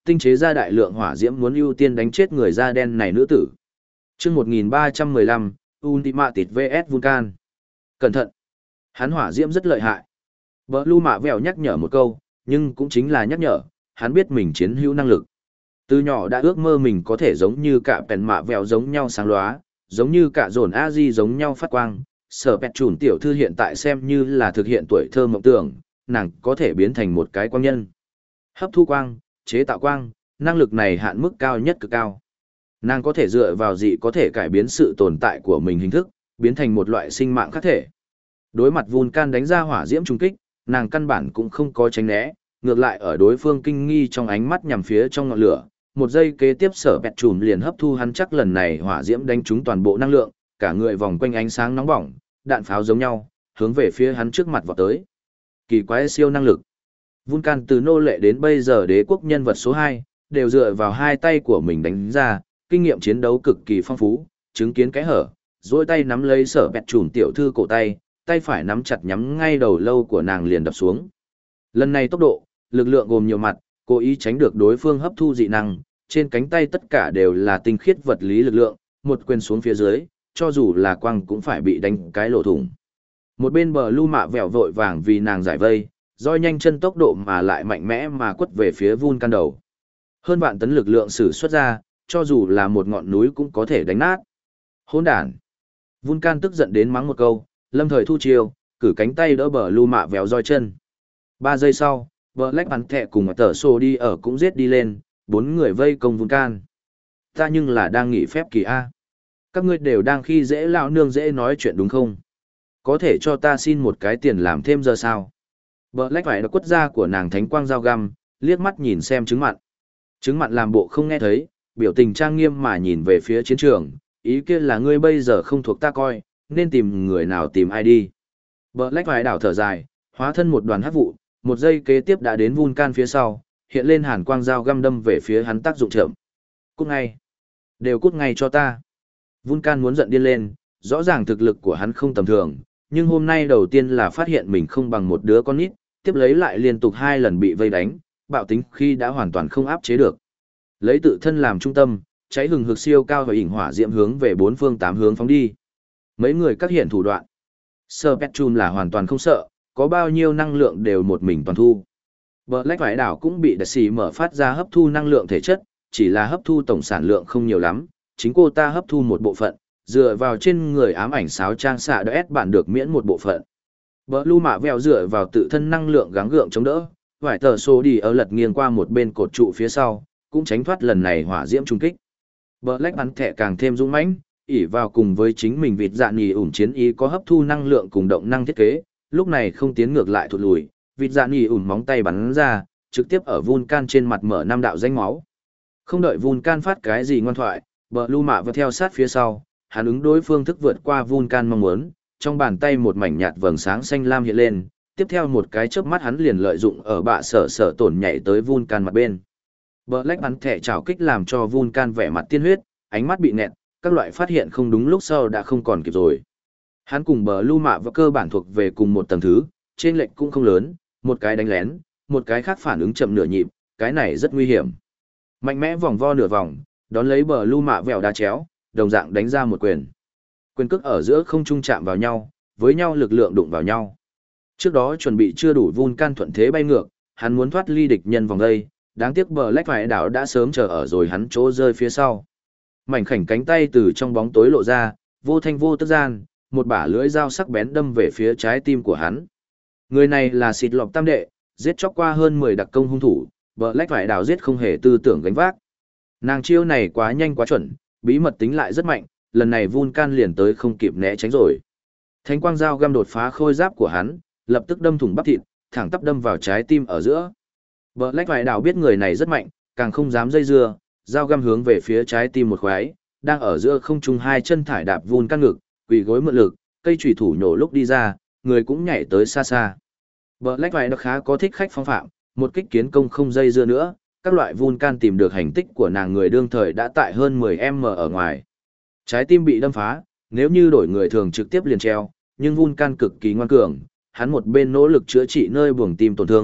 tinh chế ra đại lượng hỏa diễm muốn ưu tiên đánh chết người da đen này nữ tử. Chương một nghìn ba trăm mười lăm, Ultimate vê ét Vulcan. Cẩn thận, hắn hỏa diễm rất lợi hại. Bờ Lu Mạ Vẹo nhắc nhở một câu, nhưng cũng chính là nhắc nhở, hắn biết mình chiến hữu năng lực. Từ nhỏ đã ước mơ mình có thể giống như cả Pèn Mạ Vẹo giống nhau sáng lóa, giống như cả Dồn A Di giống nhau phát quang. Sở Pẹt Chùn tiểu thư hiện tại xem như là thực hiện tuổi thơ mộng tưởng, nàng có thể biến thành một cái quang nhân. Hấp thu quang, chế tạo quang, năng lực này hạn mức cao nhất cực cao. Nàng có thể dựa vào dị có thể cải biến sự tồn tại của mình hình thức, biến thành một loại sinh mạng khác thể. Đối mặt Vulcan đánh ra hỏa diễm trùng kích, nàng căn bản cũng không có tránh né, ngược lại ở đối phương kinh nghi trong ánh mắt nhằm phía trong ngọn lửa. Một giây kế tiếp Sở Pẹt Chùn liền hấp thu hắn chắc lần này hỏa diễm đánh trúng toàn bộ năng lượng, cả người vòng quanh ánh sáng nóng bỏng, đạn pháo giống nhau, hướng về phía hắn trước mặt vọt tới. Kỳ quái siêu năng lực. Vulcan từ nô lệ đến bây giờ đế quốc nhân vật số hai, đều dựa vào hai tay của mình đánh ra, kinh nghiệm chiến đấu cực kỳ phong phú, chứng kiến cái hở, duỗi tay nắm lấy Sở Pẹt Chùn tiểu thư cổ tay, tay phải nắm chặt nhắm ngay đầu lâu của nàng liền đập xuống. Lần này tốc độ, lực lượng gồm nhiều mặt, cố ý tránh được đối phương hấp thu dị năng, trên cánh tay tất cả đều là tinh khiết vật lý lực lượng, một quyền xuống phía dưới, cho dù là quăng cũng phải bị đánh cái lỗ thủng. Một bên Bờ Lu Mạ Vẹo vội vàng vì nàng giải vây, roi nhanh chân tốc độ mà lại mạnh mẽ mà quất về phía Vulcan đầu. Hơn vạn tấn lực lượng sử xuất ra, cho dù là một ngọn núi cũng có thể đánh nát. Hỗn đản! Vulcan tức giận đến mắng một câu, lâm thời thu chiêu, cử cánh tay đỡ Bờ Lu Mạ Vẹo roi chân. Ba giây sau, Black Panther cùng Tở Sô đi ở cũng giết đi lên, bốn người vây công Vulcan. Ta nhưng là đang nghỉ phép kỳ A. Các ngươi đều đang khi dễ lão nương dễ nói chuyện đúng không? Có thể cho ta xin một cái tiền làm thêm giờ sao? Black phải đọc quất da của nàng thánh quang dao găm, liếc mắt nhìn xem trứng mặn. Trứng mặn làm bộ không nghe thấy, biểu tình trang nghiêm mà nhìn về phía chiến trường, ý kia là ngươi bây giờ không thuộc ta coi, nên tìm người nào tìm ai đi. Black phải đảo thở dài, hóa thân một đoàn hắc vụ, một giây kế tiếp đã đến Vulcan phía sau, hiện lên hàn quang dao găm đâm về phía hắn tác dụng chậm. Cút ngay. Đều cút ngay cho ta. Vulcan muốn giận điên lên, rõ ràng thực lực của hắn không tầm thường, nhưng hôm nay đầu tiên là phát hiện mình không bằng một đứa con nít, tiếp lấy lại liên tục hai lần bị vây đánh, bạo tính khi đã hoàn toàn không áp chế được. Lấy tự thân làm trung tâm, cháy hừng hực siêu cao và ỉnh hỏa diễm hướng về bốn phương tám hướng phóng đi. Mấy người các hiện thủ đoạn. Spectrum là hoàn toàn không sợ, có bao nhiêu năng lượng đều một mình toàn thu. Black Vải đảo cũng bị đặc sĩ mở phát ra hấp thu năng lượng thể chất, chỉ là hấp thu tổng sản lượng không nhiều lắm, chính cô ta hấp thu một bộ phận, dựa vào trên người ám ảnh sáo trang xạ đã ép bạn được miễn một bộ phận. Blue Mạ Vẹo dựa vào tự thân năng lượng gắng gượng chống đỡ, vải tờ số đi ở lật nghiêng qua một bên cột trụ phía sau, cũng tránh thoát lần này hỏa diễm trung kích. Black bắn thẻ càng thêm dũng mãnh, ỉ vào cùng với chính mình vịt dạ nhì ủn chiến ý có hấp thu năng lượng cùng động năng thiết kế, lúc này không tiến ngược lại thụt lùi, vịt dạ nhì ủn móng tay bắn ra, trực tiếp ở Vulcan trên mặt mở năm đạo danh máu. Không đợi Vulcan phát cái gì ngoan thoại, Blue Mạ Vẹo theo sát phía sau, hắn ứng đối phương thức vượt qua Vulcan mong muốn, trong bàn tay một mảnh nhạt vầng sáng xanh lam hiện lên, tiếp theo một cái chớp mắt hắn liền lợi dụng ở bạ sở sở tổn nhảy tới Vulcan mặt bên. Black bắn thẻ chảo kích làm cho Vulcan vẻ mặt tiên huyết, ánh mắt bị nẹt, các loại phát hiện không đúng lúc sau đã không còn kịp rồi. Hắn cùng Blue Mạ Vẹo cơ bản thuộc về cùng một tầng thứ, trên lệch cũng không lớn, một cái đánh lén, một cái khác phản ứng chậm nửa nhịp, cái này rất nguy hiểm. Mạnh mẽ vòng vo nửa vòng, đón lấy Blue Mạ Vẹo đá chéo, đồng dạng đánh ra một quyền. Quyền cước ở giữa không trung chạm vào nhau, với nhau lực lượng đụng vào nhau. Trước đó chuẩn bị chưa đủ Vulcan thuận thế bay ngược, hắn muốn thoát ly địch nhân vòng đây, đáng tiếc Black Vải đảo đã sớm chờ ở rồi hắn chỗ rơi phía sau. Mảnh khảnh cánh tay từ trong bóng tối lộ ra, vô thanh vô tức gian, một bả lưỡi dao sắc bén đâm về phía trái tim của hắn. Người này là xịt lọc tam đệ, giết chóc qua hơn mười đặc công hung thủ, Black Vải đảo giết không hề tư tưởng gánh vác. Nàng chiêu này quá nhanh quá chuẩn, bí mật tính lại rất mạnh, lần này Vulcan liền tới không kịp né tránh rồi. Thánh quang dao găm đột phá khôi giáp của hắn, lập tức đâm thủng bắp thịt, thẳng tắp đâm vào trái tim ở giữa. Black Vải đảo biết người này rất mạnh, càng không dám dây dưa, dao găm hướng về phía trái tim một khoái, đang ở giữa không trung hai chân thải đạp Vulcan ngực, quỳ gối mượn lực, cây chủy thủ nhổ lúc đi ra, người cũng nhảy tới xa xa. Black Vải đảo khá có thích khách phong phạm, một kích kiến công không dây dưa nữa, các loại Vulcan tìm được hành tích của nàng người đương thời đã tại hơn mười mét ở ngoài. Trái tim bị đâm phá, nếu như đổi người thường trực tiếp liền treo, nhưng Vulcan cực kỳ ngoan cường, hắn một bên nỗ lực chữa trị nơi buồng tim tổn thương,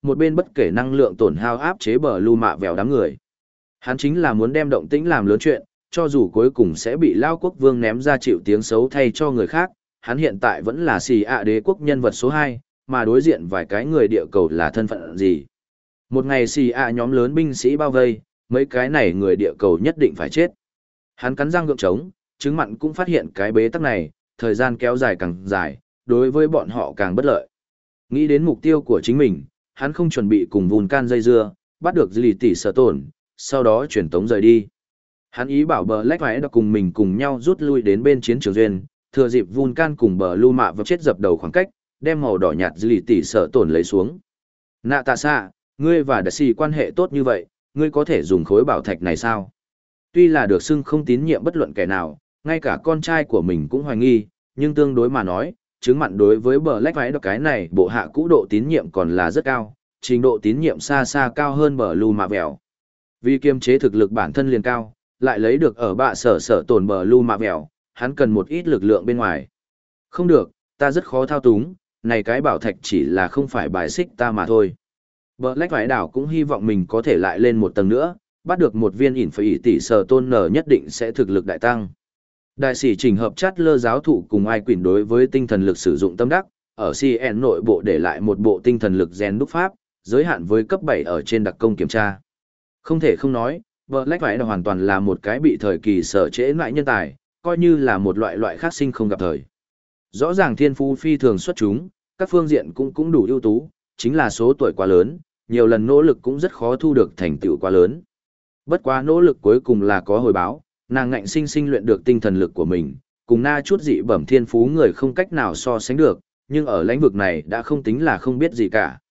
một bên bất kể năng lượng tổn hao áp chế bờ lưu mạ vèo đám người. Hắn chính là muốn đem động tĩnh làm lớn chuyện, cho dù cuối cùng sẽ bị Lao Quốc Vương ném ra chịu tiếng xấu thay cho người khác, hắn hiện tại vẫn là xì ạ đế quốc nhân vật số hai, mà đối diện vài cái người địa cầu là thân phận gì. Một ngày xì ạ nhóm lớn binh sĩ bao vây, mấy cái này người địa cầu nhất định phải chết. Hắn cắn răng gượng trống, chứng mặn cũng phát hiện cái bế tắc này, thời gian kéo dài càng dài, đối với bọn họ càng bất lợi. Nghĩ đến mục tiêu của chính mình, hắn không chuẩn bị cùng Vulcan dây dưa, bắt được lì tỷ sở tổn, sau đó chuyển tống rời đi. Hắn ý bảo bờ Lách phải cùng mình cùng nhau rút lui đến bên chiến trường duyên, thừa dịp Vulcan cùng bờ lưu mạ và chết dập đầu khoảng cách, đem màu đỏ nhạt lì tỷ sở tổn lấy xuống. Nạ tạ xạ, ngươi và Đại Sĩ quan hệ tốt như vậy, ngươi có thể dùng khối bảo thạch này sao? Tuy là được xưng không tín nhiệm bất luận kẻ nào, ngay cả con trai của mình cũng hoài nghi, nhưng tương đối mà nói, chứng mặn đối với bờ Lách phải cái này bộ hạ cũ độ tín nhiệm còn là rất cao, trình độ tín nhiệm xa xa cao hơn bờ lưu mạ vẹo. Vì kiềm chế thực lực bản thân liền cao, lại lấy được ở bạ sở sở tổn bờ lưu mạ vẹo, hắn cần một ít lực lượng bên ngoài. Không được, ta rất khó thao túng, này cái bảo thạch chỉ là không phải bài xích ta mà thôi. Bờ Lách phải đảo cũng hy vọng mình có thể lại lên một tầng nữa, bắt được một viên ỉn phải ỉ tỷ sở tôn nở nhất định sẽ thực lực đại tăng. Đại sĩ trình hợp chát lơ giáo thụ cùng ai quỷ đối với tinh thần lực sử dụng tâm đắc, ở xê en nội bộ để lại một bộ tinh thần lực gen đúc pháp, giới hạn với cấp bảy ở trên đặc công kiểm tra. Không thể không nói, Black phải là hoàn toàn là một cái bị thời kỳ sở trễ loại nhân tài, coi như là một loại loại khác sinh không gặp thời. Rõ ràng thiên phú phi thường xuất chúng, các phương diện cũng cũng đủ ưu tú, chính là số tuổi quá lớn, nhiều lần nỗ lực cũng rất khó thu được thành tựu quá lớn. Bất quá nỗ lực cuối cùng là có hồi báo, nàng ngạnh sinh sinh luyện được tinh thần lực của mình, cùng na chút dị bẩm thiên phú người không cách nào so sánh được, nhưng ở lĩnh vực này đã không tính là không biết gì cả.